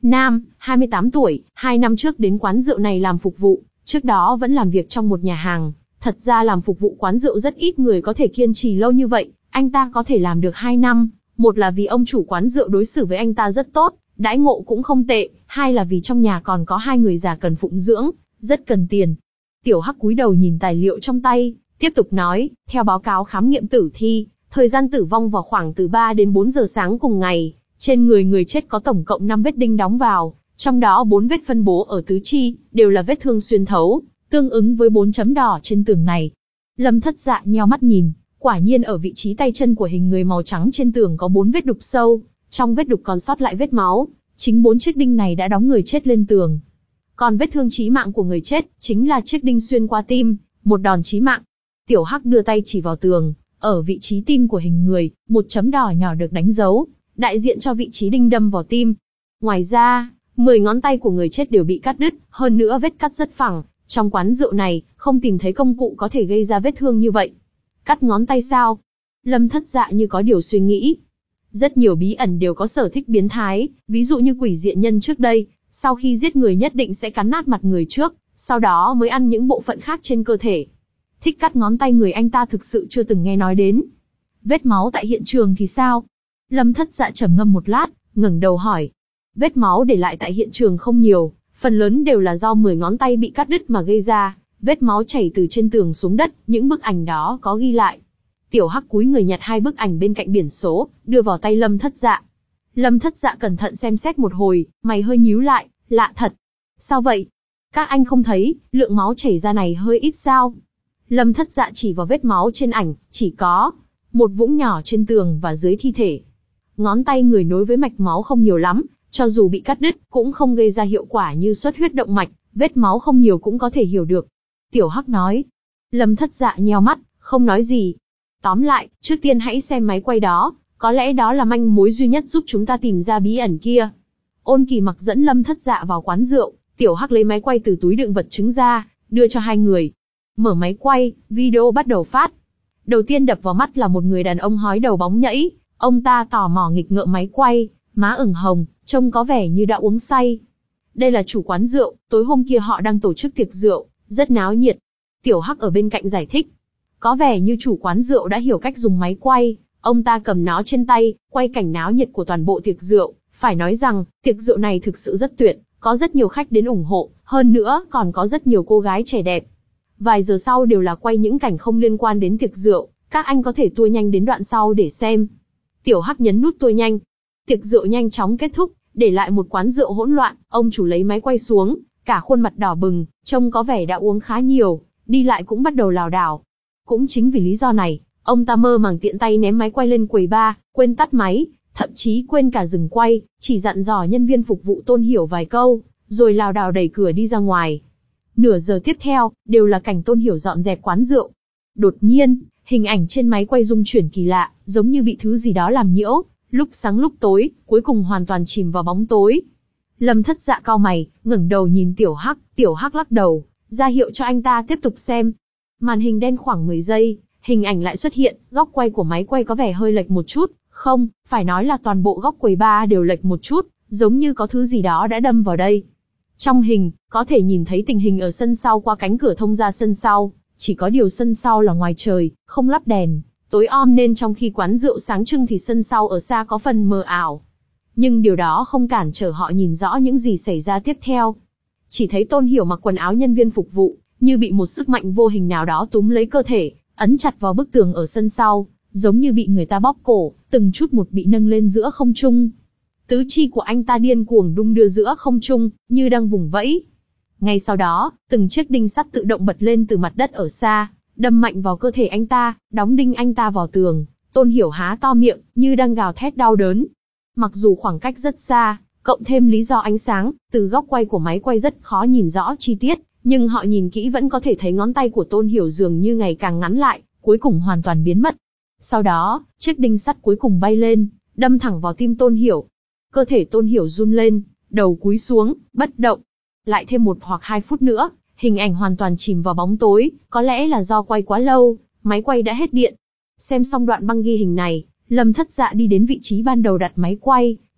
Nam, hai mươi tám tuổi, hai năm trước đến quán rượu này làm phục vụ, trước đó vẫn làm việc trong một nhà hàng. Thật ra làm phục vụ quán rượu rất ít người có thể kiên trì lâu như vậy, anh ta có thể làm được hai năm, một là vì ông chủ quán rượu đối xử với anh ta rất tốt, đãi ngộ cũng không tệ, hai là vì trong nhà còn có hai người già cần phụng dưỡng, rất cần tiền. Tiểu Hắc cúi đầu nhìn tài liệu trong tay, tiếp tục nói, theo báo cáo khám nghiệm tử thi, thời gian tử vong vào khoảng từ ba đến bốn giờ sáng cùng ngày, trên người người chết có tổng cộng năm vết đinh đóng vào, trong đó bốn vết phân bố ở tứ chi, đều là vết thương xuyên thấu, tương ứng với bốn chấm đỏ trên tường này. Lâm Thất Dạ nheo mắt nhìn, quả nhiên ở vị trí tay chân của hình người màu trắng trên tường có bốn vết đục sâu, trong vết đục còn sót lại vết máu, chính bốn chiếc đinh này đã đóng người chết lên tường. Còn vết thương chí mạng của người chết, chính là chiếc đinh xuyên qua tim, một đòn chí mạng. Tiểu Hắc đưa tay chỉ vào tường, ở vị trí tim của hình người, một chấm đỏ nhỏ được đánh dấu, đại diện cho vị trí đinh đâm vào tim. Ngoài ra, mười ngón tay của người chết đều bị cắt đứt, hơn nữa vết cắt rất phẳng. Trong quán rượu này, không tìm thấy công cụ có thể gây ra vết thương như vậy. Cắt ngón tay sao? Lâm Thất Dạ như có điều suy nghĩ. Rất nhiều bí ẩn đều có sở thích biến thái, ví dụ như quỷ diện nhân trước đây, sau khi giết người nhất định sẽ cắn nát mặt người trước, sau đó mới ăn những bộ phận khác trên cơ thể. Thích cắt ngón tay người anh ta thực sự chưa từng nghe nói đến. Vết máu tại hiện trường thì sao? Lâm Thất Dạ trầm ngâm một lát, ngẩng đầu hỏi. Vết máu để lại tại hiện trường không nhiều, phần lớn đều là do mười ngón tay bị cắt đứt mà gây ra, vết máu chảy từ trên tường xuống đất, những bức ảnh đó có ghi lại. Tiểu Hắc cúi người nhặt hai bức ảnh bên cạnh biển số, đưa vào tay Lâm Thất Dạ. Lâm Thất Dạ cẩn thận xem xét một hồi, mày hơi nhíu lại, lạ thật. Sao vậy? Các anh không thấy, lượng máu chảy ra này hơi ít sao? Lâm Thất Dạ chỉ vào vết máu trên ảnh, chỉ có một vũng nhỏ trên tường và dưới thi thể. Ngón tay người nối với mạch máu không nhiều lắm, cho dù bị cắt đứt, cũng không gây ra hiệu quả như xuất huyết động mạch, vết máu không nhiều cũng có thể hiểu được. Tiểu Hắc nói. Lâm Thất Dạ nheo mắt, không nói gì. Tóm lại, trước tiên hãy xem máy quay đó, có lẽ đó là manh mối duy nhất giúp chúng ta tìm ra bí ẩn kia. Ôn Kỳ Mặc dẫn Lâm Thất Dạ vào quán rượu, Tiểu Hắc lấy máy quay từ túi đựng vật chứng ra, đưa cho hai người. Mở máy quay, video bắt đầu phát. Đầu tiên đập vào mắt là một người đàn ông hói đầu bóng nhẫy, ông ta tò mò nghịch ngợm máy quay, má ửng hồng, trông có vẻ như đã uống say. Đây là chủ quán rượu, tối hôm kia họ đang tổ chức tiệc rượu, rất náo nhiệt. Tiểu Hắc ở bên cạnh giải thích. Có vẻ như chủ quán rượu đã hiểu cách dùng máy quay, ông ta cầm nó trên tay, quay cảnh náo nhiệt của toàn bộ tiệc rượu. Phải nói rằng, tiệc rượu này thực sự rất tuyệt, có rất nhiều khách đến ủng hộ, hơn nữa còn có rất nhiều cô gái trẻ đẹp. Vài giờ sau đều là quay những cảnh không liên quan đến tiệc rượu, các anh có thể tua nhanh đến đoạn sau để xem. Tiểu Hắc nhấn nút tua nhanh. Tiệc rượu nhanh chóng kết thúc, để lại một quán rượu hỗn loạn, ông chủ lấy máy quay xuống, cả khuôn mặt đỏ bừng, trông có vẻ đã uống khá nhiều, đi lại cũng bắt đầu lảo đảo. Cũng chính vì lý do này, ông ta mơ màng tiện tay ném máy quay lên quầy bar, quên tắt máy, thậm chí quên cả dừng quay, chỉ dặn dò nhân viên phục vụ Tôn Hiểu vài câu, rồi lảo đảo đẩy cửa đi ra ngoài. Nửa giờ tiếp theo, đều là cảnh Tôn Hiểu dọn dẹp quán rượu. Đột nhiên, hình ảnh trên máy quay rung chuyển kỳ lạ, giống như bị thứ gì đó làm nhiễu, lúc sáng lúc tối, cuối cùng hoàn toàn chìm vào bóng tối. Lâm Thất Dạ cau mày, ngẩng đầu nhìn Tiểu Hắc, Tiểu Hắc lắc đầu, ra hiệu cho anh ta tiếp tục xem. Màn hình đen khoảng mười giây, hình ảnh lại xuất hiện, góc quay của máy quay có vẻ hơi lệch một chút, không, phải nói là toàn bộ góc quầy bar đều lệch một chút, giống như có thứ gì đó đã đâm vào đây. Trong hình, có thể nhìn thấy tình hình ở sân sau qua cánh cửa thông ra sân sau, chỉ có điều sân sau là ngoài trời, không lắp đèn, tối om nên trong khi quán rượu sáng trưng thì sân sau ở xa có phần mờ ảo. Nhưng điều đó không cản trở họ nhìn rõ những gì xảy ra tiếp theo. Chỉ thấy Tôn Hiểu mặc quần áo nhân viên phục vụ, như bị một sức mạnh vô hình nào đó túm lấy cơ thể, ấn chặt vào bức tường ở sân sau, giống như bị người ta bóp cổ, từng chút một bị nâng lên giữa không trung. Tứ chi của anh ta điên cuồng đung đưa giữa không trung, như đang vùng vẫy. Ngay sau đó, từng chiếc đinh sắt tự động bật lên từ mặt đất ở xa, đâm mạnh vào cơ thể anh ta, đóng đinh anh ta vào tường. Tôn Hiểu há to miệng, như đang gào thét đau đớn. Mặc dù khoảng cách rất xa, cộng thêm lý do ánh sáng, từ góc quay của máy quay rất khó nhìn rõ chi tiết, nhưng họ nhìn kỹ vẫn có thể thấy ngón tay của Tôn Hiểu dường như ngày càng ngắn lại, cuối cùng hoàn toàn biến mất. Sau đó, chiếc đinh sắt cuối cùng bay lên, đâm thẳng vào tim Tôn Hiểu. Cơ thể Tôn Hiểu run lên, đầu cúi xuống, bất động. Lại thêm một hoặc hai phút nữa, hình ảnh hoàn toàn chìm vào bóng tối, có lẽ là do quay quá lâu, máy quay đã hết điện. Xem xong đoạn băng ghi hình này, Lâm Thất Dạ đi đến vị trí ban đầu đặt máy quay,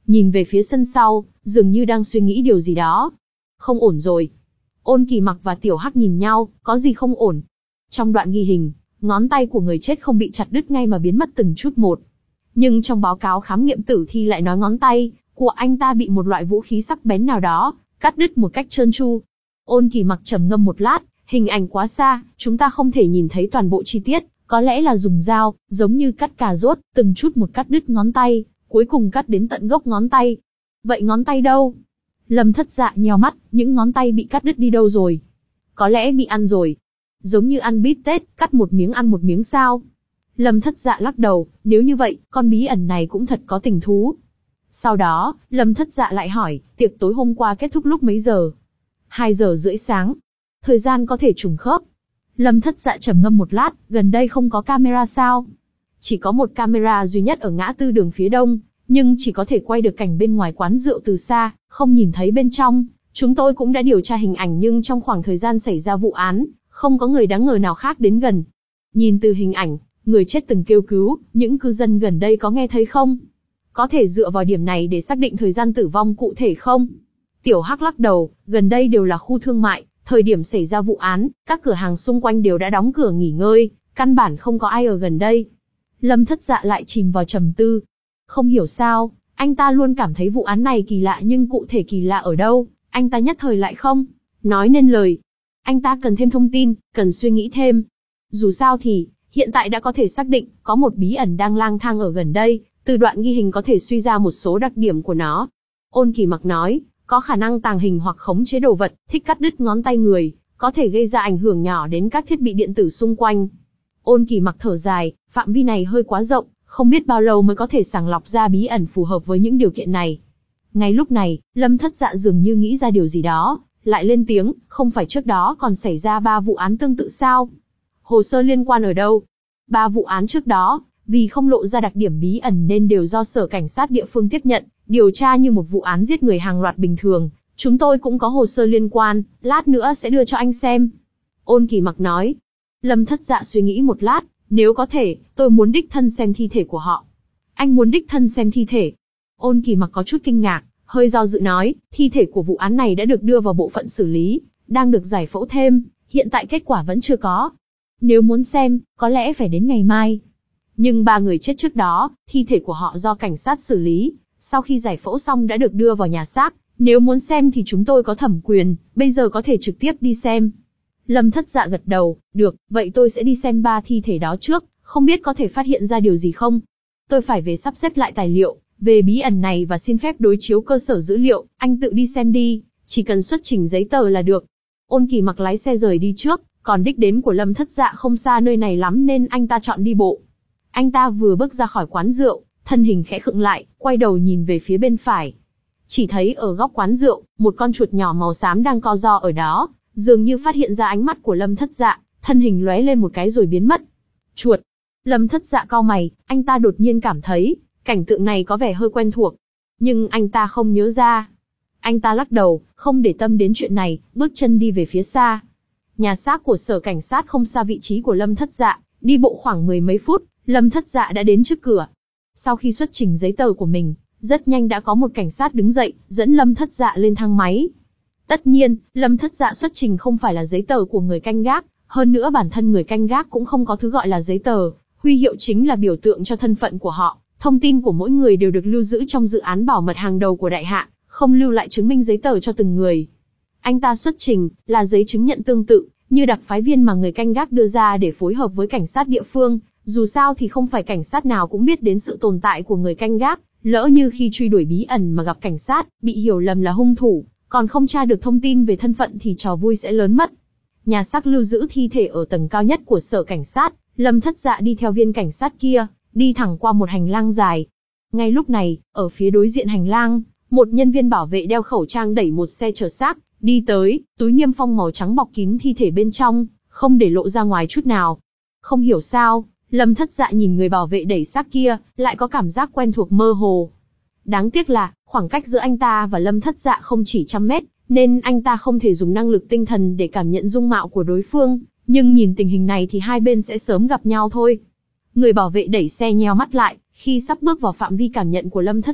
nhìn về phía sân sau, dường như đang suy nghĩ điều gì đó. Không ổn rồi. Ôn Kỳ Mặc và Tiểu Hắc nhìn nhau, có gì không ổn? Trong đoạn ghi hình, ngón tay của người chết không bị chặt đứt ngay mà biến mất từng chút một. Nhưng trong báo cáo khám nghiệm tử thi lại nói ngón tay của anh ta bị một loại vũ khí sắc bén nào đó cắt đứt một cách trơn tru. Ôn Kỳ Mặc trầm ngâm một lát, hình ảnh quá xa, chúng ta không thể nhìn thấy toàn bộ chi tiết, có lẽ là dùng dao, giống như cắt cà rốt, từng chút một cắt đứt ngón tay, cuối cùng cắt đến tận gốc ngón tay. Vậy ngón tay đâu? Lâm Thất Dạ nheo mắt, những ngón tay bị cắt đứt đi đâu rồi? Có lẽ bị ăn rồi. Giống như ăn bít tết, cắt một miếng ăn một miếng sao? Lâm Thất Dạ lắc đầu, nếu như vậy, con bí ẩn này cũng thật có tình thú. Sau đó, Lâm Thất Dạ lại hỏi, tiệc tối hôm qua kết thúc lúc mấy giờ? Hai giờ rưỡi sáng. Thời gian có thể trùng khớp. Lâm Thất Dạ trầm ngâm một lát, gần đây không có camera sao? Chỉ có một camera duy nhất ở ngã tư đường phía đông, nhưng chỉ có thể quay được cảnh bên ngoài quán rượu từ xa, không nhìn thấy bên trong. Chúng tôi cũng đã điều tra hình ảnh nhưng trong khoảng thời gian xảy ra vụ án, không có người đáng ngờ nào khác đến gần. Nhìn từ hình ảnh, người chết từng kêu cứu, những cư dân gần đây có nghe thấy không? Có thể dựa vào điểm này để xác định thời gian tử vong cụ thể không? Tiểu Hắc lắc đầu, gần đây đều là khu thương mại, thời điểm xảy ra vụ án, các cửa hàng xung quanh đều đã đóng cửa nghỉ ngơi, căn bản không có ai ở gần đây. Lâm Thất Dạ lại chìm vào trầm tư. Không hiểu sao, anh ta luôn cảm thấy vụ án này kỳ lạ nhưng cụ thể kỳ lạ ở đâu, anh ta nhất thời lại không nói nên lời. Anh ta cần thêm thông tin, cần suy nghĩ thêm. Dù sao thì, hiện tại đã có thể xác định, có một bí ẩn đang lang thang ở gần đây, từ đoạn ghi hình có thể suy ra một số đặc điểm của nó. Ôn Kỳ Mặc nói, có khả năng tàng hình hoặc khống chế đồ vật, thích cắt đứt ngón tay người, có thể gây ra ảnh hưởng nhỏ đến các thiết bị điện tử xung quanh. Ôn Kỳ Mặc thở dài, phạm vi này hơi quá rộng, không biết bao lâu mới có thể sàng lọc ra bí ẩn phù hợp với những điều kiện này. Ngay lúc này, Lâm Thất Dạ dường như nghĩ ra điều gì đó, lại lên tiếng, không phải trước đó còn xảy ra ba vụ án tương tự sao? Hồ sơ liên quan ở đâu? Ba vụ án trước đó, vì không lộ ra đặc điểm bí ẩn nên đều do sở cảnh sát địa phương tiếp nhận, điều tra như một vụ án giết người hàng loạt bình thường. Chúng tôi cũng có hồ sơ liên quan, lát nữa sẽ đưa cho anh xem. Ôn Kỳ Mặc nói. Lâm Thất Dạ suy nghĩ một lát, nếu có thể, tôi muốn đích thân xem thi thể của họ. Anh muốn đích thân xem thi thể? Ôn Kỳ Mặc có chút kinh ngạc, hơi do dự nói, thi thể của vụ án này đã được đưa vào bộ phận xử lý, đang được giải phẫu thêm, hiện tại kết quả vẫn chưa có. Nếu muốn xem, có lẽ phải đến ngày mai. Nhưng ba người chết trước đó, thi thể của họ do cảnh sát xử lý, sau khi giải phẫu xong đã được đưa vào nhà xác, nếu muốn xem thì chúng tôi có thẩm quyền, bây giờ có thể trực tiếp đi xem. Lâm Thất Dạ gật đầu, được, vậy tôi sẽ đi xem ba thi thể đó trước, không biết có thể phát hiện ra điều gì không? Tôi phải về sắp xếp lại tài liệu, về bí ẩn này và xin phép đối chiếu cơ sở dữ liệu, anh tự đi xem đi, chỉ cần xuất trình giấy tờ là được. Ôn Kỳ Mặc lái xe rời đi trước, còn đích đến của Lâm Thất Dạ không xa nơi này lắm nên anh ta chọn đi bộ. Anh ta vừa bước ra khỏi quán rượu, thân hình khẽ khựng lại, quay đầu nhìn về phía bên phải. Chỉ thấy ở góc quán rượu, một con chuột nhỏ màu xám đang co ro ở đó, dường như phát hiện ra ánh mắt của Lâm Thất Dạ, thân hình lóe lên một cái rồi biến mất. Chuột. Lâm Thất Dạ cau mày, anh ta đột nhiên cảm thấy, cảnh tượng này có vẻ hơi quen thuộc. Nhưng anh ta không nhớ ra. Anh ta lắc đầu, không để tâm đến chuyện này, bước chân đi về phía xa. Nhà xác của sở cảnh sát không xa vị trí của Lâm Thất Dạ, đi bộ khoảng mười mấy phút, Lâm Thất Dạ đã đến trước cửa. Sau khi xuất trình giấy tờ của mình, rất nhanh đã có một cảnh sát đứng dậy, dẫn Lâm Thất Dạ lên thang máy. Tất nhiên, Lâm Thất Dạ xuất trình không phải là giấy tờ của người canh gác, hơn nữa bản thân người canh gác cũng không có thứ gọi là giấy tờ, huy hiệu chính là biểu tượng cho thân phận của họ. Thông tin của mỗi người đều được lưu giữ trong dự án bảo mật hàng đầu của Đại Hạ, không lưu lại chứng minh giấy tờ cho từng người. Anh ta xuất trình là giấy chứng nhận tương tự như đặc phái viên mà người canh gác đưa ra để phối hợp với cảnh sát địa phương. Dù sao thì không phải cảnh sát nào cũng biết đến sự tồn tại của người canh gác, lỡ như khi truy đuổi bí ẩn mà gặp cảnh sát, bị hiểu lầm là hung thủ, còn không tra được thông tin về thân phận thì trò vui sẽ lớn mất. Nhà xác lưu giữ thi thể ở tầng cao nhất của sở cảnh sát, Lâm Thất Dạ đi theo viên cảnh sát kia, đi thẳng qua một hành lang dài. Ngay lúc này, ở phía đối diện hành lang, một nhân viên bảo vệ đeo khẩu trang đẩy một xe chở xác, đi tới, túi niêm phong màu trắng bọc kín thi thể bên trong, không để lộ ra ngoài chút nào. Không hiểu sao, Lâm Thất Dạ nhìn người bảo vệ đẩy xác kia, lại có cảm giác quen thuộc mơ hồ. Đáng tiếc là, khoảng cách giữa anh ta và Lâm Thất Dạ không chỉ trăm mét, nên anh ta không thể dùng năng lực tinh thần để cảm nhận dung mạo của đối phương, nhưng nhìn tình hình này thì hai bên sẽ sớm gặp nhau thôi. Người bảo vệ đẩy xe nheo mắt lại, khi sắp bước vào phạm vi cảm nhận của Lâm Thất Dạ,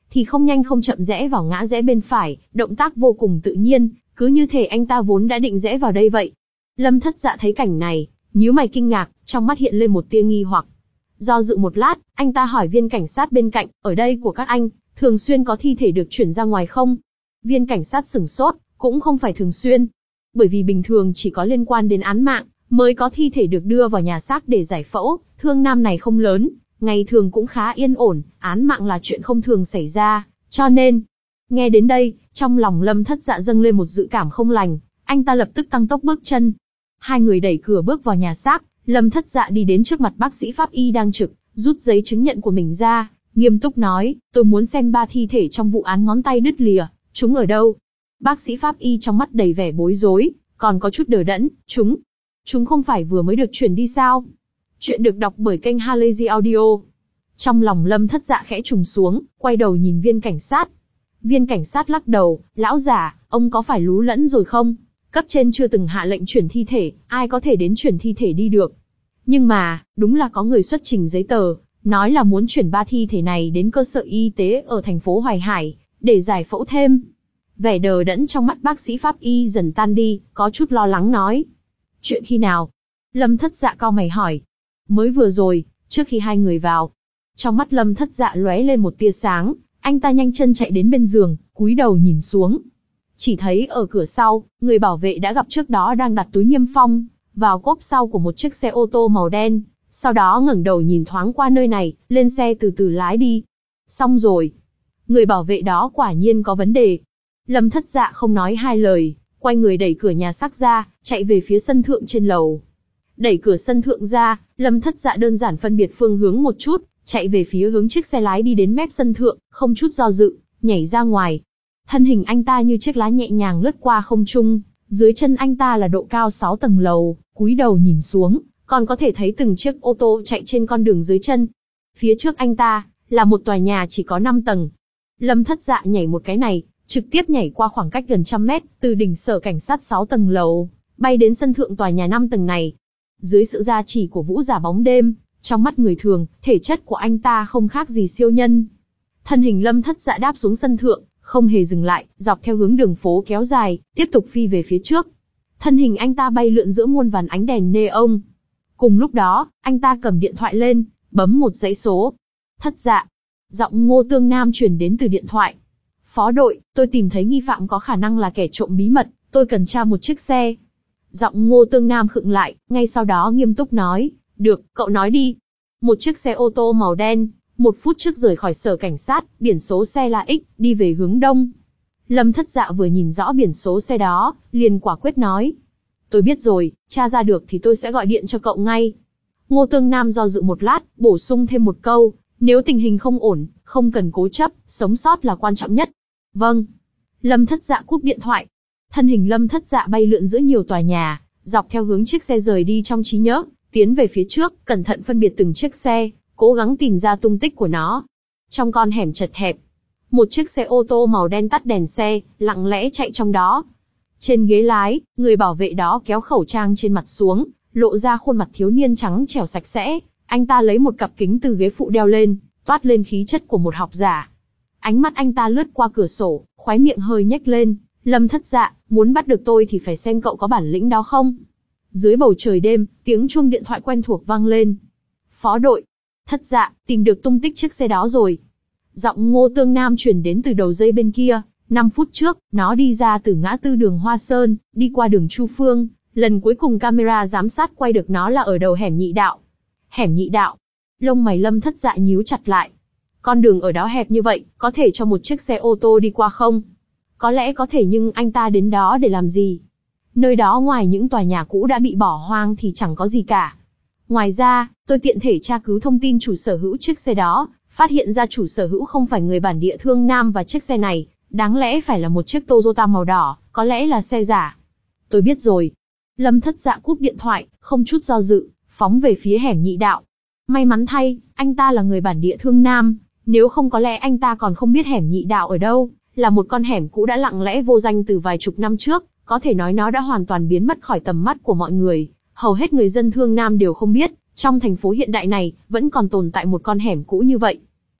thì không nhanh không chậm rẽ vào ngã rẽ bên phải, động tác vô cùng tự nhiên, cứ như thể anh ta vốn đã định rẽ vào đây vậy. Lâm Thất Dạ thấy cảnh này, nhíu mày kinh ngạc, trong mắt hiện lên một tia nghi hoặc. Do dự một lát, anh ta hỏi viên cảnh sát bên cạnh, ở đây của các anh, thường xuyên có thi thể được chuyển ra ngoài không? Viên cảnh sát sửng sốt, cũng không phải thường xuyên. Bởi vì bình thường chỉ có liên quan đến án mạng, mới có thi thể được đưa vào nhà xác để giải phẫu, thương nam này không lớn, ngày thường cũng khá yên ổn, án mạng là chuyện không thường xảy ra, cho nên... Nghe đến đây, trong lòng Lâm Thất Dạ dâng lên một dự cảm không lành, anh ta lập tức tăng tốc bước chân. Hai người đẩy cửa bước vào nhà xác, Lâm Thất Dạ đi đến trước mặt bác sĩ pháp y đang trực, rút giấy chứng nhận của mình ra, nghiêm túc nói, tôi muốn xem ba thi thể trong vụ án ngón tay đứt lìa, chúng ở đâu? Bác sĩ pháp y trong mắt đầy vẻ bối rối, còn có chút đờ đẫn, chúng, chúng không phải vừa mới được chuyển đi sao? Chuyện được đọc bởi kênh Halazy Audio. Trong lòng Lâm Thất Dạ khẽ trùng xuống, quay đầu nhìn viên cảnh sát. Viên cảnh sát lắc đầu, lão giả, ông có phải lú lẫn rồi không? Cấp trên chưa từng hạ lệnh chuyển thi thể, ai có thể đến chuyển thi thể đi được? Nhưng mà, đúng là có người xuất trình giấy tờ, nói là muốn chuyển ba thi thể này đến cơ sở y tế ở thành phố Hoài Hải, để giải phẫu thêm. Vẻ đờ đẫn trong mắt bác sĩ pháp y dần tan đi, có chút lo lắng nói. Chuyện khi nào? Lâm Thất Dạ cau mày hỏi. Mới vừa rồi, trước khi hai người vào. Trong mắt Lâm Thất Dạ lóe lên một tia sáng, anh ta nhanh chân chạy đến bên giường, cúi đầu nhìn xuống. Chỉ thấy ở cửa sau, người bảo vệ đã gặp trước đó đang đặt túi niêm phong vào cốp sau của một chiếc xe ô tô màu đen, sau đó ngẩng đầu nhìn thoáng qua nơi này, lên xe từ từ lái đi. Xong rồi. Người bảo vệ đó quả nhiên có vấn đề. Lâm Thất Dạ không nói hai lời, quay người đẩy cửa nhà xác ra, chạy về phía sân thượng trên lầu. Đẩy cửa sân thượng ra, Lâm Thất Dạ đơn giản phân biệt phương hướng một chút, chạy về phía hướng chiếc xe lái đi đến mép sân thượng, không chút do dự, nhảy ra ngoài. Thân hình anh ta như chiếc lá nhẹ nhàng lướt qua không trung, dưới chân anh ta là độ cao sáu tầng lầu, cúi đầu nhìn xuống, còn có thể thấy từng chiếc ô tô chạy trên con đường dưới chân. Phía trước anh ta, là một tòa nhà chỉ có năm tầng. Lâm Thất Dạ nhảy một cái này, trực tiếp nhảy qua khoảng cách gần trăm mét, từ đỉnh sở cảnh sát sáu tầng lầu, bay đến sân thượng tòa nhà năm tầng này. Dưới sự gia trì của vũ giả bóng đêm, trong mắt người thường, thể chất của anh ta không khác gì siêu nhân. Thân hình Lâm Thất Dạ đáp xuống sân thượng, không hề dừng lại, dọc theo hướng đường phố kéo dài, tiếp tục phi về phía trước. Thân hình anh ta bay lượn giữa muôn vàn ánh đèn neon. Cùng lúc đó, anh ta cầm điện thoại lên, bấm một dãy số. Thất Dạ. Giọng Ngô Tương Nam truyền đến từ điện thoại. Phó đội, tôi tìm thấy nghi phạm có khả năng là kẻ trộm bí mật, tôi cần tra một chiếc xe. Giọng Ngô Tương Nam khựng lại, ngay sau đó nghiêm túc nói, được, cậu nói đi. Một chiếc xe ô tô màu đen, một phút trước rời khỏi sở cảnh sát, biển số xe là X, đi về hướng đông. Lâm Thất Dạ vừa nhìn rõ biển số xe đó, liền quả quyết nói. Tôi biết rồi, tra ra được thì tôi sẽ gọi điện cho cậu ngay. Ngô Tương Nam do dự một lát, bổ sung thêm một câu, nếu tình hình không ổn, không cần cố chấp, sống sót là quan trọng nhất. Vâng. Lâm Thất Dạ cúp điện thoại. Thân hình Lâm Thất Dạ bay lượn giữa nhiều tòa nhà, dọc theo hướng chiếc xe rời đi trong trí nhớ, tiến về phía trước, cẩn thận phân biệt từng chiếc xe, cố gắng tìm ra tung tích của nó. Trong con hẻm chật hẹp, một chiếc xe ô tô màu đen tắt đèn xe, lặng lẽ chạy trong đó. Trên ghế lái, người bảo vệ đó kéo khẩu trang trên mặt xuống, lộ ra khuôn mặt thiếu niên trắng trẻo sạch sẽ. Anh ta lấy một cặp kính từ ghế phụ đeo lên, toát lên khí chất của một học giả. Ánh mắt anh ta lướt qua cửa sổ, khóe miệng hơi nhếch lên. Lâm Thất Dạ, muốn bắt được tôi thì phải xem cậu có bản lĩnh đó không? Dưới bầu trời đêm, tiếng chuông điện thoại quen thuộc vang lên. Phó đội. Thất Dạ, tìm được tung tích chiếc xe đó rồi. Giọng Ngô Tương Nam truyền đến từ đầu dây bên kia. Năm phút trước, nó đi ra từ ngã tư đường Hoa Sơn, đi qua đường Chu Phương. Lần cuối cùng camera giám sát quay được nó là ở đầu hẻm Nhị Đạo. Hẻm Nhị Đạo. Lông mày Lâm Thất Dạ nhíu chặt lại. Con đường ở đó hẹp như vậy, có thể cho một chiếc xe ô tô đi qua không? Có lẽ có thể, nhưng anh ta đến đó để làm gì? Nơi đó ngoài những tòa nhà cũ đã bị bỏ hoang thì chẳng có gì cả. Ngoài ra, tôi tiện thể tra cứu thông tin chủ sở hữu chiếc xe đó, phát hiện ra chủ sở hữu không phải người bản địa Thương Nam và chiếc xe này, đáng lẽ phải là một chiếc Toyota màu đỏ, có lẽ là xe giả. Tôi biết rồi. Lâm Thất Dạ cúp điện thoại, không chút do dự, phóng về phía hẻm Nhị Đạo. May mắn thay, anh ta là người bản địa Thương Nam, nếu không có lẽ anh ta còn không biết hẻm Nhị Đạo ở đâu, là một con hẻm cũ đã lặng lẽ vô danh từ vài chục năm trước, có thể nói nó đã hoàn toàn biến mất khỏi tầm mắt của mọi người. Hầu hết người dân Thương Nam đều không biết, trong thành phố hiện đại này, vẫn còn tồn tại một con hẻm cũ như vậy.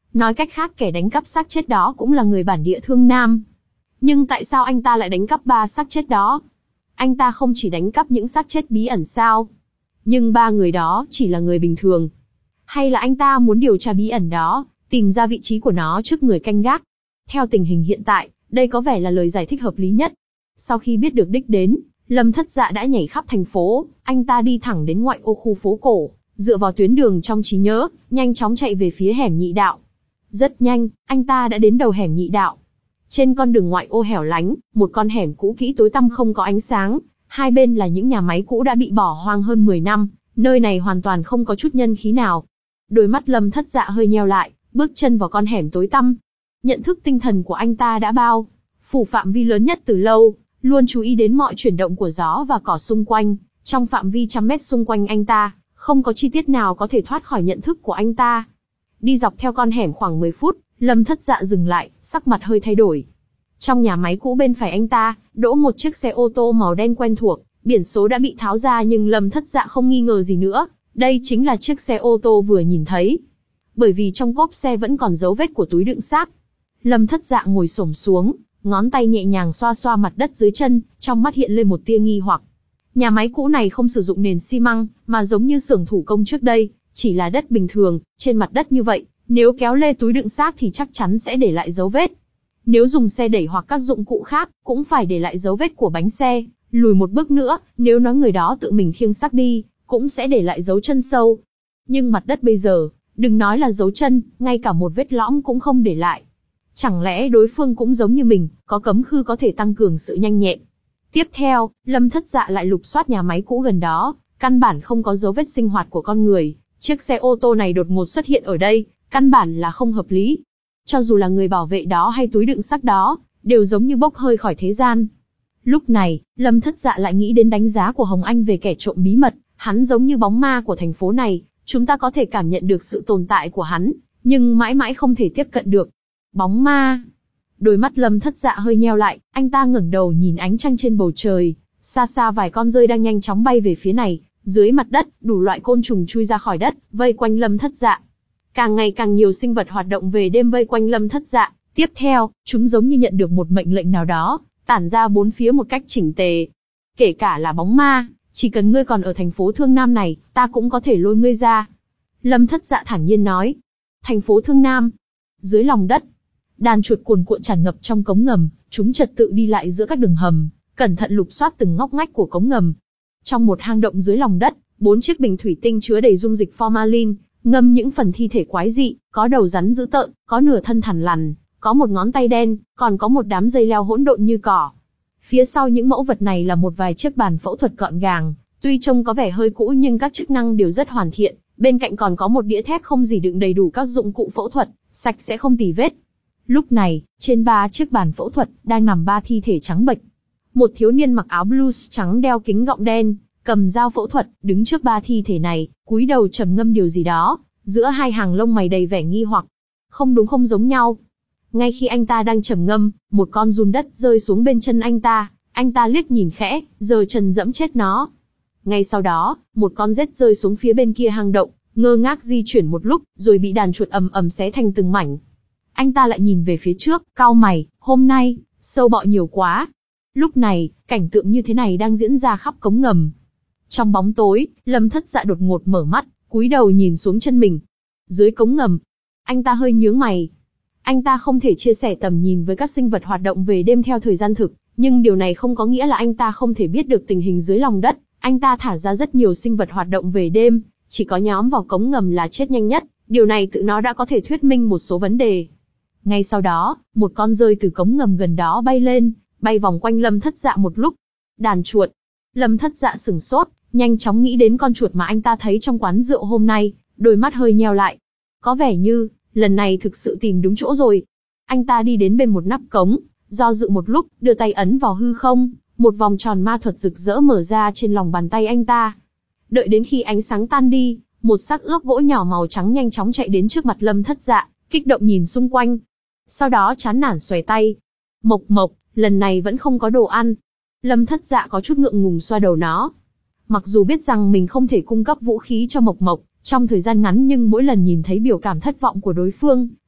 Nói cách khác kẻ đánh cắp xác chết đó cũng là người bản địa Thương Nam. Nhưng tại sao anh ta lại đánh cắp ba xác chết đó? Anh ta không chỉ đánh cắp những xác chết bí ẩn sao? Nhưng ba người đó chỉ là người bình thường. Hay là anh ta muốn điều tra bí ẩn đó, tìm ra vị trí của nó trước người canh gác? Theo tình hình hiện tại, đây có vẻ là lời giải thích hợp lý nhất. Sau khi biết được đích đến, Lâm Thất Dạ đã nhảy khắp thành phố, anh ta đi thẳng đến ngoại ô khu phố cổ, dựa vào tuyến đường trong trí nhớ, nhanh chóng chạy về phía hẻm nhị đạo. Rất nhanh, anh ta đã đến đầu hẻm nhị đạo. Trên con đường ngoại ô hẻo lánh, một con hẻm cũ kỹ tối tăm không có ánh sáng, hai bên là những nhà máy cũ đã bị bỏ hoang hơn mười năm, nơi này hoàn toàn không có chút nhân khí nào. Đôi mắt Lâm Thất Dạ hơi nheo lại, bước chân vào con hẻm tối tăm. Nhận thức tinh thần của anh ta đã bao phủ phạm vi lớn nhất từ lâu, luôn chú ý đến mọi chuyển động của gió và cỏ xung quanh. Trong phạm vi trăm mét xung quanh anh ta, không có chi tiết nào có thể thoát khỏi nhận thức của anh ta. Đi dọc theo con hẻm khoảng mười phút, Lâm Thất Dạ dừng lại, sắc mặt hơi thay đổi. Trong nhà máy cũ bên phải anh ta, đỗ một chiếc xe ô tô màu đen quen thuộc, biển số đã bị tháo ra nhưng Lâm Thất Dạ không nghi ngờ gì nữa, đây chính là chiếc xe ô tô vừa nhìn thấy. Bởi vì trong cốp xe vẫn còn dấu vết của túi đựng xác. Lâm Thất Dạ ngồi xổm xuống, ngón tay nhẹ nhàng xoa xoa mặt đất dưới chân, trong mắt hiện lên một tia nghi hoặc. Nhà máy cũ này không sử dụng nền xi măng, mà giống như xưởng thủ công trước đây, chỉ là đất bình thường, trên mặt đất như vậy, nếu kéo lê túi đựng xác thì chắc chắn sẽ để lại dấu vết. Nếu dùng xe đẩy hoặc các dụng cụ khác, cũng phải để lại dấu vết của bánh xe. Lùi một bước nữa, nếu nói người đó tự mình khiêng xác đi, cũng sẽ để lại dấu chân sâu. Nhưng mặt đất bây giờ, đừng nói là dấu chân, ngay cả một vết lõm cũng không để lại. Chẳng lẽ đối phương cũng giống như mình, có cấm khư có thể tăng cường sự nhanh nhẹn? Tiếp theo, Lâm Thất Dạ lại lục soát nhà máy cũ gần đó, căn bản không có dấu vết sinh hoạt của con người. Chiếc xe ô tô này đột ngột xuất hiện ở đây, căn bản là không hợp lý. Cho dù là người bảo vệ đó hay túi đựng xác đó, đều giống như bốc hơi khỏi thế gian. Lúc này, Lâm Thất Dạ lại nghĩ đến đánh giá của Hồng Anh về kẻ trộm bí mật, hắn giống như bóng ma của thành phố này, chúng ta có thể cảm nhận được sự tồn tại của hắn, nhưng mãi mãi không thể tiếp cận được. Bóng ma. Đôi mắt Lâm Thất Dạ hơi nheo lại, anh ta ngẩng đầu nhìn ánh trăng trên bầu trời, xa xa vài con dơi đang nhanh chóng bay về phía này, dưới mặt đất, đủ loại côn trùng chui ra khỏi đất, vây quanh Lâm Thất Dạ. Càng ngày càng nhiều sinh vật hoạt động về đêm vây quanh Lâm Thất Dạ, tiếp theo, chúng giống như nhận được một mệnh lệnh nào đó, tản ra bốn phía một cách chỉnh tề. Kể cả là bóng ma, chỉ cần ngươi còn ở thành phố Thương Nam này, ta cũng có thể lôi ngươi ra. Lâm Thất Dạ thản nhiên nói. Thành phố Thương Nam. Dưới lòng đất, đàn chuột cuồn cuộn tràn ngập trong cống ngầm, chúng trật tự đi lại giữa các đường hầm, cẩn thận lục soát từng ngóc ngách của cống ngầm. Trong một hang động dưới lòng đất, bốn chiếc bình thủy tinh chứa đầy dung dịch formalin, ngâm những phần thi thể quái dị, có đầu rắn dữ tợn, có nửa thân thằn lằn, có một ngón tay đen, còn có một đám dây leo hỗn độn như cỏ. Phía sau những mẫu vật này là một vài chiếc bàn phẫu thuật gọn gàng, tuy trông có vẻ hơi cũ nhưng các chức năng đều rất hoàn thiện, bên cạnh còn có một đĩa thép không gì đựng đầy đủ các dụng cụ phẫu thuật, sạch sẽ không tì vết. Lúc này, trên ba chiếc bàn phẫu thuật, đang nằm ba thi thể trắng bệch. Một thiếu niên mặc áo blues trắng đeo kính gọng đen, cầm dao phẫu thuật, đứng trước ba thi thể này, cúi đầu trầm ngâm điều gì đó, giữa hai hàng lông mày đầy vẻ nghi hoặc. Không đúng không giống nhau. Ngay khi anh ta đang trầm ngâm, một con giun đất rơi xuống bên chân anh ta, anh ta liếc nhìn khẽ, giơ chân dẫm chết nó. Ngay sau đó, một con rết rơi xuống phía bên kia hang động, ngơ ngác di chuyển một lúc, rồi bị đàn chuột ầm ầm xé thành từng mảnh. Anh ta lại nhìn về phía trước, cau mày, hôm nay, sâu bọ nhiều quá. Lúc này, cảnh tượng như thế này đang diễn ra khắp cống ngầm. Trong bóng tối, Lâm Thất Dạ đột ngột mở mắt, cúi đầu nhìn xuống chân mình. Dưới cống ngầm, anh ta hơi nhướng mày. Anh ta không thể chia sẻ tầm nhìn với các sinh vật hoạt động về đêm theo thời gian thực, nhưng điều này không có nghĩa là anh ta không thể biết được tình hình dưới lòng đất. Anh ta thả ra rất nhiều sinh vật hoạt động về đêm, chỉ có nhóm vào cống ngầm là chết nhanh nhất, điều này tự nó đã có thể thuyết minh một số vấn đề. Ngay sau đó, một con dơi từ cống ngầm gần đó bay lên, bay vòng quanh Lâm Thất Dạ một lúc. Đàn chuột. Lâm Thất Dạ sửng sốt, nhanh chóng nghĩ đến con chuột mà anh ta thấy trong quán rượu hôm nay, đôi mắt hơi nheo lại. Có vẻ như, lần này thực sự tìm đúng chỗ rồi. Anh ta đi đến bên một nắp cống, do dự một lúc, đưa tay ấn vào hư không, một vòng tròn ma thuật rực rỡ mở ra trên lòng bàn tay anh ta. Đợi đến khi ánh sáng tan đi, một xác ướp gỗ nhỏ màu trắng nhanh chóng chạy đến trước mặt Lâm Thất Dạ, kích động nhìn xung quanh. Sau đó chán nản xoay tay. Mộc Mộc, lần này vẫn không có đồ ăn. Lâm Thất Dạ có chút ngượng ngùng xoa đầu nó. Mặc dù biết rằng mình không thể cung cấp vũ khí cho Mộc Mộc trong thời gian ngắn, nhưng mỗi lần nhìn thấy biểu cảm thất vọng của đối phương,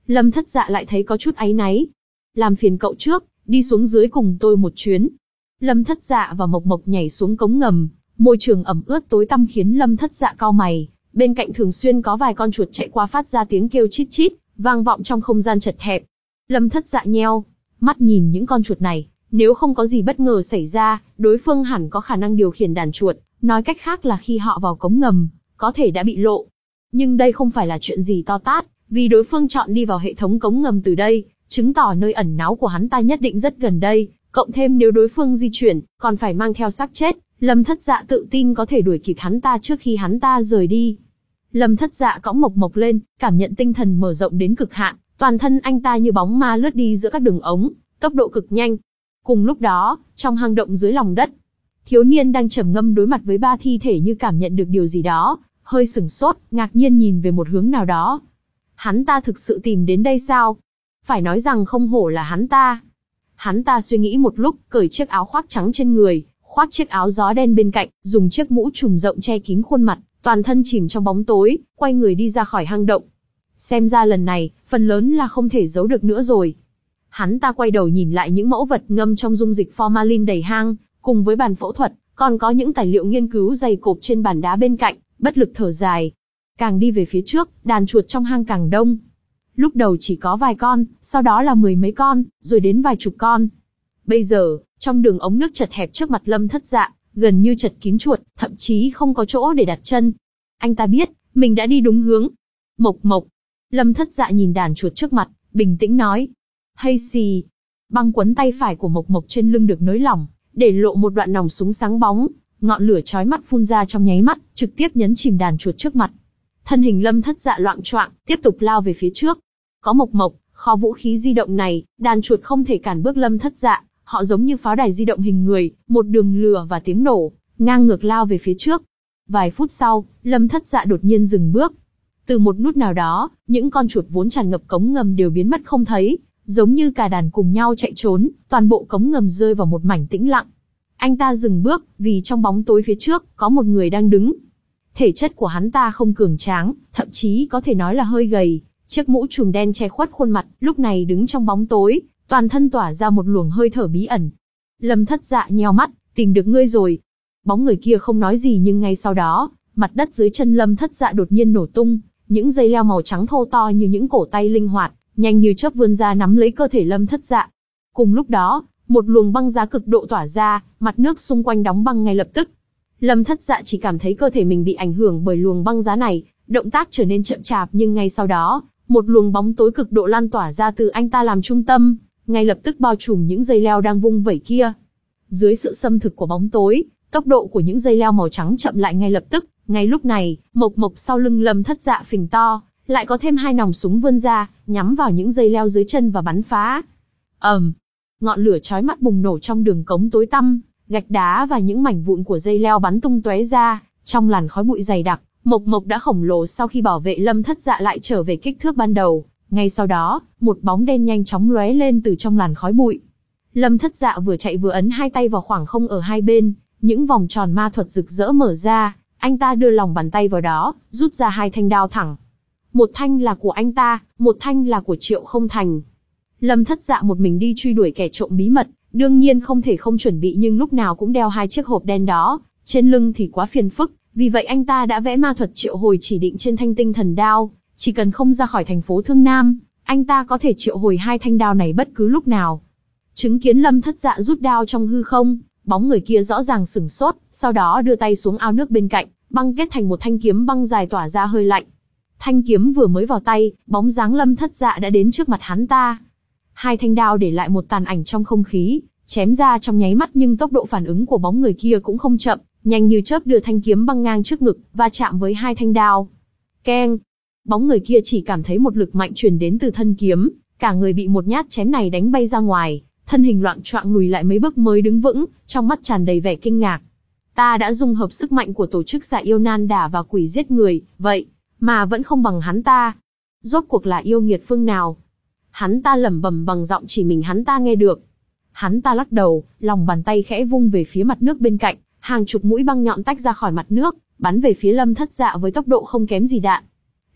Lâm Thất Dạ lại thấy có chút áy náy. Làm phiền cậu trước, đi xuống dưới cùng tôi một chuyến. Lâm Thất Dạ và Mộc Mộc nhảy xuống cống ngầm, môi trường ẩm ướt tối tăm khiến Lâm Thất Dạ cau mày. Bên cạnh thường xuyên có vài con chuột chạy qua phát ra tiếng kêu chít chít, vang vọng trong không gian chật hẹp. Lâm Thất Dạ nheo mắt nhìn những con chuột này, nếu không có gì bất ngờ xảy ra, đối phương hẳn có khả năng điều khiển đàn chuột, nói cách khác là khi họ vào cống ngầm, có thể đã bị lộ. Nhưng đây không phải là chuyện gì to tát, vì đối phương chọn đi vào hệ thống cống ngầm từ đây, chứng tỏ nơi ẩn náu của hắn ta nhất định rất gần đây, cộng thêm nếu đối phương di chuyển, còn phải mang theo xác chết, Lâm Thất Dạ tự tin có thể đuổi kịp hắn ta trước khi hắn ta rời đi. Lâm Thất Dạ cõng Mộc Mộc lên, cảm nhận tinh thần mở rộng đến cực hạn, toàn thân anh ta như bóng ma lướt đi giữa các đường ống, tốc độ cực nhanh. Cùng lúc đó, trong hang động dưới lòng đất, thiếu niên đang trầm ngâm đối mặt với ba thi thể như cảm nhận được điều gì đó, hơi sửng sốt, ngạc nhiên nhìn về một hướng nào đó. Hắn ta thực sự tìm đến đây sao? Phải nói rằng không hổ là hắn ta. Hắn ta suy nghĩ một lúc, cởi chiếc áo khoác trắng trên người, khoác chiếc áo gió đen bên cạnh, dùng chiếc mũ trùm rộng che kín khuôn mặt, toàn thân chìm trong bóng tối, quay người đi ra khỏi hang động. Xem ra lần này, phần lớn là không thể giấu được nữa rồi. Hắn ta quay đầu nhìn lại những mẫu vật ngâm trong dung dịch formalin đầy hang, cùng với bàn phẫu thuật, còn có những tài liệu nghiên cứu dày cộp trên bàn đá bên cạnh, bất lực thở dài. Càng đi về phía trước, đàn chuột trong hang càng đông. Lúc đầu chỉ có vài con, sau đó là mười mấy con, rồi đến vài chục con. Bây giờ, trong đường ống nước chật hẹp trước mặt Lâm Thất Dạ, gần như chật kín chuột, thậm chí không có chỗ để đặt chân. Anh ta biết, mình đã đi đúng hướng. Mộc Mộc. Lâm Thất Dạ nhìn đàn chuột trước mặt, bình tĩnh nói. Hay xì. Băng quấn tay phải của Mộc Mộc trên lưng được nới lỏng, để lộ một đoạn nòng súng sáng bóng, ngọn lửa chói mắt phun ra trong nháy mắt, trực tiếp nhấn chìm đàn chuột trước mặt. Thân hình Lâm Thất Dạ loạng choạng, tiếp tục lao về phía trước. Có Mộc Mộc, kho vũ khí di động này, đàn chuột không thể cản bước Lâm Thất Dạ, họ giống như pháo đài di động hình người, một đường lửa và tiếng nổ, ngang ngược lao về phía trước. Vài phút sau, Lâm Thất Dạ đột nhiên dừng bước. Từ một nút nào đó, những con chuột vốn tràn ngập cống ngầm đều biến mất không thấy, giống như cả đàn cùng nhau chạy trốn, toàn bộ cống ngầm rơi vào một mảnh tĩnh lặng. Anh ta dừng bước, vì trong bóng tối phía trước, có một người đang đứng. Thể chất của hắn ta không cường tráng, thậm chí có thể nói là hơi gầy, chiếc mũ trùm đen che khuất khuôn mặt, lúc này đứng trong bóng tối, toàn thân tỏa ra một luồng hơi thở bí ẩn. Lâm Thất Dạ nheo mắt, tìm được ngươi rồi. Bóng người kia không nói gì nhưng ngay sau đó, mặt đất dưới chân Lâm Thất Dạ đột nhiên nổ tung, những dây leo màu trắng thô to như những cổ tay linh hoạt, nhanh như chớp vươn ra nắm lấy cơ thể Lâm Thất Dạ. Cùng lúc đó, một luồng băng giá cực độ tỏa ra, mặt nước xung quanh đóng băng ngay lập tức. Lâm Thất Dạ chỉ cảm thấy cơ thể mình bị ảnh hưởng bởi luồng băng giá này, động tác trở nên chậm chạp nhưng ngay sau đó, một luồng bóng tối cực độ lan tỏa ra từ anh ta làm trung tâm, ngay lập tức bao trùm những dây leo đang vung vẩy kia. Dưới sự xâm thực của bóng tối, tốc độ của những dây leo màu trắng chậm lại ngay lập tức. Ngay lúc này, Mộc Mộc sau lưng Lâm Thất Dạ phình to, lại có thêm hai nòng súng vươn ra, nhắm vào những dây leo dưới chân và bắn phá. ầm, um, ngọn lửa chói mắt bùng nổ trong đường cống tối tăm, gạch đá và những mảnh vụn của dây leo bắn tung tóe ra, trong làn khói bụi dày đặc. Mộc Mộc đã khổng lồ sau khi bảo vệ Lâm Thất Dạ lại trở về kích thước ban đầu. Ngay sau đó, một bóng đen nhanh chóng lóe lên từ trong làn khói bụi. Lâm Thất Dạ vừa chạy vừa ấn hai tay vào khoảng không ở hai bên, những vòng tròn ma thuật rực rỡ mở ra. Anh ta đưa lòng bàn tay vào đó, rút ra hai thanh đao thẳng. Một thanh là của anh ta, một thanh là của Triệu Không Thành. Lâm Thất Dạ một mình đi truy đuổi kẻ trộm bí mật, đương nhiên không thể không chuẩn bị nhưng lúc nào cũng đeo hai chiếc hộp đen đó, trên lưng thì quá phiền phức, vì vậy anh ta đã vẽ ma thuật triệu hồi chỉ định trên thanh tinh thần đao, chỉ cần không ra khỏi thành phố Thương Nam, anh ta có thể triệu hồi hai thanh đao này bất cứ lúc nào. Chứng kiến Lâm Thất Dạ rút đao trong hư không, bóng người kia rõ ràng sửng sốt, sau đó đưa tay xuống ao nước bên cạnh, băng kết thành một thanh kiếm băng dài tỏa ra hơi lạnh. Thanh kiếm vừa mới vào tay, bóng dáng Lâm Thất Dạ đã đến trước mặt hắn ta. Hai thanh đao để lại một tàn ảnh trong không khí, chém ra trong nháy mắt nhưng tốc độ phản ứng của bóng người kia cũng không chậm, nhanh như chớp đưa thanh kiếm băng ngang trước ngực, va chạm với hai thanh đao. Keng! Bóng người kia chỉ cảm thấy một lực mạnh truyền đến từ thân kiếm, cả người bị một nhát chém này đánh bay ra ngoài, thân hình loạng choạng lùi lại mấy bước mới đứng vững, trong mắt tràn đầy vẻ kinh ngạc. Ta đã dung hợp sức mạnh của tổ chức Dạ Yêu Nan Đả và quỷ giết người, vậy mà vẫn không bằng hắn ta. Rốt cuộc là yêu nghiệt phương nào? Hắn ta lẩm bẩm bằng giọng chỉ mình hắn ta nghe được. Hắn ta lắc đầu, lòng bàn tay khẽ vung về phía mặt nước bên cạnh, hàng chục mũi băng nhọn tách ra khỏi mặt nước, bắn về phía Lâm Thất Dạ với tốc độ không kém gì đạn.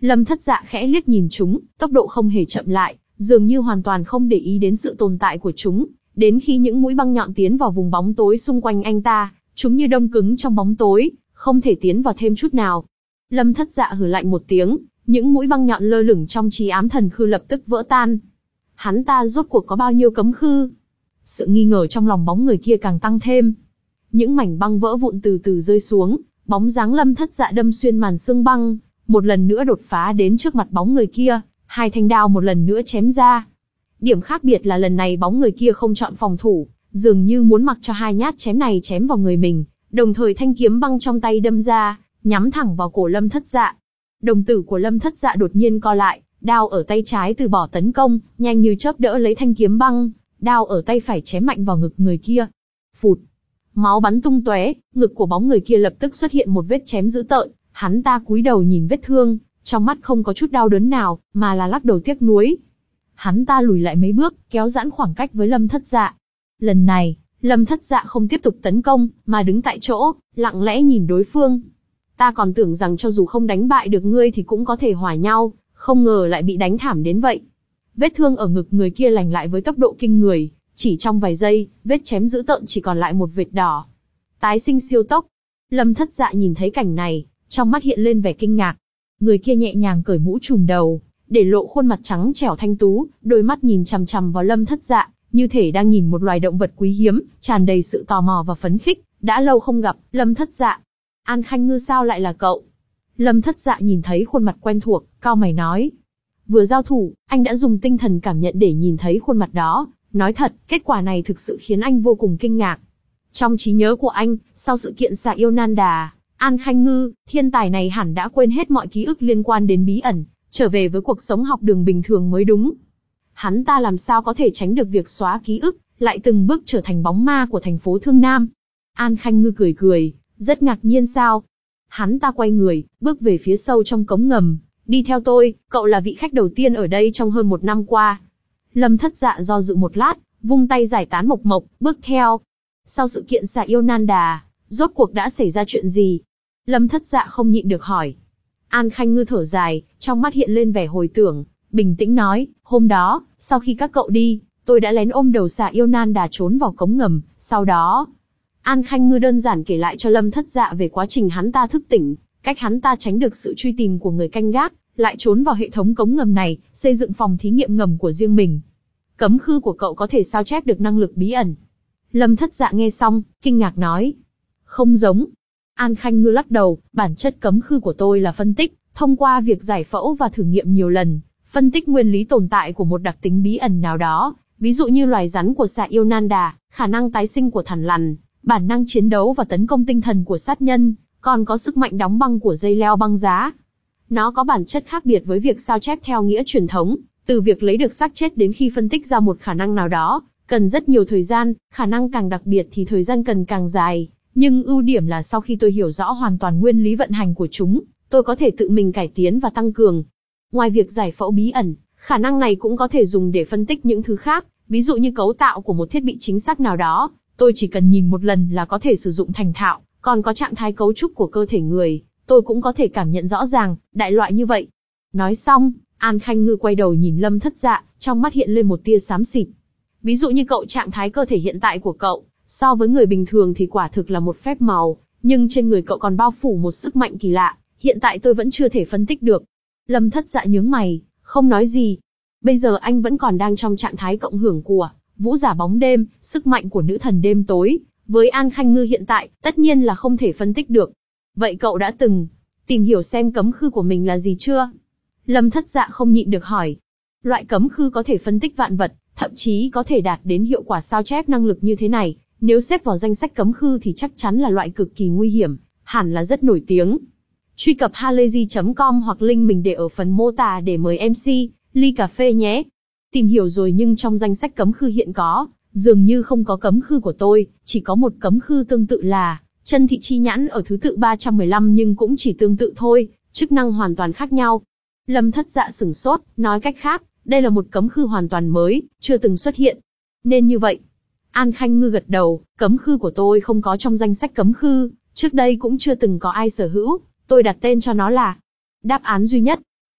Lâm Thất Dạ khẽ liếc nhìn chúng, tốc độ không hề chậm lại, dường như hoàn toàn không để ý đến sự tồn tại của chúng. Đến khi những mũi băng nhọn tiến vào vùng bóng tối xung quanh anh ta, chúng như đông cứng trong bóng tối, không thể tiến vào thêm chút nào. Lâm Thất Dạ hừ lạnh một tiếng, những mũi băng nhọn lơ lửng trong trí ám thần khư lập tức vỡ tan. Hắn ta rốt cuộc có bao nhiêu cấm khư? Sự nghi ngờ trong lòng bóng người kia càng tăng thêm. Những mảnh băng vỡ vụn từ từ rơi xuống, bóng dáng Lâm Thất Dạ đâm xuyên màn xương băng, một lần nữa đột phá đến trước mặt bóng người kia, hai thanh đao một lần nữa chém ra. Điểm khác biệt là lần này bóng người kia không chọn phòng thủ, dường như muốn mặc cho hai nhát chém này chém vào người mình, đồng thời thanh kiếm băng trong tay đâm ra, nhắm thẳng vào cổ Lâm Thất Dạ. Đồng tử của Lâm Thất Dạ đột nhiên co lại, đao ở tay trái từ bỏ tấn công, nhanh như chớp đỡ lấy thanh kiếm băng, đao ở tay phải chém mạnh vào ngực người kia. Phụt, máu bắn tung tóe, ngực của bóng người kia lập tức xuất hiện một vết chém dữ tợn, hắn ta cúi đầu nhìn vết thương, trong mắt không có chút đau đớn nào, mà là lắc đầu tiếc nuối. Hắn ta lùi lại mấy bước, kéo giãn khoảng cách với Lâm Thất Dạ. Lần này, Lâm Thất Dạ không tiếp tục tấn công, mà đứng tại chỗ, lặng lẽ nhìn đối phương. Ta còn tưởng rằng cho dù không đánh bại được ngươi thì cũng có thể hòa nhau, không ngờ lại bị đánh thảm đến vậy. Vết thương ở ngực người kia lành lại với tốc độ kinh người, chỉ trong vài giây, vết chém dữ tợn chỉ còn lại một vệt đỏ. Tái sinh siêu tốc. Lâm Thất Dạ nhìn thấy cảnh này, trong mắt hiện lên vẻ kinh ngạc. Người kia nhẹ nhàng cởi mũ trùm đầu, để lộ khuôn mặt trắng trẻo thanh tú, đôi mắt nhìn chằm chằm vào Lâm Thất Dạ, như thể đang nhìn một loài động vật quý hiếm, tràn đầy sự tò mò và phấn khích. Đã lâu không gặp, Lâm Thất Dạ. An Khanh Ngư sao lại là cậu? Lâm Thất Dạ nhìn thấy khuôn mặt quen thuộc, cau mày nói. Vừa giao thủ, anh đã dùng tinh thần cảm nhận để nhìn thấy khuôn mặt đó. Nói thật, kết quả này thực sự khiến anh vô cùng kinh ngạc. Trong trí nhớ của anh, sau sự kiện xạ yêu nan đà, An Khanh Ngư, thiên tài này hẳn đã quên hết mọi ký ức liên quan đến bí ẩn, trở về với cuộc sống học đường bình thường mới đúng. Hắn ta làm sao có thể tránh được việc xóa ký ức, lại từng bước trở thành bóng ma của thành phố Thương Nam. An Khanh Ngư cười cười, rất ngạc nhiên sao? Hắn ta quay người, bước về phía sâu trong cống ngầm. Đi theo tôi, cậu là vị khách đầu tiên ở đây trong hơn một năm qua. Lâm Thất Dạ do dự một lát, vung tay giải tán mộc mộc, bước theo. Sau sự kiện xạ yêu nan đà, rốt cuộc đã xảy ra chuyện gì? Lâm Thất Dạ không nhịn được hỏi. An Khanh Ngư thở dài, trong mắt hiện lên vẻ hồi tưởng, bình tĩnh nói, hôm đó, sau khi các cậu đi, tôi đã lén ôm đầu xạ yêu nan đà trốn vào cống ngầm, sau đó... An Khanh Ngư đơn giản kể lại cho Lâm Thất Dạ về quá trình hắn ta thức tỉnh, cách hắn ta tránh được sự truy tìm của người canh gác, lại trốn vào hệ thống cống ngầm này, xây dựng phòng thí nghiệm ngầm của riêng mình. Cấm khư của cậu có thể sao chép được năng lực bí ẩn. Lâm Thất Dạ nghe xong, kinh ngạc nói. Không giống. An Khanh Ngư lắc đầu, bản chất cấm khư của tôi là phân tích, thông qua việc giải phẫu và thử nghiệm nhiều lần, phân tích nguyên lý tồn tại của một đặc tính bí ẩn nào đó, ví dụ như loài rắn của xạ yêu nan đà, khả năng tái sinh của thằn lằn, bản năng chiến đấu và tấn công tinh thần của sát nhân, còn có sức mạnh đóng băng của dây leo băng giá. Nó có bản chất khác biệt với việc sao chép theo nghĩa truyền thống, từ việc lấy được xác chết đến khi phân tích ra một khả năng nào đó, cần rất nhiều thời gian, khả năng càng đặc biệt thì thời gian cần càng dài, nhưng ưu điểm là sau khi tôi hiểu rõ hoàn toàn nguyên lý vận hành của chúng, tôi có thể tự mình cải tiến và tăng cường. Ngoài việc giải phẫu bí ẩn, khả năng này cũng có thể dùng để phân tích những thứ khác, ví dụ như cấu tạo của một thiết bị chính xác nào đó, tôi chỉ cần nhìn một lần là có thể sử dụng thành thạo, còn có trạng thái cấu trúc của cơ thể người, tôi cũng có thể cảm nhận rõ ràng, đại loại như vậy. Nói xong, An Khanh Ngư quay đầu nhìn Lâm Thất Dạ, trong mắt hiện lên một tia xám xịt. Ví dụ như cậu trạng thái cơ thể hiện tại của cậu, so với người bình thường thì quả thực là một phép màu, nhưng trên người cậu còn bao phủ một sức mạnh kỳ lạ, hiện tại tôi vẫn chưa thể phân tích được. Lâm Thất Dạ nhướng mày, không nói gì. Bây giờ anh vẫn còn đang trong trạng thái cộng hưởng của vũ giả bóng đêm, sức mạnh của nữ thần đêm tối. Với An Khanh Ngư hiện tại, tất nhiên là không thể phân tích được. Vậy cậu đã từng tìm hiểu xem cấm khư của mình là gì chưa? Lâm Thất Dạ không nhịn được hỏi. Loại cấm khư có thể phân tích vạn vật, thậm chí có thể đạt đến hiệu quả sao chép năng lực như thế này, nếu xếp vào danh sách cấm khư thì chắc chắn là loại cực kỳ nguy hiểm, hẳn là rất nổi tiếng. Truy cập halayzi chấm com hoặc link mình để ở phần mô tả để mời em xê, ly cà phê nhé. Tìm hiểu rồi nhưng trong danh sách cấm khư hiện có, dường như không có cấm khư của tôi, chỉ có một cấm khư tương tự là chân thị chi nhãn ở thứ tự ba trăm mười lăm nhưng cũng chỉ tương tự thôi, chức năng hoàn toàn khác nhau. Lâm Thất Dạ sửng sốt, nói cách khác, đây là một cấm khư hoàn toàn mới, chưa từng xuất hiện. Nên như vậy. An Khanh Ngư gật đầu, cấm khư của tôi không có trong danh sách cấm khư, trước đây cũng chưa từng có ai sở hữu, tôi đặt tên cho nó là đáp án duy nhất.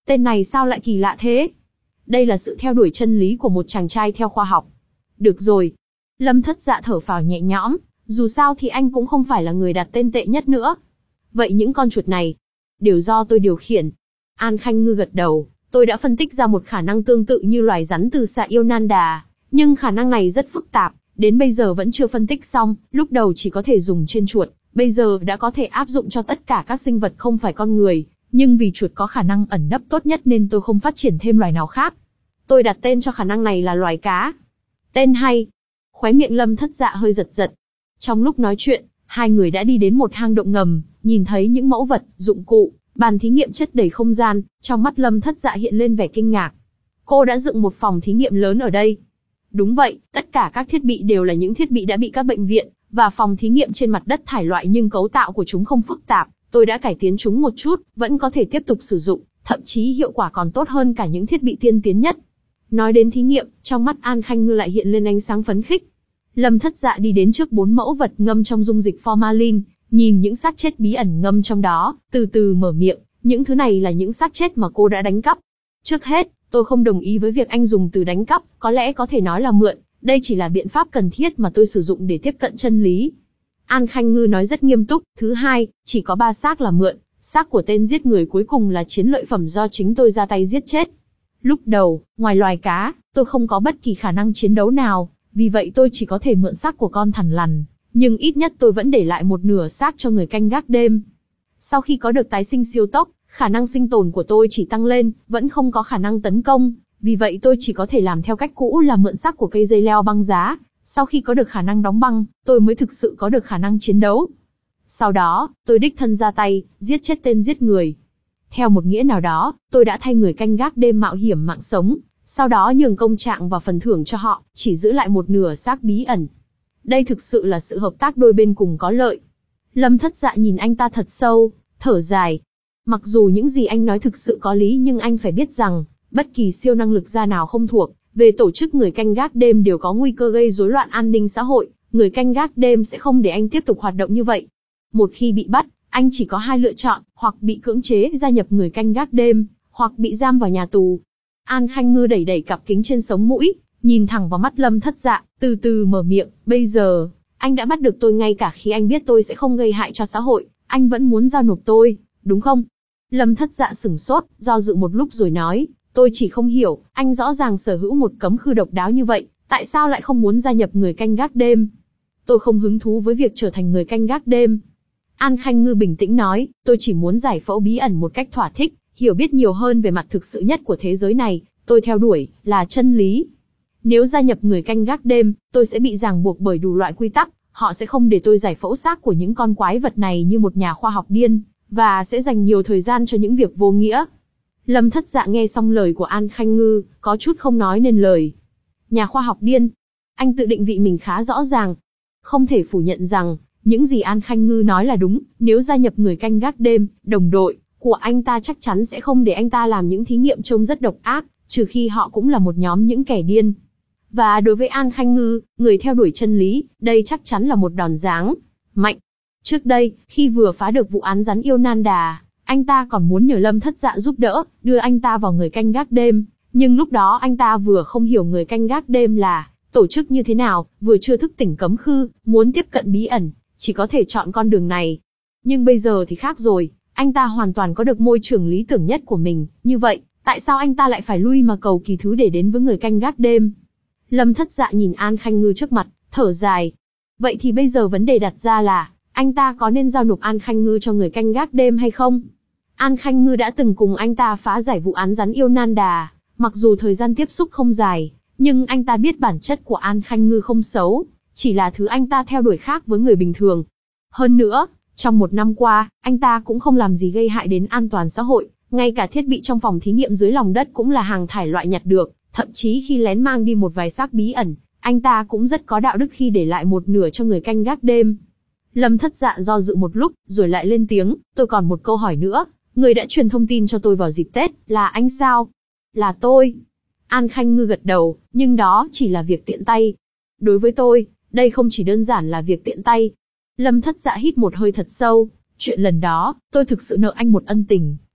Tên này sao lại kỳ lạ thế? Đây là sự theo đuổi chân lý của một chàng trai theo khoa học. Được rồi. Lâm Thất Dạ thở phào nhẹ nhõm, dù sao thì anh cũng không phải là người đặt tên tệ nhất nữa. Vậy những con chuột này, đều do tôi điều khiển. An Khanh Ngư gật đầu, tôi đã phân tích ra một khả năng tương tự như loài rắn từ xạ Yonanda, nhưng khả năng này rất phức tạp, đến bây giờ vẫn chưa phân tích xong, lúc đầu chỉ có thể dùng trên chuột, bây giờ đã có thể áp dụng cho tất cả các sinh vật không phải con người, nhưng vì chuột có khả năng ẩn nấp tốt nhất nên tôi không phát triển thêm loài nào khác. Tôi đặt tên cho khả năng này là loài cá. Tên hay. Khóe miệng Lâm Thất Dạ hơi giật giật. Trong lúc nói chuyện, hai người đã đi đến một hang động ngầm, nhìn thấy những mẫu vật, dụng cụ, bàn thí nghiệm chất đầy không gian, trong mắt Lâm Thất Dạ hiện lên vẻ kinh ngạc. Cô đã dựng một phòng thí nghiệm lớn ở đây. Đúng vậy, tất cả các thiết bị đều là những thiết bị đã bị các bệnh viện và phòng thí nghiệm trên mặt đất thải loại, nhưng cấu tạo của chúng không phức tạp, tôi đã cải tiến chúng một chút, vẫn có thể tiếp tục sử dụng, thậm chí hiệu quả còn tốt hơn cả những thiết bị tiên tiến nhất. Nói đến thí nghiệm, trong mắt An Khanh Ngư lại hiện lên ánh sáng phấn khích. Lâm Thất Dạ đi đến trước bốn mẫu vật ngâm trong dung dịch formalin, nhìn những xác chết bí ẩn ngâm trong đó, từ từ mở miệng, những thứ này là những xác chết mà cô đã đánh cắp. Trước hết, tôi không đồng ý với việc anh dùng từ đánh cắp, có lẽ có thể nói là mượn, đây chỉ là biện pháp cần thiết mà tôi sử dụng để tiếp cận chân lý. An Khanh Ngư nói rất nghiêm túc. Thứ hai, chỉ có ba xác là mượn, xác của tên giết người cuối cùng là chiến lợi phẩm do chính tôi ra tay giết chết. Lúc đầu, ngoài loài cá, tôi không có bất kỳ khả năng chiến đấu nào, vì vậy tôi chỉ có thể mượn xác của con thằn lằn, nhưng ít nhất tôi vẫn để lại một nửa xác cho người canh gác đêm. Sau khi có được tái sinh siêu tốc, khả năng sinh tồn của tôi chỉ tăng lên, vẫn không có khả năng tấn công, vì vậy tôi chỉ có thể làm theo cách cũ là mượn xác của cây dây leo băng giá. Sau khi có được khả năng đóng băng, tôi mới thực sự có được khả năng chiến đấu. Sau đó, tôi đích thân ra tay, giết chết tên giết người. Theo một nghĩa nào đó, tôi đã thay người canh gác đêm mạo hiểm mạng sống, sau đó nhường công trạng và phần thưởng cho họ, chỉ giữ lại một nửa xác bí ẩn. Đây thực sự là sự hợp tác đôi bên cùng có lợi. Lâm Thất Dạ nhìn anh ta thật sâu, thở dài. Mặc dù những gì anh nói thực sự có lý, nhưng anh phải biết rằng, bất kỳ siêu năng lực gia nào không thuộc về tổ chức người canh gác đêm đều có nguy cơ gây rối loạn an ninh xã hội, người canh gác đêm sẽ không để anh tiếp tục hoạt động như vậy. Một khi bị bắt, anh chỉ có hai lựa chọn, hoặc bị cưỡng chế gia nhập người canh gác đêm, hoặc bị giam vào nhà tù. An Khanh Ngư đẩy đẩy cặp kính trên sống mũi, nhìn thẳng vào mắt Lâm Thất Dạ, từ từ mở miệng, bây giờ, anh đã bắt được tôi ngay cả khi anh biết tôi sẽ không gây hại cho xã hội, anh vẫn muốn giao nộp tôi, đúng không? Lâm Thất Dạ sửng sốt, do dự một lúc rồi nói, tôi chỉ không hiểu, anh rõ ràng sở hữu một cấm khư độc đáo như vậy, tại sao lại không muốn gia nhập người canh gác đêm? Tôi không hứng thú với việc trở thành người canh gác đêm. An Khanh Ngư bình tĩnh nói, tôi chỉ muốn giải phẫu bí ẩn một cách thỏa thích, hiểu biết nhiều hơn về mặt thực sự nhất của thế giới này, tôi theo đuổi, là chân lý. Nếu gia nhập người canh gác đêm, tôi sẽ bị ràng buộc bởi đủ loại quy tắc, họ sẽ không để tôi giải phẫu xác của những con quái vật này như một nhà khoa học điên, và sẽ dành nhiều thời gian cho những việc vô nghĩa. Lâm Thất Dạ nghe xong lời của An Khanh Ngư, có chút không nói nên lời. Nhà khoa học điên. Anh tự định vị mình khá rõ ràng. Không thể phủ nhận rằng, những gì An Khanh Ngư nói là đúng, nếu gia nhập người canh gác đêm, đồng đội của anh ta chắc chắn sẽ không để anh ta làm những thí nghiệm trông rất độc ác, trừ khi họ cũng là một nhóm những kẻ điên. Và đối với An Khanh Ngư, người theo đuổi chân lý, đây chắc chắn là một đòn giáng mạnh. Trước đây, khi vừa phá được vụ án rắn Yonanda, anh ta còn muốn nhờ Lâm Thất Dạ giúp đỡ, đưa anh ta vào người canh gác đêm, nhưng lúc đó anh ta vừa không hiểu người canh gác đêm là tổ chức như thế nào, vừa chưa thức tỉnh cấm khư, muốn tiếp cận bí ẩn, chỉ có thể chọn con đường này. Nhưng bây giờ thì khác rồi, anh ta hoàn toàn có được môi trường lý tưởng nhất của mình, như vậy, tại sao anh ta lại phải lui mà cầu kỳ thứ để đến với người canh gác đêm? Lâm Thất Dạ nhìn An Khanh Ngư trước mặt, thở dài. Vậy thì bây giờ vấn đề đặt ra là, anh ta có nên giao nộp An Khanh Ngư cho người canh gác đêm hay không? An Khanh Ngư đã từng cùng anh ta phá giải vụ án rắn Yonanda, mặc dù thời gian tiếp xúc không dài, nhưng anh ta biết bản chất của An Khanh Ngư không xấu, chỉ là thứ anh ta theo đuổi khác với người bình thường. Hơn nữa, trong một năm qua, anh ta cũng không làm gì gây hại đến an toàn xã hội, ngay cả thiết bị trong phòng thí nghiệm dưới lòng đất cũng là hàng thải loại nhặt được, thậm chí khi lén mang đi một vài xác bí ẩn, anh ta cũng rất có đạo đức khi để lại một nửa cho người canh gác đêm. Lâm Thất Dạ do dự một lúc, rồi lại lên tiếng, tôi còn một câu hỏi nữa, người đã truyền thông tin cho tôi vào dịp Tết, là anh sao? Là tôi. An Khanh Ngư gật đầu, nhưng đó chỉ là việc tiện tay. Đối với tôi, đây không chỉ đơn giản là việc tiện tay. Lâm Thất Dạ hít một hơi thật sâu, chuyện lần đó, tôi thực sự nợ anh một ân tình,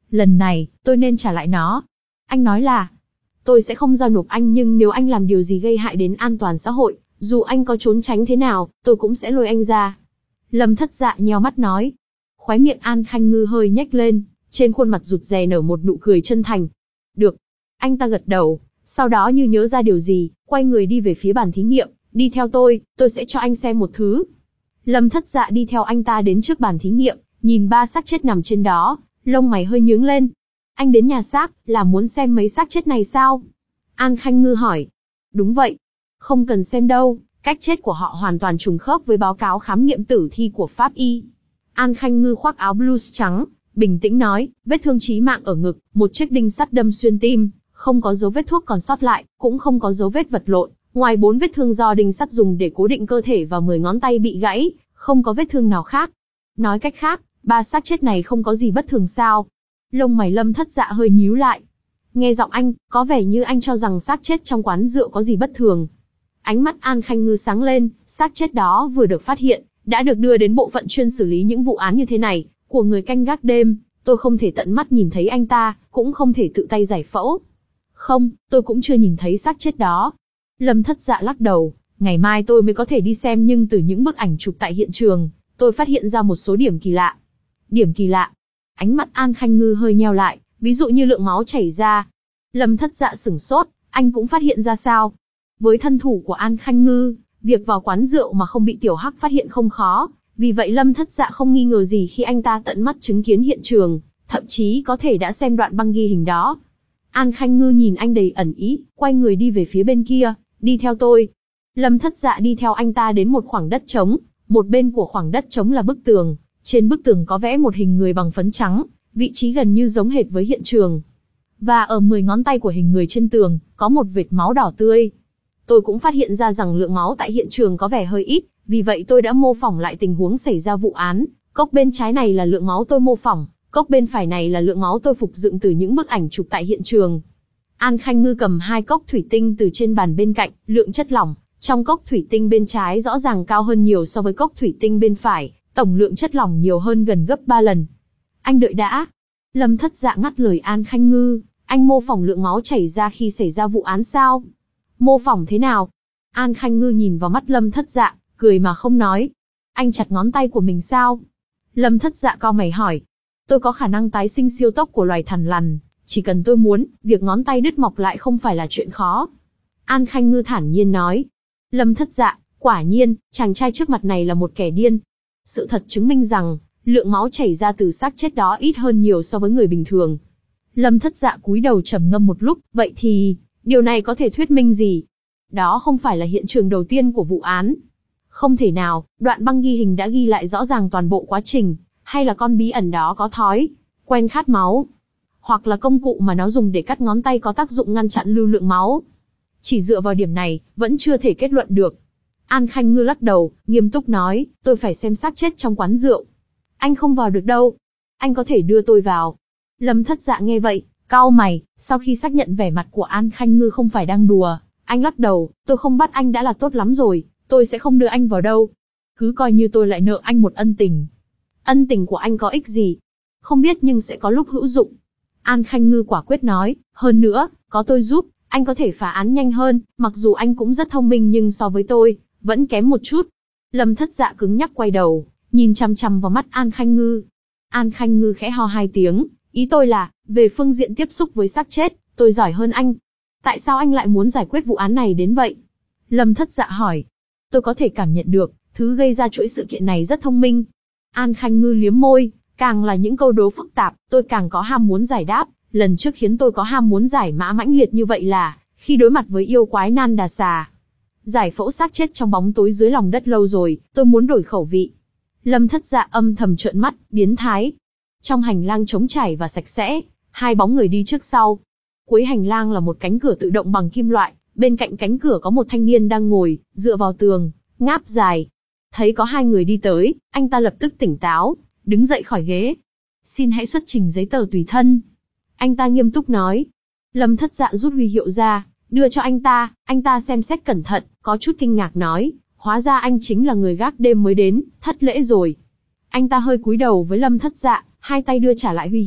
Lần này, tôi nên trả lại nó. Anh nói là, tôi sẽ không giao nộp anh nhưng nếu anh làm điều gì gây hại đến an toàn xã hội, dù anh có trốn tránh thế nào, tôi cũng sẽ lôi anh ra. Lâm Thất Dạ nheo mắt nói. Khóe miệng An Khanh Ngư hơi nhếch lên, trên khuôn mặt rụt rè nở một nụ cười chân thành. Được. Anh ta gật đầu, sau đó như nhớ ra điều gì, quay người đi về phía bàn thí nghiệm. Đi theo tôi, tôi sẽ cho anh xem một thứ. Lâm Thất Dạ đi theo anh ta đến trước bàn thí nghiệm, nhìn ba xác chết nằm trên đó, lông mày hơi nhướng lên. Anh đến nhà xác, là muốn xem mấy xác chết này sao? An Khanh Ngư hỏi. Đúng vậy. Không cần xem đâu, cách chết của họ hoàn toàn trùng khớp với báo cáo khám nghiệm tử thi của pháp y. An Khanh Ngư khoác áo blues trắng, bình tĩnh nói, vết thương chí mạng ở ngực, một chiếc đinh sắt đâm xuyên tim, không có dấu vết thuốc còn sót lại, cũng không có dấu vết vật lộn, ngoài bốn vết thương do đinh sắt dùng để cố định cơ thể và mười ngón tay bị gãy, không có vết thương nào khác. Nói cách khác, ba xác chết này không có gì bất thường sao? Lông mày Lâm Thất Dạ hơi nhíu lại. Nghe giọng anh, có vẻ như anh cho rằng xác chết trong quán rượu có gì bất thường. Ánh mắt An Khanh Ngư sáng lên, xác chết đó vừa được phát hiện, đã được đưa đến bộ phận chuyên xử lý những vụ án như thế này, của người canh gác đêm, tôi không thể tận mắt nhìn thấy anh ta, cũng không thể tự tay giải phẫu. Không, tôi cũng chưa nhìn thấy xác chết đó. Lâm Thất Dạ lắc đầu, ngày mai tôi mới có thể đi xem nhưng từ những bức ảnh chụp tại hiện trường, tôi phát hiện ra một số điểm kỳ lạ. Điểm kỳ lạ? Ánh mắt An Khanh Ngư hơi nheo lại, ví dụ như lượng máu chảy ra. Lâm Thất Dạ sửng sốt, anh cũng phát hiện ra sao? Với thân thủ của An Khanh Ngư, việc vào quán rượu mà không bị Tiểu Hắc phát hiện không khó, vì vậy Lâm Thất Dạ không nghi ngờ gì khi anh ta tận mắt chứng kiến hiện trường, thậm chí có thể đã xem đoạn băng ghi hình đó. An Khanh Ngư nhìn anh đầy ẩn ý, quay người đi về phía bên kia, đi theo tôi. Lâm Thất Dạ đi theo anh ta đến một khoảng đất trống, một bên của khoảng đất trống là bức tường, trên bức tường có vẽ một hình người bằng phấn trắng, vị trí gần như giống hệt với hiện trường. Và ở mười ngón tay của hình người trên tường, có một vệt máu đỏ tươi. Tôi cũng phát hiện ra rằng lượng máu tại hiện trường có vẻ hơi ít, vì vậy tôi đã mô phỏng lại tình huống xảy ra vụ án. Cốc bên trái này là lượng máu tôi mô phỏng, cốc bên phải này là lượng máu tôi phục dựng từ những bức ảnh chụp tại hiện trường. An Khanh Ngư cầm hai cốc thủy tinh từ trên bàn bên cạnh, lượng chất lỏng trong cốc thủy tinh bên trái rõ ràng cao hơn nhiều so với cốc thủy tinh bên phải, tổng lượng chất lỏng nhiều hơn gần gấp ba lần. Anh đợi đã. Lâm Thất Dạ ngắt lời An Khanh Ngư, anh mô phỏng lượng máu chảy ra khi xảy ra vụ án sao? Mô phỏng thế nào? An Khanh Ngư nhìn vào mắt Lâm Thất Dạ, cười mà không nói. Anh chặt ngón tay của mình sao? Lâm Thất Dạ cau mày hỏi. Tôi có khả năng tái sinh siêu tốc của loài thằn lằn, chỉ cần tôi muốn, việc ngón tay đứt mọc lại không phải là chuyện khó. An Khanh Ngư thản nhiên nói. Lâm Thất Dạ, quả nhiên, chàng trai trước mặt này là một kẻ điên. Sự thật chứng minh rằng, lượng máu chảy ra từ xác chết đó ít hơn nhiều so với người bình thường. Lâm Thất Dạ cúi đầu trầm ngâm một lúc, vậy thì, điều này có thể thuyết minh gì? Đó không phải là hiện trường đầu tiên của vụ án. Không thể nào, đoạn băng ghi hình đã ghi lại rõ ràng toàn bộ quá trình, hay là con bí ẩn đó có thói quen khát máu, hoặc là công cụ mà nó dùng để cắt ngón tay có tác dụng ngăn chặn lưu lượng máu. Chỉ dựa vào điểm này, vẫn chưa thể kết luận được. An Khanh Ngư lắc đầu, nghiêm túc nói, tôi phải xem xác chết trong quán rượu. Anh không vào được đâu. Anh có thể đưa tôi vào. Lâm Thất Dạ nghe vậy, cau mày, sau khi xác nhận vẻ mặt của An Khanh Ngư không phải đang đùa, anh lắc đầu, tôi không bắt anh đã là tốt lắm rồi, tôi sẽ không đưa anh vào đâu. Cứ coi như tôi lại nợ anh một ân tình. Ân tình của anh có ích gì? Không biết nhưng sẽ có lúc hữu dụng. An Khanh Ngư quả quyết nói, hơn nữa, có tôi giúp, anh có thể phá án nhanh hơn, mặc dù anh cũng rất thông minh nhưng so với tôi, vẫn kém một chút. Lâm Thất Dạ cứng nhắc quay đầu, nhìn chằm chằm vào mắt An Khanh Ngư. An Khanh Ngư khẽ ho hai tiếng, ý tôi là, về phương diện tiếp xúc với xác chết, tôi giỏi hơn anh. Tại sao anh lại muốn giải quyết vụ án này đến vậy? Lâm Thất Dạ hỏi. Tôi có thể cảm nhận được, thứ gây ra chuỗi sự kiện này rất thông minh. An Khanh Ngư liếm môi, càng là những câu đố phức tạp, tôi càng có ham muốn giải đáp. Lần trước khiến tôi có ham muốn giải mã mãnh liệt như vậy là, khi đối mặt với yêu quái Nan Đà Xà. Giải phẫu xác chết trong bóng tối dưới lòng đất lâu rồi, tôi muốn đổi khẩu vị. Lâm Thất Dạ âm thầm trợn mắt, biến thái. Trong hành lang trống trải và sạch sẽ, hai bóng người đi trước sau. Cuối hành lang là một cánh cửa tự động bằng kim loại, bên cạnh cánh cửa có một thanh niên đang ngồi, dựa vào tường, ngáp dài. Thấy có hai người đi tới, anh ta lập tức tỉnh táo, đứng dậy khỏi ghế. Xin hãy xuất trình giấy tờ tùy thân. Anh ta nghiêm túc nói. Lâm Thất Dạ rút huy hiệu ra, đưa cho anh ta, anh ta xem xét cẩn thận, có chút kinh ngạc nói, hóa ra anh chính là người gác đêm mới đến, thất lễ rồi. Anh ta hơi cúi đầu với Lâm Thất Dạ, hai tay đưa trả lại huy hiệu,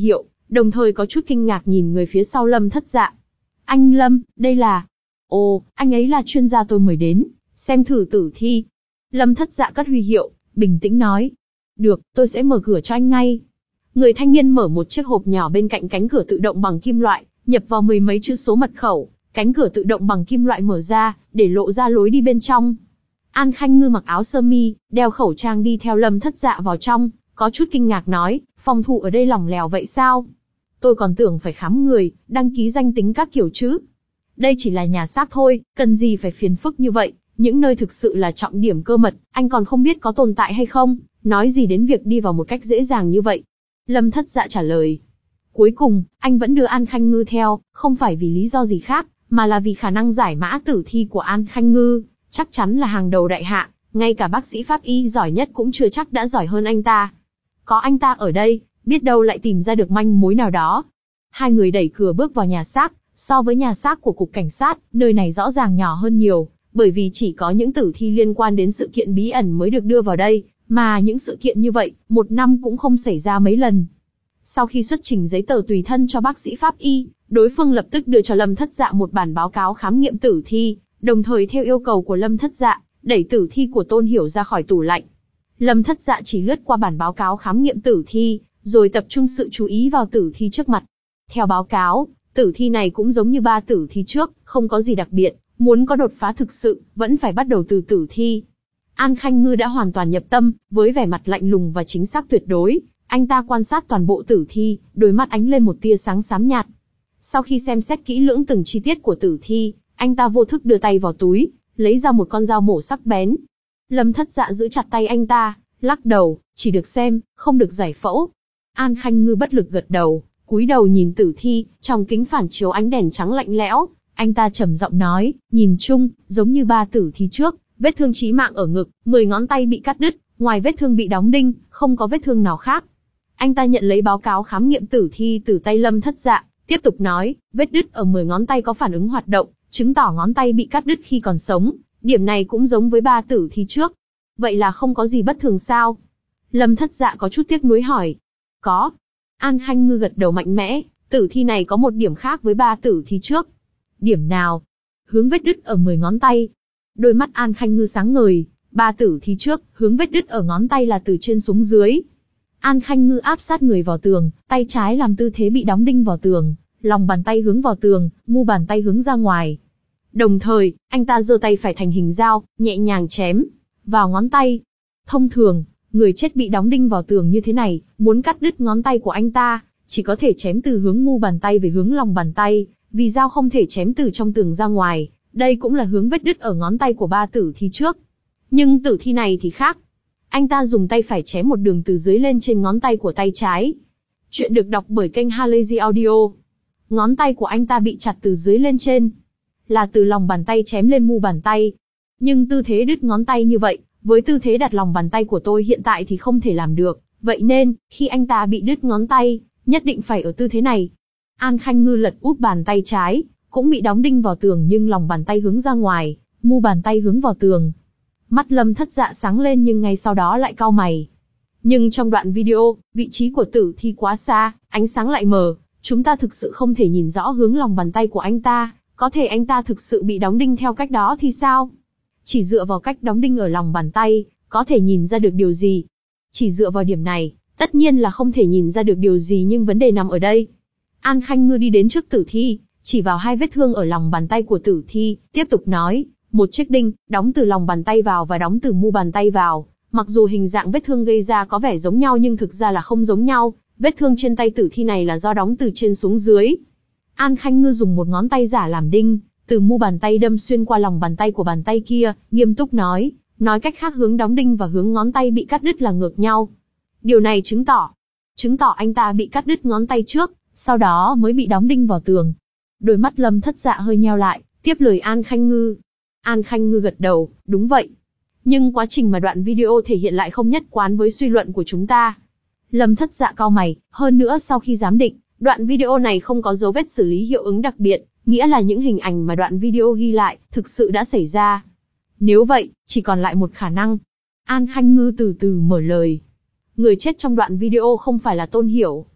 đồng thời có chút kinh ngạc nhìn người phía sau Lâm Thất Dạ. Anh Lâm, đây là... Ồ, anh ấy là chuyên gia tôi mời đến, xem thử tử thi. Lâm Thất Dạ cất huy hiệu, bình tĩnh nói. Được, tôi sẽ mở cửa cho anh ngay. Người thanh niên mở một chiếc hộp nhỏ bên cạnh cánh cửa tự động bằng kim loại, nhập vào mười mấy chữ số mật khẩu. Cánh cửa tự động bằng kim loại mở ra, để lộ ra lối đi bên trong. An Khanh Ngư mặc áo sơ mi, đeo khẩu trang đi theo Lâm Thất Dạ vào trong, có chút kinh ngạc nói, phòng thủ ở đây lỏng lẻo vậy sao? Tôi còn tưởng phải khám người, đăng ký danh tính các kiểu chứ. Đây chỉ là nhà xác thôi, cần gì phải phiền phức như vậy, những nơi thực sự là trọng điểm cơ mật, anh còn không biết có tồn tại hay không, nói gì đến việc đi vào một cách dễ dàng như vậy. Lâm Thất Dạ trả lời. Cuối cùng, anh vẫn đưa An Khanh Ngư theo, không phải vì lý do gì khác, mà là vì khả năng giải mã tử thi của An Khanh Ngư, chắc chắn là hàng đầu đại hạ, ngay cả bác sĩ pháp y giỏi nhất cũng chưa chắc đã giỏi hơn anh ta. Có anh ta ở đây, biết đâu lại tìm ra được manh mối nào đó. Hai người đẩy cửa bước vào nhà xác, so với nhà xác của cục cảnh sát, nơi này rõ ràng nhỏ hơn nhiều, bởi vì chỉ có những tử thi liên quan đến sự kiện bí ẩn mới được đưa vào đây, mà những sự kiện như vậy, một năm cũng không xảy ra mấy lần. Sau khi xuất trình giấy tờ tùy thân cho bác sĩ pháp y, đối phương lập tức đưa cho Lâm Thất Dạ một bản báo cáo khám nghiệm tử thi, đồng thời theo yêu cầu của Lâm Thất Dạ, đẩy tử thi của Tôn Hiểu ra khỏi tủ lạnh. Lâm Thất Dạ chỉ lướt qua bản báo cáo khám nghiệm tử thi, rồi tập trung sự chú ý vào tử thi trước mặt. Theo báo cáo, tử thi này cũng giống như ba tử thi trước, không có gì đặc biệt, muốn có đột phá thực sự, vẫn phải bắt đầu từ tử thi. An Khanh Ngư đã hoàn toàn nhập tâm, với vẻ mặt lạnh lùng và chính xác tuyệt đối, anh ta quan sát toàn bộ tử thi, đôi mắt ánh lên một tia sáng xám nhạt. Sau khi xem xét kỹ lưỡng từng chi tiết của tử thi, anh ta vô thức đưa tay vào túi, lấy ra một con dao mổ sắc bén. Lâm Thất Dạ giữ chặt tay anh ta, lắc đầu, chỉ được xem, không được giải phẫu. An Khanh Ngư bất lực gật đầu, cúi đầu nhìn tử thi, trong kính phản chiếu ánh đèn trắng lạnh lẽo, anh ta trầm giọng nói, nhìn chung, giống như ba tử thi trước, vết thương chí mạng ở ngực, mười ngón tay bị cắt đứt, ngoài vết thương bị đóng đinh, không có vết thương nào khác. Anh ta nhận lấy báo cáo khám nghiệm tử thi từ tay Lâm Thất Dạ, tiếp tục nói, vết đứt ở mười ngón tay có phản ứng hoạt động, chứng tỏ ngón tay bị cắt đứt khi còn sống, điểm này cũng giống với ba tử thi trước. Vậy là không có gì bất thường sao? Lâm Thất Dạ có chút tiếc nuối hỏi. Có. An Khanh Ngư gật đầu mạnh mẽ, tử thi này có một điểm khác với ba tử thi trước. Điểm nào? Hướng vết đứt ở mười ngón tay. Đôi mắt An Khanh Ngư sáng ngời, ba tử thi trước, hướng vết đứt ở ngón tay là từ trên xuống dưới. An Khanh Ngư áp sát người vào tường, tay trái làm tư thế bị đóng đinh vào tường, lòng bàn tay hướng vào tường, mu bàn tay hướng ra ngoài. Đồng thời, anh ta giơ tay phải thành hình dao, nhẹ nhàng chém vào ngón tay. Thông thường, người chết bị đóng đinh vào tường như thế này, muốn cắt đứt ngón tay của anh ta, chỉ có thể chém từ hướng mu bàn tay về hướng lòng bàn tay, vì dao không thể chém từ trong tường ra ngoài. Đây cũng là hướng vết đứt ở ngón tay của ba tử thi trước. Nhưng tử thi này thì khác. Anh ta dùng tay phải chém một đường từ dưới lên trên ngón tay của tay trái. Chuyện được đọc bởi kênh Halazy Audio. Ngón tay của anh ta bị chặt từ dưới lên trên, là từ lòng bàn tay chém lên mu bàn tay. Nhưng tư thế đứt ngón tay như vậy, với tư thế đặt lòng bàn tay của tôi hiện tại thì không thể làm được. Vậy nên, khi anh ta bị đứt ngón tay, nhất định phải ở tư thế này. An Khanh Ngư lật úp bàn tay trái, cũng bị đóng đinh vào tường nhưng lòng bàn tay hướng ra ngoài, mu bàn tay hướng vào tường. Mắt Lâm Thất Dạ sáng lên nhưng ngay sau đó lại cau mày. Nhưng trong đoạn video, vị trí của tử thi quá xa, ánh sáng lại mờ, chúng ta thực sự không thể nhìn rõ hướng lòng bàn tay của anh ta, có thể anh ta thực sự bị đóng đinh theo cách đó thì sao? Chỉ dựa vào cách đóng đinh ở lòng bàn tay, có thể nhìn ra được điều gì? Chỉ dựa vào điểm này, tất nhiên là không thể nhìn ra được điều gì nhưng vấn đề nằm ở đây. An Khanh Ngư đi đến trước tử thi, chỉ vào hai vết thương ở lòng bàn tay của tử thi, tiếp tục nói, một chiếc đinh, đóng từ lòng bàn tay vào và đóng từ mu bàn tay vào. Mặc dù hình dạng vết thương gây ra có vẻ giống nhau nhưng thực ra là không giống nhau, vết thương trên tay tử thi này là do đóng từ trên xuống dưới. An Khanh Ngư dùng một ngón tay giả làm đinh, từ mu bàn tay đâm xuyên qua lòng bàn tay của bàn tay kia, nghiêm túc nói, nói cách khác hướng đóng đinh và hướng ngón tay bị cắt đứt là ngược nhau. Điều này chứng tỏ, chứng tỏ anh ta bị cắt đứt ngón tay trước, sau đó mới bị đóng đinh vào tường. Đôi mắt Lâm Thất Dạ hơi nheo lại, tiếp lời An Khanh Ngư. An Khanh Ngư gật đầu, đúng vậy. Nhưng quá trình mà đoạn video thể hiện lại không nhất quán với suy luận của chúng ta. Lâm Thất Dạ cau mày, hơn nữa sau khi giám định, đoạn video này không có dấu vết xử lý hiệu ứng đặc biệt, nghĩa là những hình ảnh mà đoạn video ghi lại, thực sự đã xảy ra. Nếu vậy, chỉ còn lại một khả năng. An Khanh Ngư từ từ mở lời. Người chết trong đoạn video không phải là Tôn Hiểu.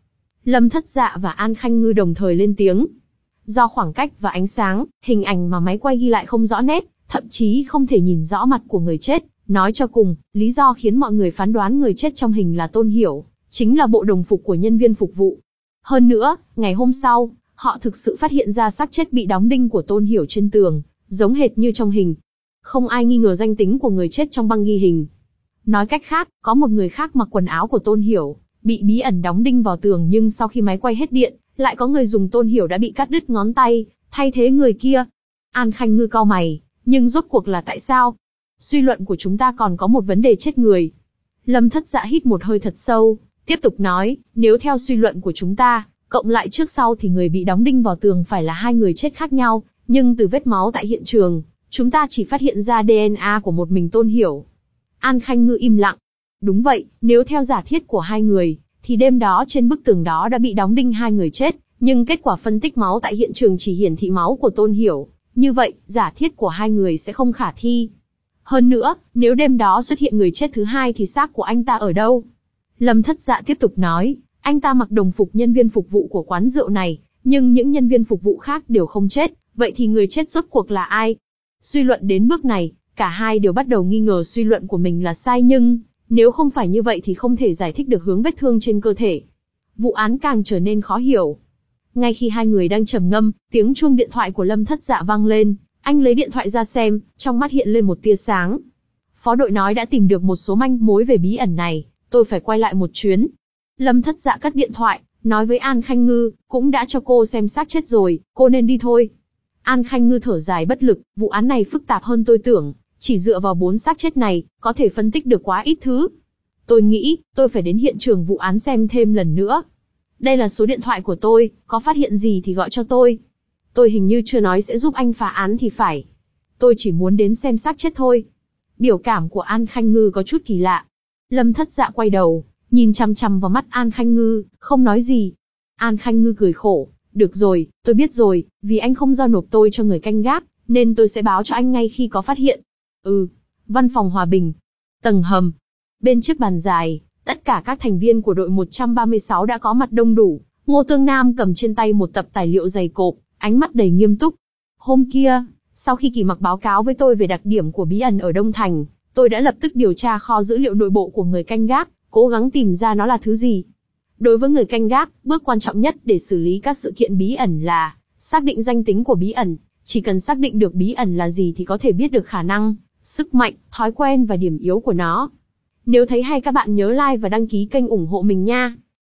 Lâm Thất Dạ và An Khanh Ngư đồng thời lên tiếng. Do khoảng cách và ánh sáng, hình ảnh mà máy quay ghi lại không rõ nét, thậm chí không thể nhìn rõ mặt của người chết. Nói cho cùng, lý do khiến mọi người phán đoán người chết trong hình là Tôn Hiểu, chính là bộ đồng phục của nhân viên phục vụ. Hơn nữa, ngày hôm sau, họ thực sự phát hiện ra xác chết bị đóng đinh của Tôn Hiểu trên tường, giống hệt như trong hình. Không ai nghi ngờ danh tính của người chết trong băng ghi hình. Nói cách khác, có một người khác mặc quần áo của Tôn Hiểu, bị bí ẩn đóng đinh vào tường, nhưng sau khi máy quay hết điện, lại có người dùng Tôn Hiểu đã bị cắt đứt ngón tay, thay thế người kia. An Khanh Ngư cau mày, nhưng rốt cuộc là tại sao? Suy luận của chúng ta còn có một vấn đề chết người. Lâm Thất Dạ hít một hơi thật sâu, tiếp tục nói, nếu theo suy luận của chúng ta, cộng lại trước sau thì người bị đóng đinh vào tường phải là hai người chết khác nhau, nhưng từ vết máu tại hiện trường, chúng ta chỉ phát hiện ra đê en a của một mình Tôn Hiểu. An Khanh Ngư im lặng. Đúng vậy, nếu theo giả thiết của hai người, thì đêm đó trên bức tường đó đã bị đóng đinh hai người chết, nhưng kết quả phân tích máu tại hiện trường chỉ hiển thị máu của Tôn Hiểu. Như vậy, giả thiết của hai người sẽ không khả thi. Hơn nữa, nếu đêm đó xuất hiện người chết thứ hai thì xác của anh ta ở đâu? Lâm Thất Dạ tiếp tục nói, anh ta mặc đồng phục nhân viên phục vụ của quán rượu này, nhưng những nhân viên phục vụ khác đều không chết, vậy thì người chết rốt cuộc là ai? Suy luận đến bước này, cả hai đều bắt đầu nghi ngờ suy luận của mình là sai, nhưng nếu không phải như vậy thì không thể giải thích được hướng vết thương trên cơ thể. Vụ án càng trở nên khó hiểu. Ngay khi hai người đang trầm ngâm, tiếng chuông điện thoại của Lâm Thất Dạ vang lên. Anh lấy điện thoại ra xem, trong mắt hiện lên một tia sáng. Phó đội nói đã tìm được một số manh mối về bí ẩn này, tôi phải quay lại một chuyến. Lâm Thất Dạ cất điện thoại, nói với An Khanh Ngư, cũng đã cho cô xem xác chết rồi, cô nên đi thôi. An Khanh Ngư thở dài bất lực, vụ án này phức tạp hơn tôi tưởng, chỉ dựa vào bốn xác chết này, có thể phân tích được quá ít thứ. Tôi nghĩ, tôi phải đến hiện trường vụ án xem thêm lần nữa. Đây là số điện thoại của tôi, có phát hiện gì thì gọi cho tôi. Tôi hình như chưa nói sẽ giúp anh phá án thì phải. Tôi chỉ muốn đến xem xác chết thôi. Biểu cảm của An Khanh Ngư có chút kỳ lạ. Lâm Thất Dạ quay đầu, nhìn chằm chằm vào mắt An Khanh Ngư, không nói gì. An Khanh Ngư cười khổ, được rồi, tôi biết rồi, vì anh không giao nộp tôi cho người canh gác, nên tôi sẽ báo cho anh ngay khi có phát hiện. Ừ, văn phòng Hòa Bình. Tầng hầm. Bên chiếc bàn dài, tất cả các thành viên của đội một trăm ba mươi sáu đã có mặt đông đủ. Ngô Tương Nam cầm trên tay một tập tài liệu dày cộp, ánh mắt đầy nghiêm túc. Hôm kia, sau khi Kỳ Mặc báo cáo với tôi về đặc điểm của bí ẩn ở Đông Thành, tôi đã lập tức điều tra kho dữ liệu nội bộ của người canh gác, cố gắng tìm ra nó là thứ gì. Đối với người canh gác, bước quan trọng nhất để xử lý các sự kiện bí ẩn là xác định danh tính của bí ẩn. Chỉ cần xác định được bí ẩn là gì thì có thể biết được khả năng, sức mạnh, thói quen và điểm yếu của nó. Nếu thấy hay các bạn nhớ like và đăng ký kênh ủng hộ mình nha.